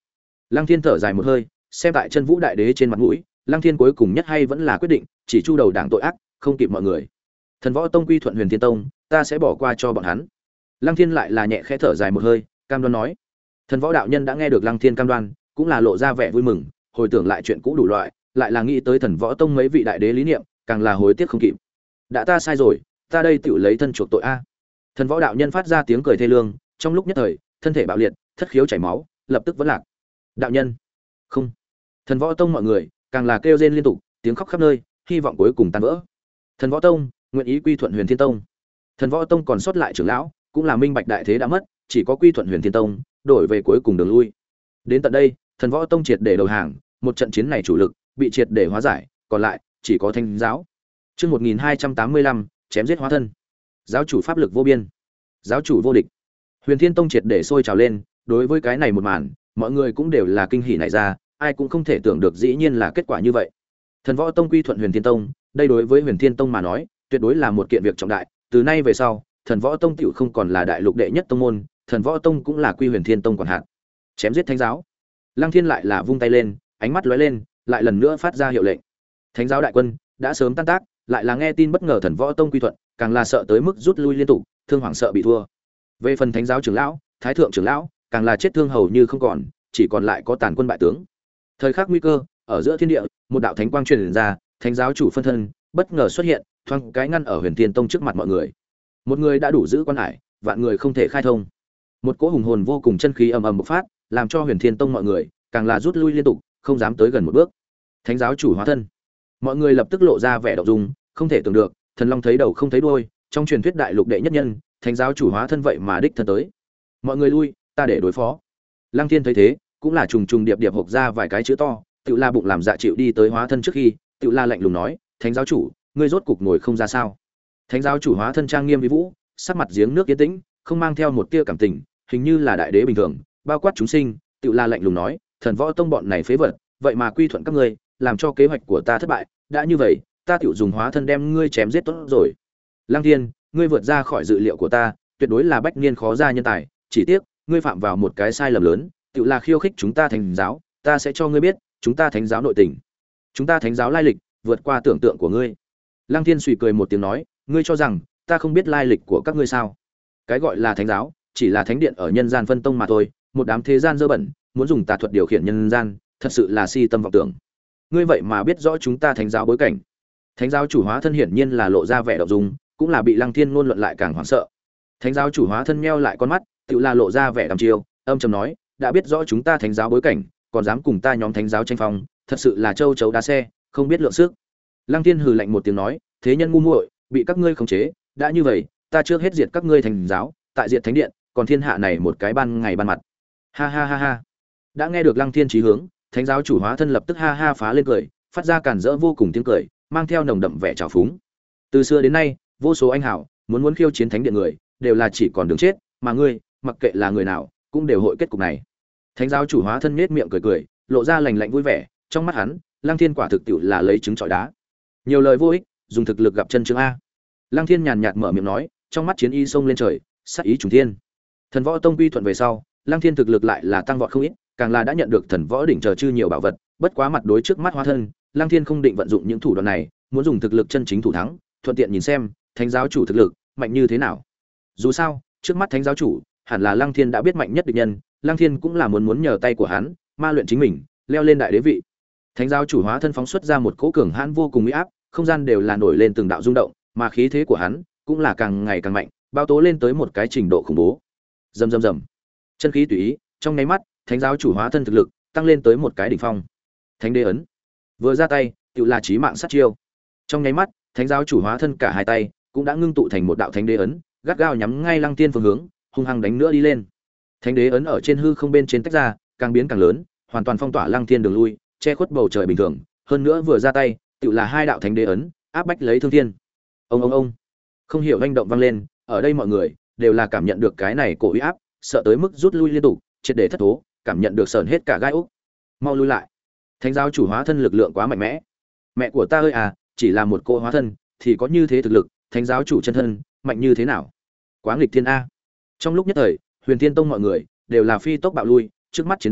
Lăng Thiên thở dài một hơi, xem tại chân Vũ Đại Đế trên mặt mũi, Lăng Thiên cuối cùng nhất hay vẫn là quyết định, chỉ chu đầu đảng tội ác, không kịp mọi người. Thần Võ Tông quy thuận Huyền Thiên Tông, ta sẽ bỏ qua cho bọn hắn. Lăng Thiên lại là nhẹ khẽ thở dài một hơi, cam đoan nói. Thần Võ đạo nhân đã nghe được Lăng Thiên cam đoan, cũng là lộ ra vẻ vui mừng, hồi tưởng lại chuyện cũ đủ loại, lại là nghĩ tới Thần Võ Tông mấy vị đại đế lý niệm, càng là hối tiếc không kịp. Đã ta sai rồi, ta đây tự lấy thân chuộc tội a. Thần Võ đạo nhân phát ra tiếng cười thê lương, trong lúc nhất thời, thân thể bạo liệt, thất khiếu chảy máu, lập tức vẫn lạc. Đạo nhân, không. Thần Võ Tông mọi người, càng là kêu rên liên tục, tiếng khóc khắp nơi, hy vọng cuối cùng tan vỡ. Thần Võ Tông nguyện ý quy thuận Huyền Thiên Tông. Thần Võ Tông còn sót lại trưởng lão, cũng là minh bạch đại thế đã mất, chỉ có quy thuận Huyền Thiên Tông, đổi về cuối cùng đường lui. Đến tận đây, Thần Võ Tông triệt để đầu hàng, một trận chiến này chủ lực bị triệt để hóa giải, còn lại chỉ có Thánh giáo. Chương một nghìn hai trăm tám mươi lăm, chém giết hóa thân. Giáo chủ pháp lực vô biên, giáo chủ vô địch. Huyền Thiên Tông triệt để sôi trào lên, đối với cái này một màn, mọi người cũng đều là kinh hỉ nảy ra, ai cũng không thể tưởng được dĩ nhiên là kết quả như vậy. Thần Võ Tông quy thuận Huyền Thiên Tông, đây đối với Huyền Thiên Tông mà nói, tuyệt đối là một kiện việc trọng đại, từ nay về sau, Thần Võ Tông tiểu không còn là đại lục đệ nhất tông môn, Thần Võ Tông cũng là quy Huyền Thiên Tông quản hạt. Chém giết Thánh giáo. Lăng Thiên lại là vung tay lên, ánh mắt lóe lên, lại lần nữa phát ra hiệu lệnh. Thánh giáo đại quân đã sớm tan tác, lại là nghe tin bất ngờ Thần Võ Tông quy thuận, càng là sợ tới mức rút lui liên tục, thương hoảng sợ bị thua. Về phần Thánh giáo trưởng lão, Thái thượng trưởng lão, càng là chết thương hầu như không còn, chỉ còn lại có tàn quân bại tướng. Thời khắc nguy cơ, ở giữa thiên địa, một đạo thánh quang truyền ra, Thánh giáo chủ phân thân bất ngờ xuất hiện, thoáng cái ngăn ở Huyền Thiên Tông trước mặt mọi người. Một người đã đủ giữ quan hải, vạn người không thể khai thông. Một cỗ hùng hồn vô cùng chân khí ầm ầm bộc phát, làm cho Huyền Thiên Tông mọi người càng là rút lui liên tục, không dám tới gần một bước. Thánh giáo chủ hóa thân, mọi người lập tức lộ ra vẻ động dung, không thể tưởng được, thần long thấy đầu không thấy đuôi, trong truyền thuyết đại lục đệ nhất nhân, thánh giáo chủ hóa thân vậy mà đích thân tới. Mọi người lui, ta để đối phó. Lăng Thiên thấy thế, cũng là trùng trùng điệp điệp hộc ra vài cái chữ to, tự la bụng làm dạ chịu đi tới hóa thân trước khi, tự la lạnh lùng nói, thánh giáo chủ, ngươi rốt cục ngồi không ra sao? Thánh giáo chủ hóa thân trang nghiêm vi vũ, sắc mặt giếng nước yên tĩnh, không mang theo một tia cảm tình, hình như là đại đế bình thường, bao quát chúng sinh, tự la lạnh lùng nói, thần võ tông bọn này phế vật, vậy mà quy thuận các ngươi, làm cho kế hoạch của ta thất bại, đã như vậy, ta tiểu dùng hóa thân đem ngươi chém giết tốt rồi. Lăng Thiên, ngươi vượt ra khỏi dự liệu của ta, tuyệt đối là bách niên khó ra nhân tài, chỉ tiếc, ngươi phạm vào một cái sai lầm lớn, tự là khiêu khích chúng ta thánh giáo, ta sẽ cho ngươi biết, chúng ta thánh giáo nội tình. Chúng ta thánh giáo lai lịch, vượt qua tưởng tượng của ngươi. Lăng Thiên suy cười một tiếng nói, ngươi cho rằng ta không biết lai lịch của các ngươi sao? Cái gọi là thánh giáo, chỉ là thánh điện ở nhân gian phân tông mà thôi, một đám thế gian dơ bẩn, muốn dùng tà thuật điều khiển nhân gian, thật sự là si tâm vọng tưởng. Ngươi vậy mà biết rõ chúng ta thánh giáo bối cảnh. Thánh giáo chủ hóa thân hiển nhiên là lộ ra vẻ động dung, cũng là bị Lăng Thiên ngôn luận lại càng hoảng sợ. Thánh giáo chủ hóa thân meo lại con mắt, tự là lộ ra vẻ đăm chiêu, âm trầm nói, đã biết rõ chúng ta thánh giáo bối cảnh, còn dám cùng ta nhóm thánh giáo tranh phong, thật sự là châu chấu đá xe, không biết lượng sức. Lăng Thiên hừ lạnh một tiếng nói, thế nhân ngu muội, bị các ngươi khống chế, đã như vậy, ta trước hết diệt các ngươi thánh giáo, tại diệt thánh điện, còn thiên hạ này một cái ban ngày ban mặt. Ha ha ha ha. Đã nghe được Lăng Thiên chí hướng, thánh giáo chủ hóa thân lập tức ha ha phá lên cười, phát ra cản rỡ vô cùng tiếng cười, mang theo nồng đậm vẻ trào phúng. Từ xưa đến nay, vô số anh hảo muốn muốn khiêu chiến thánh điện người, đều là chỉ còn đường chết, mà ngươi, mặc kệ là người nào, cũng đều hội kết cục này. Thánh giáo chủ hóa thân nhếch miệng cười cười, lộ ra lành lạnh vui vẻ, trong mắt hắn, Lăng Thiên quả thực tiệu là lấy trứng trọi đá. Nhiều lời vô ích, dùng thực lực gặp chân chứng a. Lăng Thiên nhàn nhạt mở miệng nói, trong mắt chiến ý xông lên trời, sát ý trùng thiên. Thần võ tông quy thuận về sau, Lăng Thiên thực lực lại là tăng vọt không ít, càng là đã nhận được thần võ đỉnh chờ chư nhiều bảo vật, bất quá mặt đối trước mắt hóa thân, Lăng Thiên không định vận dụng những thủ đoạn này, muốn dùng thực lực chân chính thủ thắng, thuận tiện nhìn xem, thánh giáo chủ thực lực mạnh như thế nào. Dù sao, trước mắt thánh giáo chủ, hẳn là Lăng Thiên đã biết mạnh nhất địch nhân, Lăng Thiên cũng là muốn muốn nhờ tay của hắn, ma luyện chính mình, leo lên đại đế vị. Thánh giáo chủ hóa thân phóng xuất ra một cỗ cường hãn vô cùng uy áp, không gian đều là nổi lên từng đạo rung động, mà khí thế của hắn cũng là càng ngày càng mạnh, bao tố lên tới một cái trình độ khủng bố. Rầm rầm rầm. Chân khí tùy ý, trong nháy mắt, thánh giáo chủ hóa thân thực lực tăng lên tới một cái đỉnh phong. Thánh đế ấn vừa ra tay, tự là chí mạng sát chiêu. Trong nháy mắt, thánh giáo chủ hóa thân cả hai tay cũng đã ngưng tụ thành một đạo thánh đế ấn, gắt gao nhắm ngay Lăng Thiên phương hướng, hung hăng đánh nữa đi lên. Thánh đế ấn ở trên hư không bên trên tách ra, càng biến càng lớn, hoàn toàn phong tỏa Lăng Thiên đường lui, che khuất bầu trời bình thường, hơn nữa vừa ra tay, tự là hai đạo thánh đế ấn, áp bách lấy Thương Thiên. Ông ông ông. Không hiểu hành động vang lên, ở đây mọi người đều là cảm nhận được cái này cổ uy áp, sợ tới mức rút lui liên tục, triệt để thất thố, cảm nhận được sởn hết cả gai ốc. Mau lui lại. Thánh giáo chủ hóa thân lực lượng quá mạnh mẽ. Mẹ của ta ơi à, chỉ là một cô hóa thân thì có như thế thực lực, thánh giáo chủ chân thân mạnh như thế nào? Quá nghịch thiên a. Trong lúc nhất thời, Huyền Thiên Tông mọi người đều là phi tốc bạo lui, trước mắt chiến đấu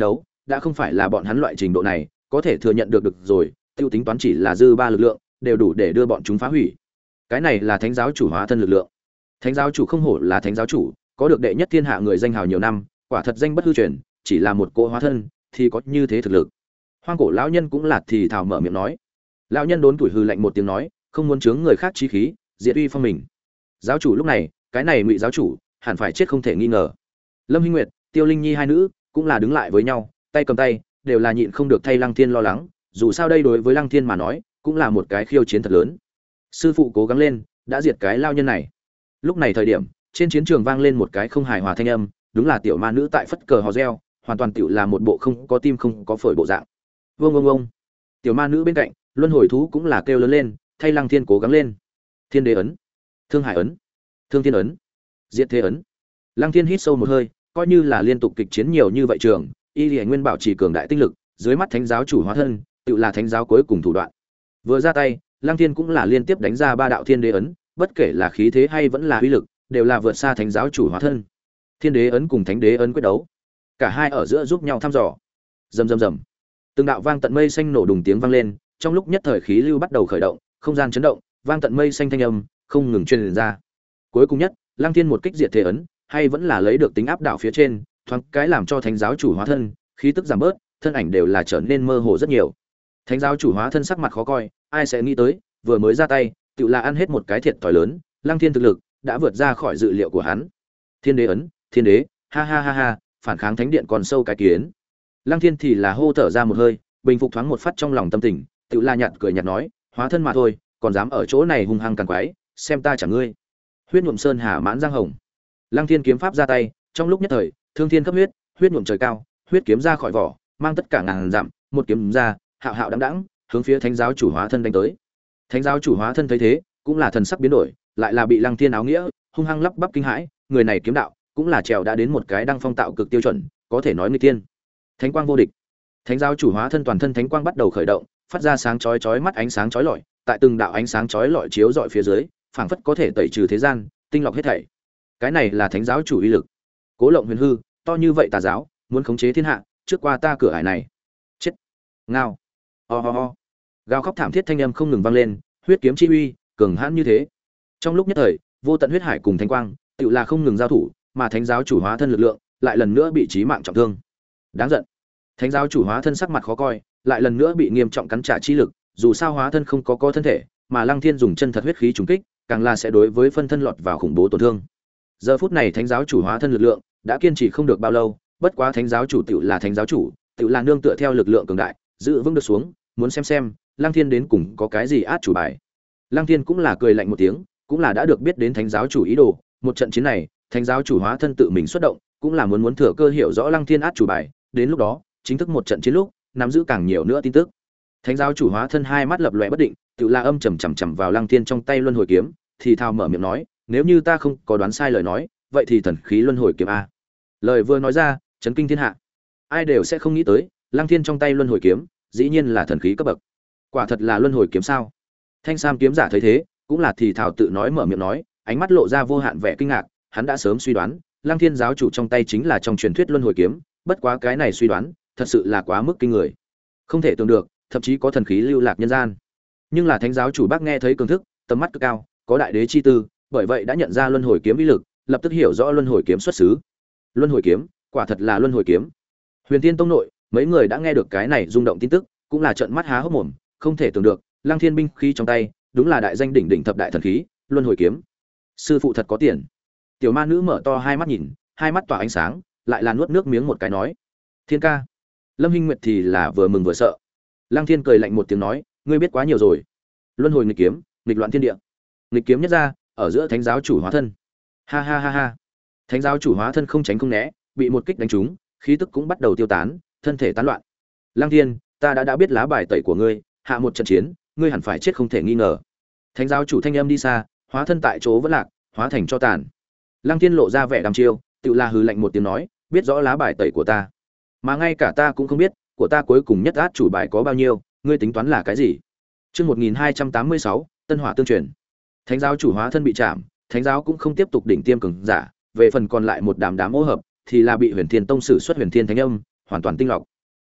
đã không phải là bọn hắn loại trình độ này có thể thừa nhận được được rồi, tiêu tính toán chỉ là dư ba lực lượng đều đủ để đưa bọn chúng phá hủy. Cái này là thánh giáo chủ hóa thân lực lượng. Thánh giáo chủ không hổ là thánh giáo chủ, có được đệ nhất thiên hạ người danh hào nhiều năm, quả thật danh bất hư truyền, chỉ là một cỗ hóa thân thì có như thế thực lực. Hoang cổ lão nhân cũng là thì thào mở miệng nói. Lão nhân đốn tuổi hư lạnh một tiếng nói, không muốn chướng người khác chí khí, diệt uy phong mình. Giáo chủ lúc này, cái này Ngụy giáo chủ, hẳn phải chết không thể nghi ngờ. Lâm Hinh Nguyệt, Tiêu Linh Nhi hai nữ cũng là đứng lại với nhau, tay cầm tay, đều là nhịn không được thay Lăng Thiên lo lắng, dù sao đây đối với Lăng Thiên mà nói, cũng là một cái khiêu chiến thật lớn. Sư phụ cố gắng lên, đã diệt cái lao nhân này. Lúc này thời điểm, trên chiến trường vang lên một cái không hài hòa thanh âm, đúng là tiểu ma nữ tại phất cờ hò reo, hoàn toàn tiểu là một bộ không có tim không có phổi bộ dạng. Vương vương vương. Tiểu ma nữ bên cạnh, luân hồi thú cũng là kêu lớn lên, thay Lăng Thiên cố gắng lên. Thiên đế ấn, Thương Hải ấn, Thương Thiên ấn, Diệt thế ấn. Lăng Thiên hít sâu một hơi, coi như là liên tục kịch chiến nhiều như vậy trường, y Liễu Nguyên bảo trì cường đại tinh lực, dưới mắt thánh giáo chủ hóa thân, tự là thánh giáo cuối cùng thủ đoạn. Vừa ra tay, Lăng Thiên cũng là liên tiếp đánh ra ba đạo thiên đế ấn, bất kể là khí thế hay vẫn là uy lực, đều là vượt xa thánh giáo chủ hóa thân. Thiên đế ấn cùng thánh đế ấn quyết đấu, cả hai ở giữa giúp nhau thăm dò. Rầm rầm rầm. Từng đạo vang tận mây xanh nổ đùng tiếng vang lên, trong lúc nhất thời khí lưu bắt đầu khởi động, không gian chấn động, vang tận mây xanh thanh âm không ngừng truyền ra. Cuối cùng nhất, Lăng Thiên một kích diệt thế ấn, hay vẫn là lấy được tính áp đảo phía trên, thoáng cái làm cho thánh giáo chủ hóa thân khí tức giảm bớt, thân ảnh đều là trở nên mơ hồ rất nhiều. Thánh giáo chủ hóa thân sắc mặt khó coi, ai sẽ nghĩ tới, vừa mới ra tay, tự là ăn hết một cái thiệt thòi lớn, Lăng Thiên thực lực đã vượt ra khỏi dự liệu của hắn. Thiên đế ấn, thiên đế, ha ha ha ha, phản kháng thánh điện còn sâu cái kiến. Lăng Thiên thì là hô thở ra một hơi, bình phục thoáng một phát trong lòng tâm tình, tự la nhạt cười nhạt nói, hóa thân mà thôi, còn dám ở chỗ này hung hăng càn quái, xem ta trả ngươi. Huyết nhuộm sơn hà mãn giang hồng. Lăng Thiên kiếm pháp ra tay, trong lúc nhất thời, thương thiên cấp huyết, huyết nhuộm trời cao, huyết kiếm ra khỏi vỏ, mang tất cả ngàn dặm, một kiếm ra, hạo hạo đãng đãng, hướng phía thánh giáo chủ hóa thân đánh tới. Thánh giáo chủ hóa thân thấy thế, cũng là thần sắc biến đổi, lại là bị Lăng Thiên áo nghĩa hung hăng lắp bắp kinh hãi, người này kiếm đạo cũng là trèo đã đến một cái đăng phong tạo cực tiêu chuẩn, có thể nói người tiên. Thánh quang vô địch. Thánh giáo chủ hóa thân toàn thân thánh quang bắt đầu khởi động, phát ra sáng chói chói mắt ánh sáng chói lọi, tại từng đạo ánh sáng chói lọi chiếu rọi phía dưới, phảng phất có thể tẩy trừ thế gian, tinh lọc hết thảy. Cái này là thánh giáo chủ uy lực. Cố Lộng Huyền hư, to như vậy tà giáo, muốn khống chế thiên hạ, trước qua ta cửa ải này. Chết. Ngao. Ho ho ho. Gào khóc thảm thiết thanh âm không ngừng vang lên, huyết kiếm chi uy, cường hãn như thế. Trong lúc nhất thời, vô tận huyết hải cùng thánh quang, tựu là không ngừng giao thủ, mà thánh giáo chủ hóa thân lực lượng, lại lần nữa bị chí mạng trọng thương. Đáng giận. Thánh giáo chủ hóa thân sắc mặt khó coi, lại lần nữa bị nghiêm trọng cắn trả chi lực, dù sao hóa thân không có có thân thể, mà Lăng Thiên dùng chân thật huyết khí trùng kích, càng là sẽ đối với phân thân lọt vào khủng bố tổn thương. Giờ phút này thánh giáo chủ hóa thân lực lượng đã kiên trì không được bao lâu, bất quá thánh giáo chủ tựu là thánh giáo chủ, tựu là nương tựa theo lực lượng cường đại, giữ vững được xuống, muốn xem xem Lăng Thiên đến cùng có cái gì át chủ bài. Lăng Thiên cũng là cười lạnh một tiếng, cũng là đã được biết đến thánh giáo chủ ý đồ, một trận chiến này, thánh giáo chủ hóa thân tự mình xuất động, cũng là muốn muốn thừa cơ hiểu rõ Lăng Thiên át chủ bài, đến lúc đó, chính thức một trận chiến lúc, nắm giữ càng nhiều nữa tin tức. Thánh giáo chủ hóa thân hai mắt lập lòe bất định, tựu là âm trầm chằm chằm vào Lăng Thiên trong tay luân hồi kiếm, thì thào mở miệng nói, nếu như ta không có đoán sai lời nói, vậy thì thần khí luân hồi kiếm a. Lời vừa nói ra, chấn kinh thiên hạ. Ai đều sẽ không nghĩ tới, Lăng Thiên trong tay luân hồi kiếm, dĩ nhiên là thần khí cấp bậc. Quả thật là luân hồi kiếm sao? Thanh Sam kiếm giả thấy thế, cũng là thì thào tự nói mở miệng nói, ánh mắt lộ ra vô hạn vẻ kinh ngạc, hắn đã sớm suy đoán, Lăng Thiên giáo chủ trong tay chính là trong truyền thuyết luân hồi kiếm, bất quá cái này suy đoán, thật sự là quá mức kinh người. Không thể tưởng được, thậm chí có thần khí lưu lạc nhân gian. Nhưng là thánh giáo chủ bác nghe thấy cường thức, tầm mắt cực cao, có đại đế chi tư, bởi vậy đã nhận ra luân hồi kiếm uy lực, lập tức hiểu rõ luân hồi kiếm xuất xứ. Luân hồi kiếm, quả thật là luân hồi kiếm. Huyền Tiên tông nội, mấy người đã nghe được cái này rung động tin tức, cũng là trợn mắt há hốc mồm, không thể tưởng được, Lăng Thiên binh khí trong tay, đúng là đại danh đỉnh đỉnh thập đại thần khí, luân hồi kiếm. Sư phụ thật có tiền. Tiểu ma nữ mở to hai mắt nhìn, hai mắt tỏa ánh sáng, lại là nuốt nước miếng một cái nói: "Thiên ca." Lâm Hinh Nguyệt thì là vừa mừng vừa sợ. Lăng Thiên cười lạnh một tiếng nói: "Ngươi biết quá nhiều rồi. Luân hồi nghịch kiếm, nghịch loạn thiên địa. Nghịch kiếm nhất ra, ở giữa thánh giáo chủ hóa thân." Ha ha ha ha. Thánh giáo chủ hóa thân không tránh không né, bị một kích đánh trúng, khí tức cũng bắt đầu tiêu tán, thân thể tán loạn. "Lăng Thiên, ta đã đã biết lá bài tẩy của ngươi, hạ một trận chiến, ngươi hẳn phải chết không thể nghi ngờ." Thánh giáo chủ thanh âm đi xa, hóa thân tại chỗ vẫn lạc, hóa thành cho tàn. Lăng Thiên lộ ra vẻ đăm chiêu, tự la hừ lạnh một tiếng nói, biết rõ lá bài tẩy của ta, mà ngay cả ta cũng không biết, của ta cuối cùng nhất át chủ bài có bao nhiêu, ngươi tính toán là cái gì? Chương một nghìn hai trăm tám mươi sáu, Tân Hỏa tương truyền. Thánh giáo chủ hóa thân bị chạm, thánh giáo cũng không tiếp tục đỉnh tiêm cường giả, về phần còn lại một đám đám ô hợp, thì là bị Huyền Thiên tông sử xuất Huyền Thiên thánh âm, hoàn toàn tinh lọc.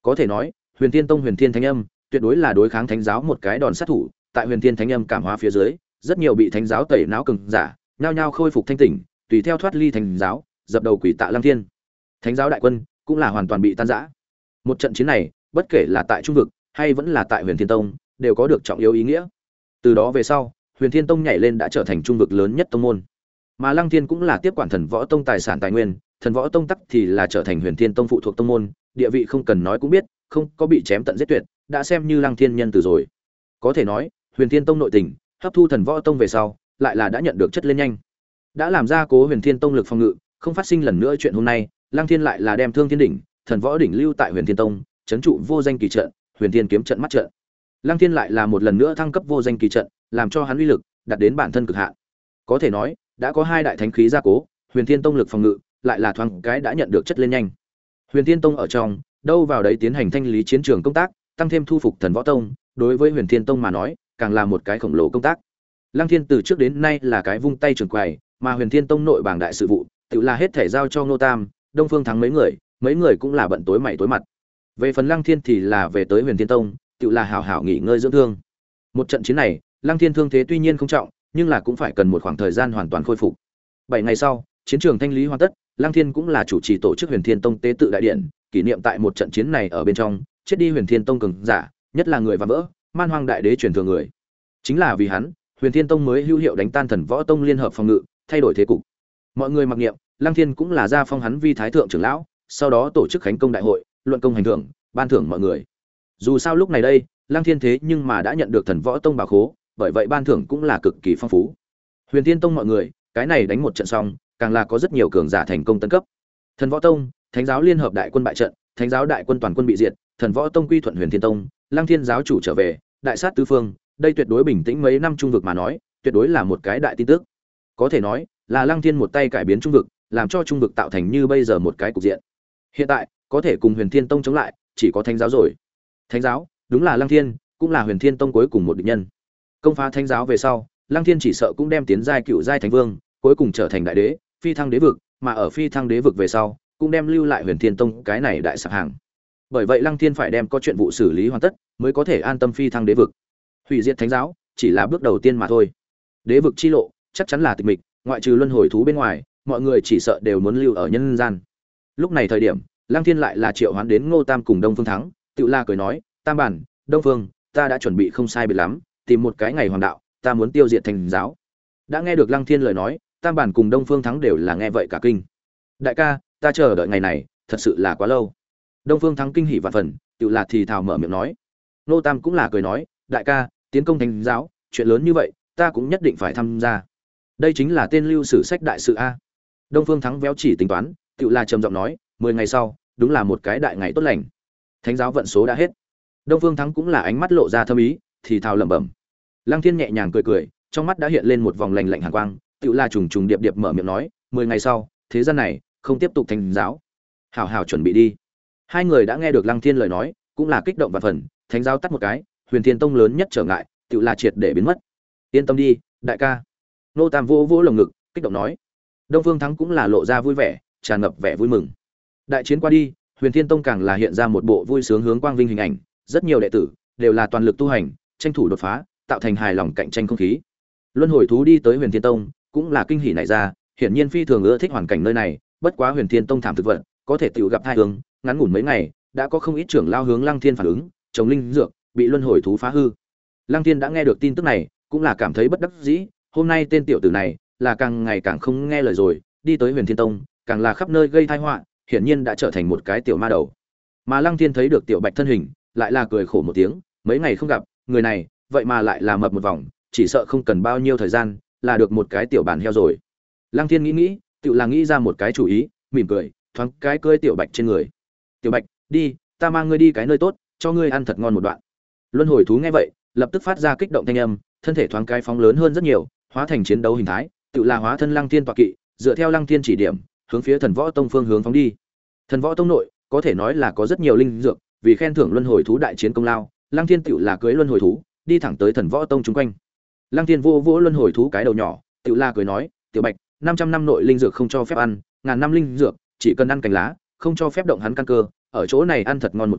Có thể nói, Huyền Thiên Tông Huyền Thiên Thánh Âm tuyệt đối là đối kháng thánh giáo một cái đòn sát thủ, tại Huyền Thiên Thánh Âm cảm hóa phía dưới, rất nhiều bị thánh giáo tẩy não cường giả, nhao nhao khôi phục thanh tỉnh, tùy theo thoát ly thánh giáo, dập đầu quỷ tạ Lăng Thiên. Thánh giáo đại quân cũng là hoàn toàn bị tan rã. Một trận chiến này, bất kể là tại trung vực hay vẫn là tại Huyền Thiên Tông, đều có được trọng yếu ý nghĩa. Từ đó về sau, Huyền Thiên Tông nhảy lên đã trở thành trung vực lớn nhất tông môn. Mà Lăng Thiên cũng là tiếp quản Thần Võ Tông tài sản tài nguyên, Thần Võ Tông tắc thì là trở thành Huyền Thiên Tông phụ thuộc tông môn, địa vị không cần nói cũng biết, không có bị chém tận giết tuyệt, đã xem như Lăng Thiên nhân từ rồi. Có thể nói, Huyền Thiên Tông nội tình, hấp thu Thần Võ Tông về sau, lại là đã nhận được chất lên nhanh. Đã làm ra cố Huyền Thiên Tông lực phòng ngự, không phát sinh lần nữa chuyện hôm nay, Lăng Thiên lại là đem Thương Thiên đỉnh, Thần Võ đỉnh lưu tại Huyền Thiên Tông, trấn trụ vô danh kỳ trận, Huyền Thiên kiếm trận mắt trận. Lăng Thiên lại là một lần nữa thăng cấp vô danh kỳ trận, làm cho hắn uy lực đạt đến bản thân cực hạn. Có thể nói, đã có hai đại thánh khí gia cố, Huyền Thiên Tông lực phòng ngự lại là thoáng cái đã nhận được chất lên nhanh. Huyền Thiên Tông ở trong, đâu vào đấy tiến hành thanh lý chiến trường công tác, tăng thêm thu phục Thần Võ Tông, đối với Huyền Thiên Tông mà nói, càng là một cái khổng lồ công tác. Lăng Thiên từ trước đến nay là cái vung tay trường quầy, mà Huyền Thiên Tông nội bảng đại sự vụ, tự là hết thể giao cho Ngô Tam, Đông Phương Thắng mấy người, mấy người cũng là bận tối mày tối mặt. Về phần Lăng Thiên thì là về tới Huyền Thiên Tông, tự là hảo hảo nghỉ ngơi dưỡng thương. Một trận chiến này, Lăng Thiên thương thế tuy nhiên không trọng, nhưng là cũng phải cần một khoảng thời gian hoàn toàn khôi phục. Bảy ngày sau, chiến trường thanh lý hoàn tất, Lăng Thiên cũng là chủ trì tổ chức Huyền Thiên Tông tế tự đại điện, kỷ niệm tại một trận chiến này ở bên trong, chết đi Huyền Thiên Tông cường giả, nhất là người và vỡ, Man Hoang đại đế truyền thừa người. Chính là vì hắn, Huyền Thiên Tông mới hữu hiệu đánh tan Thần Võ Tông liên hợp phòng ngự, thay đổi thế cục. Mọi người mặc niệm, Lăng Thiên cũng là gia phong hắn vi thái thượng trưởng lão, sau đó tổ chức khánh công đại hội, luận công hành thưởng, ban thưởng mọi người. Dù sao lúc này đây, Lăng Thiên thế nhưng mà đã nhận được Thần Võ Tông bảo khố, bởi vậy ban thưởng cũng là cực kỳ phong phú. Huyền Thiên Tông mọi người, cái này đánh một trận xong, càng là có rất nhiều cường giả thành công tấn cấp. Thần Võ Tông, Thánh giáo liên hợp đại quân bại trận, Thánh giáo đại quân toàn quân bị diệt, Thần Võ Tông quy thuận Huyền Thiên Tông, Lăng Thiên giáo chủ trở về, đại sát tứ phương, đây tuyệt đối bình tĩnh mấy năm trung vực mà nói, tuyệt đối là một cái đại tin tức. Có thể nói, là Lăng Thiên một tay cải biến trung vực, làm cho trung vực tạo thành như bây giờ một cái cục diện. Hiện tại, có thể cùng Huyền Thiên Tông chống lại, chỉ có Thánh giáo rồi. Thánh giáo, đúng là Lăng Thiên, cũng là Huyền Thiên Tông cuối cùng một địch nhân. Công phá Thánh giáo về sau, Lăng Thiên chỉ sợ cũng đem tiến giai cựu giai thánh vương, cuối cùng trở thành đại đế, phi thăng đế vực, mà ở phi thăng đế vực về sau, cũng đem lưu lại Huyền Thiên Tông cái này đại sạp hàng. Bởi vậy Lăng Thiên phải đem có chuyện vụ xử lý hoàn tất, mới có thể an tâm phi thăng đế vực. Hủy diệt Thánh giáo chỉ là bước đầu tiên mà thôi. Đế vực chi lộ chắc chắn là tịch mịch, ngoại trừ luân hồi thú bên ngoài, mọi người chỉ sợ đều muốn lưu ở nhân gian. Lúc này thời điểm, Lăng Thiên lại là triệu hoán đến Ngô Tam cùng Đông Phương Thắng, tự la cười nói, Tam bản, Đông Phương, ta đã chuẩn bị không sai biệt lắm, tìm một cái ngày hoàng đạo, ta muốn tiêu diệt Thánh giáo. Đã nghe được Lăng Thiên lời nói, Tam bản cùng Đông Phương Thắng đều là nghe vậy cả kinh. Đại ca, ta chờ đợi ngày này, thật sự là quá lâu. Đông Phương Thắng kinh hỉ vạn phần, tự là thì thào mở miệng nói. Ngô Tam cũng là cười nói, đại ca, tiến công Thánh giáo, chuyện lớn như vậy, ta cũng nhất định phải tham gia. Đây chính là tên lưu sử sách đại sự a. Đông Phương Thắng véo chỉ tính toán, tự là trầm giọng nói, mười ngày sau, đúng là một cái đại ngày tốt lành. Thánh giáo vận số đã hết. Đông Phương Thắng cũng là ánh mắt lộ ra thâm ý, thì thào lẩm bẩm. Lăng Thiên nhẹ nhàng cười cười, trong mắt đã hiện lên một vòng lạnh lạnh hàn quang, tự là trùng trùng điệp điệp mở miệng nói, mười ngày sau, thế gian này không tiếp tục Thánh giáo. Hảo hảo chuẩn bị đi. Hai người đã nghe được Lăng Thiên lời nói, cũng là kích động vạn phần, Thánh giáo tắt một cái, Huyền Thiên Tông lớn nhất trở ngại, tự là triệt để biến mất. Yên tâm đi, đại ca. Nô Tam vỗ vỗ lồng ngực, kích động nói. Đông Phương Thắng cũng là lộ ra vui vẻ, tràn ngập vẻ vui mừng. Đại chiến qua đi, Huyền Thiên Tông càng là hiện ra một bộ vui sướng hướng quang vinh hình ảnh, rất nhiều đệ tử đều là toàn lực tu hành, tranh thủ đột phá, tạo thành hài lòng cạnh tranh không khí. Luân hồi thú đi tới Huyền Thiên Tông, cũng là kinh hỉ nảy ra, hiển nhiên phi thường ưa thích hoàn cảnh nơi này, bất quá Huyền Thiên Tông thảm thực vật, có thể tiểu gặp hai hướng, ngắn ngủn mấy ngày, đã có không ít trưởng lao hướng Lăng Thiên phản ứng, trồng linh dược, bị luân hồi thú phá hư. Lăng Thiên đã nghe được tin tức này, cũng là cảm thấy bất đắc dĩ, hôm nay tên tiểu tử này là càng ngày càng không nghe lời rồi, đi tới Huyền Thiên Tông, càng là khắp nơi gây tai họa, hiển nhiên đã trở thành một cái tiểu ma đầu. Mà Lăng Thiên thấy được Tiểu Bạch thân hình, lại là cười khổ một tiếng, mấy ngày không gặp, người này, vậy mà lại là mập một vòng, chỉ sợ không cần bao nhiêu thời gian, là được một cái tiểu bản heo rồi. Lăng Thiên nghĩ nghĩ, tự là nghĩ ra một cái chủ ý, mỉm cười, thoáng cái cưỡi Tiểu Bạch trên người. Tiểu Bạch, đi, ta mang ngươi đi cái nơi tốt, cho ngươi ăn thật ngon một đoạn. Luân hồi thú nghe vậy, lập tức phát ra kích động thanh âm, thân thể thoáng cái phóng lớn hơn rất nhiều, hóa thành chiến đấu hình thái, tự là hóa thân Lăng Thiên tọa kỵ, dựa theo Lăng Thiên chỉ điểm, hướng phía Thần Võ Tông phương hướng phóng đi. Thần Võ Tông nội, có thể nói là có rất nhiều linh dược, vì khen thưởng luân hồi thú đại chiến công lao, Lăng Thiên tự là cưỡi luân hồi thú, đi thẳng tới Thần Võ Tông chúng quanh. Lăng Thiên vô vỗ luân hồi thú cái đầu nhỏ, tự la cười nói, "Tiểu Bạch, năm trăm năm nội linh dược không cho phép ăn, ngàn năm linh dược, chỉ cần ăn cành lá, không cho phép động hắn căn cơ, ở chỗ này ăn thật ngon một chầu,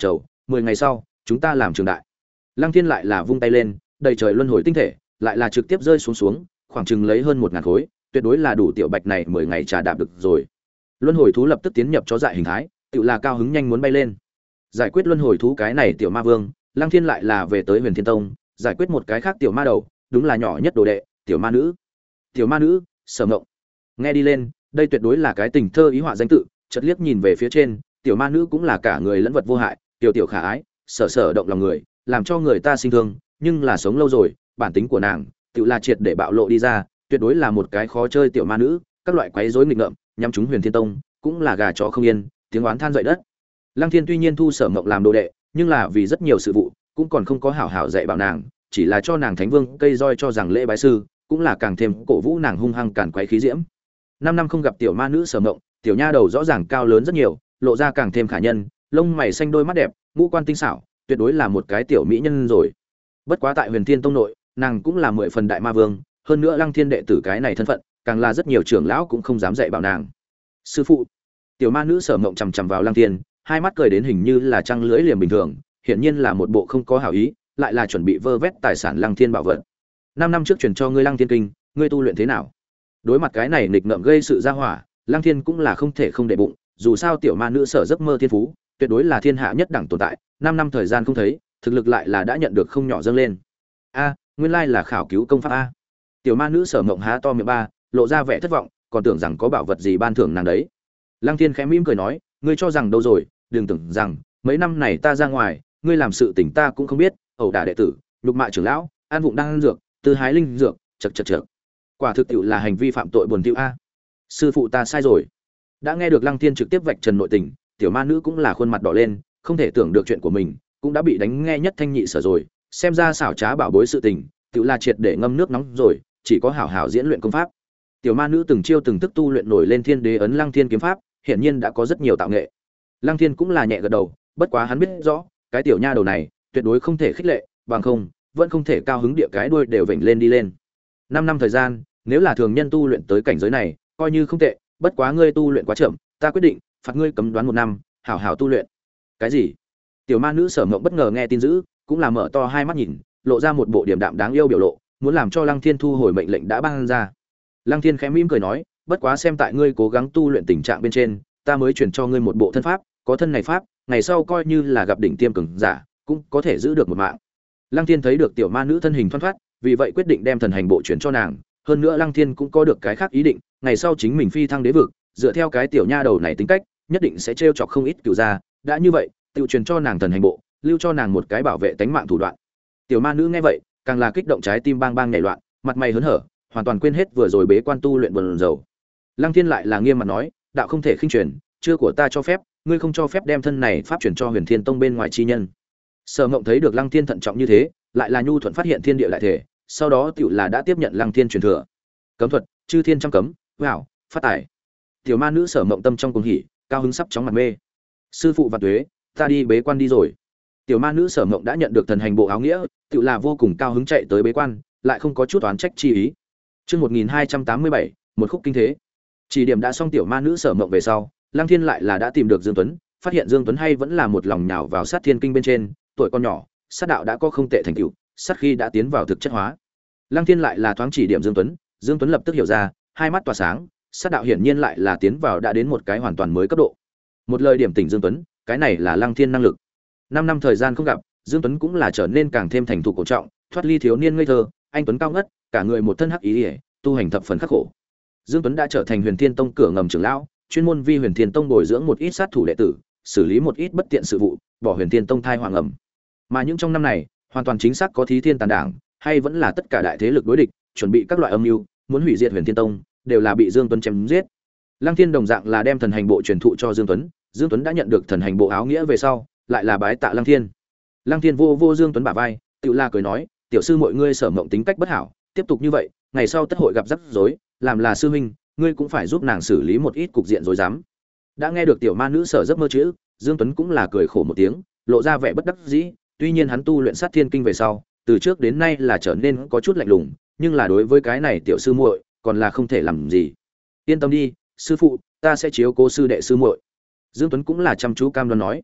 mười ngày sau chúng ta làm trường đại. Lăng Thiên lại là vung tay lên, đầy trời luân hồi tinh thể lại là trực tiếp rơi xuống xuống, khoảng chừng lấy hơn một ngàn khối, tuyệt đối là đủ tiểu bạch này mười ngày trà đạp được rồi. Luân hồi thú lập tức tiến nhập chó dại hình thái, tự là cao hứng nhanh muốn bay lên. Giải quyết luân hồi thú cái này tiểu ma vương, Lăng Thiên lại là về tới Huyền Thiên Tông, giải quyết một cái khác tiểu ma đầu, đúng là nhỏ nhất đồ đệ, tiểu ma nữ. Tiểu ma nữ, Sở Ngộng. Nghe đi lên, đây tuyệt đối là cái tình thơ ý họa danh tự, chợt liếc nhìn về phía trên, tiểu ma nữ cũng là cả người lẫn vật vô hại, tiểu tiểu khả ái, sở sở động lòng người, làm cho người ta sinh thương, nhưng là sống lâu rồi, bản tính của nàng, tự là triệt để bạo lộ đi ra, tuyệt đối là một cái khó chơi tiểu ma nữ, các loại quấy rối nghịch ngợm, nhắm chúng Huyền Thiên Tông, cũng là gà chó không yên, tiếng oán than dậy đất. Lăng Thiên tuy nhiên thu Sở Ngộng làm đồ đệ, nhưng là vì rất nhiều sự vụ, cũng còn không có hảo hảo dạy bảo nàng, chỉ là cho nàng Thánh Vương cây roi cho rằng lễ bái sư, cũng là càng thêm cổ vũ nàng hung hăng càn quấy khí diễm. Năm năm không gặp tiểu ma nữ Sở Ngộng, tiểu nha đầu rõ ràng cao lớn rất nhiều, lộ ra càng thêm khả nhân, lông mày xanh đôi mắt đẹp, ngũ quan tinh xảo, tuyệt đối là một cái tiểu mỹ nhân rồi. Bất quá tại Huyền Thiên Tông nội, nàng cũng là mười phần đại ma vương, hơn nữa Lăng Thiên đệ tử cái này thân phận, càng là rất nhiều trưởng lão cũng không dám dạy bảo nàng. Sư phụ. Tiểu ma nữ Sở Ngộng chằm chằm vào Lăng Thiên, hai mắt cười đến hình như là trăng lưỡi liềm bình thường, hiển nhiên là một bộ không có hảo ý, lại là chuẩn bị vơ vét tài sản Lăng Thiên bảo vật. Năm năm trước truyền cho ngươi Lăng Thiên kinh, ngươi tu luyện thế nào? Đối mặt cái này nghịch ngợm gây sự ra hỏa, Lăng Thiên cũng là không thể không để bụng, dù sao tiểu ma nữ Sở giấc mơ thiên phú, tuyệt đối là thiên hạ nhất đẳng tồn tại, năm năm thời gian không thấy, thực lực lại là đã nhận được không nhỏ dâng lên. A, nguyên lai là khảo cứu công pháp a. Tiểu ma nữ Sở Mộng há to miệng ba, lộ ra vẻ thất vọng, còn tưởng rằng có bảo vật gì ban thưởng nàng đấy. Lăng Thiên khẽ mỉm cười nói, ngươi cho rằng đâu rồi, đừng tưởng rằng mấy năm này ta ra ngoài, ngươi làm sự tình ta cũng không biết, ẩu đả đệ tử, nhục mạ trưởng lão, an vụng đang ăn dược, tư hái linh dược, chậc chậc chậc. Quả thực tiệu là hành vi phạm tội buồn tiêu a. Sư phụ ta sai rồi. Đã nghe được Lăng Thiên trực tiếp vạch trần nội tình, tiểu ma nữ cũng là khuôn mặt đỏ lên, không thể tưởng được chuyện của mình cũng đã bị đánh nghe nhất thanh nhị sở rồi, xem ra xảo trá bảo bối sự tình, tiệu là triệt để ngâm nước nóng rồi, chỉ có hảo hảo diễn luyện công pháp. Tiểu ma nữ từng chiêu từng thức tu luyện nổi lên Thiên Đế ấn Lăng Thiên kiếm pháp, hiển nhiên đã có rất nhiều tạo nghệ. Lăng Thiên cũng là nhẹ gật đầu, bất quá hắn biết rõ, cái tiểu nha đầu này tuyệt đối không thể khích lệ, bằng không, vẫn không thể cao hứng địa cái đuôi đều vểnh lên đi lên. Năm năm thời gian, nếu là thường nhân tu luyện tới cảnh giới này, coi như không tệ, bất quá ngươi tu luyện quá chậm, ta quyết định phạt ngươi cấm đoán một năm, hảo hảo tu luyện. Cái gì? Tiểu ma nữ Sở Mộng bất ngờ nghe tin dữ, cũng là mở to hai mắt nhìn, lộ ra một bộ điềm đạm đáng yêu biểu lộ, muốn làm cho Lăng Thiên thu hồi mệnh lệnh đã ban ra. Lăng Thiên khẽ mỉm cười nói, bất quá xem tại ngươi cố gắng tu luyện tình trạng bên trên, ta mới truyền cho ngươi một bộ thân pháp, có thân này pháp, ngày sau coi như là gặp đỉnh tiêm cường giả, cũng có thể giữ được một mạng. Lăng Thiên thấy được tiểu ma nữ thân hình thoăn thoắt, vì vậy quyết định đem thần hành bộ truyền cho nàng, hơn nữa Lăng Thiên cũng có được cái khác ý định, ngày sau chính mình phi thăng đế vực, dựa theo cái tiểu nha đầu này tính cách, nhất định sẽ trêu chọc không ít cửu gia, đã như vậy, tự truyền cho nàng thần hành bộ, lưu cho nàng một cái bảo vệ tánh mạng thủ đoạn. Tiểu ma nữ nghe vậy, càng là kích động trái tim bang bang nhảy loạn, mặt mày hớn hở, hoàn toàn quên hết vừa rồi bế quan tu luyện buồn rầu. Lăng Thiên lại là nghiêm mặt nói, đạo không thể khinh truyền, chưa của ta cho phép, ngươi không cho phép đem thân này pháp truyền cho Huyền Thiên Tông bên ngoài chi nhân. Sở Ngộng thấy được Lăng Thiên thận trọng như thế, lại là nhu thuận phát hiện thiên địa lại thể, sau đó tiểu là đã tiếp nhận Lăng Thiên truyền thừa. Cấm thuật, chư thiên trăm cấm, wow, phát tài. Tiểu ma nữ Sở Ngộng tâm trong cuồng hỉ, cao hứng sắp chóng mặt mê. Sư phụ và tuế, ta đi bế quan đi rồi. Tiểu ma nữ Sở Ngộng đã nhận được thần hành bộ áo nghĩa, tiểu là vô cùng cao hứng chạy tới bế quan, lại không có chút oán trách chi ý. Chương một nghìn hai trăm tám mươi bảy, một khúc kinh thế. Chỉ điểm đã xong tiểu ma nữ Sở Ngộng về sau, Lăng Thiên lại là đã tìm được Dương Tuấn, phát hiện Dương Tuấn hay vẫn là một lòng nhào vào sát thiên kinh bên trên, tuổi con nhỏ, sát đạo đã có không tệ thành tựu, sát khi đã tiến vào thực chất hóa. Lăng Thiên lại là thoáng chỉ điểm Dương Tuấn, Dương Tuấn lập tức hiểu ra, hai mắt tỏa sáng, sát đạo hiển nhiên lại là tiến vào đã đến một cái hoàn toàn mới cấp độ. Một lời điểm tỉnh Dương Tuấn, cái này là Lăng Thiên năng lực. Năm năm thời gian không gặp, Dương Tuấn cũng là trở nên càng thêm thành thục cổ trọng, thoát ly thiếu niên ngây thơ, anh tuấn cao ngất, cả người một thân hắc ý, ý tu hành thập phần khắc khổ. Dương Tuấn đã trở thành Huyền Thiên Tông cửa ngầm trưởng lão, chuyên môn vi Huyền Thiên Tông bồi dưỡng một ít sát thủ đệ tử, xử lý một ít bất tiện sự vụ, bỏ Huyền Thiên Tông thai hoàng ẩm. Mà những trong năm này, hoàn toàn chính xác có thí thiên tàn đảng, hay vẫn là tất cả đại thế lực đối địch, chuẩn bị các loại âm mưu, muốn hủy diệt Huyền Thiên Tông, đều là bị Dương Tuấn chém giết. Lăng Thiên đồng dạng là đem thần hành bộ truyền thụ cho Dương Tuấn, Dương Tuấn đã nhận được thần hành bộ áo nghĩa về sau, lại là bái tạ Lăng Thiên. Lăng Thiên vô vô Dương Tuấn bả vai, tự la cười nói, tiểu sư mọi ngươi Sở Ngộng tính cách bất hảo, tiếp tục như vậy, ngày sau tất hội gặp rắc rối, làm là sư huynh, ngươi cũng phải giúp nàng xử lý một ít cục diện rối rắm. Đã nghe được tiểu ma nữ Sở giấc mơ chữ, Dương Tuấn cũng là cười khổ một tiếng, lộ ra vẻ bất đắc dĩ, tuy nhiên hắn tu luyện sát thiên kinh về sau, từ trước đến nay là trở nên có chút lạnh lùng, nhưng là đối với cái này tiểu sư muội, còn là không thể làm gì. Yên tâm đi, sư phụ, ta sẽ chiếu cố sư đệ sư muội. Dương Tuấn cũng là chăm chú cam đoan nói.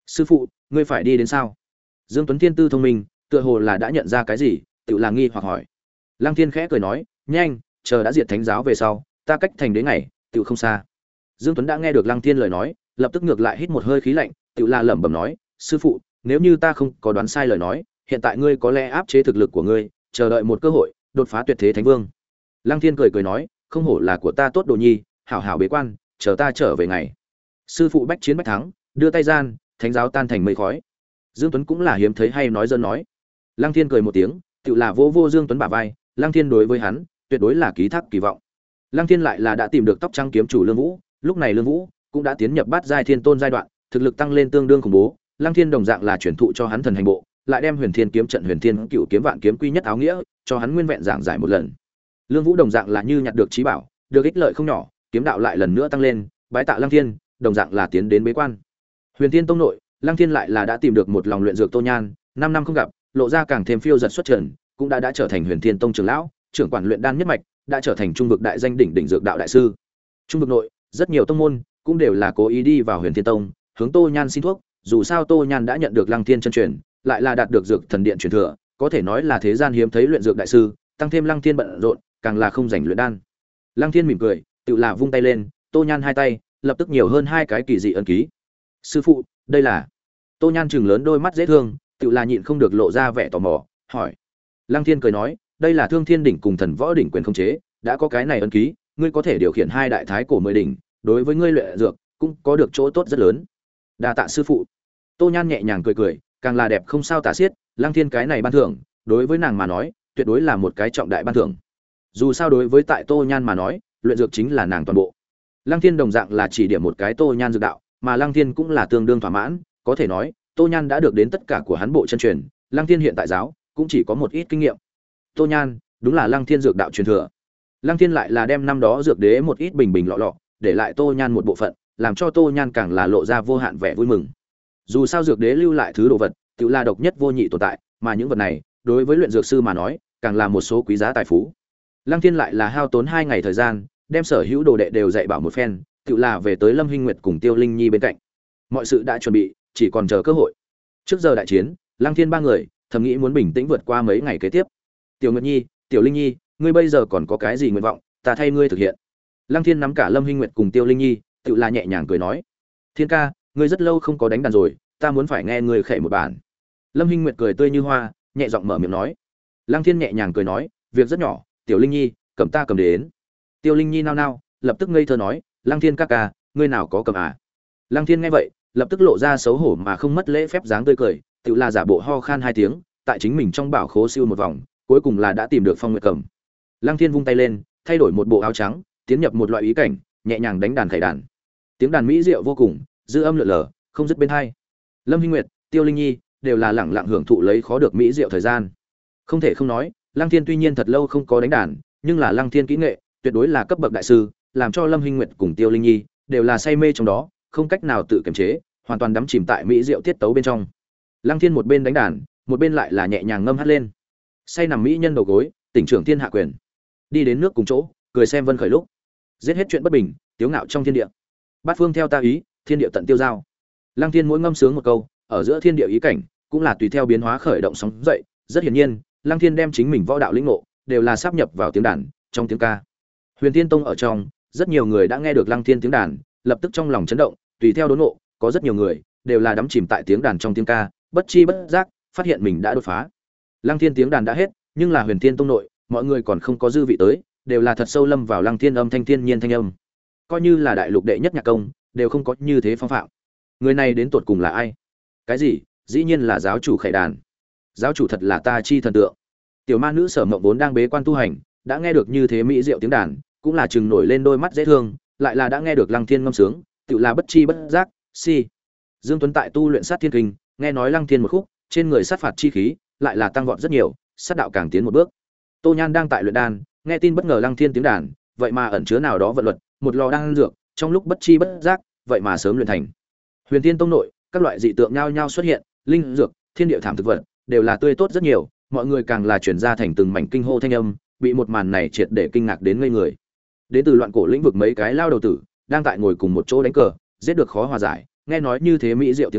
Sư phụ, ngươi phải đi đến sao? Dương Tuấn Thiên tư thông minh, tựa hồ là đã nhận ra cái gì, tự là nghi hoặc hỏi. Lăng Thiên khẽ cười nói, nhanh, chờ đã diệt thánh giáo về sau, ta cách thành đế ngày, tự không xa. Dương Tuấn đã nghe được Lăng Thiên lời nói, lập tức ngược lại hít một hơi khí lạnh, tự là lẩm bẩm nói, sư phụ, nếu như ta không có đoán sai lời nói, hiện tại ngươi có lẽ áp chế thực lực của ngươi, chờ đợi một cơ hội, đột phá tuyệt thế thánh vương. Lăng Thiên cười cười nói, không hổ là của ta tốt đồ nhi, hảo hảo bế quan, chờ ta trở về ngày. Sư phụ bách chiến bách thắng, đưa tay gian, thánh giáo tan thành mây khói. Dương Tuấn cũng là hiếm thấy hay nói dân nói. Lăng Thiên cười một tiếng, tự là vô vô Dương Tuấn bả vai, Lăng Thiên đối với hắn, tuyệt đối là ký thác kỳ vọng. Lăng Thiên lại là đã tìm được tóc trắng kiếm chủ Lương Vũ, lúc này Lương Vũ cũng đã tiến nhập bát giai thiên tôn giai đoạn, thực lực tăng lên tương đương khủng bố. Lăng Thiên đồng dạng là truyền thụ cho hắn thần hành bộ, lại đem Huyền Thiên kiếm trận Huyền Thiên Cựu kiếm vạn kiếm quy nhất áo nghĩa, cho hắn nguyên vẹn giảng giải một lần. Lương Vũ đồng dạng là như nhặt được trí bảo, được ích lợi không nhỏ, kiếm đạo lại lần nữa tăng lên, bái tạ Lăng Thiên, đồng dạng là tiến đến bế quan. Huyền Thiên tông nội, Lăng Thiên lại là đã tìm được một lòng luyện dược Tô Nhan, năm năm không gặp, lộ ra càng thêm phiêu giật xuất trần, cũng đã đã trở thành Huyền Thiên tông trưởng lão, trưởng quản luyện đan nhất mạch, đã trở thành trung vực đại danh đỉnh đỉnh dược đạo đại sư. Trung vực nội, rất nhiều tông môn cũng đều là cố ý đi vào Huyền Thiên tông, hướng Tô Nhan xin thuốc, dù sao Tô Nhan đã nhận được Lăng Thiên chân truyền, lại là đạt được dược thần điện truyền thừa, có thể nói là thế gian hiếm thấy luyện dược đại sư, tăng thêm Lăng Thiên bận rộn, càng là không rảnh luyện đan. Lăng Thiên mỉm cười, tự là vung tay lên, Tô Nhan hai tay, lập tức nhiều hơn hai cái kỳ dị ấn ký. Sư phụ, đây là? Tô Nhan trừng lớn đôi mắt dễ thương, tự là nhịn không được lộ ra vẻ tò mò, hỏi. Lăng Thiên cười nói, đây là Thương Thiên đỉnh cùng Thần Võ đỉnh quyền khống chế, đã có cái này ấn ký, ngươi có thể điều khiển hai đại thái cổ mười đỉnh, đối với ngươi luyện dược cũng có được chỗ tốt rất lớn. Đa tạ sư phụ. Tô Nhan nhẹ nhàng cười cười, càng là đẹp không sao tả xiết, Lăng Thiên cái này ban thưởng, đối với nàng mà nói, tuyệt đối là một cái trọng đại ban thưởng. Dù sao đối với tại Tô Nhan mà nói, luyện dược chính là nàng toàn bộ. Lăng Thiên đồng dạng là chỉ điểm một cái Tô Nhan dược đạo, mà Lăng Thiên cũng là tương đương thỏa mãn, có thể nói, Tô Nhan đã được đến tất cả của hắn bộ chân truyền, Lăng Thiên hiện tại giáo cũng chỉ có một ít kinh nghiệm. Tô Nhan, đúng là Lăng Thiên dược đạo truyền thừa. Lăng Thiên lại là đem năm đó dược đế một ít bình bình lọ lọ, để lại Tô Nhan một bộ phận, làm cho Tô Nhan càng là lộ ra vô hạn vẻ vui mừng. Dù sao dược đế lưu lại thứ đồ vật, tự là độc nhất vô nhị tồn tại, mà những vật này, đối với luyện dược sư mà nói, càng là một số quý giá tài phú. Lăng Thiên lại là hao tốn hai ngày thời gian, đem sở hữu đồ đệ đều dạy bảo một phen, tự là về tới Lâm Hinh Nguyệt cùng Tiêu Linh Nhi bên cạnh. Mọi sự đã chuẩn bị, chỉ còn chờ cơ hội. Trước giờ đại chiến, Lăng Thiên ba người thầm nghĩ muốn bình tĩnh vượt qua mấy ngày kế tiếp. Tiểu Nguyệt Nhi, Tiểu Linh Nhi, ngươi bây giờ còn có cái gì nguyện vọng, ta thay ngươi thực hiện. Lăng Thiên nắm cả Lâm Hinh Nguyệt cùng Tiêu Linh Nhi, tự là nhẹ nhàng cười nói: "Thiên ca, ngươi rất lâu không có đánh đàn rồi, ta muốn phải nghe ngươi khệ một bản." Lâm Hinh Nguyệt cười tươi như hoa, nhẹ giọng mở miệng nói. Lăng Thiên nhẹ nhàng cười nói: "Việc rất nhỏ, Tiểu Linh Nhi, cầm ta cầm đến." Tiêu Linh Nhi nao nao, lập tức ngây thơ nói: "Lăng Thiên ca ca, ngươi nào có cầm à?" Lăng Thiên nghe vậy, lập tức lộ ra xấu hổ mà không mất lễ phép dáng tươi cười, tự là giả bộ ho khan hai tiếng, tại chính mình trong bảo khố siêu một vòng, cuối cùng là đã tìm được Phong Nguyệt cầm. Lăng Thiên vung tay lên, thay đổi một bộ áo trắng, tiến nhập một loại ý cảnh, nhẹ nhàng đánh đàn khải đàn. Tiếng đàn mỹ diệu vô cùng, dư âm lượn lờ, không dứt bên tai. Lâm Hinh Nguyệt, Tiêu Linh Nhi đều là lẳng lặng hưởng thụ lấy khó được mỹ diệu thời gian. Không thể không nói, Lăng Thiên tuy nhiên thật lâu không có đánh đàn, nhưng là Lăng Thiên kỹ nghệ, tuyệt đối là cấp bậc đại sư, làm cho Lâm Hinh Nguyệt cùng Tiêu Linh Nhi đều là say mê trong đó, không cách nào tự kiềm chế, hoàn toàn đắm chìm tại mỹ diệu tiết tấu bên trong. Lăng Thiên một bên đánh đàn, một bên lại là nhẹ nhàng ngâm hát lên. Say nằm mỹ nhân đầu gối, tỉnh trưởng thiên hạ quyền. Đi đến nước cùng chỗ, cười xem vân khởi lúc. Giết hết chuyện bất bình, tiếu ngạo trong thiên địa. Bát phương theo ta ý, thiên địa tận tiêu giao. Lăng Thiên mỗi ngâm sướng một câu, ở giữa thiên địa ý cảnh, cũng là tùy theo biến hóa khởi động sóng dậy, rất hiển nhiên, Lăng Thiên đem chính mình võ đạo lĩnh ngộ, đều là sáp nhập vào tiếng đàn, trong tiếng ca. Huyền Thiên Tông ở trong, rất nhiều người đã nghe được Lăng Thiên tiếng đàn, lập tức trong lòng chấn động, tùy theo đốn ngộ, có rất nhiều người đều là đắm chìm tại tiếng đàn trong tiếng ca, bất chi bất giác phát hiện mình đã đột phá. Lăng Thiên tiếng đàn đã hết, nhưng là Huyền Thiên Tông nội, mọi người còn không có dư vị tới, đều là thật sâu lâm vào Lăng Thiên âm thanh thiên nhiên thanh âm. Coi như là đại lục đệ nhất nhạc công, đều không có như thế phong phạm. Người này đến tột cùng là ai? Cái gì? Dĩ nhiên là giáo chủ khải đàn. Giáo chủ thật là ta chi thần tượng. Tiểu ma nữ Sở Mộng vốn đang bế quan tu hành, đã nghe được như thế mỹ diệu tiếng đàn, cũng là chừng nổi lên đôi mắt dễ thương, lại là đã nghe được Lăng Thiên ngâm sướng, tự là bất chi bất giác, si. Dương Tuấn tại tu luyện sát thiên kinh, nghe nói Lăng Thiên một khúc, trên người sát phạt chi khí, lại là tăng vọt rất nhiều, sát đạo càng tiến một bước. Tô Nhan đang tại luyện đan, nghe tin bất ngờ Lăng Thiên tiếng đàn, vậy mà ẩn chứa nào đó vận luật, một lò đan dược, trong lúc bất chi bất giác, vậy mà sớm luyện thành. Huyền Thiên Tông nội, các loại dị tượng nhao nhao xuất hiện, linh dược, thiên địa thảm thực vật, đều là tươi tốt rất nhiều, mọi người càng là truyền ra thành từng mảnh kinh hô thanh âm, bị một màn này triệt để kinh ngạc đến ngây người. Đến từ loạn cổ lĩnh vực mấy cái lao đầu tử, đang tại ngồi cùng một chỗ đánh cờ, giết được khó hòa giải, nghe nói như thế mỹ diệu tiếng đàn,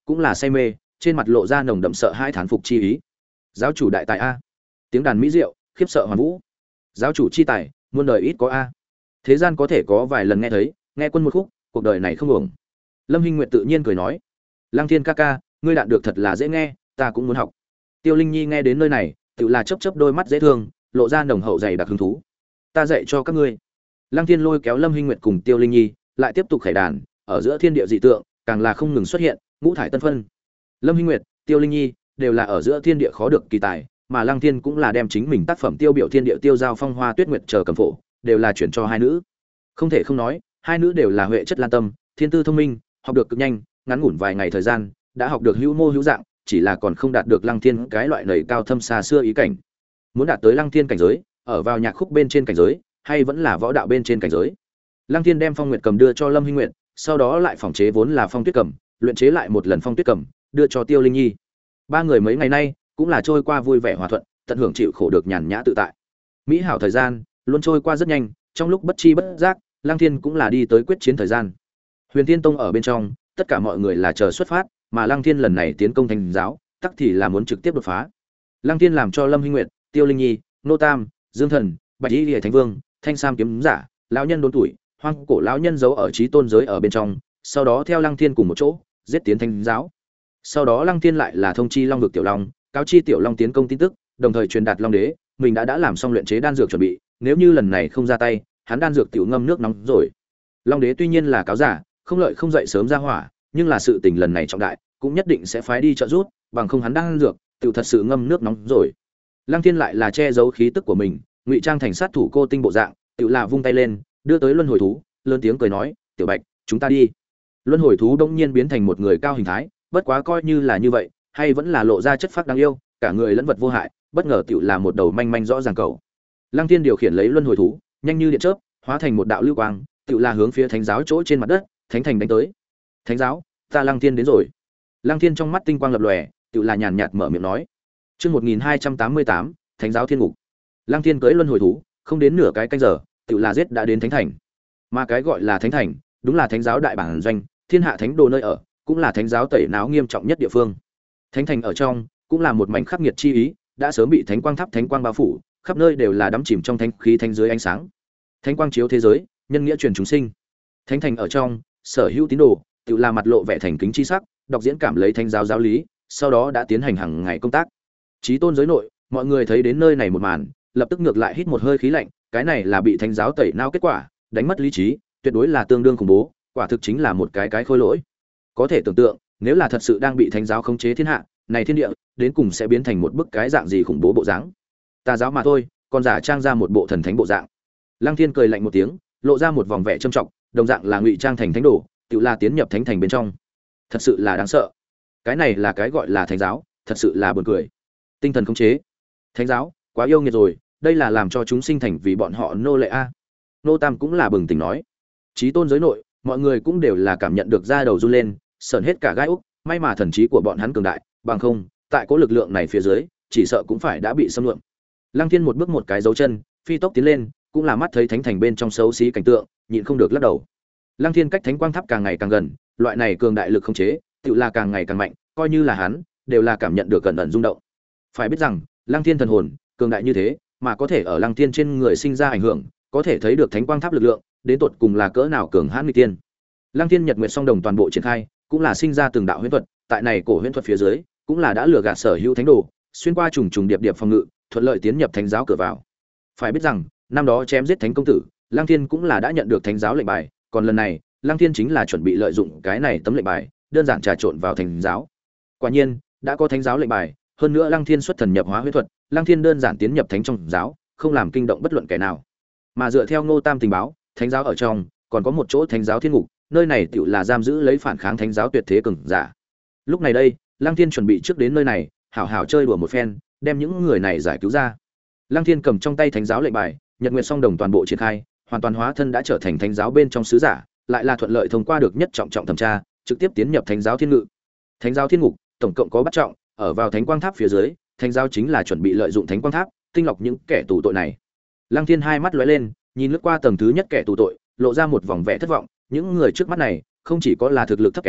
cũng là say mê, trên mặt lộ ra nồng đậm sợ hãi thán phục chi ý. Giáo chủ đại tài a. Tiếng đàn mỹ diệu, khiếp sợ hoàn vũ. Giáo chủ chi tài, muôn đời ít có a. Thế gian có thể có vài lần nghe thấy, nghe quân một khúc, cuộc đời này không uổng. Lâm Hinh Nguyệt tự nhiên cười nói, Lăng Thiên ca ca, ngươi đạn được thật là dễ nghe, ta cũng muốn học. Tiêu Linh Nhi nghe đến nơi này, tự là chớp chớp đôi mắt dễ thương, lộ ra nồng hậu dày đặc hứng thú. Ta dạy cho các ngươi. Lăng Thiên lôi kéo Lâm Hinh Nguyệt cùng Tiêu Linh Nhi, lại tiếp tục khải đàn, ở giữa thiên địa dị tượng, càng là không ngừng xuất hiện, ngũ thải tân phân. Lâm Hinh Nguyệt, Tiêu Linh Nhi đều là ở giữa thiên địa khó được kỳ tài, mà Lăng Thiên cũng là đem chính mình tác phẩm tiêu biểu thiên địa tiêu giao phong hoa tuyết nguyệt chờ cầm phổ, đều là chuyển cho hai nữ. Không thể không nói, hai nữ đều là huệ chất lan tâm, thiên tư thông minh, học được cực nhanh, ngắn ngủn vài ngày thời gian, đã học được hữu mô hữu dạng, chỉ là còn không đạt được Lăng Thiên cái loại nảy cao thâm xa xưa ý cảnh. Muốn đạt tới Lăng Thiên cảnh giới, ở vào nhạc khúc bên trên cảnh giới, hay vẫn là võ đạo bên trên cảnh giới. Lăng Thiên đem Phong Nguyệt cầm đưa cho Lâm Hinh Nguyệt, sau đó lại phỏng chế vốn là Phong Tuyết cầm, luyện chế lại một lần Phong Tuyết cầm, đưa cho Tiêu Linh Nhi. Ba người mấy ngày nay cũng là trôi qua vui vẻ hòa thuận, tận hưởng chịu khổ được nhàn nhã tự tại. Mỹ hảo thời gian luôn trôi qua rất nhanh, trong lúc bất chi bất giác, Lăng Thiên cũng là đi tới quyết chiến thời gian. Huyền Thiên Tông ở bên trong, tất cả mọi người là chờ xuất phát, mà Lăng Thiên lần này tiến công Thánh giáo, tắc thì là muốn trực tiếp đột phá. Lăng Thiên làm cho Lâm Hinh Nguyệt, Tiêu Linh Nhi, Nô Tam, Dương Thần, Bạch Y Liễu Thánh Vương, Thanh Sam kiếm giả, lão nhân đốn tuổi, hoang cổ lão nhân giấu ở Chí Tôn giới ở bên trong, sau đó theo Lăng Thiên cùng một chỗ, giết tiến Thánh giáo. Sau đó Lăng Thiên lại là thông chi Long vực Tiểu Long, cáo chi Tiểu Long tiến công tin tức, đồng thời truyền đạt Long đế, mình đã đã làm xong luyện chế đan dược chuẩn bị, nếu như lần này không ra tay, hắn đan dược tiểu ngâm nước nóng rồi. Long đế tuy nhiên là cáo giả, không lợi không dậy sớm ra hỏa, nhưng là sự tình lần này trọng đại, cũng nhất định sẽ phái đi trợ giúp, bằng không hắn đan dược, tiểu thật sự ngâm nước nóng rồi. Lăng Thiên lại là che giấu khí tức của mình, ngụy trang thành sát thủ cô tinh bộ dạng, tiểu là vung tay lên, đưa tới luân hồi thú, lớn tiếng cười nói, "Tiểu Bạch, chúng ta đi." Luân hồi thú đột nhiên biến thành một người cao hình thái, bất quá coi như là như vậy, hay vẫn là lộ ra chất phác đáng yêu, cả người lẫn vật vô hại, bất ngờ tiểu là một đầu manh manh rõ ràng cầu. Lăng Thiên điều khiển lấy luân hồi thú, nhanh như điện chớp, hóa thành một đạo lưu quang, tiểu là hướng phía thánh giáo chỗ trên mặt đất, thánh thành đánh tới. "Thánh giáo, ta Lăng Thiên đến rồi." Lăng Thiên trong mắt tinh quang lập lòe, tiểu là nhàn nhạt mở miệng nói. Chương một nghìn hai trăm tám mươi tám, Thánh giáo thiên ngục. Lăng Thiên cưỡi luân hồi thú, không đến nửa cái canh giờ, tiểu là giết đã đến thánh thành. Mà cái gọi là thánh thành, đúng là thánh giáo đại bản doanh, thiên hạ thánh đồ nơi ở, cũng là thánh giáo tẩy não nghiêm trọng nhất địa phương. Thánh thành ở trong, cũng là một mảnh khắc nghiệt chi ý, đã sớm bị thánh quang tháp thánh quang bao phủ, khắp nơi đều là đắm chìm trong thánh khí thánh dưới ánh sáng. Thánh quang chiếu thế giới, nhân nghĩa truyền chúng sinh. Thánh thành ở trong, sở hữu tín đồ, tự là mặt lộ vẻ thành kính chi sắc, đọc diễn cảm lấy thánh giáo giáo lý, sau đó đã tiến hành hàng ngày công tác. Chí Tôn giới nội, mọi người thấy đến nơi này một màn, lập tức ngược lại hít một hơi khí lạnh, cái này là bị thánh giáo tẩy não kết quả, đánh mất lý trí, tuyệt đối là tương đương khủng bố, quả thực chính là một cái cái khôi lỗi. Có thể tưởng tượng, nếu là thật sự đang bị thánh giáo khống chế thiên hạ, này thiên địa, đến cùng sẽ biến thành một bức cái dạng gì khủng bố bộ dáng. Tà giáo mà thôi, còn giả trang ra một bộ thần thánh bộ dạng. Lăng Thiên cười lạnh một tiếng, lộ ra một vòng vẻ trâm trọng, đồng dạng là ngụy trang thành thánh đồ, tự là tiến nhập thánh thành bên trong. Thật sự là đáng sợ. Cái này là cái gọi là thánh giáo, thật sự là buồn cười. Tinh thần khống chế. Thánh giáo, quá yêu nghiệt rồi, đây là làm cho chúng sinh thành vì bọn họ nô lệ a. Nô Tam cũng là bừng tỉnh nói. Chí Tôn giới nội, mọi người cũng đều là cảm nhận được da đầu run lên, sởn hết cả gai ốc, may mà thần trí của bọn hắn cường đại, bằng không, tại cố lực lượng này phía dưới, chỉ sợ cũng phải đã bị xâm lược. Lăng Thiên một bước một cái dấu chân, phi tốc tiến lên, cũng là mắt thấy thánh thành bên trong xấu xí cảnh tượng, nhịn không được lắc đầu. Lăng Thiên cách thánh quang tháp càng ngày càng gần, loại này cường đại lực khống chế, tự là càng ngày càng mạnh, coi như là hắn, đều là cảm nhận được cẩn ẩn rung động. Phải biết rằng, Lăng Thiên thần hồn, cường đại như thế, mà có thể ở Lăng Thiên trên người sinh ra ảnh hưởng, có thể thấy được thánh quang tháp lực lượng, đến tột cùng là cỡ nào cường hãn nghịch tiên. Lăng Thiên Nhật Nguyệt song đồng toàn bộ triển khai, cũng là sinh ra từng đạo huyễn thuật, tại này cổ huyễn thuật phía dưới, cũng là đã lừa gạt sở hữu thánh đồ, xuyên qua trùng trùng điệp điệp phòng ngự, thuận lợi tiến nhập thánh giáo cửa vào. Phải biết rằng, năm đó chém giết thánh công tử, Lăng Thiên cũng là đã nhận được thánh giáo lệnh bài, còn lần này, Lăng Thiên chính là chuẩn bị lợi dụng cái này tấm lệnh bài, đơn giản trà trộn vào thánh giáo. Quả nhiên, đã có thánh giáo lệnh bài, hơn nữa Lăng Thiên xuất thần nhập hóa huyễn thuật, Lăng Thiên đơn giản tiến nhập thánh trong giáo, không làm kinh động bất luận kẻ nào. Mà dựa theo Ngô Tam tình báo, thánh giáo ở trong còn có một chỗ thánh giáo thiên ngục, nơi này tựu là giam giữ lấy phản kháng thánh giáo tuyệt thế cường giả. Lúc này đây, Lăng Thiên chuẩn bị trước đến nơi này, hảo hảo chơi đùa một phen, đem những người này giải cứu ra. Lăng Thiên cầm trong tay thánh giáo lệnh bài, Nhật Nguyệt song đồng toàn bộ triển khai, hoàn toàn hóa thân đã trở thành thánh giáo bên trong sứ giả, lại là thuận lợi thông qua được nhất trọng trọng thẩm tra, trực tiếp tiến nhập thánh giáo thiên ngự. Thánh giáo thiên ngục tổng cộng có bắt trọng, ở vào thánh quang tháp phía dưới, thánh giáo chính là chuẩn bị lợi dụng thánh quang tháp, tinh lọc những kẻ tù tội này. Lăng Thiên hai mắt lóe lên, nhìn lướt qua tầng thứ nhất kẻ tù tội, lộ ra một vòng vẻ thất vọng, những người trước mắt này, không chỉ có là thực lực thấp kém,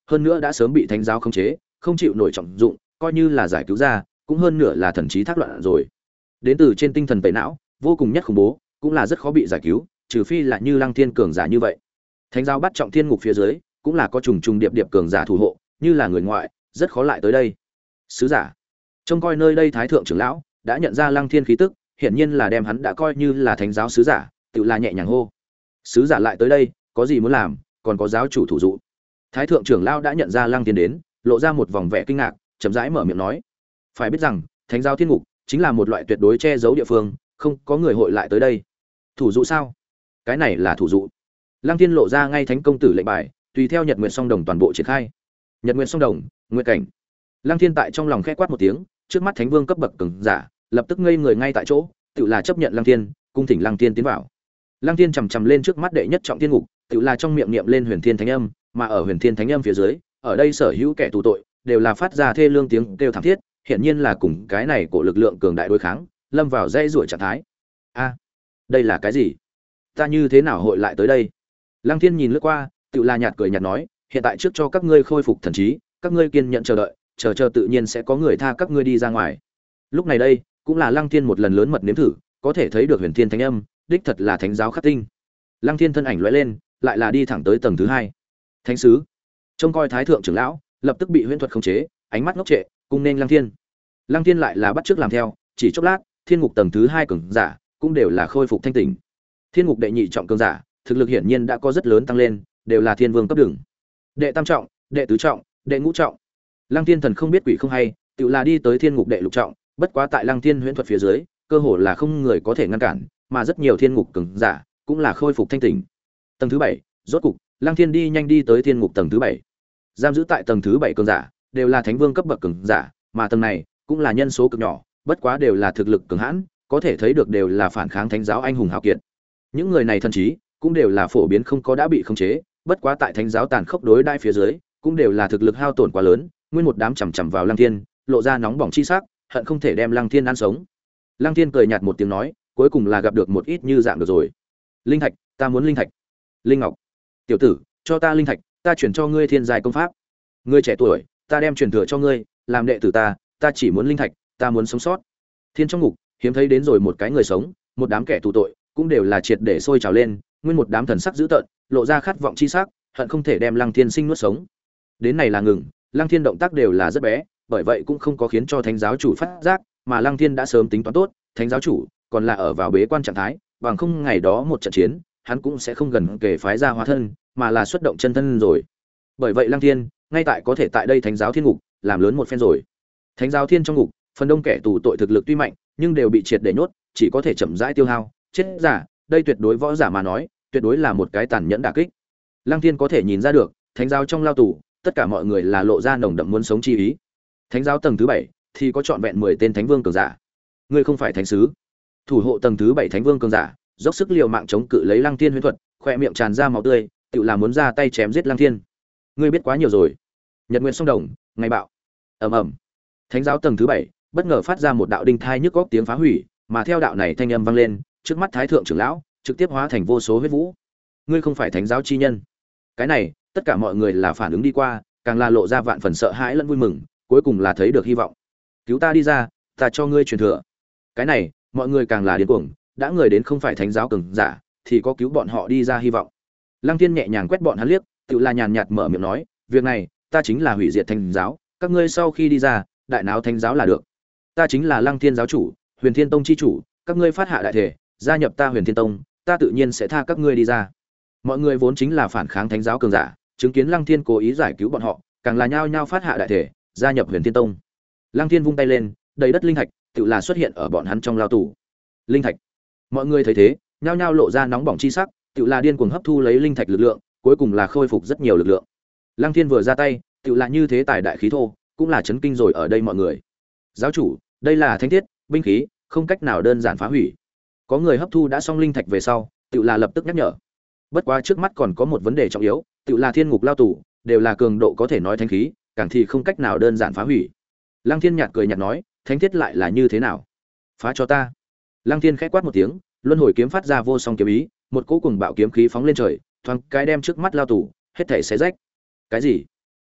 hơn nữa đã sớm bị thánh giáo khống chế, không chịu nổi trọng dụng, coi như là giải cứu ra, cũng hơn nửa là thần trí thác loạn rồi. Đến từ trên tinh thần tẩy não, vô cùng nhất khủng bố, cũng là rất khó bị giải cứu, trừ phi là như Lăng Thiên cường giả như vậy. Thánh giáo bắt trọng thiên ngục phía dưới, cũng là có trùng trùng điệp điệp cường giả thủ hộ, như là người ngoại, rất khó lại tới đây. Sứ giả, trông coi nơi đây thái thượng trưởng lão đã nhận ra Lăng Thiên khí tức, hiển nhiên là đem hắn đã coi như là thánh giáo sứ giả, tự là nhẹ nhàng hô. Sứ giả lại tới đây, có gì muốn làm, còn có giáo chủ thủ dụ. Thái thượng trưởng lão đã nhận ra Lăng Thiên đến, lộ ra một vòng vẻ kinh ngạc, chậm rãi mở miệng nói: phải biết rằng, thánh giáo thiên ngục chính là một loại tuyệt đối che giấu địa phương, không có người hội lại tới đây. Thủ dụ sao? Cái này là thủ dụ. Lăng Thiên lộ ra ngay thánh công tử lệnh bài, tùy theo Nhật Nguyệt Song Đồng toàn bộ triển khai. Nhật Nguyệt Song Đồng, Nguyệt cảnh. Lăng Thiên tại trong lòng khẽ quát một tiếng, trước mắt thánh vương cấp bậc cường giả, lập tức ngây người ngay tại chỗ, tự là chấp nhận Lăng Thiên, cung thỉnh Lăng Thiên tiến vào. Lăng Thiên chầm chầm lên trước mắt đệ nhất trọng thiên ngục, tự là trong miệng niệm lên Huyền Thiên Thánh Âm, mà ở Huyền Thiên Thánh Âm phía dưới, ở đây sở hữu kẻ tù tội đều là phát ra thê lương tiếng kêu thảm thiết, hiển nhiên là cùng cái này của lực lượng cường đại đối kháng, lâm vào dây rủa trạng thái. A, đây là cái gì? Ta như thế nào hội lại tới đây? Lăng Thiên nhìn lướt qua, tự là nhạt cười nhạt nói, hiện tại trước cho các ngươi khôi phục thần trí, các ngươi kiên nhẫn chờ đợi, chờ chờ tự nhiên sẽ có người tha các ngươi đi ra ngoài. Lúc này đây, cũng là Lăng Thiên một lần lớn mật nếm thử, có thể thấy được Huyền Thiên Thánh Âm, đích thật là thánh giáo khắc tinh. Lăng Thiên thân ảnh lóe lên, lại là đi thẳng tới tầng thứ hai. Thánh sứ, trông coi thái thượng trưởng lão, lập tức bị huyễn thuật khống chế, ánh mắt ngốc trệ, cung nên Lăng Thiên. Lăng Thiên lại là bắt chước làm theo, chỉ chốc lát, thiên ngục tầng thứ hai cường giả cũng đều là khôi phục thanh tỉnh. Thiên ngục đệ nhị trọng cường giả, thực lực hiển nhiên đã có rất lớn tăng lên, đều là thiên vương cấp đường. Đệ tam trọng, đệ tứ trọng, đệ ngũ trọng. Lăng Thiên thần không biết quỷ không hay, tự là đi tới thiên ngục đệ lục trọng, bất quá tại Lăng Thiên huyễn thuật phía dưới, cơ hồ là không người có thể ngăn cản, mà rất nhiều thiên ngục cường giả cũng là khôi phục thanh tỉnh. Tầng thứ bảy, rốt cục, Lăng Thiên đi nhanh đi tới thiên ngục tầng thứ bảy. Giam giữ tại tầng thứ bảy cường giả, đều là thánh vương cấp bậc cường giả, mà tầng này cũng là nhân số cực nhỏ, bất quá đều là thực lực cường hãn, có thể thấy được đều là phản kháng thánh giáo anh hùng hào kiệt. Những người này thần trí cũng đều là phổ biến không có đã bị khống chế, bất quá tại thánh giáo tàn khốc đối đãi phía dưới, cũng đều là thực lực hao tổn quá lớn, nguyên một đám chằm chằm vào Lăng Thiên, lộ ra nóng bỏng chi sắc, hận không thể đem Lăng Thiên ăn sống. Lăng Thiên cười nhạt một tiếng nói, cuối cùng là gặp được một ít như dạng được rồi. Linh thạch, ta muốn linh thạch. Linh ngọc, tiểu tử, cho ta linh thạch, ta chuyển cho ngươi thiên giai công pháp. Ngươi trẻ tuổi, ta đem truyền thừa cho ngươi, làm đệ tử ta, ta chỉ muốn linh thạch, ta muốn sống sót. Thiên trong ngục, hiếm thấy đến rồi một cái người sống, một đám kẻ tù tội, cũng đều là triệt để sôi trào lên, nguyên một đám thần sắc dữ tợn, lộ ra khát vọng chi sắc, hận không thể đem Lăng Thiên sinh nuốt sống. Đến này là ngừng, Lăng Thiên động tác đều là rất bé, bởi vậy cũng không có khiến cho thánh giáo chủ phát giác, mà Lăng Thiên đã sớm tính toán tốt, thánh giáo chủ còn là ở vào bế quan trạng thái, bằng không ngày đó một trận chiến, hắn cũng sẽ không gần kể phái ra hóa thân, mà là xuất động chân thân rồi. Bởi vậy Lăng Thiên, ngay tại có thể tại đây thánh giáo thiên ngục làm lớn một phen rồi. Thánh giáo thiên trong ngục, phần đông kẻ tù tội thực lực tuy mạnh, nhưng đều bị triệt để nhốt, chỉ có thể chậm rãi tiêu hao, chết giả, đây tuyệt đối võ giả mà nói, tuyệt đối là một cái tàn nhẫn đả kích. Lăng Thiên có thể nhìn ra được, thánh giáo trong lao tù, tất cả mọi người là lộ ra nồng đậm muốn sống chi ý. Thánh giáo tầng thứ bảy thì có trọn vẹn mười tên thánh vương cường giả. Ngươi không phải thánh sứ. Thủ hộ tầng thứ bảy thánh vương cường giả, dốc sức liều mạng chống cự lấy Lăng Thiên huyễn thuật, khoe miệng tràn ra máu tươi, tự là muốn ra tay chém giết Lăng Thiên. Ngươi biết quá nhiều rồi. Nhật Nguyệt Song Đồng, ngày bạo. Ầm ầm. Thánh giáo tầng thứ bảy bất ngờ phát ra một đạo đinh thai nhức góc tiếng phá hủy, mà theo đạo này thanh âm vang lên, trước mắt thái thượng trưởng lão trực tiếp hóa thành vô số huyết vũ. Ngươi không phải thánh giáo chi nhân. Cái này, tất cả mọi người là phản ứng đi qua, càng là lộ ra vạn phần sợ hãi lẫn vui mừng, cuối cùng là thấy được hy vọng. Cứu ta đi ra, ta cho ngươi truyền thừa. Cái này, mọi người càng là điên cuồng, đã người đến không phải thánh giáo cường giả, thì có cứu bọn họ đi ra hy vọng. Lăng Thiên nhẹ nhàng quét bọn hắn liếc, tự là nhàn nhạt mở miệng nói, việc này, ta chính là hủy diệt thánh giáo, các ngươi sau khi đi ra, đại náo thánh giáo là được. Ta chính là Lăng Thiên giáo chủ, Huyền Thiên Tông chi chủ, các ngươi phát hạ đại thể, gia nhập ta Huyền Thiên Tông, ta tự nhiên sẽ tha các ngươi đi ra. Mọi người vốn chính là phản kháng thánh giáo cường giả, chứng kiến Lăng Thiên cố ý giải cứu bọn họ, càng là nhao nhao phát hạ đại thể, gia nhập Huyền Thiên Tông. Lăng Thiên vung tay lên, đầy đất linh thạch, tự là xuất hiện ở bọn hắn trong lao tù. Linh thạch. Mọi người thấy thế, nhao nhao lộ ra nóng bỏng chi sắc, tự là điên cuồng hấp thu lấy linh thạch lực lượng, cuối cùng là khôi phục rất nhiều lực lượng. Lăng Thiên vừa ra tay, tự là như thế tài đại khí thô, cũng là chấn kinh rồi ở đây mọi người. Giáo chủ, đây là thánh thiết, binh khí, không cách nào đơn giản phá hủy. Có người hấp thu đã xong linh thạch về sau, tự là lập tức nhắc nhở. Bất quá trước mắt còn có một vấn đề trọng yếu, tự là thiên ngục lao tù, đều là cường độ có thể nói thánh khí, càng thì không cách nào đơn giản phá hủy. Lăng Thiên nhạt cười nhạt nói, thánh thiết lại là như thế nào? Phá cho ta. Lăng Thiên khẽ quát một tiếng, luân hồi kiếm phát ra vô song kiếm ý, một cỗ cùng bạo kiếm khí phóng lên trời, thoáng cái đem trước mắt lao tù hết thảy xé rách. Cái gì?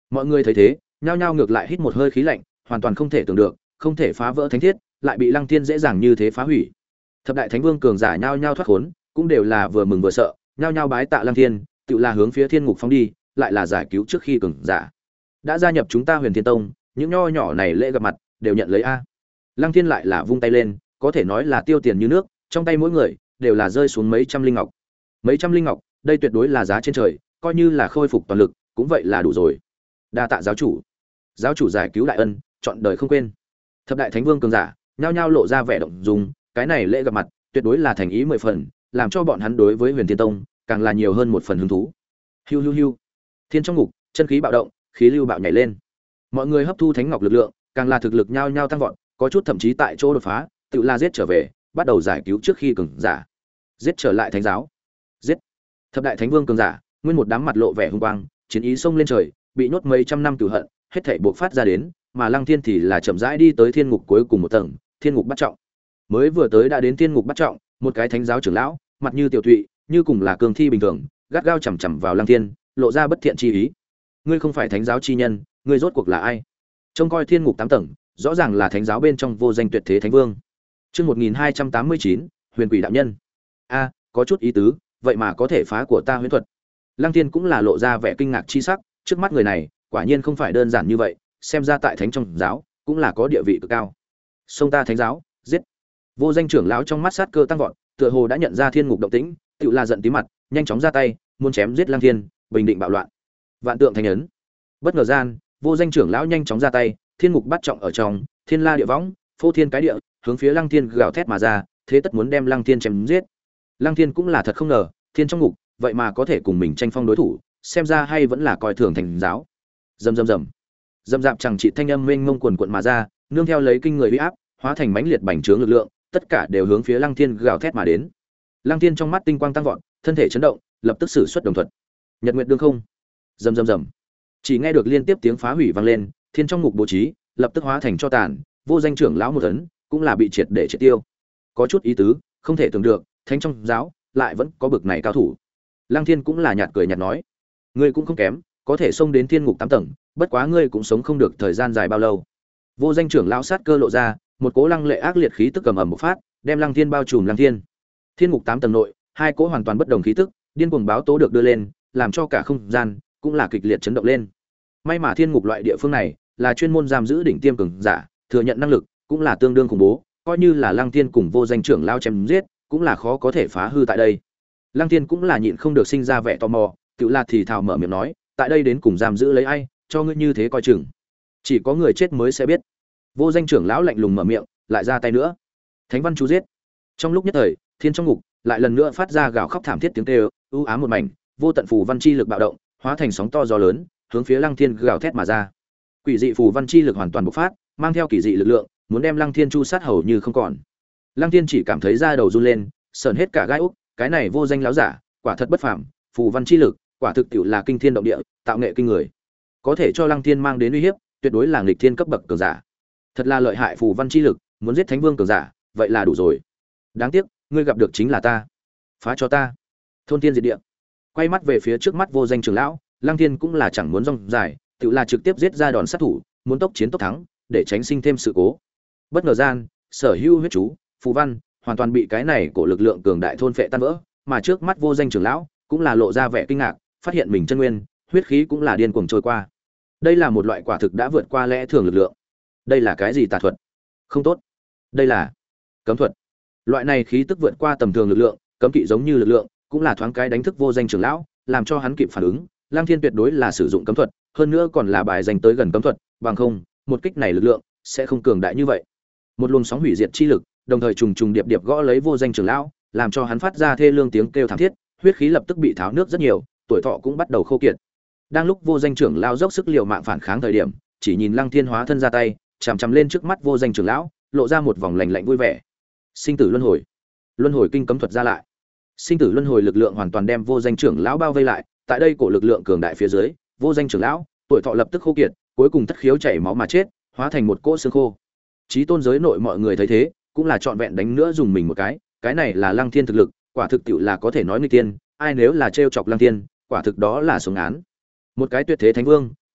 Mọi người thấy thế, nhao nhao ngược lại hít một hơi khí lạnh, hoàn toàn không thể tưởng được, không thể phá vỡ thánh thiết, lại bị Lăng Thiên dễ dàng như thế phá hủy. Thập đại thánh vương cường giả nhao nhao thoát khốn, cũng đều là vừa mừng vừa sợ, nhao nhao bái tạ Lăng Thiên, tự là hướng phía thiên ngục phóng đi, lại là giải cứu trước khi cường giả. Đã gia nhập chúng ta Huyền Thiên Tông, những nho nhỏ này lễ gặp mặt, đều nhận lấy a. Lăng Thiên lại là vung tay lên, có thể nói là tiêu tiền như nước, trong tay mỗi người đều là rơi xuống mấy trăm linh ngọc. Mấy trăm linh ngọc, đây tuyệt đối là giá trên trời, coi như là khôi phục toàn lực, cũng vậy là đủ rồi. Đa tạ giáo chủ. Giáo chủ giải cứu đại ân, chọn đời không quên. Thập đại thánh vương cường giả, nhao nhao lộ ra vẻ động dung, cái này lễ gặp mặt, tuyệt đối là thành ý mười phần, làm cho bọn hắn đối với Huyền Thiên Tông càng là nhiều hơn một phần hứng thú. Hiu hiu hiu. Thiên trong ngục, chân khí bạo động, khí lưu bạo nhảy lên. Mọi người hấp thu thánh ngọc lực lượng, càng là thực lực nhao nhao tăng vọt, có chút thậm chí tại chỗ đột phá, tự la giết trở về, bắt đầu giải cứu trước khi cường giả. Giết trở lại thánh giáo. Giết. Thập đại thánh vương cường giả, nguyên một đám mặt lộ vẻ hung quang, chiến ý xông lên trời, bị nhốt mấy trăm năm cửu hận, hết thảy bộc phát ra đến, mà Lăng Thiên thì là chậm rãi đi tới thiên ngục cuối cùng một tầng, thiên ngục bắt trọng. Mới vừa tới đã đến thiên ngục bắt trọng, một cái thánh giáo trưởng lão, mặt như tiểu thụy, như cùng là cường thi bình thường, gắt gao chằm chằm vào Lăng Thiên, lộ ra bất thiện chi ý. Ngươi không phải thánh giáo chi nhân, ngươi rốt cuộc là ai? Trông coi thiên ngục tám tầng, rõ ràng là thánh giáo bên trong vô danh tuyệt thế thánh vương. Chương một nghìn hai trăm tám mươi chín, Huyền Quỷ đạo nhân. A, có chút ý tứ, vậy mà có thể phá của ta huyễn thuật. Lăng Thiên cũng là lộ ra vẻ kinh ngạc chi sắc, trước mắt người này, quả nhiên không phải đơn giản như vậy, xem ra tại thánh trong giáo cũng là có địa vị cực cao. Xông ta thánh giáo, giết. Vô danh trưởng lão trong mắt sát cơ tăng vọt, tựa hồ đã nhận ra thiên ngục động tĩnh, tựu là giận tí mặt, nhanh chóng ra tay, muốn chém giết Lăng Thiên, bình định bạo loạn. Vạn tượng thánh ấn. Bất ngờ gian, vô danh trưởng lão nhanh chóng ra tay, thiên ngục bắt trọng ở trong, thiên la địa võng, phô thiên cái địa, hướng phía Lăng Thiên gào thét mà ra, thế tất muốn đem Lăng Thiên chém giết. Lăng Thiên cũng là thật không ngờ, thiên trong ngục, vậy mà có thể cùng mình tranh phong đối thủ, xem ra hay vẫn là coi thường thành giáo. Rầm rầm rầm. Dầm dạp chẳng trị thanh âm mênh mông quần quần mà ra, nương theo lấy kinh người uy áp, hóa thành mãnh liệt bành trướng lực lượng, tất cả đều hướng phía Lăng Thiên gào thét mà đến. Lăng Thiên trong mắt tinh quang tăng vọt, thân thể chấn động, lập tức sử xuất đồng thuật. Nhật Nguyệt đương không. Rầm rầm rầm. Chỉ nghe được liên tiếp tiếng phá hủy vang lên, thiên trong ngục bố trí, lập tức hóa thành cho tàn, vô danh trưởng lão một ấn, cũng là bị triệt để triệt tiêu. Có chút ý tứ, không thể tưởng được, thánh trong giáo lại vẫn có bực này cao thủ. Lăng Thiên cũng là nhạt cười nhạt nói, ngươi cũng không kém, có thể xông đến thiên ngục tám tầng, bất quá ngươi cũng sống không được thời gian dài bao lâu. Vô danh trưởng lão sát cơ lộ ra, một cỗ lăng lệ ác liệt khí tức cầm ầm một phát, đem Lăng Thiên bao trùm Lăng Thiên. Thiên ngục tám tầng nội, hai cỗ hoàn toàn bất đồng khí tức, điên cuồng báo tố được đưa lên, làm cho cả không gian cũng là kịch liệt chấn động lên. May mà thiên ngục loại địa phương này là chuyên môn giam giữ đỉnh tiêm cường giả, thừa nhận năng lực cũng là tương đương khủng bố, coi như là Lăng Thiên cùng vô danh trưởng lão chém giết, cũng là khó có thể phá hư tại đây. Lăng Thiên cũng là nhịn không được sinh ra vẻ tò mò, tự là thì thào mở miệng nói, tại đây đến cùng giam giữ lấy ai, cho ngươi như thế coi chừng. Chỉ có người chết mới sẽ biết. Vô danh trưởng lão lạnh lùng mở miệng, lại ra tay nữa. Thánh văn chú giết. Trong lúc nhất thời, thiên trong ngục lại lần nữa phát ra gào khóc thảm thiết tiếng kêu, u ám một mảnh, vô tận phù văn chi lực bạo động, hóa thành sóng to gió lớn, hướng phía Lăng Thiên gào thét mà ra. Quỷ dị phù văn chi lực hoàn toàn bộc phát, mang theo kỳ dị lực lượng, muốn đem Lăng Thiên chu sát hầu như không còn. Lăng Thiên chỉ cảm thấy da đầu run lên, sởn hết cả gai ốc, cái này vô danh láo giả, quả thật bất phàm, phù văn chi lực, quả thực tiệu là kinh thiên động địa, tạo nghệ kinh người. Có thể cho Lăng Thiên mang đến uy hiếp, tuyệt đối là nghịch thiên cấp bậc cường giả. Thật là lợi hại phù văn chi lực, muốn giết thánh vương cường giả, vậy là đủ rồi. Đáng tiếc, ngươi gặp được chính là ta. Phá cho ta. Thôn thiên diệt địa. Quay mắt về phía trước mắt vô danh trưởng lão, Lăng Thiên cũng là chẳng muốn rong dài, tự là trực tiếp giết ra đòn sát thủ, muốn tốc chiến tốc thắng, để tránh sinh thêm sự cố. Bất ngờ gian, sở hữu huyết chú, phù văn, hoàn toàn bị cái này của lực lượng cường đại thôn phệ tan vỡ, mà trước mắt vô danh trưởng lão cũng là lộ ra vẻ kinh ngạc, phát hiện mình chân nguyên, huyết khí cũng là điên cuồng trôi qua. Đây là một loại quả thực đã vượt qua lẽ thường lực lượng. Đây là cái gì tà thuật? Không tốt. Đây là cấm thuật. Loại này khí tức vượt qua tầm thường lực lượng, cấm kỵ giống như lực lượng, cũng là thoáng cái đánh thức vô danh trưởng lão, làm cho hắn kịp phản ứng. Lăng Thiên tuyệt đối là sử dụng cấm thuật, hơn nữa còn là bài dành tới gần cấm thuật, bằng không, một kích này lực lượng sẽ không cường đại như vậy. Một luồng sóng hủy diệt chi lực, đồng thời trùng trùng điệp điệp gõ lấy vô danh trưởng lão, làm cho hắn phát ra thê lương tiếng kêu thảm thiết, huyết khí lập tức bị tháo nước rất nhiều, tuổi thọ cũng bắt đầu khô kiệt. Đang lúc vô danh trưởng lão dốc sức liều mạng phản kháng thời điểm, chỉ nhìn Lăng Thiên hóa thân ra tay, chằm chằm lên trước mắt vô danh trưởng lão, lộ ra một vòng lạnh lạnh vui vẻ. Sinh tử luân hồi, luân hồi kinh cấm thuật ra lại. Sinh tử luân hồi lực lượng hoàn toàn đem vô danh trưởng lão bao vây lại, tại đây cổ lực lượng cường đại phía dưới, vô danh trưởng lão, tuổi thọ lập tức khô kiệt, cuối cùng thất khiếu chảy máu mà chết, hóa thành một cỗ xương khô. Chí tôn giới nội mọi người thấy thế, cũng là trọn vẹn đánh nữa dùng mình một cái, cái này là Lăng Thiên thực lực, quả thực tiệu là có thể nói nguy tiên, ai nếu là trêu chọc Lăng Thiên, quả thực đó là sống án. Một cái tuyệt thế thánh vương,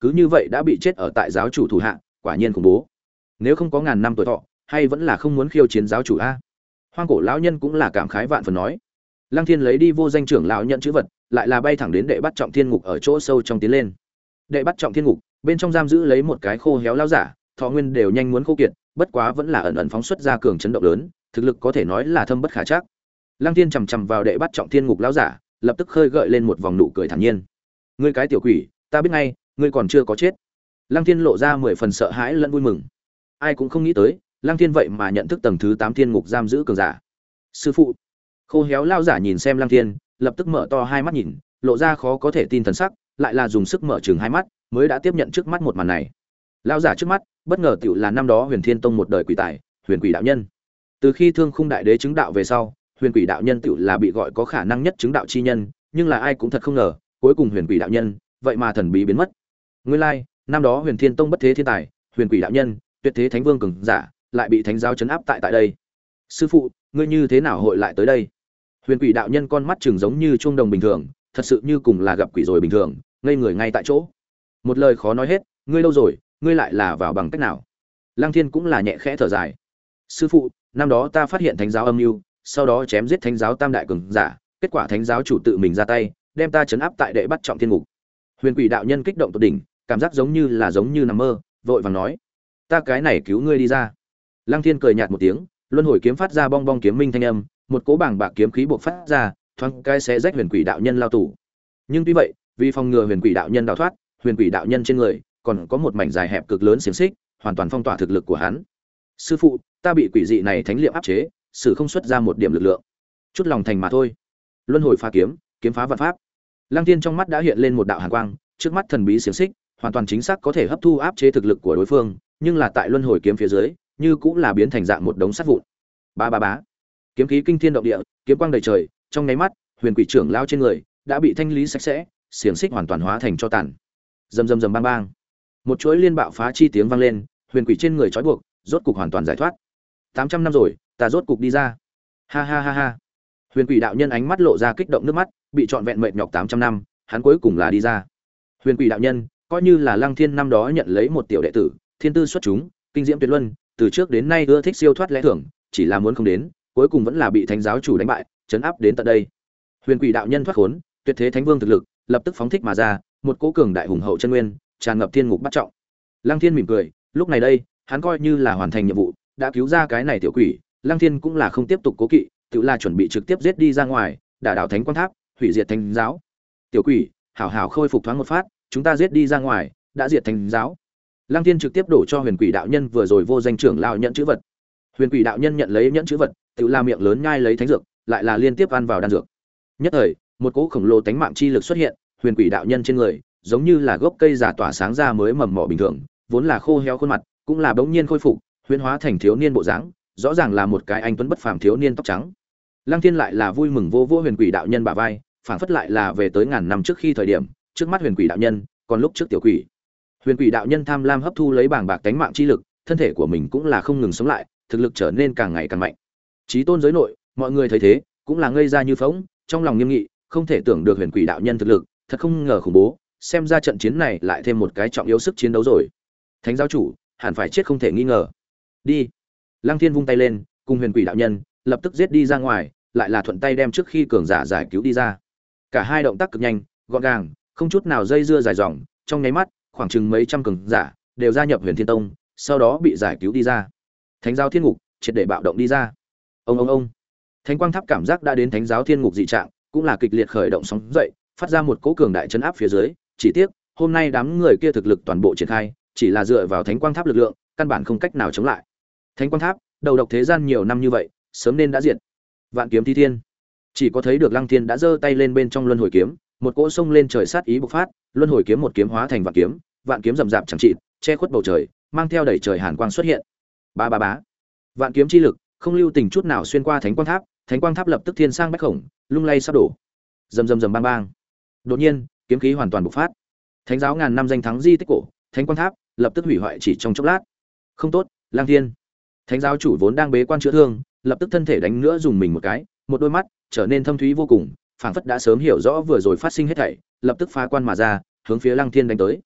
cứ như vậy đã bị chết ở tại giáo chủ thủ hạ, quả nhiên khủng bố. Nếu không có ngàn năm tuổi thọ, hay vẫn là không muốn khiêu chiến giáo chủ a. Hoang cổ lão nhân cũng là cảm khái vạn phần nói. Lăng Thiên lấy đi vô danh trưởng lão nhận chữ vật, lại là bay thẳng đến đệ bắt trọng thiên ngục ở chỗ sâu trong tiến lên. Đệ bắt trọng thiên ngục, bên trong giam giữ lấy một cái khô héo lão giả, thọ nguyên đều nhanh muốn khô kiệt, bất quá vẫn là ẩn ẩn phóng xuất ra cường chấn động lớn, thực lực có thể nói là thâm bất khả trắc. Lăng Thiên chầm chằm vào đệ bắt trọng thiên ngục lão giả, lập tức khơi gợi lên một vòng nụ cười thản nhiên. Ngươi cái tiểu quỷ, ta biết ngay, ngươi còn chưa có chết. Lăng Thiên lộ ra mười phần sợ hãi lẫn vui mừng. Ai cũng không nghĩ tới, Lăng Thiên vậy mà nhận thức tầng thứ tám thiên ngục giam giữ cường giả. Sư phụ. Khô héo lão giả nhìn xem Lăng Thiên, lập tức mở to hai mắt nhìn, lộ ra khó có thể tin thần sắc, lại là dùng sức mở trừng hai mắt, mới đã tiếp nhận trước mắt một màn này. Lão giả trước mắt, bất ngờ tiểu là năm đó Huyền Thiên Tông một đời quỷ tài, Huyền Quỷ đạo nhân. Từ khi Thương Khung đại đế chứng đạo về sau, Huyền Quỷ đạo nhân tiểu là bị gọi có khả năng nhất chứng đạo chi nhân, nhưng là ai cũng thật không ngờ, cuối cùng Huyền Quỷ đạo nhân, vậy mà thần bí biến mất. Nguyên lai, like, năm đó Huyền Thiên Tông bất thế thiên tài, Huyền Quỷ đạo nhân, tuyệt thế thánh vương cường giả, lại bị thánh giáo trấn áp tại tại đây. Sư phụ, ngươi như thế nào hội lại tới đây? Huyền Quỷ đạo nhân con mắt trừng giống như chuông đồng bình thường, thật sự như cùng là gặp quỷ rồi bình thường, ngây người ngay tại chỗ. Một lời khó nói hết, ngươi đâu rồi, ngươi lại là vào bằng cách nào? Lăng Thiên cũng là nhẹ khẽ thở dài. Sư phụ, năm đó ta phát hiện thánh giáo âm mưu, sau đó chém giết thánh giáo tam đại cường giả, kết quả thánh giáo chủ tự mình ra tay, đem ta trấn áp tại đệ bắt trọng thiên ngục. Huyền Quỷ đạo nhân kích động tột đỉnh, cảm giác giống như là giống như nằm mơ, vội vàng nói: "Ta cái này cứu ngươi đi ra." Lăng Thiên cười nhạt một tiếng, luân hồi kiếm phát ra bong bong kiếm minh thanh âm, một cỗ bảng bạc kiếm khí bộc phát ra, thoáng cái xé rách Huyền Quỷ đạo nhân lao tù. Nhưng tuy vậy, vì phòng ngừa Huyền Quỷ đạo nhân đào thoát, Huyền Quỷ đạo nhân trên người còn có một mảnh dài hẹp cực lớn xiềng xích, hoàn toàn phong tỏa thực lực của hắn. Sư phụ, ta bị quỷ dị này thánh liệm áp chế, sử không xuất ra một điểm lực lượng. Chút lòng thành mà thôi. Luân hồi phá kiếm, kiếm phá vạn pháp. Lăng Thiên trong mắt đã hiện lên một đạo hàn quang, trước mắt thần bí xiềng xích, hoàn toàn chính xác có thể hấp thu áp chế thực lực của đối phương, nhưng là tại luân hồi kiếm phía dưới, như cũng là biến thành dạng một đống sắt vụn. Ba ba bá. Kiếm khí kinh thiên động địa, kiếm quang đầy trời, trong nháy mắt, Huyền Quỷ trưởng lao trên người đã bị thanh lý sạch sẽ, xiềng xích hoàn toàn hóa thành cho tàn. Rầm rầm rầm bang bang. Một chuỗi liên bạo phá chi tiếng vang lên, Huyền Quỷ trên người trói buộc, rốt cục hoàn toàn giải thoát. tám trăm năm rồi, ta rốt cục đi ra. Ha ha ha ha. Huyền Quỷ đạo nhân ánh mắt lộ ra kích động nước mắt, bị trọn vẹn mệt nhọc tám trăm năm, hắn cuối cùng là đi ra. Huyền Quỷ đạo nhân, coi như là Lăng Thiên năm đó nhận lấy một tiểu đệ tử, thiên tư xuất chúng, kinh diễm tuyệt luân, từ trước đến nay ưa thích siêu thoát lẽ thường, chỉ là muốn không đến, cuối cùng vẫn là bị thánh giáo chủ đánh bại, trấn áp đến tận đây. Huyền Quỷ đạo nhân thoát khốn, tuyệt thế thánh vương thực lực, lập tức phóng thích mà ra, một cỗ cường đại hùng hậu chân nguyên, tràn ngập thiên ngục bắt trọng. Lăng Thiên mỉm cười, lúc này đây, hắn coi như là hoàn thành nhiệm vụ, đã cứu ra cái này tiểu quỷ, Lăng Thiên cũng là không tiếp tục cố kỵ, tự là chuẩn bị trực tiếp giết đi ra ngoài, đả đảo thánh quan tháp, hủy diệt thánh giáo. Tiểu quỷ, hảo hảo khôi phục thoáng một phát, chúng ta giết đi ra ngoài, đã diệt thánh giáo. Lăng Thiên trực tiếp đổ cho Huyền Quỷ đạo nhân vừa rồi vô danh trưởng lão nhận chữ vật. Huyền Quỷ đạo nhân nhận lấy nhẫn chữ vật, tự la miệng lớn nhai lấy thánh dược, lại là liên tiếp ăn vào đan dược. Nhất thời, một cỗ khổng lồ tánh mạng chi lực xuất hiện, Huyền Quỷ đạo nhân trên người, giống như là gốc cây giả tỏa sáng ra mới mầm mỏ bình thường, vốn là khô héo khuôn mặt, cũng là bỗng nhiên khôi phục, huyễn hóa thành thiếu niên bộ dáng, rõ ràng là một cái anh tuấn bất phàm thiếu niên tóc trắng. Lăng Thiên lại là vui mừng vô vô Huyền Quỷ đạo nhân bả vai, phảng phất lại là về tới ngàn năm trước khi thời điểm, trước mắt Huyền Quỷ đạo nhân, còn lúc trước tiểu quỷ. Huyền Quỷ đạo nhân tham lam hấp thu lấy bảng bạc tánh mạng chi lực, thân thể của mình cũng là không ngừng sống lại, thực lực trở nên càng ngày càng mạnh. Chí tôn giới nội, mọi người thấy thế, cũng là ngây ra như phỗng, trong lòng nghiêm nghị, không thể tưởng được Huyền Quỷ đạo nhân thực lực, thật không ngờ khủng bố, xem ra trận chiến này lại thêm một cái trọng yếu sức chiến đấu rồi. Thánh giáo chủ, hẳn phải chết không thể nghi ngờ. Đi. Lăng Thiên vung tay lên, cùng Huyền Quỷ đạo nhân lập tức giết đi ra ngoài, lại là thuận tay đem trước khi cường giả giải cứu đi ra. Cả hai động tác cực nhanh, gọn gàng, không chút nào dây dưa dài dòng, trong nháy mắt, khoảng chừng mấy trăm cường giả đều gia nhập Huyền Thiên Tông, sau đó bị giải cứu đi ra. Thánh giáo thiên ngục triệt để bạo động đi ra. Ông ông ông. Thánh quang tháp cảm giác đã đến thánh giáo thiên ngục dị trạng, cũng là kịch liệt khởi động sóng dậy, phát ra một cỗ cường đại chấn áp phía dưới, chỉ tiếc, hôm nay đám người kia thực lực toàn bộ triển khai, chỉ là dựa vào thánh quang tháp lực lượng, căn bản không cách nào chống lại. Thánh quang tháp, đầu độc thế gian nhiều năm như vậy, sớm nên đã diệt. Vạn kiếm thi thiên. Chỉ có thấy được Lăng Thiên đã giơ tay lên bên trong luân hồi kiếm, một cỗ sông lên trời sát ý bộc phát, luân hồi kiếm một kiếm hóa thành vạn kiếm, vạn kiếm rậm rạp chẳng trị, che khuất bầu trời, mang theo đầy trời hàn quang xuất hiện. Ba ba bá. Vạn kiếm chi lực, không lưu tình chút nào xuyên qua thánh quang tháp, thánh quang tháp lập tức thiên sang bách khổng, lung lay sắp đổ. Rầm rầm rầm bang bang. Đột nhiên, kiếm khí hoàn toàn bộc phát. Thánh giáo ngàn năm danh thắng di tích cổ, thánh quang tháp lập tức hủy hoại chỉ trong chốc lát. Không tốt, Lang Thiên. Thánh giáo chủ vốn đang bế quan chữa thương, lập tức thân thể đánh nữa dùng mình một cái, một đôi mắt trở nên thâm thúy vô cùng, phảng phất đã sớm hiểu rõ vừa rồi phát sinh hết thảy, lập tức phá quan mà ra, hướng phía Lăng Thiên đánh tới.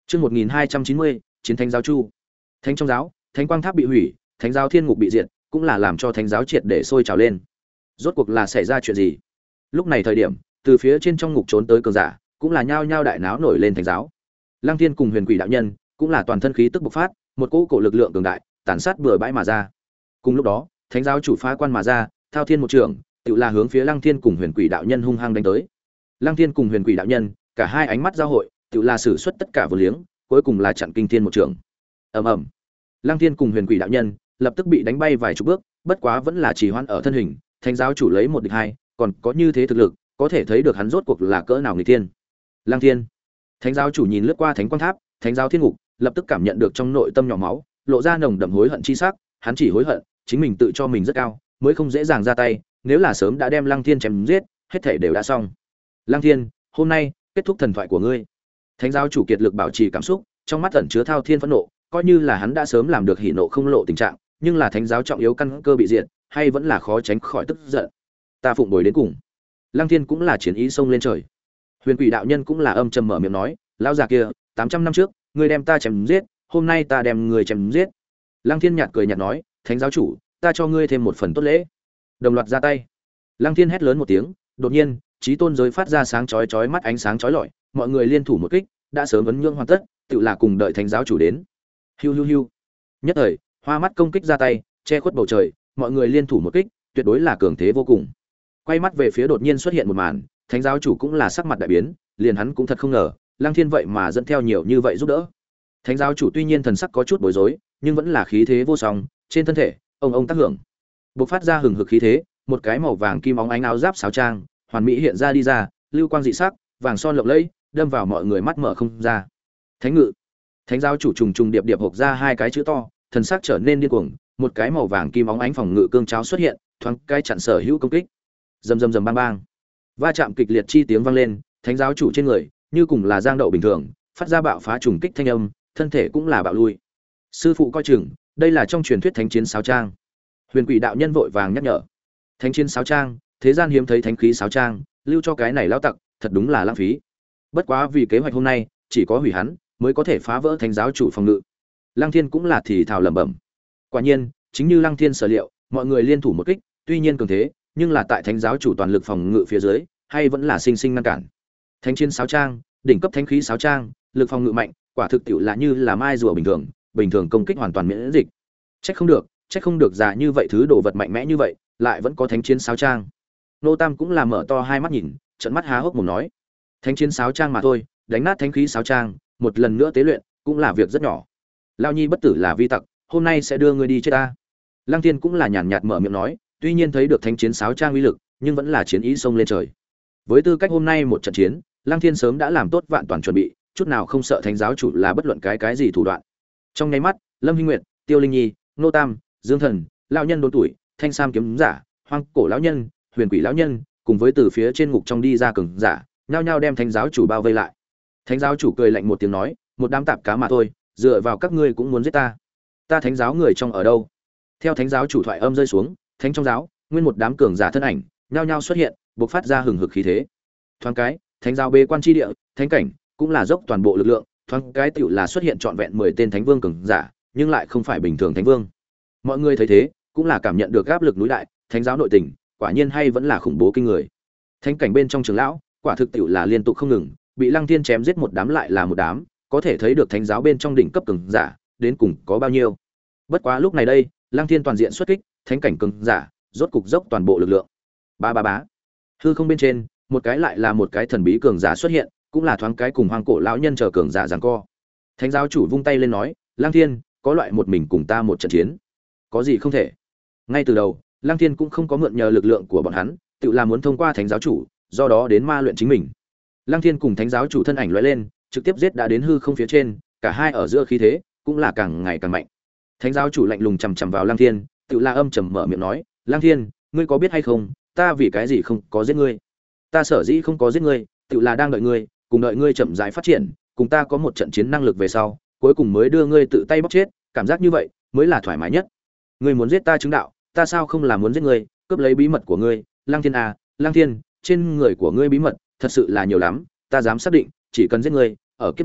Chương một nghìn hai trăm chín mươi, chiến thánh giáo chu. Thánh trong giáo, thánh quang tháp bị hủy, thánh giáo thiên ngục bị diệt, cũng là làm cho thánh giáo triệt để sôi trào lên. Rốt cuộc là xảy ra chuyện gì? Lúc này thời điểm, từ phía trên trong ngục trốn tới cường giả, cũng là nhao nhao đại náo nổi lên thánh giáo. Lăng Thiên cùng Huyền Quỷ đạo nhân, cũng là toàn thân khí tức bộc phát, một cỗ cổ lực lượng cường đại, tàn sát bừa bãi mà ra. Cùng lúc đó, thánh giáo chủ phá quan mà ra, thao thiên một trường, tự là hướng phía Lăng Thiên cùng Huyền Quỷ đạo nhân hung hăng đánh tới. Lăng Thiên cùng Huyền Quỷ đạo nhân, cả hai ánh mắt giao hội, tự là sử xuất tất cả vô liếng, cuối cùng là chặn kinh thiên một trường. Ầm ầm. Lăng Thiên cùng Huyền Quỷ đạo nhân lập tức bị đánh bay vài chục bước, bất quá vẫn là trì hoãn ở thân hình, thánh giáo chủ lấy một địch hai, còn có như thế thực lực, có thể thấy được hắn rốt cuộc là cỡ nào người tiên. Lăng Thiên. Thánh giáo chủ nhìn lướt qua thánh quang tháp, thánh giáo thiên ngục, lập tức cảm nhận được trong nội tâm nhỏ máu, lộ ra nồng đậm hối hận chi sắc, hắn chỉ hối hận, chính mình tự cho mình rất cao, mới không dễ dàng ra tay, nếu là sớm đã đem Lăng Thiên chém giết, hết thảy đều đã xong. Lăng Thiên, hôm nay kết thúc thần thoại của ngươi. Thánh giáo chủ kiệt lực bảo trì cảm xúc, trong mắt ẩn chứa thao thiên phẫn nộ, coi như là hắn đã sớm làm được hỉ nộ không lộ tình trạng, nhưng là thánh giáo trọng yếu căn cơ bị diệt, hay vẫn là khó tránh khỏi tức giận. Ta phụng bồi đến cùng. Lăng Thiên cũng là chiến ý xông lên trời. Huyền Quỷ đạo nhân cũng là âm trầm mở miệng nói, lão già kia, tám trăm năm trước, ngươi đem ta chém giết, hôm nay ta đem ngươi chém giết. Lăng Thiên nhạt cười nhạt nói, thánh giáo chủ, ta cho ngươi thêm một phần tốt lễ. Đồng loạt ra tay. Lăng Thiên hét lớn một tiếng, đột nhiên, chí tôn giới phát ra sáng chói chói mắt ánh sáng chói lọi, mọi người liên thủ một kích, đã sớm ấn nhượng hoàn tất, tự là cùng đợi thánh giáo chủ đến. Hiu hiu hiu. Nhất thời, hoa mắt công kích ra tay, che khuất bầu trời, mọi người liên thủ một kích, tuyệt đối là cường thế vô cùng. Quay mắt về phía đột nhiên xuất hiện một màn, thánh giáo chủ cũng là sắc mặt đại biến, liền hắn cũng thật không ngờ, Lăng Thiên vậy mà dẫn theo nhiều như vậy giúp đỡ. Thánh giáo chủ tuy nhiên thần sắc có chút bối rối, nhưng vẫn là khí thế vô song, trên thân thể, ông ông tác hưởng, bộc phát ra hừng hực khí thế, một cái màu vàng kim óng ánh áo giáp sáo trang, hoàn mỹ hiện ra đi ra, lưu quang dị sắc, vàng son lộng lẫy, đâm vào mọi người mắt mở không ra. Thánh ngự. Thánh giáo chủ trùng trùng điệp điệp hộc ra hai cái chữ to, thần sắc trở nên điên cuồng, một cái màu vàng kim óng ánh phòng ngự cương cháo xuất hiện, thoáng cái chặn sở hữu công kích. Rầm rầm rầm bang bang. Va chạm kịch liệt chi tiếng vang lên, thánh giáo chủ trên người, như cùng là giang đậu bình thường, phát ra bạo phá trùng kích thanh âm, thân thể cũng là bạo lui. Sư phụ coi chừng, đây là trong truyền thuyết thánh chiến sáo trang. Huyền Quỷ đạo nhân vội vàng nhắc nhở. Thánh chiến sáo trang, thế gian hiếm thấy thánh khí sáo trang, lưu cho cái này lão tặc, thật đúng là lãng phí. Bất quá vì kế hoạch hôm nay, chỉ có hủy hắn mới có thể phá vỡ thánh giáo chủ phòng ngự. Lăng Thiên cũng là thì thào lẩm bẩm. Quả nhiên, chính như Lăng Thiên sở liệu, mọi người liên thủ một kích, tuy nhiên cường thế, nhưng là tại thánh giáo chủ toàn lực phòng ngự phía dưới, hay vẫn là sinh sinh ngăn cản. Thánh chiến sáo trang, đỉnh cấp thánh khí sáo trang, lực phòng ngự mạnh, quả thực tiệu là như là mai rùa bình thường, bình thường công kích hoàn toàn miễn dịch. Trách không được, trách không được già như vậy thứ đồ vật mạnh mẽ như vậy, lại vẫn có thánh chiến sáo trang. Nô Tam cũng là mở to hai mắt nhìn, trợn mắt há hốc mồm nói: "Thánh chiến sáo trang mà thôi, đánh nát thánh khí sáo trang, một lần nữa tế luyện, cũng là việc rất nhỏ. Lao Nhi bất tử là vi tặc, hôm nay sẽ đưa ngươi đi chết ta." Lăng Tiên cũng là nhàn nhạt mở miệng nói, tuy nhiên thấy được thánh chiến sáo trang uy lực, nhưng vẫn là chiến ý xông lên trời. Với tư cách hôm nay một trận chiến, Lăng Thiên sớm đã làm tốt vạn toàn chuẩn bị, chút nào không sợ thánh giáo chủ là bất luận cái cái gì thủ đoạn. Trong nháy mắt, Lâm Hinh Nguyệt, Tiêu Linh Nhi, Nô Tam, Dương Thần, lão nhân đốn tuổi, Thanh Sam kiếm giả, Hoang Cổ lão nhân, Huyền Quỷ lão nhân, cùng với từ phía trên ngục trong đi ra cường giả, nhao nhao đem thánh giáo chủ bao vây lại. Thánh giáo chủ cười lạnh một tiếng nói, một đám tạp cá mà thôi, dựa vào các ngươi cũng muốn giết ta. Ta thánh giáo người trong ở đâu? Theo thánh giáo chủ thoại âm rơi xuống, thánh trong giáo, nguyên một đám cường giả thân ảnh, nhao nhao xuất hiện, bộc phát ra hừng hực khí thế. Thoáng cái, thánh giáo bế quan chi địa, thánh cảnh cũng là dốc toàn bộ lực lượng, thoáng cái tựu là xuất hiện trọn vẹn mười tên thánh vương cường giả, nhưng lại không phải bình thường thánh vương. Mọi người thấy thế, cũng là cảm nhận được áp lực núi đại, thánh giáo nội tình, quả nhiên hay vẫn là khủng bố kinh người. Thánh cảnh bên trong trưởng lão, quả thực tựu là liên tục không ngừng, bị Lăng Thiên chém giết một đám lại là một đám, có thể thấy được thánh giáo bên trong đỉnh cấp cường giả, đến cùng có bao nhiêu. Bất quá lúc này đây, Lăng Thiên toàn diện xuất kích, thánh cảnh cường giả, rốt cục dốc toàn bộ lực lượng. Ba ba bá. Hư không bên trên, một cái lại là một cái thần bí cường giả xuất hiện, cũng là thoáng cái cùng Hoang Cổ lão nhân chờ cường giả giằng co. Thánh giáo chủ vung tay lên nói, Lăng Thiên, có loại một mình cùng ta một trận chiến, có gì không thể. Ngay từ đầu, Lăng Thiên cũng không có mượn nhờ lực lượng của bọn hắn, tự là muốn thông qua thánh giáo chủ, do đó đến ma luyện chính mình. Lăng Thiên cùng thánh giáo chủ thân ảnh lóe lên, trực tiếp giết đã đến hư không phía trên, cả hai ở giữa khí thế cũng là càng ngày càng mạnh. Thánh giáo chủ lạnh lùng chằm chằm vào Lăng Thiên, tự là âm trầm mở miệng nói, Lăng Thiên, ngươi có biết hay không, ta vì cái gì không có giết ngươi? Ta sở dĩ không có giết ngươi, tự là đang đợi ngươi, cùng đợi ngươi chậm rãi phát triển, cùng ta có một trận chiến năng lực về sau, cuối cùng mới đưa ngươi tự tay bóc chết, cảm giác như vậy mới là thoải mái nhất. Ngươi muốn giết ta chứng đạo, ta sao không làm muốn giết ngươi, cướp lấy bí mật của ngươi, Lăng Thiên à, Lăng Thiên, trên người của ngươi bí mật thật sự là nhiều lắm, ta dám xác định, chỉ cần giết ngươi, ở kiếp này,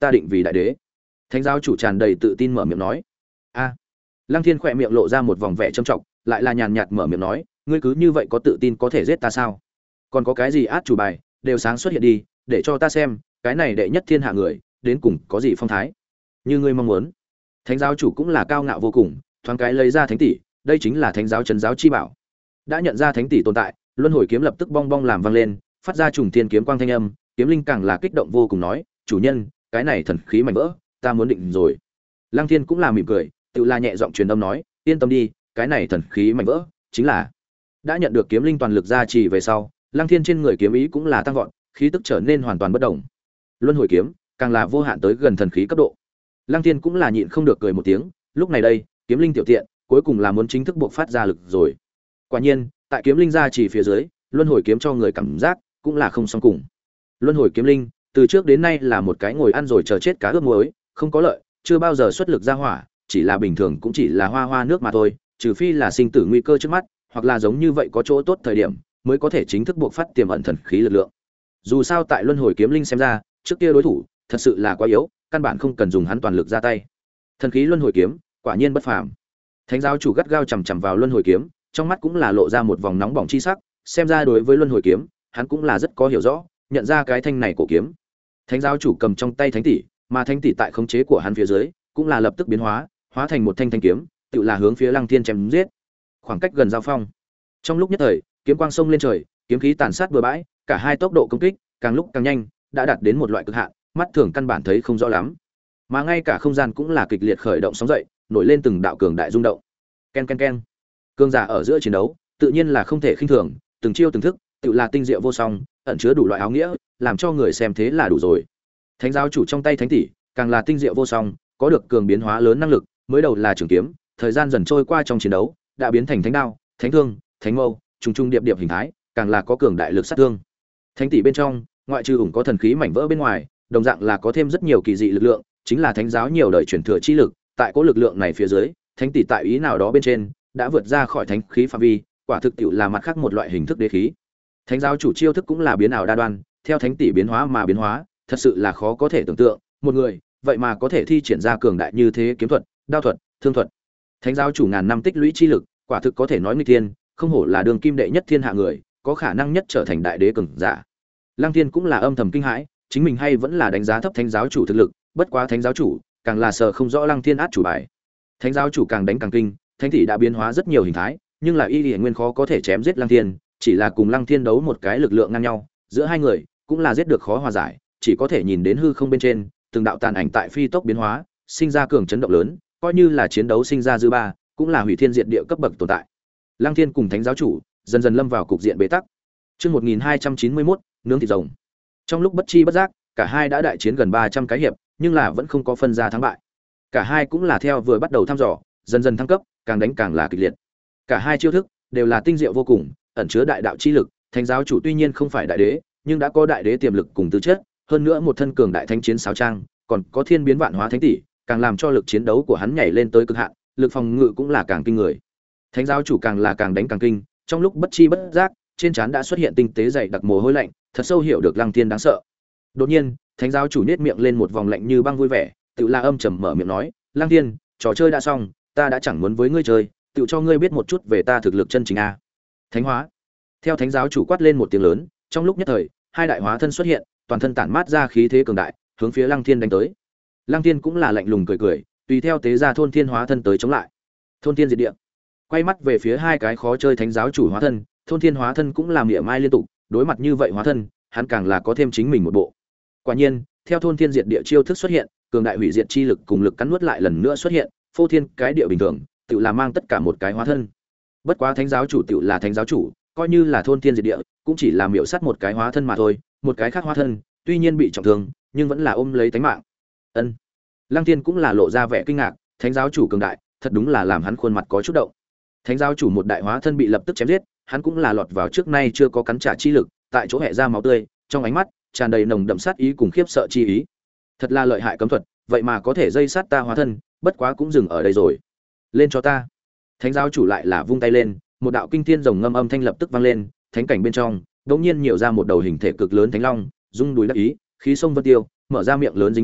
ta định vì đại đế. Thánh giáo chủ tràn đầy tự tin mở miệng nói. A. Lăng Thiên khỏe miệng lộ ra một vòng vẻ trầm trọng, lại là nhàn nhạt mở miệng nói, ngươi cứ như vậy có tự tin có thể giết ta sao? Còn có cái gì át chủ bài, đều sáng xuất hiện đi, để cho ta xem, cái này đệ nhất thiên hạ người, đến cùng có gì phong thái. Như ngươi mong muốn. Thánh giáo chủ cũng là cao ngạo vô cùng, thoáng cái lấy ra thánh tỷ, đây chính là thánh giáo trấn giáo chi bảo. Đã nhận ra thánh tỷ tồn tại, luân hồi kiếm lập tức bong bong làm vang lên, phát ra trùng thiên kiếm quang thanh âm, kiếm linh càng là kích động vô cùng nói, chủ nhân, cái này thần khí mảnh vỡ, ta muốn định rồi. Lăng Thiên cũng là mỉm cười, tự là nhẹ giọng truyền âm nói, yên tâm đi, cái này thần khí mảnh vỡ chính là. Đã nhận được kiếm linh toàn lực gia trì về sau, Lăng Thiên trên người kiếm ý cũng là tăng vọt, khí tức trở nên hoàn toàn bất động. Luân hồi kiếm càng là vô hạn tới gần thần khí cấp độ. Lăng Thiên cũng là nhịn không được cười một tiếng, lúc này đây, kiếm linh tiểu tiện, cuối cùng là muốn chính thức buộc phát ra lực rồi. Quả nhiên, tại kiếm linh gia trì phía dưới, luân hồi kiếm cho người cảm giác cũng là không song cùng. Luân hồi kiếm linh, từ trước đến nay là một cái ngồi ăn rồi chờ chết cá ướp muối, không có lợi, chưa bao giờ xuất lực ra hỏa, chỉ là bình thường cũng chỉ là hoa hoa nước mà thôi, trừ phi là sinh tử nguy cơ trước mắt, hoặc là giống như vậy có chỗ tốt thời điểm, mới có thể chính thức buộc phát tiềm ẩn thần khí lực lượng. Dù sao tại luân hồi kiếm linh xem ra, trước kia đối thủ thật sự là quá yếu, căn bản không cần dùng hắn toàn lực ra tay. Thần khí luân hồi kiếm, quả nhiên bất phàm. Thánh giáo chủ gắt gao chằm chằm vào luân hồi kiếm, trong mắt cũng là lộ ra một vòng nóng bỏng chi sắc, xem ra đối với luân hồi kiếm, hắn cũng là rất có hiểu rõ, nhận ra cái thanh này cổ kiếm. Thánh giáo chủ cầm trong tay thánh tỷ, mà thánh tỷ tại khống chế của hắn phía dưới, cũng là lập tức biến hóa, hóa thành một thanh thanh kiếm, tự là hướng phía Lăng Thiên chém giết. Khoảng cách gần giao phong. Trong lúc nhất thời, kiếm quang sông lên trời, kiếm khí tàn sát bừa bãi, cả hai tốc độ công kích càng lúc càng nhanh, đã đạt đến một loại cực hạn, mắt thường căn bản thấy không rõ lắm. Mà ngay cả không gian cũng là kịch liệt khởi động sóng dậy, nổi lên từng đạo cường đại rung động. Ken ken ken. Cường giả ở giữa chiến đấu, tự nhiên là không thể khinh thường, từng chiêu từng thức, tự là tinh diệu vô song, ẩn chứa đủ loại áo nghĩa, làm cho người xem thế là đủ rồi. Thánh giáo chủ trong tay thánh tỷ, càng là tinh diệu vô song, có được cường biến hóa lớn năng lực, mới đầu là trường kiếm, thời gian dần trôi qua trong chiến đấu, đã biến thành thánh đao, thánh thương, thánh mâu, trùng trùng điệp điệp hình thái, càng là có cường đại lực sát thương. Thánh tỷ bên trong, ngoại trừ ủng có thần khí mảnh vỡ bên ngoài, đồng dạng là có thêm rất nhiều kỳ dị lực lượng, chính là thánh giáo nhiều đời truyền thừa chi lực, tại cố lực lượng này phía dưới, thánh tỷ tại ý nào đó bên trên, đã vượt ra khỏi thánh khí phạm vi, quả thực tiệu là mặt khác một loại hình thức đế khí. Thánh giáo chủ chiêu thức cũng là biến ảo đa đoan, theo thánh tỷ biến hóa mà biến hóa, thật sự là khó có thể tưởng tượng, một người, vậy mà có thể thi triển ra cường đại như thế kiếm thuật, đao thuật, thương thuật. Thánh giáo chủ ngàn năm tích lũy chi lực, quả thực có thể nói nguy thiên, không hổ là đường kim đệ nhất thiên hạ người, có khả năng nhất trở thành đại đế cường giả. Lăng Thiên cũng là âm thầm kinh hãi, chính mình hay vẫn là đánh giá thấp thánh giáo chủ thực lực, bất quá thánh giáo chủ càng là sợ không rõ Lăng Thiên át chủ bài. Thánh giáo chủ càng đánh càng kinh, thánh tỷ đã biến hóa rất nhiều hình thái, nhưng là y nguyên khó có thể chém giết Lăng Thiên, chỉ là cùng Lăng Thiên đấu một cái lực lượng ngang nhau, giữa hai người cũng là giết được khó hòa giải, chỉ có thể nhìn đến hư không bên trên, từng đạo tàn ảnh tại phi tốc biến hóa, sinh ra cường chấn động lớn, coi như là chiến đấu sinh ra dư ba, cũng là hủy thiên diệt địa cấp bậc tồn tại. Lăng Thiên cùng thánh giáo chủ dần dần lâm vào cục diện bế tắc. Chương một nghìn hai trăm chín mươi mốt, nướng thịt rồng. Trong lúc bất chi bất giác, cả hai đã đại chiến gần ba trăm cái hiệp, nhưng là vẫn không có phân ra thắng bại. Cả hai cũng là theo vừa bắt đầu thăm dò, dần dần thăng cấp, càng đánh càng là kịch liệt. Cả hai chiêu thức đều là tinh diệu vô cùng, ẩn chứa đại đạo chi lực, thánh giáo chủ tuy nhiên không phải đại đế, nhưng đã có đại đế tiềm lực cùng tư chất, hơn nữa một thân cường đại thánh chiến sáo trang, còn có thiên biến vạn hóa thánh tỷ, càng làm cho lực chiến đấu của hắn nhảy lên tới cực hạn, lực phòng ngự cũng là càng kinh người. Thánh giáo chủ càng là càng đánh càng kinh, trong lúc bất chi bất giác, trên trán đã xuất hiện tinh tế dày đặc mồ hôi lạnh, thật sâu hiểu được Lăng Thiên đáng sợ. Đột nhiên, thánh giáo chủ nhếch miệng lên một vòng lạnh như băng vui vẻ, tự la âm trầm mở miệng nói, "Lăng Thiên, trò chơi đã xong, ta đã chẳng muốn với ngươi chơi, tự cho ngươi biết một chút về ta thực lực chân chính a." Thánh hóa. Theo thánh giáo chủ quát lên một tiếng lớn, trong lúc nhất thời, hai đại hóa thân xuất hiện, toàn thân tản mát ra khí thế cường đại, hướng phía Lăng Thiên đánh tới. Lăng Thiên cũng là lạnh lùng cười cười, tùy theo tế ra thôn thiên hóa thân tới chống lại. Thôn thiên diệt địa. Quay mắt về phía hai cái khó chơi thánh giáo chủ hóa thân, thôn thiên hóa thân cũng làm miệng mai liên tục, đối mặt như vậy hóa thân, hắn càng là có thêm chính mình một bộ. Quả nhiên, theo thôn thiên diệt địa chiêu thức xuất hiện, cường đại hủy diệt chi lực cùng lực cắn nuốt lại lần nữa xuất hiện, phô thiên cái địa bình thường, tự là mang tất cả một cái hóa thân. Bất quá thánh giáo chủ tự là thánh giáo chủ, coi như là thôn thiên diệt địa, cũng chỉ là miểu sát một cái hóa thân mà thôi, một cái khác hóa thân, tuy nhiên bị trọng thương, nhưng vẫn là ôm lấy tánh mạng. Ân. Lăng Thiên cũng là lộ ra vẻ kinh ngạc, thánh giáo chủ cường đại, thật đúng là làm hắn khuôn mặt có chút động. Thánh giáo chủ một đại hóa thân bị lập tức chém giết, hắn cũng là lọt vào trước nay chưa có cắn trả chi lực, tại chỗ hẹ ra máu tươi, trong ánh mắt tràn đầy nồng đậm sát ý cùng khiếp sợ chi ý. Thật là lợi hại cấm thuật, vậy mà có thể dây sát ta hóa thân, bất quá cũng dừng ở đây rồi. Lên cho ta. Thánh giáo chủ lại là vung tay lên, một đạo kinh thiên rồng ngâm âm thanh lập tức vang lên, thánh cảnh bên trong, đột nhiên nhiều ra một đầu hình thể cực lớn thánh long, rung đùi đắc ý, khí sông vân tiêu, mở ra miệng lớn dính máu,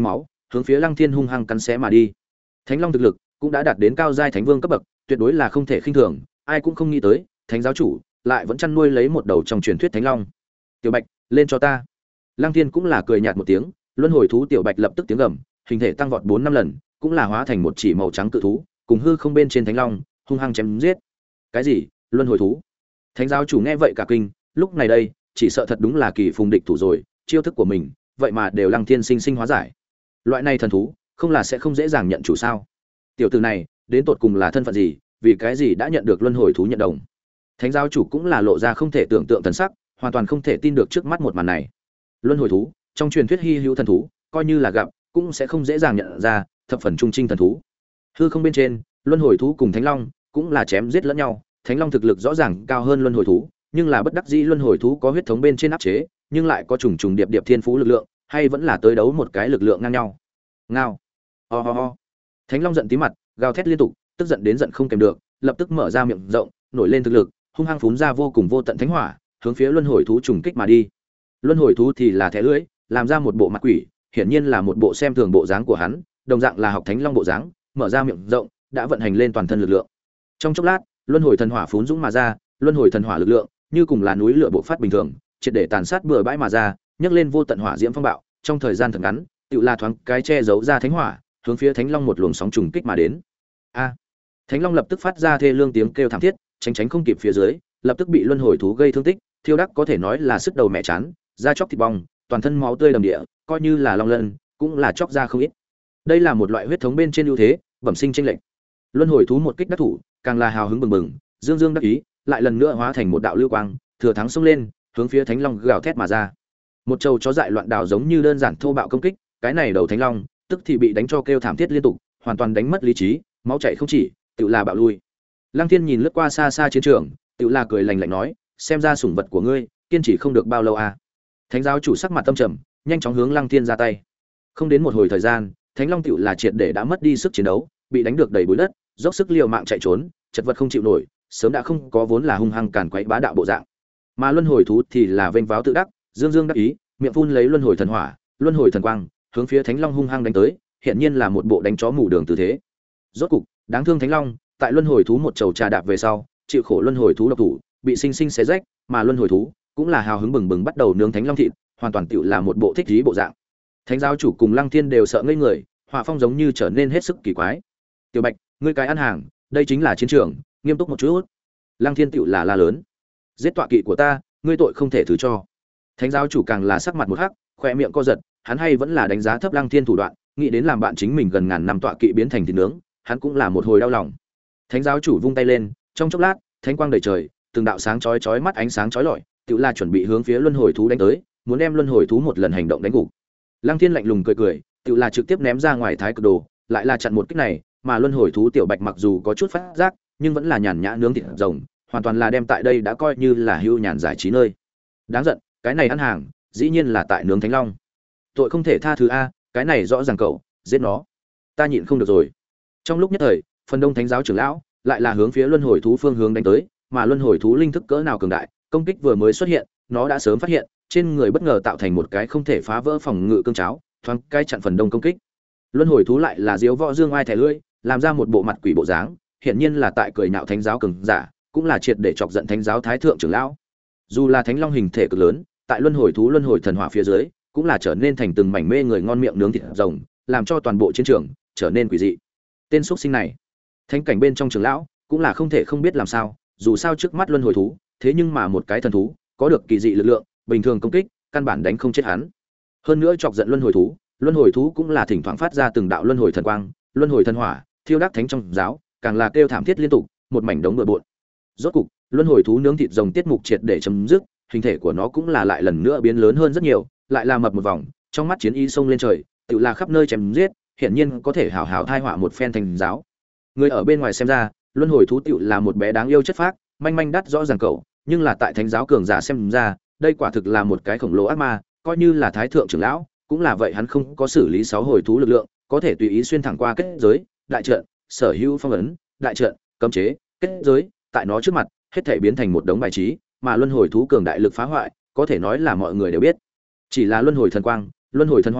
hướng phía Lăng Thiên hung hăng cắn xé mà đi. Thánh Long thực lực cũng đã đạt đến cao giai thánh vương cấp bậc, tuyệt đối là không thể khinh thường, ai cũng không nghĩ tới, thánh giáo chủ lại vẫn chăn nuôi lấy một đầu trong truyền thuyết thánh long. Tiểu Bạch, lên cho ta. Lăng Thiên cũng là cười nhạt một tiếng, luân hồi thú Tiểu Bạch lập tức tiếng gầm, hình thể tăng vọt bốn năm lần, cũng là hóa thành một chỉ màu trắng cự thú, cùng hư không bên trên thánh long, hung hăng chém giết. Cái gì? Luân hồi thú? Thánh giáo chủ nghe vậy cả kinh, lúc này đây, chỉ sợ thật đúng là kỳ phùng địch thủ rồi, chiêu thức của mình, vậy mà đều Lăng Thiên sinh sinh hóa giải. Loại này thần thú, không là sẽ không dễ dàng nhận chủ sao? Tiểu tử này, đến tột cùng là thân phận gì, vì cái gì đã nhận được luân hồi thú nhận đồng? Thánh giáo chủ cũng là lộ ra không thể tưởng tượng thần sắc, hoàn toàn không thể tin được trước mắt một màn này. Luân hồi thú, trong truyền thuyết hy hữu thần thú, coi như là gặp, cũng sẽ không dễ dàng nhận ra, thập phần trung trinh thần thú. Hư không bên trên, luân hồi thú cùng thánh long cũng là chém giết lẫn nhau, thánh long thực lực rõ ràng cao hơn luân hồi thú, nhưng là bất đắc dĩ luân hồi thú có huyết thống bên trên áp chế, nhưng lại có trùng trùng điệp điệp thiên phú lực lượng, hay vẫn là tới đấu một cái lực lượng ngang nhau. Ngao. Ho ho ho. Thánh long giận tí mặt, gào thét liên tục, tức giận đến giận không kèm được, lập tức mở ra miệng rộng, nổi lên thực lực, hung hăng phún ra vô cùng vô tận thánh hỏa, hướng phía luân hồi thú trùng kích mà đi. Luân hồi thú thì là thẻ lưỡi, làm ra một bộ mặt quỷ, hiển nhiên là một bộ xem thường bộ dáng của hắn, đồng dạng là học thánh long bộ dáng, mở ra miệng rộng, đã vận hành lên toàn thân lực lượng. Trong chốc lát, luân hồi thần hỏa phún dũng mà ra, luân hồi thần hỏa lực lượng, như cùng là núi lửa bộc phát bình thường, triệt để tàn sát bừa bãi mà ra, nhấc lên vô tận hỏa diễm phong bạo, trong thời gian thật ngắn, tựu là thoáng cái che giấu ra thánh hỏa, hướng phía thánh long một luồng sóng trùng kích mà đến. A! Thánh long lập tức phát ra thê lương tiếng kêu thảm thiết, tránh tránh không kịp phía dưới, lập tức bị luân hồi thú gây thương tích, thiêu đắc có thể nói là sức đầu mẹ chán, da chóc thịt bong, toàn thân máu tươi đầm địa, coi như là long lân, cũng là chóc ra không ít. Đây là một loại huyết thống bên trên ưu thế, bẩm sinh chênh lệch. Luân hồi thú một kích đắc thủ, càng là hào hứng bừng bừng, dương dương đắc ý, lại lần nữa hóa thành một đạo lưu quang, thừa thắng xông lên, hướng phía thánh long gào thét mà ra. Một trâu chó dại loạn đảo giống như đơn giản thô bạo công kích, cái này đầu thánh long, tức thì bị đánh cho kêu thảm thiết liên tục, hoàn toàn đánh mất lý trí, máu chảy không chỉ, tự là bạo lui. Lăng Thiên nhìn lướt qua xa xa chiến trường, tự là cười lạnh lạnh nói, xem ra sủng vật của ngươi, kiên trì không được bao lâu à. Thánh giáo chủ sắc mặt tâm trầm, nhanh chóng hướng Lăng Thiên ra tay. Không đến một hồi thời gian, thánh long tự là triệt để đã mất đi sức chiến đấu, bị đánh được đầy bụi đất, dốc sức liều mạng chạy trốn, chật vật không chịu nổi, sớm đã không có vốn là hung hăng càn quấy bá đạo bộ dạng. Mà luân hồi thú thì là vênh váo tự đắc, dương dương đắc ý, miệng phun lấy luân hồi thần hỏa, luân hồi thần quang, hướng phía thánh long hung hăng đánh tới, hiện nhiên là một bộ đánh chó mù đường tư thế. Rốt cục, đáng thương thánh long, tại luân hồi thú một trầu trà đạp về sau, chịu khổ luân hồi thú độc thủ, bị sinh sinh xé rách, mà luân hồi thú cũng là hào hứng bừng bừng bắt đầu nướng thánh long thịt, hoàn toàn tựu là một bộ thích trí bộ dạng. Thánh giáo chủ cùng Lăng Thiên đều sợ ngây người, hỏa phong giống như trở nên hết sức kỳ quái. Tiểu Bạch, ngươi cái ăn hàng, đây chính là chiến trường, nghiêm túc một chút. Lăng Thiên tựu là la lớn, giết tọa kỵ của ta, ngươi tội không thể thứ cho. Thánh giáo chủ càng là sắc mặt một hắc, khóe miệng co giật, hắn hay vẫn là đánh giá thấp Lăng Thiên thủ đoạn, nghĩ đến làm bạn chính mình gần ngàn năm tọa kỵ biến thành thịt nướng, hắn cũng là một hồi đau lòng. Thánh giáo chủ vung tay lên, trong chốc lát, thánh quang đầy trời, từng đạo sáng chói chói mắt ánh sáng chói lọi, tựu là chuẩn bị hướng phía luân hồi thú đánh tới, muốn đem luân hồi thú một lần hành động đánh gục. Lăng Thiên lạnh lùng cười cười, tựu là trực tiếp ném ra ngoài thái cực đồ, lại là chặn một kích này, mà luân hồi thú tiểu Bạch mặc dù có chút phát giác, nhưng vẫn là nhàn nhã nướng thịt rồng, hoàn toàn là đem tại đây đã coi như là hưu nhàn giải trí nơi. Đáng giận, cái này ăn hàng, dĩ nhiên là tại nướng thánh long. Tội không thể tha thứ a, cái này rõ ràng cậu, giết nó. Ta nhịn không được rồi. Trong lúc nhất thời, phần đông thánh giáo trưởng lão lại là hướng phía luân hồi thú phương hướng đánh tới, mà luân hồi thú linh thức cỡ nào cường đại, công kích vừa mới xuất hiện, nó đã sớm phát hiện, trên người bất ngờ tạo thành một cái không thể phá vỡ phòng ngự cương cháo, thoáng cái chặn phần đông công kích. Luân hồi thú lại là diếu võ dương ai thẻ lưỡi, làm ra một bộ mặt quỷ bộ dáng, hiển nhiên là tại cười nhạo thánh giáo cường giả, cũng là triệt để chọc giận thánh giáo thái thượng trưởng lão. Dù là thánh long hình thể cực lớn, tại luân hồi thú luân hồi thần hỏa phía dưới, cũng là trở nên thành từng mảnh mê người ngon miệng nướng thịt rồng, làm cho toàn bộ chiến trường trở nên quỷ dị. Tên xuất sinh này, thánh cảnh bên trong trưởng lão cũng là không thể không biết làm sao, dù sao trước mắt luân hồi thú, thế nhưng mà một cái thần thú, có được kỳ dị lực lượng, bình thường công kích, căn bản đánh không chết hắn. Hơn nữa chọc giận luân hồi thú, luân hồi thú cũng là thỉnh thoảng phát ra từng đạo luân hồi thần quang, luân hồi thần hỏa, thiêu đắc thánh trong giáo, càng là kêu thảm thiết liên tục, một mảnh đống bừa bộn. Rốt cục, luân hồi thú nướng thịt rồng tiết mục triệt để chấm dứt, hình thể của nó cũng là lại lần nữa biến lớn hơn rất nhiều, lại là mập một vòng, trong mắt chiến ý xông lên trời, tự là khắp nơi chém giết, hiển nhiên có thể hảo hảo thai họa một phen thành giáo. Người ở bên ngoài xem ra, luân hồi thú tựu là một bé đáng yêu chất phác, manh manh đắt rõ ràng cậu, nhưng là tại thánh giáo cường giả xem ra, đây quả thực là một cái khổng lồ ác ma, coi như là thái thượng trưởng lão, cũng là vậy hắn không có xử lý sáu hồi thú lực lượng, có thể tùy ý xuyên thẳng qua kết giới, đại trận, sở hữu phong ấn, đại trận, cấm chế, kết giới, tại nó trước mặt, hết thảy biến thành một đống bài trí, mà luân hồi thú cường đại lực phá hoại, có thể nói là mọi người đều biết. Chỉ là luân hồi thần quang, luân hồi thần hỏa,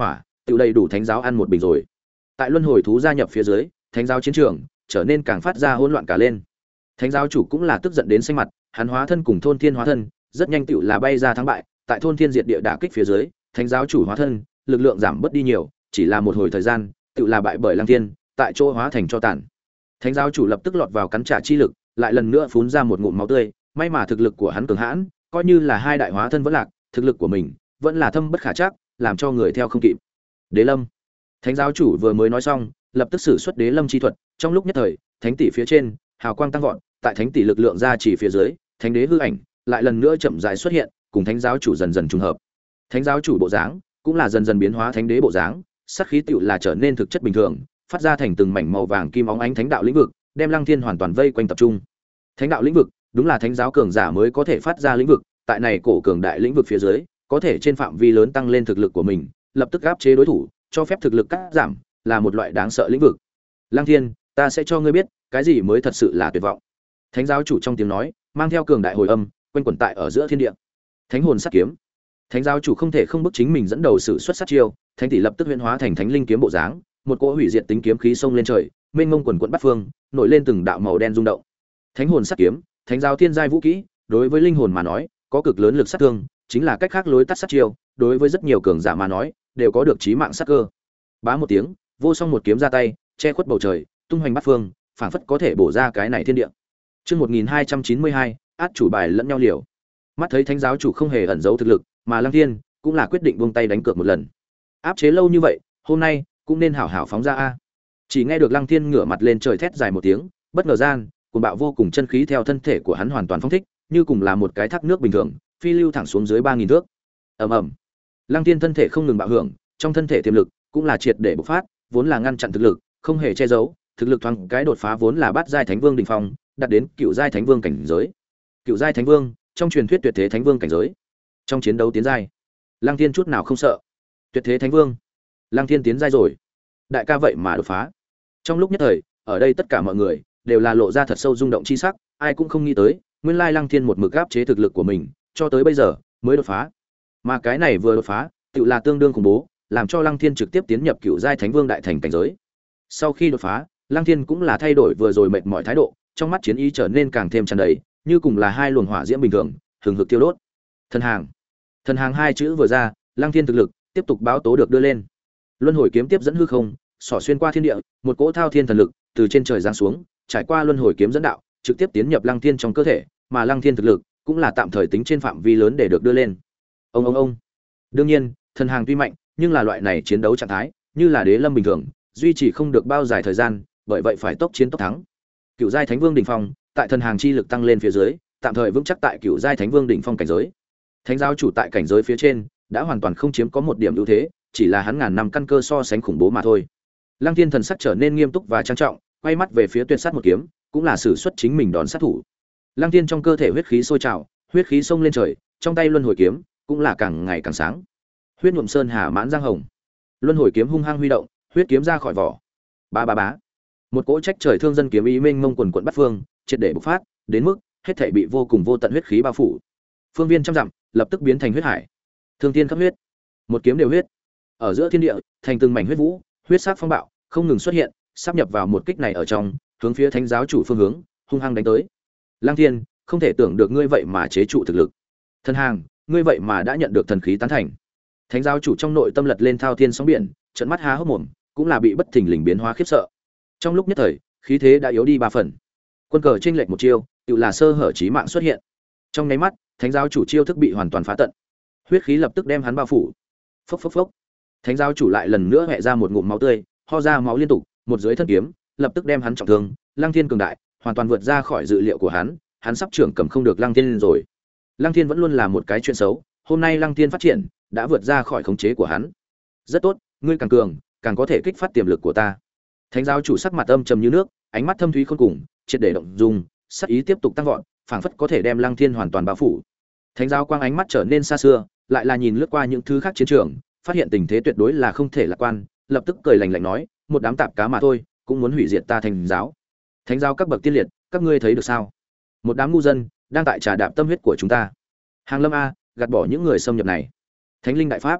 tự đầy đủ thánh giáo ăn một bình rồi. Tại luân hồi thú gia nhập phía dưới, thánh giáo chiến trường trở nên càng phát ra hỗn loạn cả lên. Thánh giáo chủ cũng là tức giận đến xanh mặt, hắn hóa thân cùng thôn thiên hóa thân, rất nhanh tựu là bay ra thắng bại, tại thôn thiên diệt địa đả kích phía dưới, thánh giáo chủ hóa thân, lực lượng giảm bớt đi nhiều, chỉ là một hồi thời gian, tựu là bại bởi Lăng Thiên, tại chỗ hóa thành cho tàn. Thánh giáo chủ lập tức lọt vào cắn trả chi lực, lại lần nữa phun ra một ngụm máu tươi, may mà thực lực của hắn cường hãn, coi như là hai đại hóa thân vẫn lạc, thực lực của mình vẫn là thâm bất khả trắc, làm cho người theo không kịp. Đế Lâm. Thánh giáo chủ vừa mới nói xong, lập tức sử xuất Đế Lâm chi thuật, trong lúc nhất thời, thánh tỷ phía trên, hào quang tăng vọt, tại thánh tỷ lực lượng ra chỉ phía dưới, thánh đế hư ảnh lại lần nữa chậm rãi xuất hiện, cùng thánh giáo chủ dần dần trùng hợp. Thánh giáo chủ bộ dáng cũng là dần dần biến hóa thánh đế bộ dáng, sát khí tựu là trở nên thực chất bình thường, phát ra thành từng mảnh màu vàng kim óng ánh thánh đạo lĩnh vực, đem Lăng Thiên hoàn toàn vây quanh tập trung. Thánh đạo lĩnh vực, đúng là thánh giáo cường giả mới có thể phát ra lĩnh vực, tại này cổ cường đại lĩnh vực phía dưới, có thể trên phạm vi lớn tăng lên thực lực của mình, lập tức áp chế đối thủ, cho phép thực lực cắt giảm, là một loại đáng sợ lĩnh vực. Lăng Thiên, ta sẽ cho ngươi biết, cái gì mới thật sự là tuyệt vọng. Thánh giáo chủ trong tiếng nói, mang theo cường đại hồi âm, quanh quẩn tại ở giữa thiên địa. Thánh hồn sát kiếm. Thánh giáo chủ không thể không bức chính mình dẫn đầu sử xuất sát chiêu, thánh tỷ lập tức huyễn hóa thành thánh linh kiếm bộ dáng, một cỗ hủy diệt tính kiếm khí xông lên trời, mênh mông quần quần bắt phương, nổi lên từng đạo màu đen rung động. Thánh hồn sát kiếm, thánh giáo thiên giai vũ kỹ, đối với linh hồn mà nói, có cực lớn lực sát thương, chính là cách khác lối tắt sát chiêu, đối với rất nhiều cường giả mà nói, đều có được chí mạng sát cơ. Bá một tiếng, vô song một kiếm ra tay, che khuất bầu trời, tung hoành bát phương, phảng phất có thể bổ ra cái này thiên địa. Chương một nghìn hai trăm chín mươi hai, át chủ bài lẫn nhau liều. Mắt thấy thánh giáo chủ không hề ẩn giấu thực lực, mà Lăng Thiên cũng là quyết định buông tay đánh cược một lần. Áp chế lâu như vậy, hôm nay cũng nên hảo hảo phóng ra a. Chỉ nghe được Lăng Thiên ngửa mặt lên trời thét dài một tiếng, bất ngờ gian, cuồng bạo vô cùng chân khí theo thân thể của hắn hoàn toàn phóng thích, như cùng là một cái thác nước bình thường, phi lưu thẳng xuống dưới ba nghìn thước. Ầm ầm. Lăng Thiên thân thể không ngừng bạo hưởng, trong thân thể tiềm lực cũng là triệt để bộc phát, vốn là ngăn chặn thực lực, không hề che giấu, thực lực thoáng cái đột phá vốn là bát giai thánh vương đỉnh phong, đạt đến cựu giai thánh vương cảnh giới. Cựu giai thánh vương, trong truyền thuyết tuyệt thế thánh vương cảnh giới. Trong chiến đấu tiến giai, Lăng Thiên chút nào không sợ. Tuyệt thế thánh vương, Lăng Thiên tiến giai rồi. Đại ca vậy mà đột phá. Trong lúc nhất thời, ở đây tất cả mọi người đều là lộ ra thật sâu rung động chi sắc, ai cũng không nghĩ tới, nguyên lai Lăng Thiên một mực áp chế thực lực của mình, cho tới bây giờ mới đột phá. Mà cái này vừa đột phá, tự là tương đương khủng bố, làm cho Lăng Thiên trực tiếp tiến nhập cựu giai thánh vương đại thành cảnh giới. Sau khi đột phá, Lăng Thiên cũng là thay đổi vừa rồi mệt mỏi thái độ, trong mắt chiến ý trở nên càng thêm tràn đầy, như cùng là hai luồng hỏa diễm bình thường, hừng hực tiêu đốt. Thần hàng. Thần hàng hai chữ vừa ra, Lăng Thiên thực lực tiếp tục báo tố được đưa lên. Luân hồi kiếm tiếp dẫn hư không, xỏ xuyên qua thiên địa, một cỗ thao thiên thần lực từ trên trời giáng xuống, trải qua luân hồi kiếm dẫn đạo, trực tiếp tiến nhập Lăng Thiên trong cơ thể, mà Lăng Thiên thực lực cũng là tạm thời tính trên phạm vi lớn để được đưa lên. Ông ông ông. Đương nhiên, thần hàng tuy mạnh, nhưng là loại này chiến đấu trạng thái, như là đế lâm bình thường, duy trì không được bao dài thời gian, bởi vậy phải tốc chiến tốc thắng. Cựu giai thánh vương đỉnh phong, tại thần hàng chi lực tăng lên phía dưới, tạm thời vững chắc tại cựu giai thánh vương đỉnh phong cảnh giới. Thánh giáo chủ tại cảnh giới phía trên, đã hoàn toàn không chiếm có một điểm ưu thế, chỉ là hắn ngàn năm căn cơ so sánh khủng bố mà thôi. Lăng Thiên thần sắc trở nên nghiêm túc và trang trọng, quay mắt về phía tuyệt sát một kiếm, cũng là sử xuất chính mình đòn sát thủ. Lăng Thiên trong cơ thể huyết khí sôi trào, huyết khí xông lên trời, trong tay luân hồi kiếm cũng là càng ngày càng sáng. Huyết nhuộm sơn hà mãn giang hồng. Luân hồi kiếm hung hăng huy động, huyết kiếm ra khỏi vỏ. Ba ba bá. Một cỗ trách trời thương dân kiếm ý mênh mông quần quần bắt phương, triệt để bộc phát, đến mức hết thảy bị vô cùng vô tận huyết khí bao phủ. Phương viên trăm dặm, lập tức biến thành huyết hải. Thương thiên khắp huyết. Một kiếm đều huyết. Ở giữa thiên địa, thành từng mảnh huyết vũ, huyết sắc phong bạo không ngừng xuất hiện, sắp nhập vào một kích này ở trong, hướng phía thánh giáo chủ phương hướng, hung hăng đánh tới. Lăng Thiên, không thể tưởng được ngươi vậy mà chế trụ thực lực. Thần hàng, ngươi vậy mà đã nhận được thần khí tán thành. Thánh giáo chủ trong nội tâm lật lên thao thiên sóng biển, trợn mắt há hốc mồm, cũng là bị bất thình lình biến hóa khiếp sợ. Trong lúc nhất thời, khí thế đã yếu đi ba phần. Quân cờ chênh lệch một chiêu, tự là sơ hở chí mạng xuất hiện. Trong nháy mắt, thánh giáo chủ chiêu thức bị hoàn toàn phá tận. Huyết khí lập tức đem hắn bao phủ. Phốc phốc phốc. Thánh giáo chủ lại lần nữa hẹ ra một ngụm máu tươi, ho ra máu liên tục, một dưới thân kiếm, lập tức đem hắn trọng thương. Lăng Thiên cường đại, hoàn toàn vượt ra khỏi dự liệu của hắn, hắn sắp trưởng cầm không được Lăng Thiên rồi. Lăng Thiên vẫn luôn là một cái chuyện xấu, hôm nay Lăng Thiên phát triển, đã vượt ra khỏi khống chế của hắn. Rất tốt, ngươi càng cường, càng có thể kích phát tiềm lực của ta. Thánh giáo chủ sắc mặt âm trầm như nước, ánh mắt thâm thúy khôn cùng, triệt để động dung, sắc ý tiếp tục tăng vọt, phảng phất có thể đem Lăng Thiên hoàn toàn bao phủ. Thánh giáo quang ánh mắt trở nên xa xưa, lại là nhìn lướt qua những thứ khác chiến trường, phát hiện tình thế tuyệt đối là không thể lạc quan, lập tức cười lạnh lạnh nói, một đám tạp cá mà thôi, cũng muốn hủy diệt ta thánh giáo. Thánh giáo các bậc tiên liệt, các ngươi thấy được sao? Một đám ngu dân đang tại trà đạp tâm huyết của chúng ta. Hàng Lâm a, gạt bỏ những người xâm nhập này. Thánh linh đại pháp.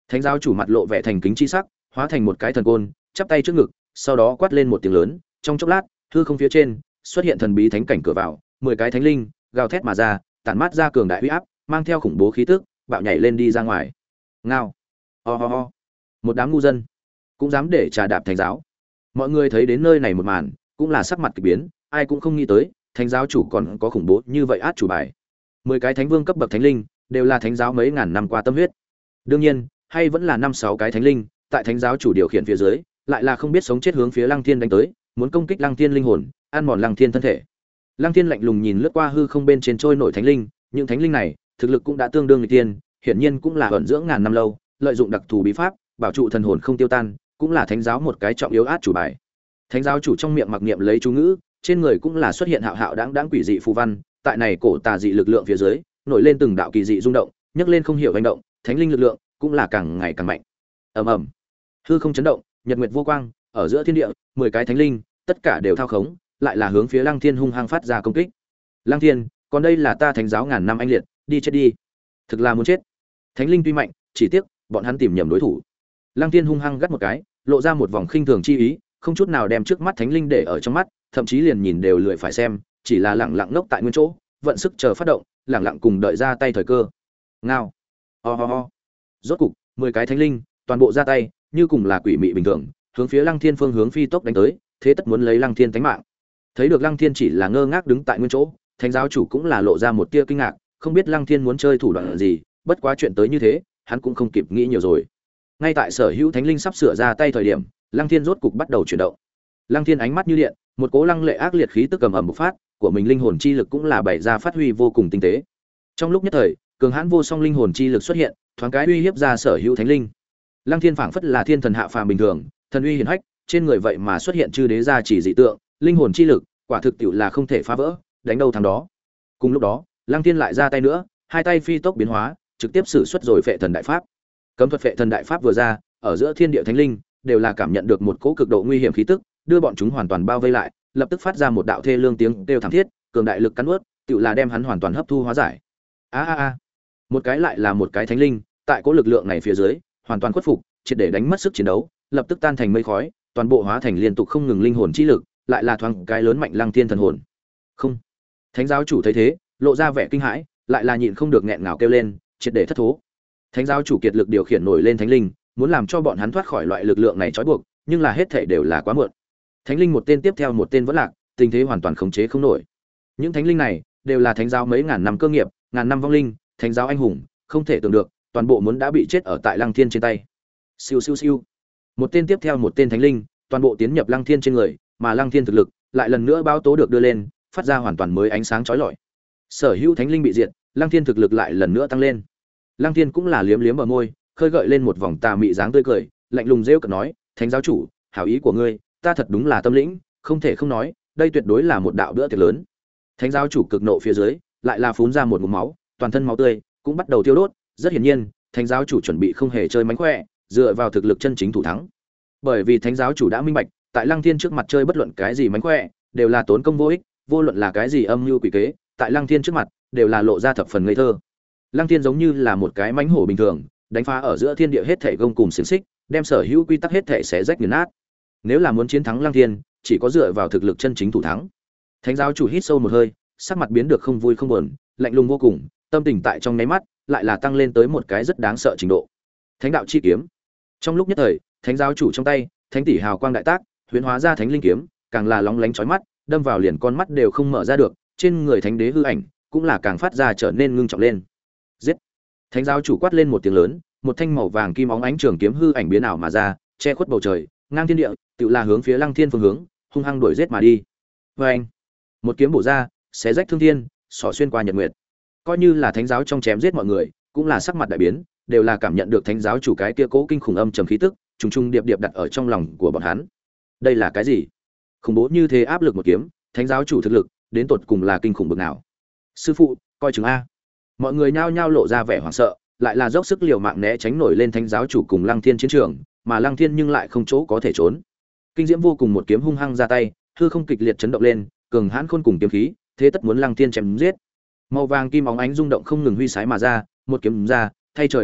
Thánh giáo chủ mặt lộ vẻ thành kính chi sắc, hóa thành một cái thần côn, chắp tay trước ngực, sau đó quát lên một tiếng lớn, trong chốc lát, hư không phía trên xuất hiện thần bí thánh cảnh cửa vào, mười cái thánh linh gào thét mà ra, tản mát ra cường đại uy áp, mang theo khủng bố khí tức, bạo nhảy lên đi ra ngoài. Ngao, ho ho ho, một đám ngu dân cũng dám để trà đạp thánh giáo. Mọi người thấy đến nơi này một màn, cũng là sắc mặt kỳ biến, ai cũng không nghĩ tới, thánh giáo chủ còn có khủng bố như vậy át chủ bài. Mười cái thánh vương cấp bậc thánh linh, đều là thánh giáo mấy ngàn năm qua tâm huyết. Đương nhiên, hay vẫn là năm sáu cái thánh linh, tại thánh giáo chủ điều khiển phía dưới, lại là không biết sống chết hướng phía Lăng Thiên đánh tới, muốn công kích Lăng Thiên linh hồn, ăn mòn Lăng Thiên thân thể. Lăng Thiên lạnh lùng nhìn lướt qua hư không bên trên trôi nổi thánh linh, những thánh linh này, thực lực cũng đã tương đương nghịch tiên, hiển nhiên cũng là ẩn dưỡng ngàn năm lâu, lợi dụng đặc thù bí pháp, bảo trụ thần hồn không tiêu tan, cũng là thánh giáo một cái trọng yếu át chủ bài. Thánh giáo chủ trong miệng mặc niệm lấy chú ngữ, trên người cũng là xuất hiện hạo hạo đãng đãng quỷ dị phù văn, tại này cổ tà dị lực lượng phía dưới, nổi lên từng đạo kỳ dị rung động, nhấc lên không hiểu hành động, thánh linh lực lượng cũng là càng ngày càng mạnh. Ầm ầm. Hư không chấn động, nhật nguyệt vô quang, ở giữa thiên địa, mười cái thánh linh, tất cả đều thao khống, lại là hướng phía Lăng Thiên hung hăng phát ra công kích. Lăng Thiên, còn đây là ta thánh giáo ngàn năm anh liệt, đi chết đi. Thực là muốn chết. Thánh linh tuy mạnh, chỉ tiếc bọn hắn tìm nhầm đối thủ. Lăng Thiên hung hăng gắt một cái, lộ ra một vòng khinh thường chi ý, không chút nào đem trước mắt thánh linh để ở trong mắt, thậm chí liền nhìn đều lười phải xem, chỉ là lặng lặng ngốc tại nguyên chỗ, vận sức chờ phát động, lặng lặng cùng đợi ra tay thời cơ. Ngao. Ho ho ho. Rốt cục, mười cái thánh linh, toàn bộ ra tay, như cùng là quỷ mị bình thường, hướng phía Lăng Thiên phương hướng phi tốc đánh tới, thế tất muốn lấy Lăng Thiên tánh mạng. Thấy được Lăng Thiên chỉ là ngơ ngác đứng tại nguyên chỗ, thánh giáo chủ cũng là lộ ra một tia kinh ngạc, không biết Lăng Thiên muốn chơi thủ đoạn gì, bất quá chuyện tới như thế, hắn cũng không kịp nghĩ nhiều rồi. Ngay tại sở hữu thánh linh sắp sửa ra tay thời điểm, Lăng Thiên rốt cục bắt đầu chuyển động. Lăng Thiên ánh mắt như điện, một cỗ lăng lệ ác liệt khí tức cầm ầm bộc phát, của mình linh hồn chi lực cũng là bày ra phát huy vô cùng tinh tế. Trong lúc nhất thời, cường hãn vô song linh hồn chi lực xuất hiện, thoáng cái uy hiếp ra sở hữu thánh linh. Lăng Thiên phảng phất là thiên thần hạ phàm bình thường, thần uy hiển hách, trên người vậy mà xuất hiện chư đế gia chỉ dị tượng, linh hồn chi lực, quả thực tiểu là không thể phá vỡ, đánh đâu thắng đó. Cùng lúc đó, Lăng Thiên lại ra tay nữa, hai tay phi tốc biến hóa, trực tiếp sử xuất rồi Phệ Thần Đại Pháp. Cấm thuật Phệ Thần Đại Pháp vừa ra, ở giữa thiên địa thánh linh đều là cảm nhận được một cỗ cực độ nguy hiểm khí tức, đưa bọn chúng hoàn toàn bao vây lại, lập tức phát ra một đạo thê lương tiếng kêu thảm thiết, cường đại lực cắn nuốt, tựu là đem hắn hoàn toàn hấp thu hóa giải. A a a. Một cái lại là một cái thánh linh, tại cỗ lực lượng này phía dưới, hoàn toàn khuất phục, triệt để đánh mất sức chiến đấu, lập tức tan thành mây khói, toàn bộ hóa thành liên tục không ngừng linh hồn chi lực, lại là thoáng cái lớn mạnh Lăng Thiên thần hồn. Không. Thánh giáo chủ thấy thế, lộ ra vẻ kinh hãi, lại là nhịn không được nghẹn ngào kêu lên, triệt để thất thố. Thánh giáo chủ kiệt lực điều khiển nổi lên thánh linh, muốn làm cho bọn hắn thoát khỏi loại lực lượng này trói buộc, nhưng là hết thảy đều là quá muộn. Thánh linh một tên tiếp theo một tên vẫn lạc, tình thế hoàn toàn khống chế không nổi. Những thánh linh này đều là thánh giáo mấy ngàn năm cơ nghiệp, ngàn năm vong linh, thánh giáo anh hùng, không thể tưởng được, toàn bộ muốn đã bị chết ở tại Lăng Thiên trên tay. Siêu siêu siêu. Một tên tiếp theo một tên thánh linh, toàn bộ tiến nhập Lăng Thiên trên người, mà Lăng Thiên thực lực lại lần nữa báo tố được đưa lên, phát ra hoàn toàn mới ánh sáng chói lọi. Sở hữu thánh linh bị diệt, Lăng Thiên thực lực lại lần nữa tăng lên. Lăng Thiên cũng là liếm liếm bờ môi, khơi gợi lên một vòng tà mị dáng tươi cười, lạnh lùng rêu cợt nói, "Thánh giáo chủ, hảo ý của ngươi, ta thật đúng là tâm lĩnh, không thể không nói, đây tuyệt đối là một đạo bữa tiệc lớn." Thánh giáo chủ cực nộ phía dưới, lại là phun ra một ngụm máu, toàn thân máu tươi cũng bắt đầu tiêu đốt, rất hiển nhiên, thánh giáo chủ chuẩn bị không hề chơi mánh khỏe, dựa vào thực lực chân chính thủ thắng. Bởi vì thánh giáo chủ đã minh bạch, tại Lăng Thiên trước mặt chơi bất luận cái gì mánh khỏe, đều là tốn công vô ích, vô luận là cái gì âm mưu quỷ kế, tại Lăng Thiên trước mặt, đều là lộ ra thập phần ngây thơ. Lăng Thiên giống như là một cái mãnh hổ bình thường, đánh phá ở giữa thiên địa hết thảy gông cùng xiềng xích, đem sở hữu quy tắc hết thảy xé rách nghiền nát. Nếu là muốn chiến thắng Lăng Thiên, chỉ có dựa vào thực lực chân chính thủ thắng. Thánh giáo chủ hít sâu một hơi, sắc mặt biến được không vui không buồn, lạnh lùng vô cùng, tâm tình tại trong nháy mắt lại là tăng lên tới một cái rất đáng sợ trình độ. Thánh đạo chi kiếm. Trong lúc nhất thời, thánh giáo chủ trong tay, thánh tỷ hào quang đại tác, huyễn hóa ra thánh linh kiếm, càng là lóng lánh chói mắt, đâm vào liền con mắt đều không mở ra được, trên người thánh đế hư ảnh cũng là càng phát ra trở nên ngưng trọng lên. Giết! Thánh giáo chủ quát lên một tiếng lớn, một thanh màu vàng kim óng ánh trường kiếm hư ảnh biến ảo mà ra, che khuất bầu trời, ngang thiên địa, tự là hướng phía Lăng Thiên phương hướng, hung hăng đuổi giết mà đi. Oeng! Một kiếm bổ ra, xé rách thương thiên, xỏ xuyên qua nhật nguyệt. Coi như là thánh giáo trong chém giết mọi người, cũng là sắc mặt đại biến, đều là cảm nhận được thánh giáo chủ cái kia cố kinh khủng âm trầm khí tức, trùng trùng điệp điệp đặt ở trong lòng của bọn hắn. Đây là cái gì? Khủng bố như thế áp lực một kiếm, thánh giáo chủ thực lực, đến tột cùng là kinh khủng bậc nào? Sư phụ, coi chừng a. Mọi người nhao nhao lộ ra vẻ hoảng sợ, lại là dốc sức liều mạng né tránh nổi lên thánh giáo chủ cùng Lăng Thiên chiến trường, mà Lăng Thiên nhưng lại không chỗ có thể trốn. Kinh diễm vô cùng một kiếm hung hăng ra tay, hư không kịch liệt chấn động lên, cường hãn khôn cùng kiếm khí, thế tất muốn Lăng Thiên chém giết. Màu vàng kim óng ánh rung động không ngừng huy sái mà ra, một kiếm ra, thay trời đổi đất,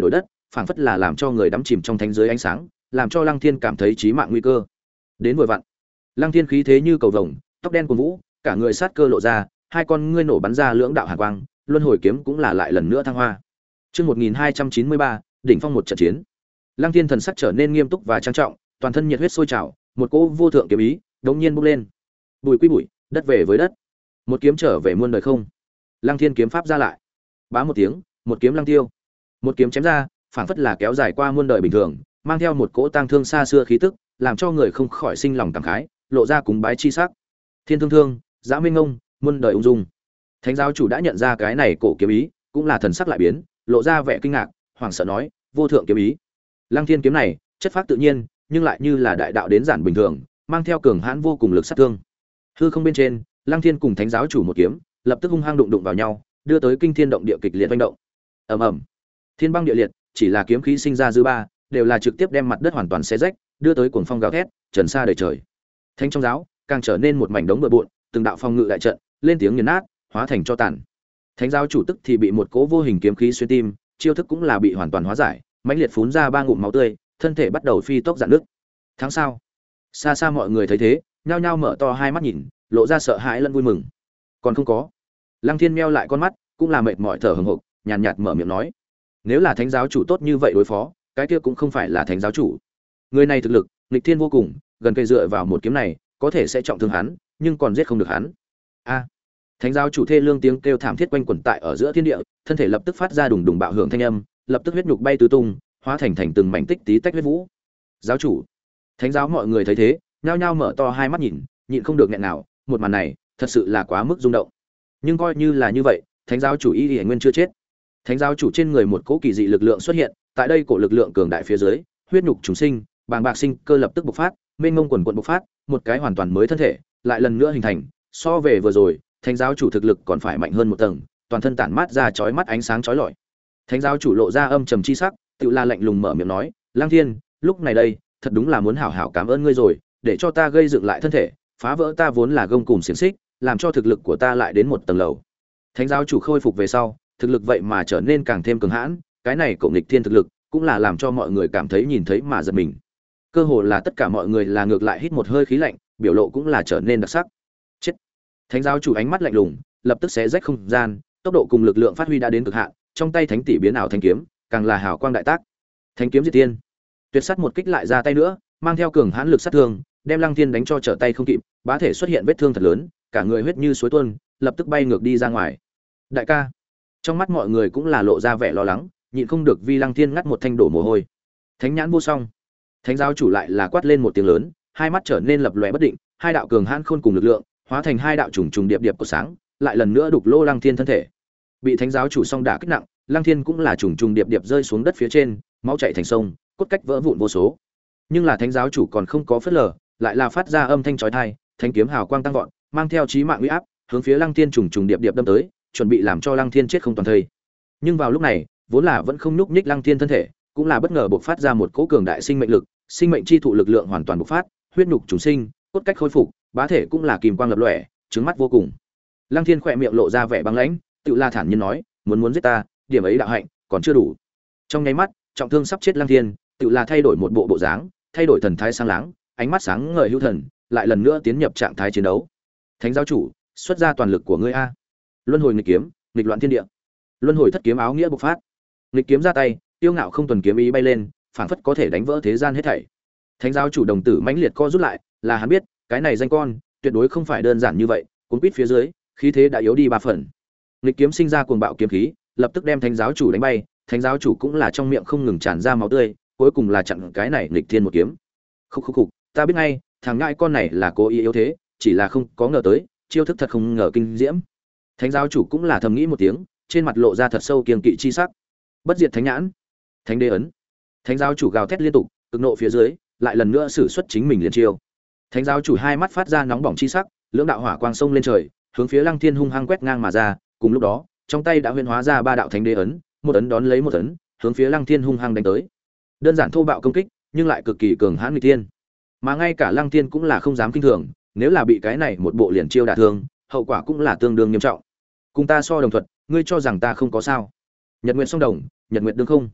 phảng phất là làm cho người đắm chìm trong thánh giới ánh sáng, làm cho Lăng Thiên cảm thấy chí mạng nguy cơ. Đến vừa vặn, Lăng Thiên khí thế như cầu vồng, tóc đen cuồn vũ, cả người sát cơ lộ ra, hai con ngươi nổ bắn ra lưỡng đạo hàn quang, luân hồi kiếm cũng là lại lần nữa thăng hoa. Chương một nghìn hai trăm chín mươi ba, đỉnh phong một trận chiến. Lăng Thiên thần sắc trở nên nghiêm túc và trang trọng, toàn thân nhiệt huyết sôi trào, một cỗ vô thượng kiếm ý đống nhiên bốc lên. Bụi quy bụi, đất về với đất. Một kiếm trở về muôn đời không. Lăng Thiên kiếm pháp ra lại. Bá một tiếng, một kiếm lăng tiêu. Một kiếm chém ra, phảng phất là kéo dài qua muôn đời bình thường, mang theo một cỗ tang thương xa xưa khí tức, làm cho người không khỏi sinh lòng cảm khái, lộ ra cúng bái chi sắc. Thiên thương thương, Dã Minh Ngông, muôn đời ung dung. Thánh giáo chủ đã nhận ra cái này cổ kiếm ý, cũng là thần sắc lại biến, lộ ra vẻ kinh ngạc, hoảng sợ nói, vô thượng kiếm ý. Lăng Thiên kiếm này, chất phác tự nhiên, nhưng lại như là đại đạo đến giản bình thường, mang theo cường hãn vô cùng lực sát thương. Hư không bên trên, Lăng Thiên cùng Thánh giáo chủ một kiếm, lập tức hung hăng đụng đụng vào nhau, đưa tới kinh thiên động địa kịch liệt hoành động. Ầm ầm. Thiên băng địa liệt, chỉ là kiếm khí sinh ra dư ba, đều là trực tiếp đem mặt đất hoàn toàn xé rách, đưa tới cuồng phong gào thét, trần xa đầy trời. Thánh trong giáo, càng trở nên một mảnh đống bừa bộn, từng đạo phong ngự đại trận, lên tiếng nghiền nát, hóa thành cho tàn. Thánh giáo chủ tức thì bị một cỗ vô hình kiếm khí xuyên tim, chiêu thức cũng là bị hoàn toàn hóa giải, mãnh liệt phun ra ba ngụm máu tươi, thân thể bắt đầu phi tốc rạn nứt. Tháng sau, xa xa mọi người thấy thế, nhao nhao mở to hai mắt nhìn, lộ ra sợ hãi lẫn vui mừng. Còn không có. Lăng Thiên meo lại con mắt, cũng là mệt mỏi thở hổn hộc, nhàn nhạt mở miệng nói: "Nếu là thánh giáo chủ tốt như vậy đối phó, cái kia cũng không phải là thánh giáo chủ. Người này thực lực nghịch thiên vô cùng, gần cây dựa vào một kiếm này, có thể sẽ trọng thương hắn, nhưng còn giết không được hắn." A! Thánh giáo chủ thê lương tiếng kêu thảm thiết quanh quẩn tại ở giữa thiên địa, thân thể lập tức phát ra đùng đùng bạo hưởng thanh âm, lập tức huyết nhục bay tứ tung, hóa thành thành từng mảnh tích tí tách huyết vũ. Giáo chủ, thánh giáo mọi người thấy thế, nhao nhao mở to hai mắt nhìn, nhịn không được nghẹn nào, một màn này, thật sự là quá mức rung động. Nhưng coi như là như vậy, thánh giáo chủ y y nguyên chưa chết. Thánh giáo chủ trên người một cỗ kỳ dị lực lượng xuất hiện, tại đây cổ lực lượng cường đại phía dưới, huyết nhục chúng sinh, bàng bạc sinh cơ lập tức bộc phát, mênh mông quần quần bộc phát, một cái hoàn toàn mới thân thể, lại lần nữa hình thành, so về vừa rồi, thánh giáo chủ thực lực còn phải mạnh hơn một tầng, toàn thân tản mát ra chói mắt ánh sáng chói lọi. Thánh giáo chủ lộ ra âm trầm chi sắc, tự la lạnh lùng mở miệng nói: "Lang Thiên, lúc này đây, thật đúng là muốn hảo hảo cảm ơn ngươi rồi, để cho ta gây dựng lại thân thể, phá vỡ ta vốn là gông cùm xiềng xích, làm cho thực lực của ta lại đến một tầng lầu." Thánh giáo chủ khôi phục về sau, thực lực vậy mà trở nên càng thêm cường hãn, cái này cổ nghịch thiên thực lực, cũng là làm cho mọi người cảm thấy nhìn thấy mà giật mình. Cơ hồ là tất cả mọi người là ngược lại hít một hơi khí lạnh, biểu lộ cũng là trở nên đặc sắc. Chết. Thánh giáo chủ ánh mắt lạnh lùng, lập tức xé rách không gian, tốc độ cùng lực lượng phát huy đã đến cực hạn, trong tay thánh tỷ biến ảo thanh kiếm, càng là hào quang đại tác. Thánh kiếm diệt tiên. Tuyệt sát một kích lại ra tay nữa, mang theo cường hãn lực sát thương, đem Lăng Thiên đánh cho trở tay không kịp, bá thể xuất hiện vết thương thật lớn, cả người huyết như suối tuôn, lập tức bay ngược đi ra ngoài. Đại ca. Trong mắt mọi người cũng là lộ ra vẻ lo lắng, nhịn không được vì Lăng Thiên ngắt một thanh đổ mồ hôi. Thánh nhãn vô song. Thánh giáo chủ lại là quát lên một tiếng lớn, hai mắt trở nên lập lòe bất định, hai đạo cường hãn khôn cùng lực lượng, hóa thành hai đạo trùng trùng điệp điệp của sáng, lại lần nữa đục lô Lăng Thiên thân thể. Bị thánh giáo chủ song đả kích nặng, Lăng Thiên cũng là trùng trùng điệp điệp rơi xuống đất phía trên, máu chảy thành sông, cốt cách vỡ vụn vô số. Nhưng là thánh giáo chủ còn không có phớt lờ, lại là phát ra âm thanh chói tai, thanh kiếm hào quang tăng vọt, mang theo chí mạng uy áp, hướng phía Lăng Thiên trùng trùng điệp điệp đâm tới, chuẩn bị làm cho Lăng Thiên chết không toàn thây. Nhưng vào lúc này, vốn là vẫn không nhúc nhích Lăng Thiên thân thể, cũng là bất ngờ bộc phát ra một cỗ cường đại sinh mệnh lực, sinh mệnh chi thụ lực lượng hoàn toàn bộc phát, huyết nhục chúng sinh, cốt cách khôi phục, bá thể cũng là kìm quang lập lòe, trứng mắt vô cùng. Lăng Thiên khỏe miệng lộ ra vẻ băng lãnh, tự la thản nhiên nói, muốn muốn giết ta, điểm ấy đạo hạnh còn chưa đủ. Trong nháy mắt, trọng thương sắp chết Lăng Thiên, tự la thay đổi một bộ bộ dáng, thay đổi thần thái sáng láng, ánh mắt sáng ngời hữu thần, lại lần nữa tiến nhập trạng thái chiến đấu. Thánh giáo chủ, xuất ra toàn lực của ngươi a. Luân hồi nghịch kiếm, nghịch loạn thiên địa. Luân hồi thất kiếm áo nghĩa bộc phát. Nghịch kiếm ra tay, tiêu ngạo không tuần kiếm ý bay lên, phảng phất có thể đánh vỡ thế gian hết thảy. Thánh giáo chủ đồng tử mãnh liệt co rút lại, là hắn biết, cái này danh con, tuyệt đối không phải đơn giản như vậy, cuốn quýt phía dưới, khí thế đã yếu đi ba phần. Nghịch kiếm sinh ra cuồng bạo kiếm khí, lập tức đem thánh giáo chủ đánh bay, thánh giáo chủ cũng là trong miệng không ngừng tràn ra máu tươi, cuối cùng là chặn cái này nghịch thiên một kiếm. Khúc khúc khục, ta biết ngay, thằng ngại con này là cố ý yếu thế, chỉ là không có ngờ tới, chiêu thức thật không ngờ kinh diễm. Thánh giáo chủ cũng là thầm nghĩ một tiếng, trên mặt lộ ra thật sâu kiêng kỵ chi sắc. Bất diệt thánh nhãn, thánh đế ấn. Thánh giáo chủ gào thét liên tục, cực nộ phía dưới, lại lần nữa sử xuất chính mình liền chiêu. Thánh giáo chủ hai mắt phát ra nóng bỏng chi sắc, lưỡng đạo hỏa quang sông lên trời, hướng phía Lăng Thiên hung hăng quét ngang mà ra, cùng lúc đó, trong tay đã huyễn hóa ra ba đạo thánh đế ấn, một ấn đón lấy một ấn, hướng phía Lăng Thiên hung hăng đánh tới. Đơn giản thô bạo công kích, nhưng lại cực kỳ cường hãn nghịch thiên. Mà ngay cả Lăng Thiên cũng là không dám kinh thường, nếu là bị cái này một bộ liền chiêu đả thương, hậu quả cũng là tương đương nghiêm trọng. Cùng ta so đồng thuật, ngươi cho rằng ta không có sao? Nhật Nguyệt song đồng, Nhật Nguyệt đương không.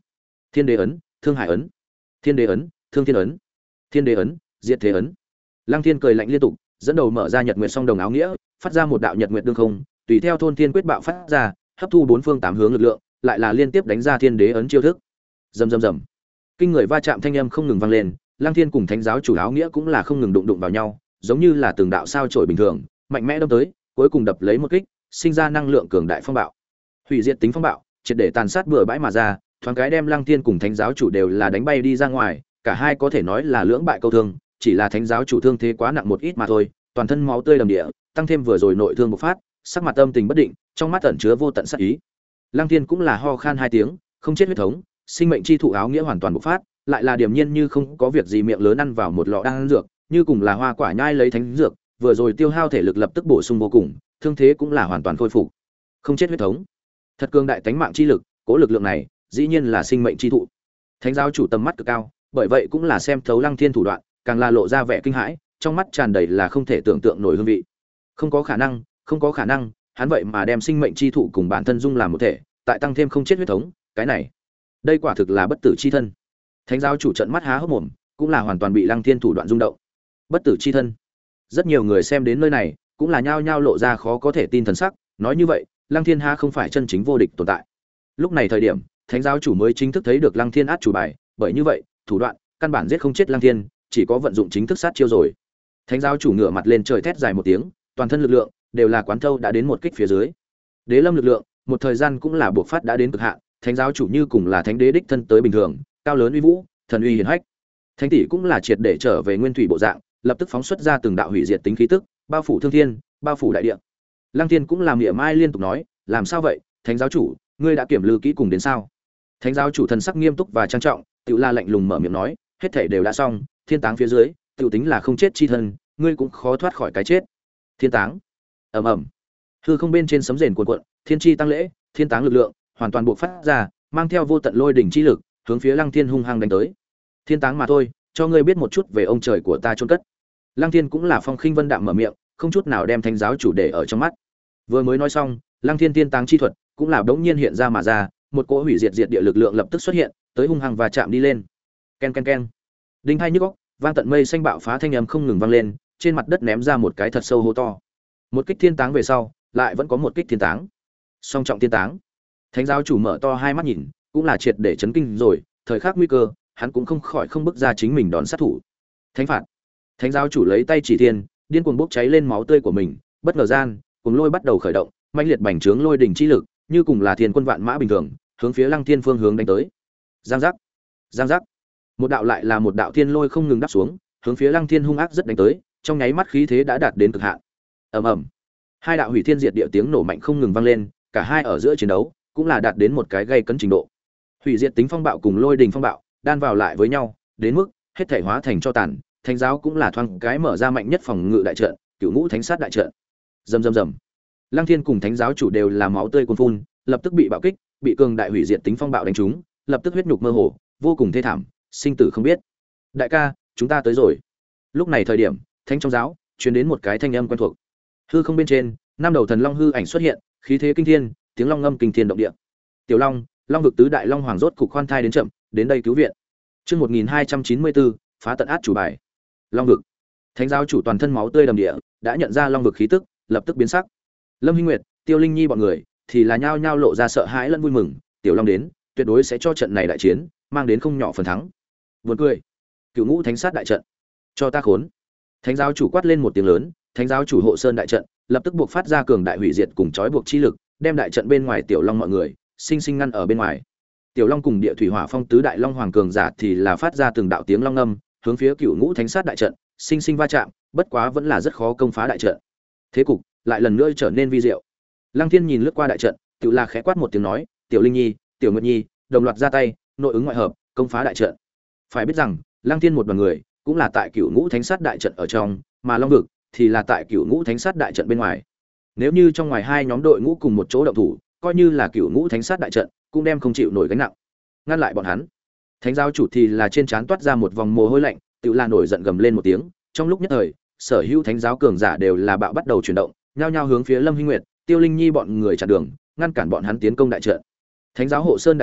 Thiên đế ấn, Thương Hải ấn. Thiên đế ấn, Thương Thiên ấn. Thiên đế ấn, Diệt Thế ấn. Lăng Thiên cười lạnh liên tục, dẫn đầu mở ra Nhật Nguyệt song đồng áo nghĩa, phát ra một đạo Nhật Nguyệt đương không, tùy theo thôn thiên quyết bạo phát ra, hấp thu bốn phương tám hướng lực lượng, lại là liên tiếp đánh ra Thiên đế ấn chiêu thức. Rầm rầm rầm. Kinh người va chạm thanh âm không ngừng vang lên, Lăng Thiên cùng Thánh giáo chủ áo nghĩa cũng là không ngừng đụng đụng vào nhau, giống như là từng đạo sao chổi bình thường, mạnh mẽ đâm tới, cuối cùng đập lấy một kích, sinh ra năng lượng cường đại phong bạo. Hủy diệt tính phong bạo, triệt để tàn sát bừa bãi mà ra, thoáng cái đem Lăng Thiên cùng Thánh giáo chủ đều là đánh bay đi ra ngoài, cả hai có thể nói là lưỡng bại câu thương, chỉ là Thánh giáo chủ thương thế quá nặng một ít mà thôi, toàn thân máu tươi đầm địa, tăng thêm vừa rồi nội thương bộc phát, sắc mặt âm tình bất định, trong mắt ẩn chứa vô tận sát ý. Lăng Thiên cũng là ho khan hai tiếng, không chết huyết thống, sinh mệnh chi thụ áo nghĩa hoàn toàn bộc phát, lại là điềm nhiên như không có việc gì miệng lớn ăn vào một lọ đan dược, như cùng là hoa quả nhai lấy thánh dược, vừa rồi tiêu hao thể lực lập tức bổ sung vô cùng, thương thế cũng là hoàn toàn khôi phục. Không chết huyết thống, thật cường đại tánh mạng chi lực, cố lực lượng này, dĩ nhiên là sinh mệnh chi thụ. Thánh giáo chủ tầm mắt cực cao, bởi vậy cũng là xem thấu Lăng Thiên thủ đoạn, càng là lộ ra vẻ kinh hãi, trong mắt tràn đầy là không thể tưởng tượng nổi hương vị. Không có khả năng, không có khả năng, hắn vậy mà đem sinh mệnh chi thụ cùng bản thân dung làm một thể, tại tăng thêm không chết huyết thống, cái này, đây quả thực là bất tử chi thân. Thánh giáo chủ trợn mắt há hốc mồm, cũng là hoàn toàn bị Lăng Thiên thủ đoạn rung động. Bất tử chi thân. Rất nhiều người xem đến nơi này, cũng là nhao nhao lộ ra khó có thể tin thần sắc, nói như vậy, Lăng Thiên ha không phải chân chính vô địch tồn tại. Lúc này thời điểm, Thánh giáo chủ mới chính thức thấy được Lăng Thiên át chủ bài, bởi như vậy, thủ đoạn, căn bản giết không chết Lăng Thiên, chỉ có vận dụng chính thức sát chiêu rồi. Thánh giáo chủ ngửa mặt lên trời thét dài một tiếng, toàn thân lực lượng đều là quán thâu đã đến một kích phía dưới. Đế lâm lực lượng, một thời gian cũng là buộc phát đã đến cực hạn, Thánh giáo chủ như cùng là thánh đế đích thân tới bình thường, cao lớn uy vũ, thần uy hiển hách. Thánh tỷ cũng là triệt để trở về nguyên thủy bộ dạng, lập tức phóng xuất ra từng đạo hủy diệt tính khí tức, bao phủ thương thiên, bao phủ đại địa. Lăng Thiên cũng làm miệng mai liên tục nói, làm sao vậy, Thánh giáo chủ, ngươi đã kiểm lư kỹ cùng đến sao? Thánh giáo chủ thần sắc nghiêm túc và trang trọng, tự la lạnh lùng mở miệng nói, hết thảy đều đã xong, thiên táng phía dưới, tiểu tính là không chết chi thân, ngươi cũng khó thoát khỏi cái chết. Thiên táng. Ầm ầm. Hư không bên trên sấm rền cuộn cuộn, thiên chi tăng lễ, thiên táng lực lượng hoàn toàn buộc phát ra, mang theo vô tận lôi đỉnh chi lực, hướng phía Lăng Thiên hung hăng đánh tới. Thiên táng mà thôi, cho ngươi biết một chút về ông trời của ta chôn cất. Lăng Thiên cũng là phong khinh vân đạm mở miệng, không chút nào đem Thánh giáo chủ để ở trong mắt. Vừa mới nói xong, Lăng Thiên thiên táng chi thuật cũng là bỗng nhiên hiện ra mà ra, một cỗ hủy diệt diệt địa lực lượng lập tức xuất hiện, tới hung hăng và chạm đi lên. Ken ken ken. Đinh hai nhức óc, vang tận mây xanh bạo phá thanh âm không ngừng vang lên, trên mặt đất ném ra một cái thật sâu hố to. Một kích thiên táng về sau, lại vẫn có một kích thiên táng. Song trọng thiên táng. Thánh giáo chủ mở to hai mắt nhìn, cũng là triệt để chấn kinh rồi, thời khắc nguy cơ, hắn cũng không khỏi không bước ra chính mình đón sát thủ. Thánh phạt. Thánh giáo chủ lấy tay chỉ thiên, điên cuồng bốc cháy lên máu tươi của mình, bất ngờ gian, cuồng lôi bắt đầu khởi động, mãnh liệt bành trướng lôi đỉnh chi lực, như cùng là thiên quân vạn mã bình thường, hướng phía Lăng Thiên phương hướng đánh tới. Giang giác, giang giác. Một đạo lại là một đạo thiên lôi không ngừng đắp xuống, hướng phía Lăng Thiên hung ác rất đánh tới, trong nháy mắt khí thế đã đạt đến cực hạn. Ầm ầm. Hai đạo hủy thiên diệt địa tiếng nổ mạnh không ngừng vang lên, cả hai ở giữa chiến đấu cũng là đạt đến một cái gây cấn trình độ. Hủy diệt tính phong bạo cùng lôi đình phong bạo đan vào lại với nhau, đến mức hết thảy hóa thành cho tàn. Thánh giáo cũng là thoáng cái mở ra mạnh nhất phòng ngự đại trận, Cửu Ngũ Thánh Sát đại trận. Rầm rầm rầm. Lăng Thiên cùng Thánh giáo chủ đều là máu tươi cuồn phun, lập tức bị bạo kích, bị cường đại hủy diệt tính phong bạo đánh trúng, lập tức huyết nhục mơ hồ, vô cùng thê thảm, sinh tử không biết. Đại ca, chúng ta tới rồi. Lúc này thời điểm, Thánh trong giáo truyền đến một cái thanh âm quen thuộc. Hư không bên trên, năm đầu thần long hư ảnh xuất hiện, khí thế kinh thiên, tiếng long ngâm kinh thiên động địa. Tiểu Long, Long vực tứ đại long hoàng rốt cục khoan thai đến chậm, đến đây cứu viện. Chương một nghìn hai trăm chín mươi bốn, phá tận át chủ bài. Long vực. Thánh giáo chủ toàn thân máu tươi đầm địa, đã nhận ra long vực khí tức, lập tức biến sắc. Lâm Hinh Nguyệt, Tiêu Linh Nhi bọn người thì là nhao nhao lộ ra sợ hãi lẫn vui mừng, Tiểu Long đến, tuyệt đối sẽ cho trận này đại chiến mang đến không nhỏ phần thắng. Buồn cười. Cửu Ngũ Thánh Sát đại trận, cho ta khốn. Thánh giáo chủ quát lên một tiếng lớn, Thánh giáo chủ hộ sơn đại trận lập tức buộc phát ra cường đại hủy diệt cùng chói buộc chi lực, đem đại trận bên ngoài Tiểu Long mọi người sinh sinh ngăn ở bên ngoài. Tiểu Long cùng Địa Thủy Hỏa Phong tứ đại long hoàng cường giả thì là phát ra từng đạo tiếng long ngâm, hướng phía Cửu Ngũ Thánh Sát đại trận sinh sinh va chạm, bất quá vẫn là rất khó công phá đại trận. Thế cục lại lần nữa trở nên vi diệu. Lăng Thiên nhìn lướt qua đại trận, tự là khẽ quát một tiếng nói, "Tiểu Linh Nhi, Tiểu Nguyệt Nhi, đồng loạt ra tay, nội ứng ngoại hợp, công phá đại trận." Phải biết rằng, Lăng Thiên một đoàn người cũng là tại Cửu Ngũ Thánh Sát đại trận ở trong, mà Long vực thì là tại Cửu Ngũ Thánh Sát đại trận bên ngoài. Nếu như trong ngoài hai nhóm đội ngũ cùng một chỗ động thủ, coi như là Cửu Ngũ Thánh Sát đại trận, cũng đem không chịu nổi gánh nặng. Ngăn lại bọn hắn. Thánh giáo chủ thì là trên trán toát ra một vòng mồ hôi lạnh, tự là nổi giận gầm lên một tiếng, trong lúc nhất thời, sở hữu thánh giáo cường giả đều là bạo bắt đầu chuyển động, nhao nhao hướng phía Lâm Hinh Nguyệt, Tiêu Linh Nhi bọn người chặn đường, ngăn cản bọn hắn tiến công đại trận. Thánh giáo hộ sơn đại trận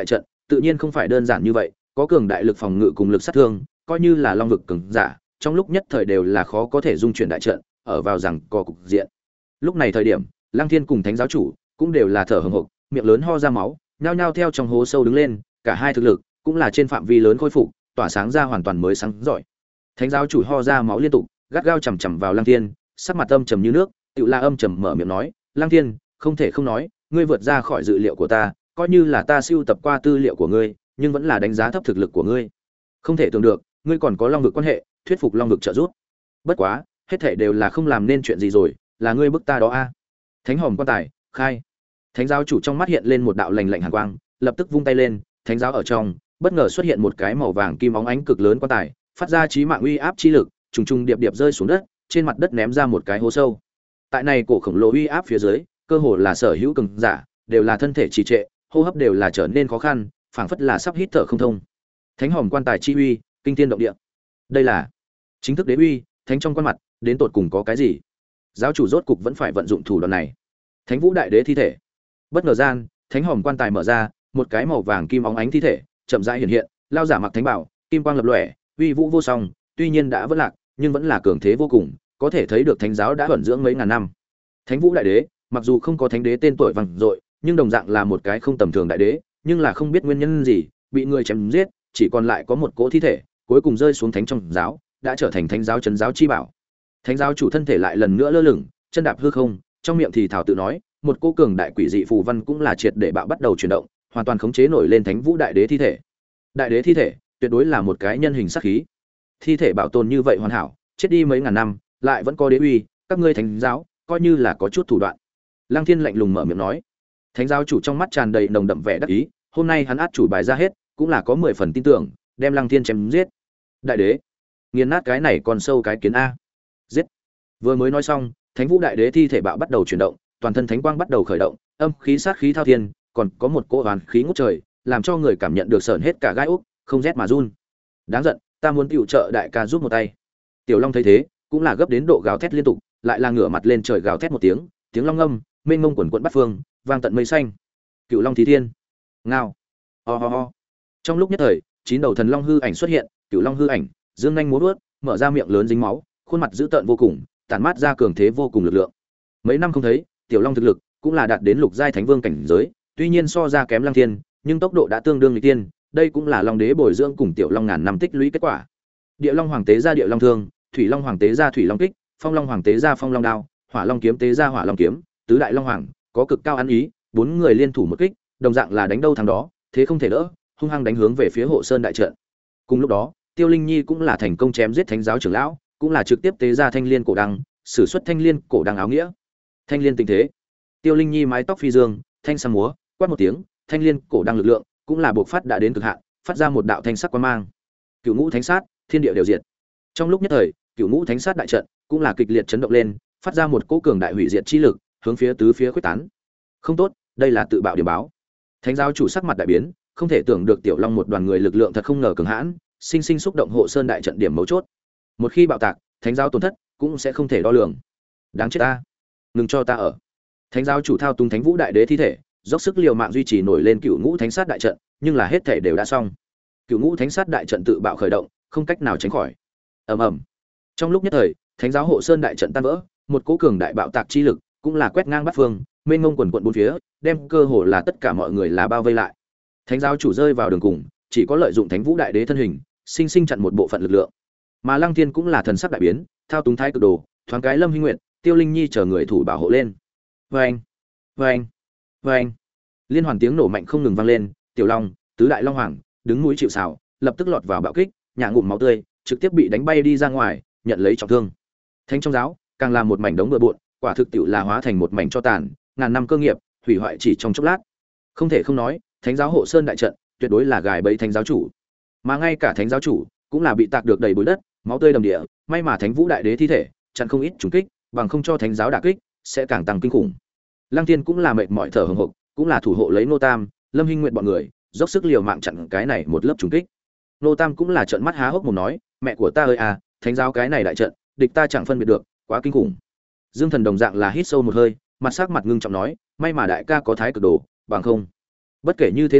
tự nhiên không phải đơn giản như vậy, có cường đại lực phòng ngự cùng lực sát thương, coi như là long vực cường giả, trong lúc nhất thời đều là khó có thể dung chuyển đại trận, ở vào rằng co cục diện. Lúc này thời điểm, Lăng Thiên cùng Thánh giáo chủ cũng đều là thở hổn hộc, miệng lớn ho ra máu, nhao nhao theo trong hố sâu đứng lên, cả hai thực lực cũng là trên phạm vi lớn khôi phục, tỏa sáng ra hoàn toàn mới sáng giỏi. Thánh giáo chủ ho ra máu liên tục, gắt gao chằm chằm vào Lăng Thiên, sắc mặt âm trầm như nước, Tiểu La âm trầm mở miệng nói, "Lăng Thiên, không thể không nói, ngươi vượt ra khỏi dự liệu của ta, coi như là ta siêu tập qua tư liệu của ngươi, nhưng vẫn là đánh giá thấp thực lực của ngươi. Không thể tưởng được, ngươi còn có long vực quan hệ, thuyết phục long vực trợ giúp. Bất quá, hết thảy đều là không làm nên chuyện gì rồi, là ngươi bức ta đó a." Thánh hòm quan tài, khai. Thánh giáo chủ trong mắt hiện lên một đạo lạnh lạnh hàn quang, lập tức vung tay lên, thánh giáo ở trong, bất ngờ xuất hiện một cái màu vàng kim óng ánh cực lớn quan tài, phát ra chí mạng uy áp chi lực, trùng trùng điệp điệp rơi xuống đất, trên mặt đất ném ra một cái hố sâu. Tại này cổ khổng lồ uy áp phía dưới, cơ hồ là sở hữu cường giả, đều là thân thể trì trệ, hô hấp đều là trở nên khó khăn, phảng phất là sắp hít thở không thông. Thánh hòm quan tài chi uy, kinh thiên động địa. Đây là chính thức đế uy, thánh trong quan mặt, đến tột cùng có cái gì? Giáo chủ rốt cục vẫn phải vận dụng thủ đoạn này. Thánh vũ đại đế thi thể. Bất ngờ gian, thánh hòm quan tài mở ra, một cái màu vàng kim óng ánh thi thể, chậm rãi hiện hiện, lao giả mặc thánh bảo, kim quang lập lòe, uy vũ vô song, tuy nhiên đã vỡ lạc, nhưng vẫn là cường thế vô cùng, có thể thấy được thánh giáo đã ẩn dưỡng mấy ngàn năm. Thánh vũ đại đế, mặc dù không có thánh đế tên tuổi vang dội, nhưng đồng dạng là một cái không tầm thường đại đế, nhưng là không biết nguyên nhân gì, bị người chém giết, chỉ còn lại có một cỗ thi thể, cuối cùng rơi xuống thánh trong giáo, đã trở thành thánh giáo trấn giáo chi bảo. Thánh giáo chủ thân thể lại lần nữa lơ lửng, chân đạp hư không, trong miệng thì thảo tự nói, một cô cường đại quỷ dị phù văn cũng là triệt để bạo bắt đầu chuyển động, hoàn toàn khống chế nổi lên thánh vũ đại đế thi thể. Đại đế thi thể, tuyệt đối là một cái nhân hình sát khí. Thi thể bảo tồn như vậy hoàn hảo, chết đi mấy ngàn năm, lại vẫn có đế uy, các ngươi thánh giáo, coi như là có chút thủ đoạn. Lăng Thiên lạnh lùng mở miệng nói. Thánh giáo chủ trong mắt tràn đầy nồng đậm vẻ đắc ý, hôm nay hắn át chủ bài ra hết, cũng là có mười phần tin tưởng, đem Lăng Thiên chém giết. Đại đế, nghiền nát cái này còn sâu cái kiến a. Giết. Vừa mới nói xong, Thánh Vũ đại đế thi thể bạo bắt đầu chuyển động, toàn thân thánh quang bắt đầu khởi động, âm khí sát khí thao thiên, còn có một cỗ oán khí ngút trời, làm cho người cảm nhận được sởn hết cả gai ốc, không rét mà run. Đáng giận, ta muốn tiểu trợ đại ca giúp một tay. Tiểu Long thấy thế, cũng là gấp đến độ gào thét liên tục, lại là ngửa mặt lên trời gào thét một tiếng, tiếng long ngâm, mênh mông quần quần bát phương, vang tận mây xanh. Cựu Long thí thiên. Ngao. Ho ho ho. Trong lúc nhất thời, chín đầu thần long hư ảnh xuất hiện, Cựu Long hư ảnh, dương nhanh múa vuốt, mở ra miệng lớn dính máu, khuôn mặt dữ tợn vô cùng, tản mát ra cường thế vô cùng lực lượng. Mấy năm không thấy, Tiểu Long thực lực cũng là đạt đến lục giai thánh vương cảnh giới, tuy nhiên so ra kém Lăng Thiên, nhưng tốc độ đã tương đương nghịch tiên, đây cũng là Long đế bồi dưỡng cùng Tiểu Long ngàn năm tích lũy kết quả. Địa Long hoàng tế ra Địa Long thương, Thủy Long hoàng tế ra Thủy Long kích, Phong Long hoàng tế ra Phong Long đao, Hỏa Long kiếm tế ra Hỏa Long kiếm, tứ đại long hoàng có cực cao ăn ý, bốn người liên thủ một kích, đồng dạng là đánh đâu thắng đó, thế không thể đỡ, hung hăng đánh hướng về phía Hộ Sơn đại trận. Cùng lúc đó, Tiêu Linh Nhi cũng là thành công chém giết thánh giáo trưởng lão, cũng là trực tiếp tế ra thanh liên cổ đăng, sử xuất thanh liên cổ đăng áo nghĩa. Thanh liên tình thế. Tiêu Linh Nhi mái tóc phi dương, thanh sam múa, quát một tiếng, thanh liên cổ đăng lực lượng cũng là bộc phát đã đến cực hạn, phát ra một đạo thanh sắc quang mang. Cửu ngũ thánh sát, thiên địa đều diệt. Trong lúc nhất thời, Cửu ngũ thánh sát đại trận cũng là kịch liệt chấn động lên, phát ra một cỗ cường đại hủy diệt chi lực, hướng phía tứ phía khuếch tán. Không tốt, đây là tự bạo điểm báo. Thánh giáo chủ sắc mặt đại biến, không thể tưởng được Tiểu Long một đoàn người lực lượng thật không ngờ cường hãn, sinh sinh xúc động Hộ Sơn đại trận điểm mấu chốt. Một khi bạo tạc, thánh giáo tổn thất cũng sẽ không thể đo lường. Đáng chết ta, ngừng cho ta ở. Thánh giáo chủ thao túng Thánh Vũ đại đế thi thể, dốc sức liều mạng duy trì nổi lên Cửu ngũ thánh sát đại trận, nhưng là hết thể đều đã xong. Cửu ngũ thánh sát đại trận tự bạo khởi động, không cách nào tránh khỏi. Ầm ầm. Trong lúc nhất thời, Thánh giáo Hộ Sơn đại trận tan vỡ, một cỗ cường đại bạo tạc chi lực cũng là quét ngang bát phương, mênh mông quần quần bốn phía, đem cơ hồ là tất cả mọi người là bao vây lại. Thánh giáo chủ rơi vào đường cùng, chỉ có lợi dụng Thánh Vũ đại đế thân hình, sinh sinh chặn một bộ phận lực lượng. Mà Lăng Thiên cũng là thần sắc đại biến, thao túng Thái Cực Đồ, thoáng cái Lâm Hinh Nguyệt, Tiêu Linh Nhi chờ người thủ bảo hộ lên. Oeng, oeng, oeng. Liên hoàn tiếng nổ mạnh không ngừng vang lên, Tiểu Long, tứ đại long hoàng, đứng núi chịu sào, lập tức lọt vào bạo kích, nhả ngụm máu tươi, trực tiếp bị đánh bay đi ra ngoài, nhận lấy trọng thương. Thánh trong giáo, càng là một mảnh đống bừa bộn, quả thực tiểu là hóa thành một mảnh cho tàn, ngàn năm cơ nghiệp, hủy hoại chỉ trong chốc lát. Không thể không nói, Thánh giáo Hộ Sơn đại trận, tuyệt đối là gài bẫy thánh giáo chủ. Mà ngay cả thánh giáo chủ cũng là bị tạc được đầy bụi đất, máu tươi đầm địa, may mà Thánh Vũ đại đế thi thể chặn không ít trùng kích, bằng không cho thánh giáo đả kích sẽ càng tăng kinh khủng. Lăng Thiên cũng là mệt mỏi thở hổn hộc, cũng là thủ hộ lấy Nô Tam, Lâm Hinh Nguyệt bọn người, dốc sức liều mạng chặn cái này một lớp trùng kích. Nô Tam cũng là trợn mắt há hốc mồm nói, mẹ của ta ơi à, thánh giáo cái này đại trận, địch ta chẳng phân biệt được, quá kinh khủng. Dương Thần đồng dạng là hít sâu một hơi, mặt sắc mặt ngưng trọng nói, may mà đại ca có Thái Cực Đồ, bằng không, bất kể như thế nào,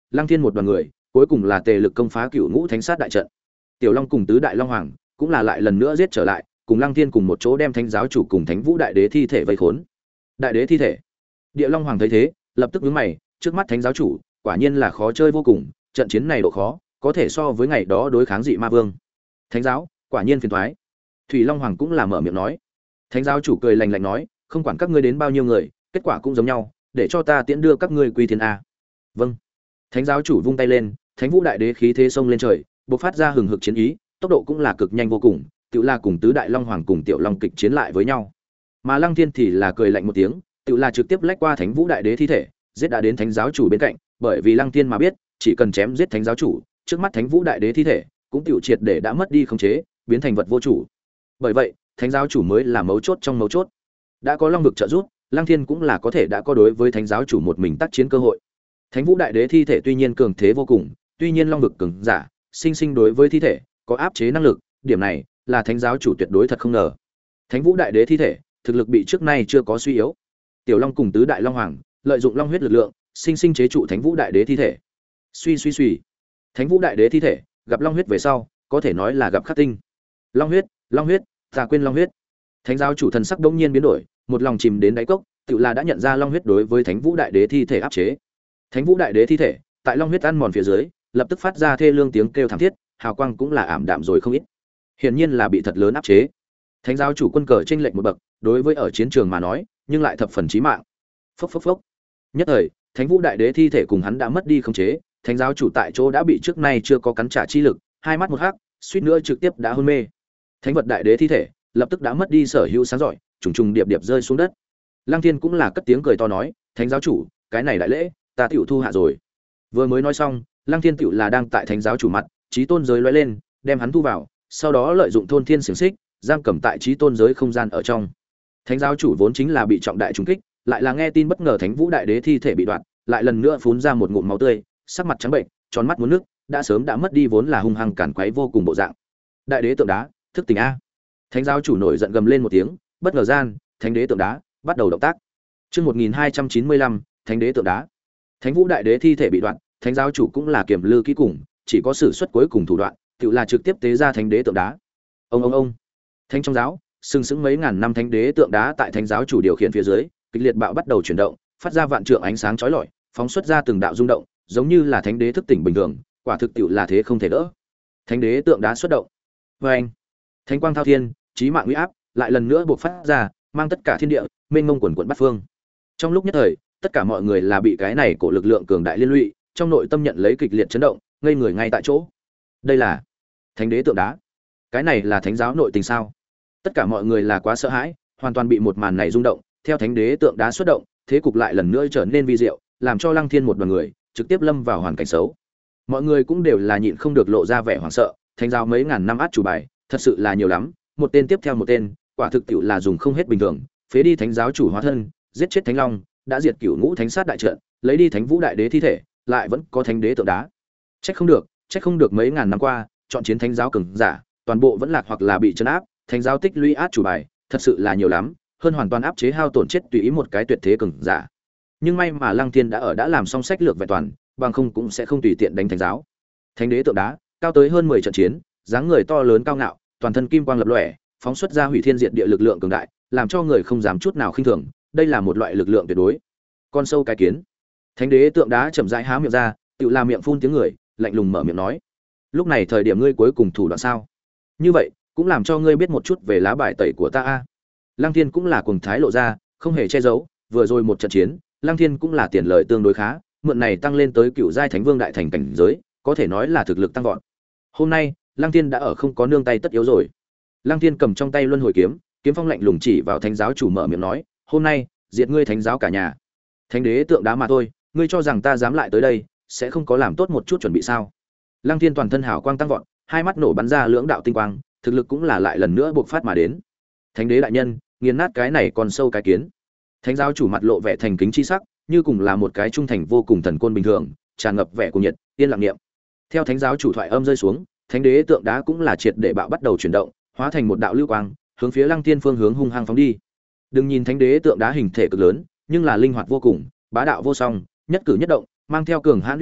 Lăng Thiên một đoàn người cuối cùng là tề lực công phá Cựu Ngũ Thánh Sát đại trận. Tiểu Long cùng tứ đại long hoàng cũng là lại lần nữa giết trở lại, cùng Lăng Thiên cùng một chỗ đem Thánh giáo chủ cùng Thánh Vũ đại đế thi thể vây khốn. Đại đế thi thể. Địa Long hoàng thấy thế, lập tức nhướng mày, trước mắt Thánh giáo chủ, quả nhiên là khó chơi vô cùng, trận chiến này độ khó, có thể so với ngày đó đối kháng dị ma vương. Thánh giáo, quả nhiên phiền toái. Thủy Long hoàng cũng là mở miệng nói. Thánh giáo chủ cười lạnh lạnh nói, không quản các ngươi đến bao nhiêu người, kết quả cũng giống nhau, để cho ta tiễn đưa các ngươi quy thiên a. Vâng. Thánh giáo chủ vung tay lên, Thánh Vũ đại đế khí thế xông lên trời, bộc phát ra hừng hực chiến ý, tốc độ cũng là cực nhanh vô cùng, Tiểu La cùng tứ đại long hoàng cùng Tiểu Long kịch chiến lại với nhau. Mà Lăng Thiên thì là cười lạnh một tiếng, Tiểu La trực tiếp lách qua Thánh Vũ đại đế thi thể, giết đã đến Thánh giáo chủ bên cạnh, bởi vì Lăng Thiên mà biết, chỉ cần chém giết Thánh giáo chủ, trước mắt Thánh Vũ đại đế thi thể cũng tiểu triệt để đã mất đi khống chế, biến thành vật vô chủ. Bởi vậy, Thánh giáo chủ mới là mấu chốt trong mấu chốt. Đã có Long vực trợ giúp, Lăng Thiên cũng là có thể đã có đối với Thánh giáo chủ một mình tác chiến cơ hội. Thánh Vũ đại đế thi thể tuy nhiên cường thế vô cùng, tuy nhiên Long vực cường giả, sinh sinh đối với thi thể có áp chế năng lực, điểm này là Thánh giáo chủ tuyệt đối thật không ngờ. Thánh Vũ đại đế thi thể, thực lực bị trước nay chưa có suy yếu. Tiểu Long cùng tứ đại long hoàng, lợi dụng long huyết lực lượng, sinh sinh chế trụ Thánh Vũ đại đế thi thể. Suy suy suy. Thánh Vũ đại đế thi thể, gặp long huyết về sau, có thể nói là gặp khắc tinh. Long huyết, long huyết, ta quên long huyết. Thánh giáo chủ thần sắc đống nhiên biến đổi, một lòng chìm đến đáy cốc, tự là đã nhận ra long huyết đối với Thánh Vũ đại đế thi thể áp chế. Thánh Vũ đại đế thi thể, tại long huyết ăn mòn phía dưới, lập tức phát ra thê lương tiếng kêu thảm thiết, hào quang cũng là ảm đạm rồi không ít. Hiển nhiên là bị thật lớn áp chế. Thánh giáo chủ quân cờ chênh lệch một bậc, đối với ở chiến trường mà nói, nhưng lại thập phần chí mạng. Phốc phốc phốc. Nhất thời, Thánh Vũ đại đế thi thể cùng hắn đã mất đi khống chế, Thánh giáo chủ tại chỗ đã bị trước nay chưa có cắn trả chi lực, hai mắt một hắc, suýt nữa trực tiếp đã hôn mê. Thánh vật đại đế thi thể, lập tức đã mất đi sở hữu sáng giỏi, trùng trùng điệp điệp rơi xuống đất. Lăng Thiên cũng là cất tiếng cười to nói, Thánh giáo chủ, cái này đại lễ, ta tiểu thu hạ rồi. Vừa mới nói xong, Lăng Thiên tiểu là đang tại Thánh giáo chủ mặt, chí tôn giới lóe lên, đem hắn thu vào, sau đó lợi dụng thôn thiên xiềng xích, giam cầm tại chí tôn giới không gian ở trong. Thánh giáo chủ vốn chính là bị trọng đại trùng kích, lại là nghe tin bất ngờ Thánh Vũ đại đế thi thể bị đoạt, lại lần nữa phun ra một ngụm máu tươi, sắc mặt trắng bệnh, tròn mắt muốn nước, đã sớm đã mất đi vốn là hung hăng cản quấy vô cùng bộ dạng. Đại đế tượng đá, thức tỉnh a. Thánh giáo chủ nổi giận gầm lên một tiếng, bất ngờ gian, Thánh đế tượng đá bắt đầu động tác. Chương một nghìn hai trăm chín mươi lăm, Thánh đế tượng đá. Thánh Vũ đại đế thi thể bị đoạn, Thánh giáo chủ cũng là kiềm lư kỹ cùng, chỉ có sử xuất cuối cùng thủ đoạn, tự là trực tiếp tế ra Thánh đế tượng đá. Ông ông ông. Thánh trong giáo, sừng sững mấy ngàn năm Thánh đế tượng đá tại Thánh giáo chủ điều khiển phía dưới, kịch liệt bạo bắt đầu chuyển động, phát ra vạn trượng ánh sáng chói lọi, phóng xuất ra từng đạo rung động, giống như là Thánh đế thức tỉnh bình thường, quả thực tiệu là thế không thể đỡ. Thánh đế tượng đá xuất động. Oeng. Thánh quang thao thiên, chí mạng uy áp, lại lần nữa bộc phát ra, mang tất cả thiên địa, mênh mông quần quần bát phương. Trong lúc nhất thời, tất cả mọi người là bị cái này của lực lượng cường đại liên lụy, trong nội tâm nhận lấy kịch liệt chấn động, ngây người ngay tại chỗ. Đây là Thánh đế tượng đá. Cái này là Thánh giáo nội tình sao? Tất cả mọi người là quá sợ hãi, hoàn toàn bị một màn này rung động, theo Thánh đế tượng đá xuất động, thế cục lại lần nữa trở nên vi diệu, làm cho Lăng Thiên một đoàn người trực tiếp lâm vào hoàn cảnh xấu. Mọi người cũng đều là nhịn không được lộ ra vẻ hoảng sợ, Thánh giáo mấy ngàn năm át chủ bài, thật sự là nhiều lắm, một tên tiếp theo một tên, quả thực tiệu là dùng không hết bình thường, phế đi Thánh giáo chủ hóa thân, giết chết Thánh Long, đã diệt Cửu Ngũ Thánh Sát đại trận, lấy đi Thánh Vũ đại đế thi thể, lại vẫn có Thánh đế tượng đá. Trách không được, trách không được mấy ngàn năm qua, chọn chiến Thánh giáo cường giả, toàn bộ vẫn lạc hoặc là bị trấn áp, Thánh giáo tích lũy át chủ bài, thật sự là nhiều lắm, hơn hoàn toàn áp chế hao tổn chết tùy ý một cái tuyệt thế cường giả. Nhưng may mà Lăng Thiên đã ở đã làm xong sách lược vẹn toàn, bằng không cũng sẽ không tùy tiện đánh Thánh giáo. Thánh đế tượng đá, cao tới hơn mười trận chiến, dáng người to lớn cao ngạo, toàn thân kim quang lập lòe, phóng xuất ra hủy thiên diệt địa lực lượng cường đại, làm cho người không dám chút nào khinh thường, đây là một loại lực lượng tuyệt đối. Con sâu cái kiến. Thánh đế tượng đá chậm rãi há miệng ra, tựu là miệng phun tiếng người, lạnh lùng mở miệng nói: "Lúc này thời điểm ngươi cuối cùng thủ đoạn sao? Như vậy, cũng làm cho ngươi biết một chút về lá bài tẩy của ta a." Lăng Thiên cũng là cuồng thái lộ ra, không hề che giấu, vừa rồi một trận chiến, Lăng Thiên cũng là tiền lợi tương đối khá, mượn này tăng lên tới cựu giai thánh vương đại thành cảnh giới, có thể nói là thực lực tăng vọt. Hôm nay, Lăng Thiên đã ở không có nương tay tất yếu rồi. Lăng Thiên cầm trong tay luân hồi kiếm, kiếm phong lạnh lùng chỉ vào Thánh giáo chủ mở miệng nói: "Hôm nay, diệt ngươi Thánh giáo cả nhà." Thánh đế tượng đá mà thôi, ngươi cho rằng ta dám lại tới đây, sẽ không có làm tốt một chút chuẩn bị sao? Lăng Thiên toàn thân hào quang tăng vọt, hai mắt nổ bắn ra lưỡng đạo tinh quang, thực lực cũng là lại lần nữa bộc phát mà đến. Thánh đế đại nhân, nghiền nát cái này còn sâu cái kiến. Thánh giáo chủ mặt lộ vẻ thành kính chi sắc, như cùng là một cái trung thành vô cùng thần côn bình thường, tràn ngập vẻ cuồng nhiệt, yên lặng niệm. Theo Thánh giáo chủ thoại âm rơi xuống, Thánh đế tượng đá cũng là triệt để bạo bắt đầu chuyển động, hóa thành một đạo lưu quang, hướng phía Lăng Thiên phương hướng hung hăng phóng đi. Đừng nhìn Thánh đế tượng đá hình thể cực lớn, nhưng là linh hoạt vô cùng, bá đạo vô song, nhất cử nhất động mang theo cường hãn uy áp,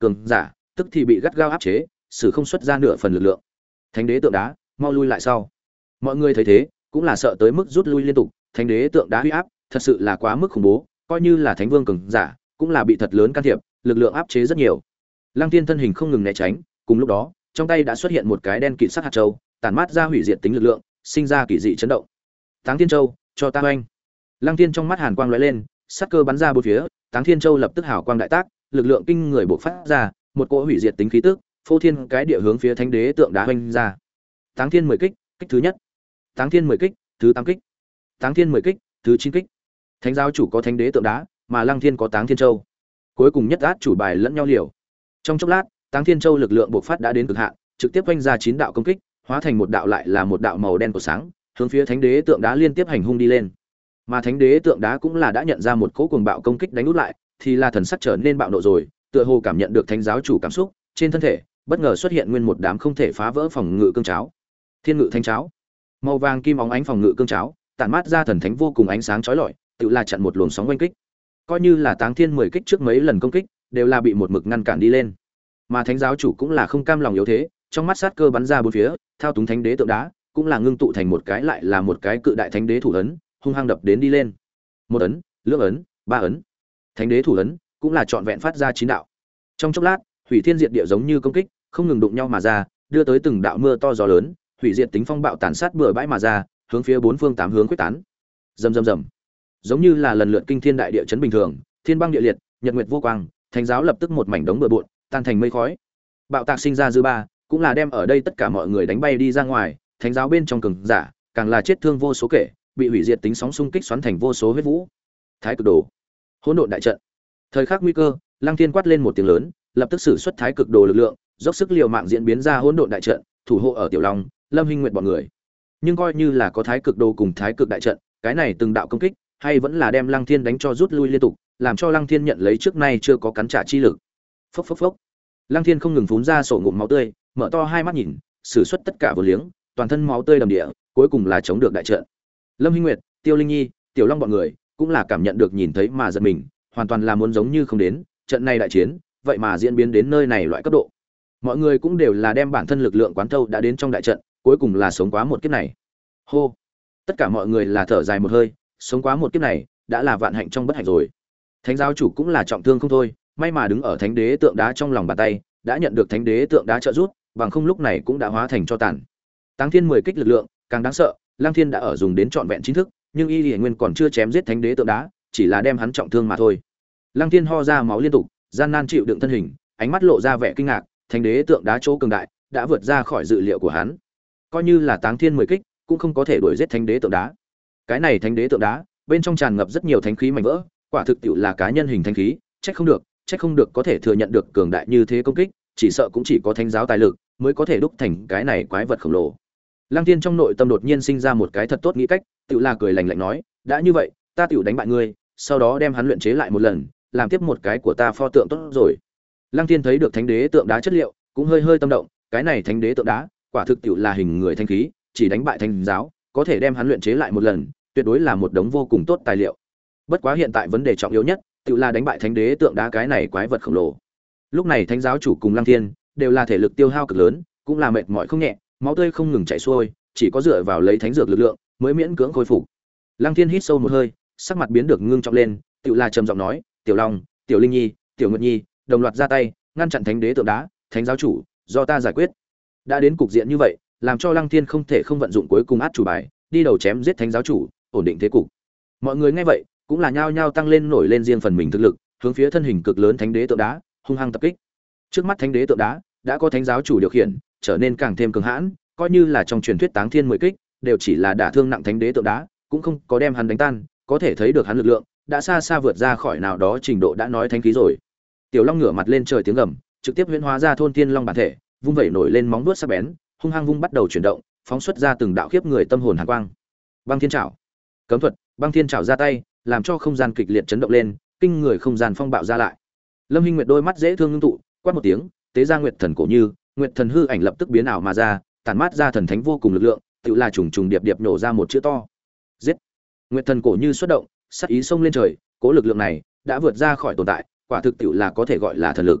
cường giả tức thì bị gắt gao áp chế, sử không xuất ra nửa phần lực lượng. Thánh đế tượng đá, mau lui lại sau. Mọi người thấy thế, cũng là sợ tới mức rút lui liên tục, thánh đế tượng đá uy áp, thật sự là quá mức khủng bố, coi như là thánh vương cường giả, cũng là bị thật lớn can thiệp, lực lượng áp chế rất nhiều. Lăng Tiên thân hình không ngừng né tránh, cùng lúc đó, trong tay đã xuất hiện một cái đen kịt sắc hạt châu, tản mát ra hủy diệt tính lực lượng, sinh ra kỳ dị chấn động. Táng Thiên Châu, cho ta oanh. Lăng Tiên trong mắt hàn quang lóe lên, sát cơ bắn ra bốn phía, Táng Thiên Châu lập tức hào quang đại tác, lực lượng kinh người bộc phát ra, một cỗ hủy diệt tính khí tức, phô thiên cái địa hướng phía thánh đế tượng đá oanh ra. Táng Thiên mười kích, kích thứ nhất. Táng Thiên mười kích, thứ tám kích. Táng Thiên mười kích, thứ chín kích. Thánh giáo chủ có thánh đế tượng đá, mà Lăng Thiên có Táng Thiên Châu. Cuối cùng nhất át chủ bài lẫn nhau liều. Trong chốc lát, Táng Thiên Châu lực lượng bộc phát đã đến cực hạn, trực tiếp oanh ra chín đạo công kích, hóa thành một đạo lại là một đạo màu đen của sáng, hướng phía thánh đế tượng đá liên tiếp hành hung đi lên. Mà thánh đế tượng đá cũng là đã nhận ra một cỗ cuồng bạo công kích đánh út lại, thì là thần sắc trở nên bạo nộ rồi, tựa hồ cảm nhận được thánh giáo chủ cảm xúc, trên thân thể bất ngờ xuất hiện nguyên một đám không thể phá vỡ phòng ngự cương cháo. Thiên ngự thánh cháo, màu vàng kim óng ánh phòng ngự cương cháo, tản mát ra thần thánh vô cùng ánh sáng chói lọi, tự là chặn một luồng sóng oanh kích. Coi như là Táng Thiên mười kích trước mấy lần công kích, đều là bị một mực ngăn cản đi lên. Mà thánh giáo chủ cũng là không cam lòng yếu thế, trong mắt sát cơ bắn ra bốn phía, thao túng thánh đế tượng đá, cũng là ngưng tụ thành một cái lại là một cái cự đại thánh đế thủ ấn, hung hăng đập đến đi lên. Một ấn, lưỡng ấn, ba ấn. Thánh đế thủ ấn cũng là trọn vẹn phát ra chín đạo. Trong chốc lát, hủy thiên diệt địa giống như công kích, không ngừng đụng nhau mà ra, đưa tới từng đạo mưa to gió lớn, hủy diệt tính phong bạo tàn sát bừa bãi mà ra, hướng phía bốn phương tám hướng quyết tán. Rầm rầm rầm. Giống như là lần lượt kinh thiên đại địa chấn bình thường, thiên băng địa liệt, nhật nguyệt vô quang, thánh giáo lập tức một mảnh đống bừa bộn, tan thành mây khói. Bạo tạc sinh ra dư ba, cũng là đem ở đây tất cả mọi người đánh bay đi ra ngoài, thánh giáo bên trong cường giả, càng là chết thương vô số kể, bị hủy diệt tính sóng xung kích xoắn thành vô số huyết vũ. Thái cực đồ, hỗn độn đại trận. Thời khắc nguy cơ, Lăng Thiên quát lên một tiếng lớn, lập tức sử xuất thái cực đồ lực lượng, dốc sức liều mạng diễn biến ra hỗn độn đại trận, thủ hộ ở Tiểu Long, Lâm Hinh Nguyệt bọn người. Nhưng coi như là có thái cực đồ cùng thái cực đại trận, cái này từng đạo công kích, hay vẫn là đem Lăng Thiên đánh cho rút lui liên tục, làm cho Lăng Thiên nhận lấy trước nay chưa có cắn trả chi lực. Phốc phốc phốc. Lăng Thiên không ngừng phun ra sổ ngụm máu tươi, mở to hai mắt nhìn, sử xuất tất cả vô liếng, toàn thân máu tươi đầm địa, cuối cùng là chống được đại trận. Lâm Hinh Nguyệt, Tiêu Linh Nhi, Tiểu Long bọn người cũng là cảm nhận được nhìn thấy mà giật mình, hoàn toàn là muốn giống như không đến, trận này đại chiến, vậy mà diễn biến đến nơi này loại cấp độ. Mọi người cũng đều là đem bản thân lực lượng quán thâu đã đến trong đại trận, cuối cùng là sống quá một kiếp này. Hô. Tất cả mọi người là thở dài một hơi, sống quá một kiếp này, đã là vạn hạnh trong bất hạnh rồi. Thánh giáo chủ cũng là trọng thương không thôi, may mà đứng ở thánh đế tượng đá trong lòng bàn tay, đã nhận được thánh đế tượng đá trợ giúp, bằng không lúc này cũng đã hóa thành cho tàn. Táng Thiên mười kích lực lượng, càng đáng sợ, Lăng Thiên đã ở dùng đến trọn vẹn chính thức, nhưng Y Liễu Nguyên còn chưa chém giết thánh đế tượng đá, chỉ là đem hắn trọng thương mà thôi. Lăng Thiên ho ra máu liên tục, gian nan chịu đựng thân hình, ánh mắt lộ ra vẻ kinh ngạc, thánh đế tượng đá chỗ cường đại, đã vượt ra khỏi dự liệu của hắn. Coi như là Táng Thiên mười kích, cũng không có thể đuổi giết thánh đế tượng đá. Cái này thánh đế tượng đá, bên trong tràn ngập rất nhiều thánh khí mảnh vỡ, quả thực tiệu là cá nhân hình thánh khí, trách không được, trách không được có thể thừa nhận được cường đại như thế công kích, chỉ sợ cũng chỉ có thánh giáo tài lực mới có thể đúc thành cái này quái vật khổng lồ. Lăng Thiên trong nội tâm đột nhiên sinh ra một cái thật tốt nghĩ cách, tiệu là cười lạnh lạnh nói, đã như vậy, ta tiệu đánh bại ngươi, sau đó đem hắn luyện chế lại một lần, làm tiếp một cái của ta pho tượng tốt rồi. Lăng Thiên thấy được thánh đế tượng đá chất liệu, cũng hơi hơi tâm động, cái này thánh đế tượng đá, quả thực tiệu là hình người thanh khí, chỉ đánh bại thánh giáo, có thể đem hắn luyện chế lại một lần, tuyệt đối là một đống vô cùng tốt tài liệu. Bất quá hiện tại vấn đề trọng yếu nhất, tự là đánh bại thánh đế tượng đá cái này quái vật khổng lồ. Lúc này thánh giáo chủ cùng Lăng Thiên đều là thể lực tiêu hao cực lớn, cũng là mệt mỏi không nhẹ, máu tươi không ngừng chảy xuôi, chỉ có dựa vào lấy thánh dược lực lượng mới miễn cưỡng khôi phục. Lăng Thiên hít sâu một hơi, sắc mặt biến được ngưng trọng lên, tự là trầm giọng nói, "Tiểu Long, Tiểu Linh Nhi, Tiểu Nguyệt Nhi, đồng loạt ra tay, ngăn chặn thánh đế tượng đá, thánh giáo chủ, do ta giải quyết." Đã đến cục diện như vậy, làm cho Lăng Thiên không thể không vận dụng cuối cùng át chủ bài, đi đầu chém giết thánh giáo chủ, ổn định thế cục. Mọi người nghe vậy, cũng là nhao nhao tăng lên nổi lên riêng phần mình thực lực, hướng phía thân hình cực lớn thánh đế tượng đá hung hăng tập kích. Trước mắt thánh đế tượng đá đã có thánh giáo chủ điều khiển, trở nên càng thêm cường hãn, coi như là trong truyền thuyết Táng Thiên mười kích, đều chỉ là đả thương nặng thánh đế tượng đá, cũng không có đem hắn đánh tan, có thể thấy được hắn lực lượng đã xa xa vượt ra khỏi nào đó trình độ đã nói thánh khí rồi. Tiểu Long ngửa mặt lên trời tiếng gầm, trực tiếp huyễn hóa ra thôn tiên long bản thể, vung vẩy nổi lên móng vuốt sắc bén, hung hăng vung bắt đầu chuyển động, phóng xuất ra từng đạo khiếp người tâm hồn hàn quang. Băng Thiên Trảo, cấm thuật, Băng Thiên Trảo ra tay, làm cho không gian kịch liệt chấn động lên, kinh người không gian phong bạo ra lại. Lâm Hinh Nguyệt đôi mắt dễ thương ngưng tụ, quát một tiếng, tế ra Nguyệt Thần cổ như, Nguyệt Thần hư ảnh lập tức biến ảo mà ra, tản mát ra thần thánh vô cùng lực lượng, tựa là trùng trùng điệp điệp nổ ra một chữ to. Giết! Nguyệt Thần cổ như xuất động, sát ý xông lên trời, cố lực lượng này đã vượt ra khỏi tồn tại, quả thực tựu là có thể gọi là thần lực.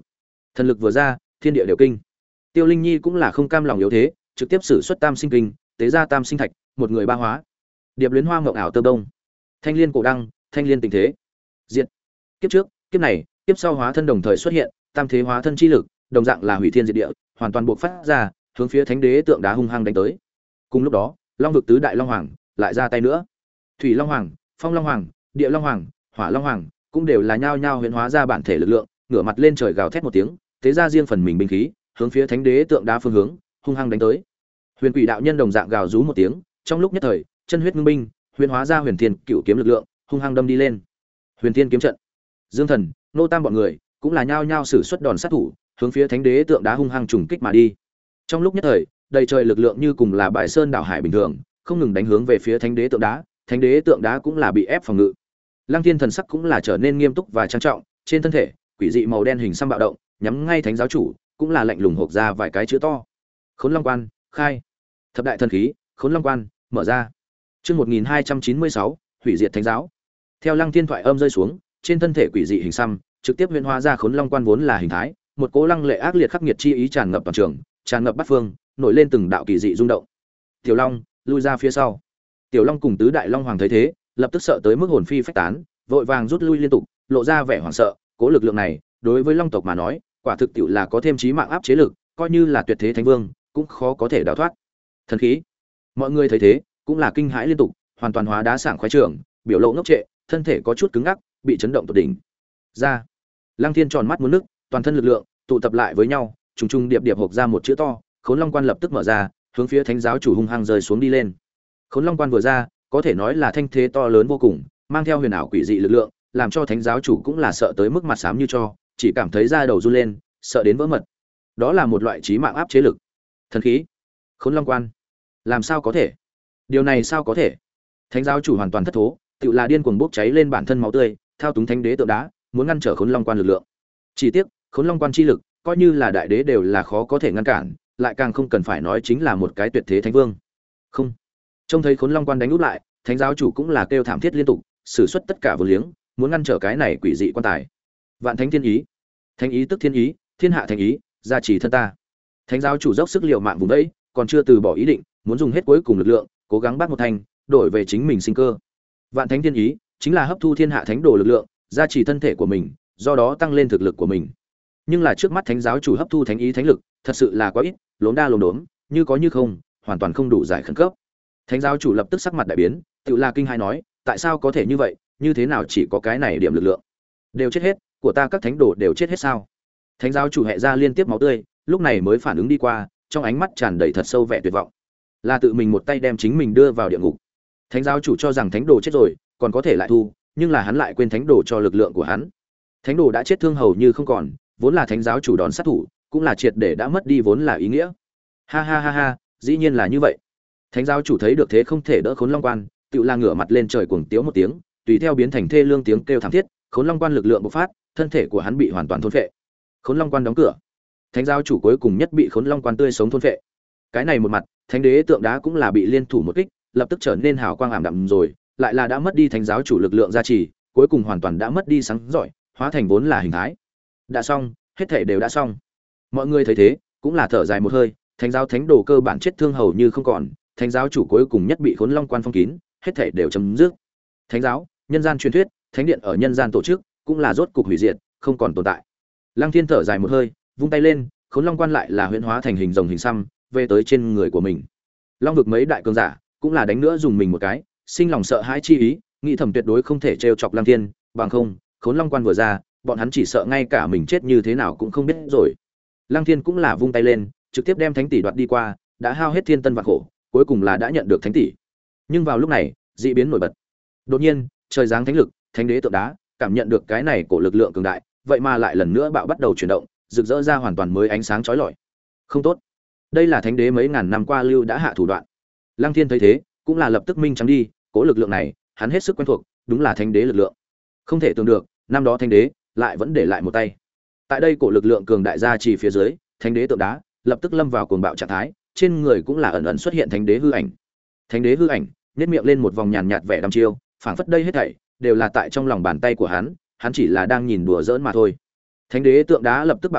Thần lực vừa ra, thiên địa đều kinh. Tiêu Linh Nhi cũng là không cam lòng yếu thế, trực tiếp sử xuất Tam Sinh Kinh, tế ra Tam Sinh Thạch, một người ba hóa. Điệp Luyến Hoa Mộng Ảo Tơ Đông, Thanh Liên Cổ Đăng, Thanh Liên Tình Thế. Diệt. Kiếp trước, kiếp này, kiếp sau hóa thân đồng thời xuất hiện, tam thế hóa thân chi lực, đồng dạng là hủy thiên diệt địa, hoàn toàn buộc phát ra, hướng phía Thánh Đế tượng đá hung hăng đánh tới. Cùng lúc đó, Long vực tứ đại long hoàng lại ra tay nữa. Thủy Long Hoàng, Phong Long Hoàng, Địa Long Hoàng, Hỏa Long Hoàng cũng đều là nhao nhao huyễn hóa ra bản thể lực lượng, ngửa mặt lên trời gào thét một tiếng, tế ra riêng phần mình binh khí, hướng phía Thánh Đế tượng đá phương hướng hung hăng đánh tới. Huyền Quỷ đạo nhân đồng dạng gào rú một tiếng, trong lúc nhất thời, chân huyết ngưng binh, huyễn hóa ra Huyền Thiên Cựu kiếm lực lượng, hung hăng đâm đi lên. Huyền Thiên kiếm trận. Dương Thần, Nô Tam bọn người cũng là nhao nhao sử xuất đòn sát thủ, hướng phía Thánh Đế tượng đá hung hăng trùng kích mà đi. Trong lúc nhất thời, đầy trời lực lượng như cùng là bãi sơn đảo hải bình thường, không ngừng đánh hướng về phía Thánh Đế tượng đá, Thánh Đế tượng đá cũng là bị ép phòng ngự. Lăng Thiên thần sắc cũng là trở nên nghiêm túc và trang trọng, trên thân thể, quỷ dị màu đen hình xăm bạo động, nhắm ngay Thánh giáo chủ, cũng là lạnh lùng hộc ra vài cái chữ to. Khốn Long Quan, khai. Thập đại thần khí, Khốn Long Quan, mở ra. Chương một nghìn hai trăm chín mươi sáu, hủy diệt Thánh giáo. Theo Lăng Thiên thoại âm rơi xuống, trên thân thể quỷ dị hình xăm, trực tiếp huyễn hóa ra Khốn Long Quan vốn là hình thái, một cỗ lăng lệ ác liệt khắc nghiệt chi ý tràn ngập toàn trường, tràn ngập bát phương, nổi lên từng đạo kỳ dị rung động. Tiểu Long, lui ra phía sau. Tiểu Long cùng tứ đại long hoàng thấy thế, lập tức sợ tới mức hồn phi phách tán, vội vàng rút lui liên tục, lộ ra vẻ hoảng sợ. Cố lực lượng này, đối với long tộc mà nói, quả thực tiểu là có thêm chí mạng áp chế lực, coi như là tuyệt thế thánh vương, cũng khó có thể đào thoát. Thần khí. Mọi người thấy thế, cũng là kinh hãi liên tục, hoàn toàn hóa đá sảng khoái trưởng, biểu lộ ngốc trệ, thân thể có chút cứng ngắc, bị chấn động tột đỉnh. Ra. Lăng Thiên tròn mắt muốn nước, toàn thân lực lượng tụ tập lại với nhau, trùng trùng điệp điệp hộc ra một chữ to, Khốn Long Quan lập tức mở ra, hướng phía Thánh giáo chủ hung hăng rơi xuống đi lên. Khốn Long Quan vừa ra, có thể nói là thanh thế to lớn vô cùng, mang theo huyền ảo quỷ dị lực lượng, làm cho Thánh giáo chủ cũng là sợ tới mức mặt xám như cho, chỉ cảm thấy da đầu run lên, sợ đến vỡ mật. Đó là một loại chí mạng áp chế lực. Thần khí, Khốn Long Quan, làm sao có thể? Điều này sao có thể? Thánh giáo chủ hoàn toàn thất thố, tựu là điên cuồng bốc cháy lên bản thân máu tươi, thao túng Thánh đế tượng đá, muốn ngăn trở Khốn Long Quan lực lượng. Chỉ tiếc, Khốn Long Quan chi lực, coi như là đại đế đều là khó có thể ngăn cản, lại càng không cần phải nói chính là một cái tuyệt thế thánh vương. Không. Trông thấy Khốn Long Quan đánh úp lại, Thánh giáo chủ cũng là kêu thảm thiết liên tục, sử xuất tất cả vô liếng, muốn ngăn trở cái này quỷ dị quan tài. Vạn Thánh Thiên Ý, Thánh ý tức thiên ý, thiên hạ thánh ý, gia trì thân ta. Thánh giáo chủ dốc sức liều mạng vùng đấy, còn chưa từ bỏ ý định, muốn dùng hết cuối cùng lực lượng, cố gắng bắt một thành, đổi về chính mình sinh cơ. Vạn Thánh Thiên Ý chính là hấp thu thiên hạ thánh đồ lực lượng, gia trì thân thể của mình, do đó tăng lên thực lực của mình. Nhưng là trước mắt Thánh giáo chủ hấp thu thánh ý thánh lực, thật sự là quá ít, lốm đa lốm đốm, như có như không, hoàn toàn không đủ giải khẩn cấp. Thánh giáo chủ lập tức sắc mặt đại biến, tự là kinh hãi nói, tại sao có thể như vậy, như thế nào chỉ có cái này điểm lực lượng? Đều chết hết, của ta các thánh đồ đều chết hết sao? Thánh giáo chủ hẹ ra liên tiếp máu tươi, lúc này mới phản ứng đi qua, trong ánh mắt tràn đầy thật sâu vẻ tuyệt vọng. Là tự mình một tay đem chính mình đưa vào địa ngục. Thánh giáo chủ cho rằng thánh đồ chết rồi, còn có thể lại thu, nhưng là hắn lại quên thánh đồ cho lực lượng của hắn. Thánh đồ đã chết thương hầu như không còn, vốn là thánh giáo chủ đón sát thủ, cũng là triệt để đã mất đi vốn là ý nghĩa. Ha ha ha ha, dĩ nhiên là như vậy. Thánh giáo chủ thấy được thế không thể đỡ Khốn Long Quan, tựu la ngửa mặt lên trời cuồng tiếu một tiếng, tùy theo biến thành thê lương tiếng kêu thảm thiết, Khốn Long Quan lực lượng bộc phát, thân thể của hắn bị hoàn toàn thôn phệ. Khốn Long Quan đóng cửa. Thánh giáo chủ cuối cùng nhất bị Khốn Long Quan tươi sống thôn phệ. Cái này một mặt, Thánh đế tượng đá cũng là bị liên thủ một kích, lập tức trở nên hào quang ảm đạm rồi, lại là đã mất đi thánh giáo chủ lực lượng gia trì, cuối cùng hoàn toàn đã mất đi sáng giỏi, hóa thành vốn là hình thái. Đã xong, hết thể đều đã xong. Mọi người thấy thế, cũng là thở dài một hơi, thánh giáo thánh đồ cơ bản chết thương hầu như không còn, thánh giáo chủ cuối cùng nhất bị Khốn Long Quan phong kín, hết thể đều chấm dứt. Thánh giáo, nhân gian truyền thuyết, thánh điện ở nhân gian tổ chức, cũng là rốt cục hủy diệt, không còn tồn tại. Lăng Thiên thở dài một hơi, vung tay lên, Khốn Long Quan lại là huyễn hóa thành hình rồng hình xăm, về tới trên người của mình. Long vực mấy đại cường giả, cũng là đánh nữa dùng mình một cái, sinh lòng sợ hãi chi ý, nghĩ thầm tuyệt đối không thể trêu chọc Lăng Thiên, bằng không, Khốn Long Quan vừa ra, bọn hắn chỉ sợ ngay cả mình chết như thế nào cũng không biết rồi. Lăng Thiên cũng là vung tay lên, trực tiếp đem thánh tỷ đoạt đi qua, đã hao hết thiên tân vạn khổ, cuối cùng là đã nhận được thánh tỷ. Nhưng vào lúc này, dị biến nổi bật. Đột nhiên, trời giáng thánh lực, thánh đế tượng đá, cảm nhận được cái này của lực lượng cường đại, vậy mà lại lần nữa bạo bắt đầu chuyển động, rực rỡ ra hoàn toàn mới ánh sáng chói lọi. Không tốt, đây là thánh đế mấy ngàn năm qua lưu đã hạ thủ đoạn. Lăng Thiên thấy thế, cũng là lập tức minh trắng đi, cố lực lượng này, hắn hết sức quen thuộc, đúng là thánh đế lực lượng. Không thể tưởng được, năm đó thánh đế lại vẫn để lại một tay. Tại đây cổ lực lượng cường đại ra chỉ phía dưới, thánh đế tượng đá lập tức lâm vào cuồng bạo trạng thái, trên người cũng là ẩn ẩn xuất hiện thánh đế hư ảnh. Thánh đế hư ảnh nhếch miệng lên một vòng nhàn nhạt vẻ đăm chiêu, phảng phất đây hết thảy đều là tại trong lòng bàn tay của hắn, hắn chỉ là đang nhìn đùa giỡn mà thôi. Thánh đế tượng đá lập tức bạo động,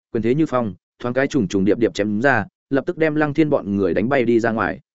quyền thế như phong, thoáng cái trùng trùng điệp điệp chém ra, lập tức đem Lăng Thiên bọn người đánh bay đi ra ngoài.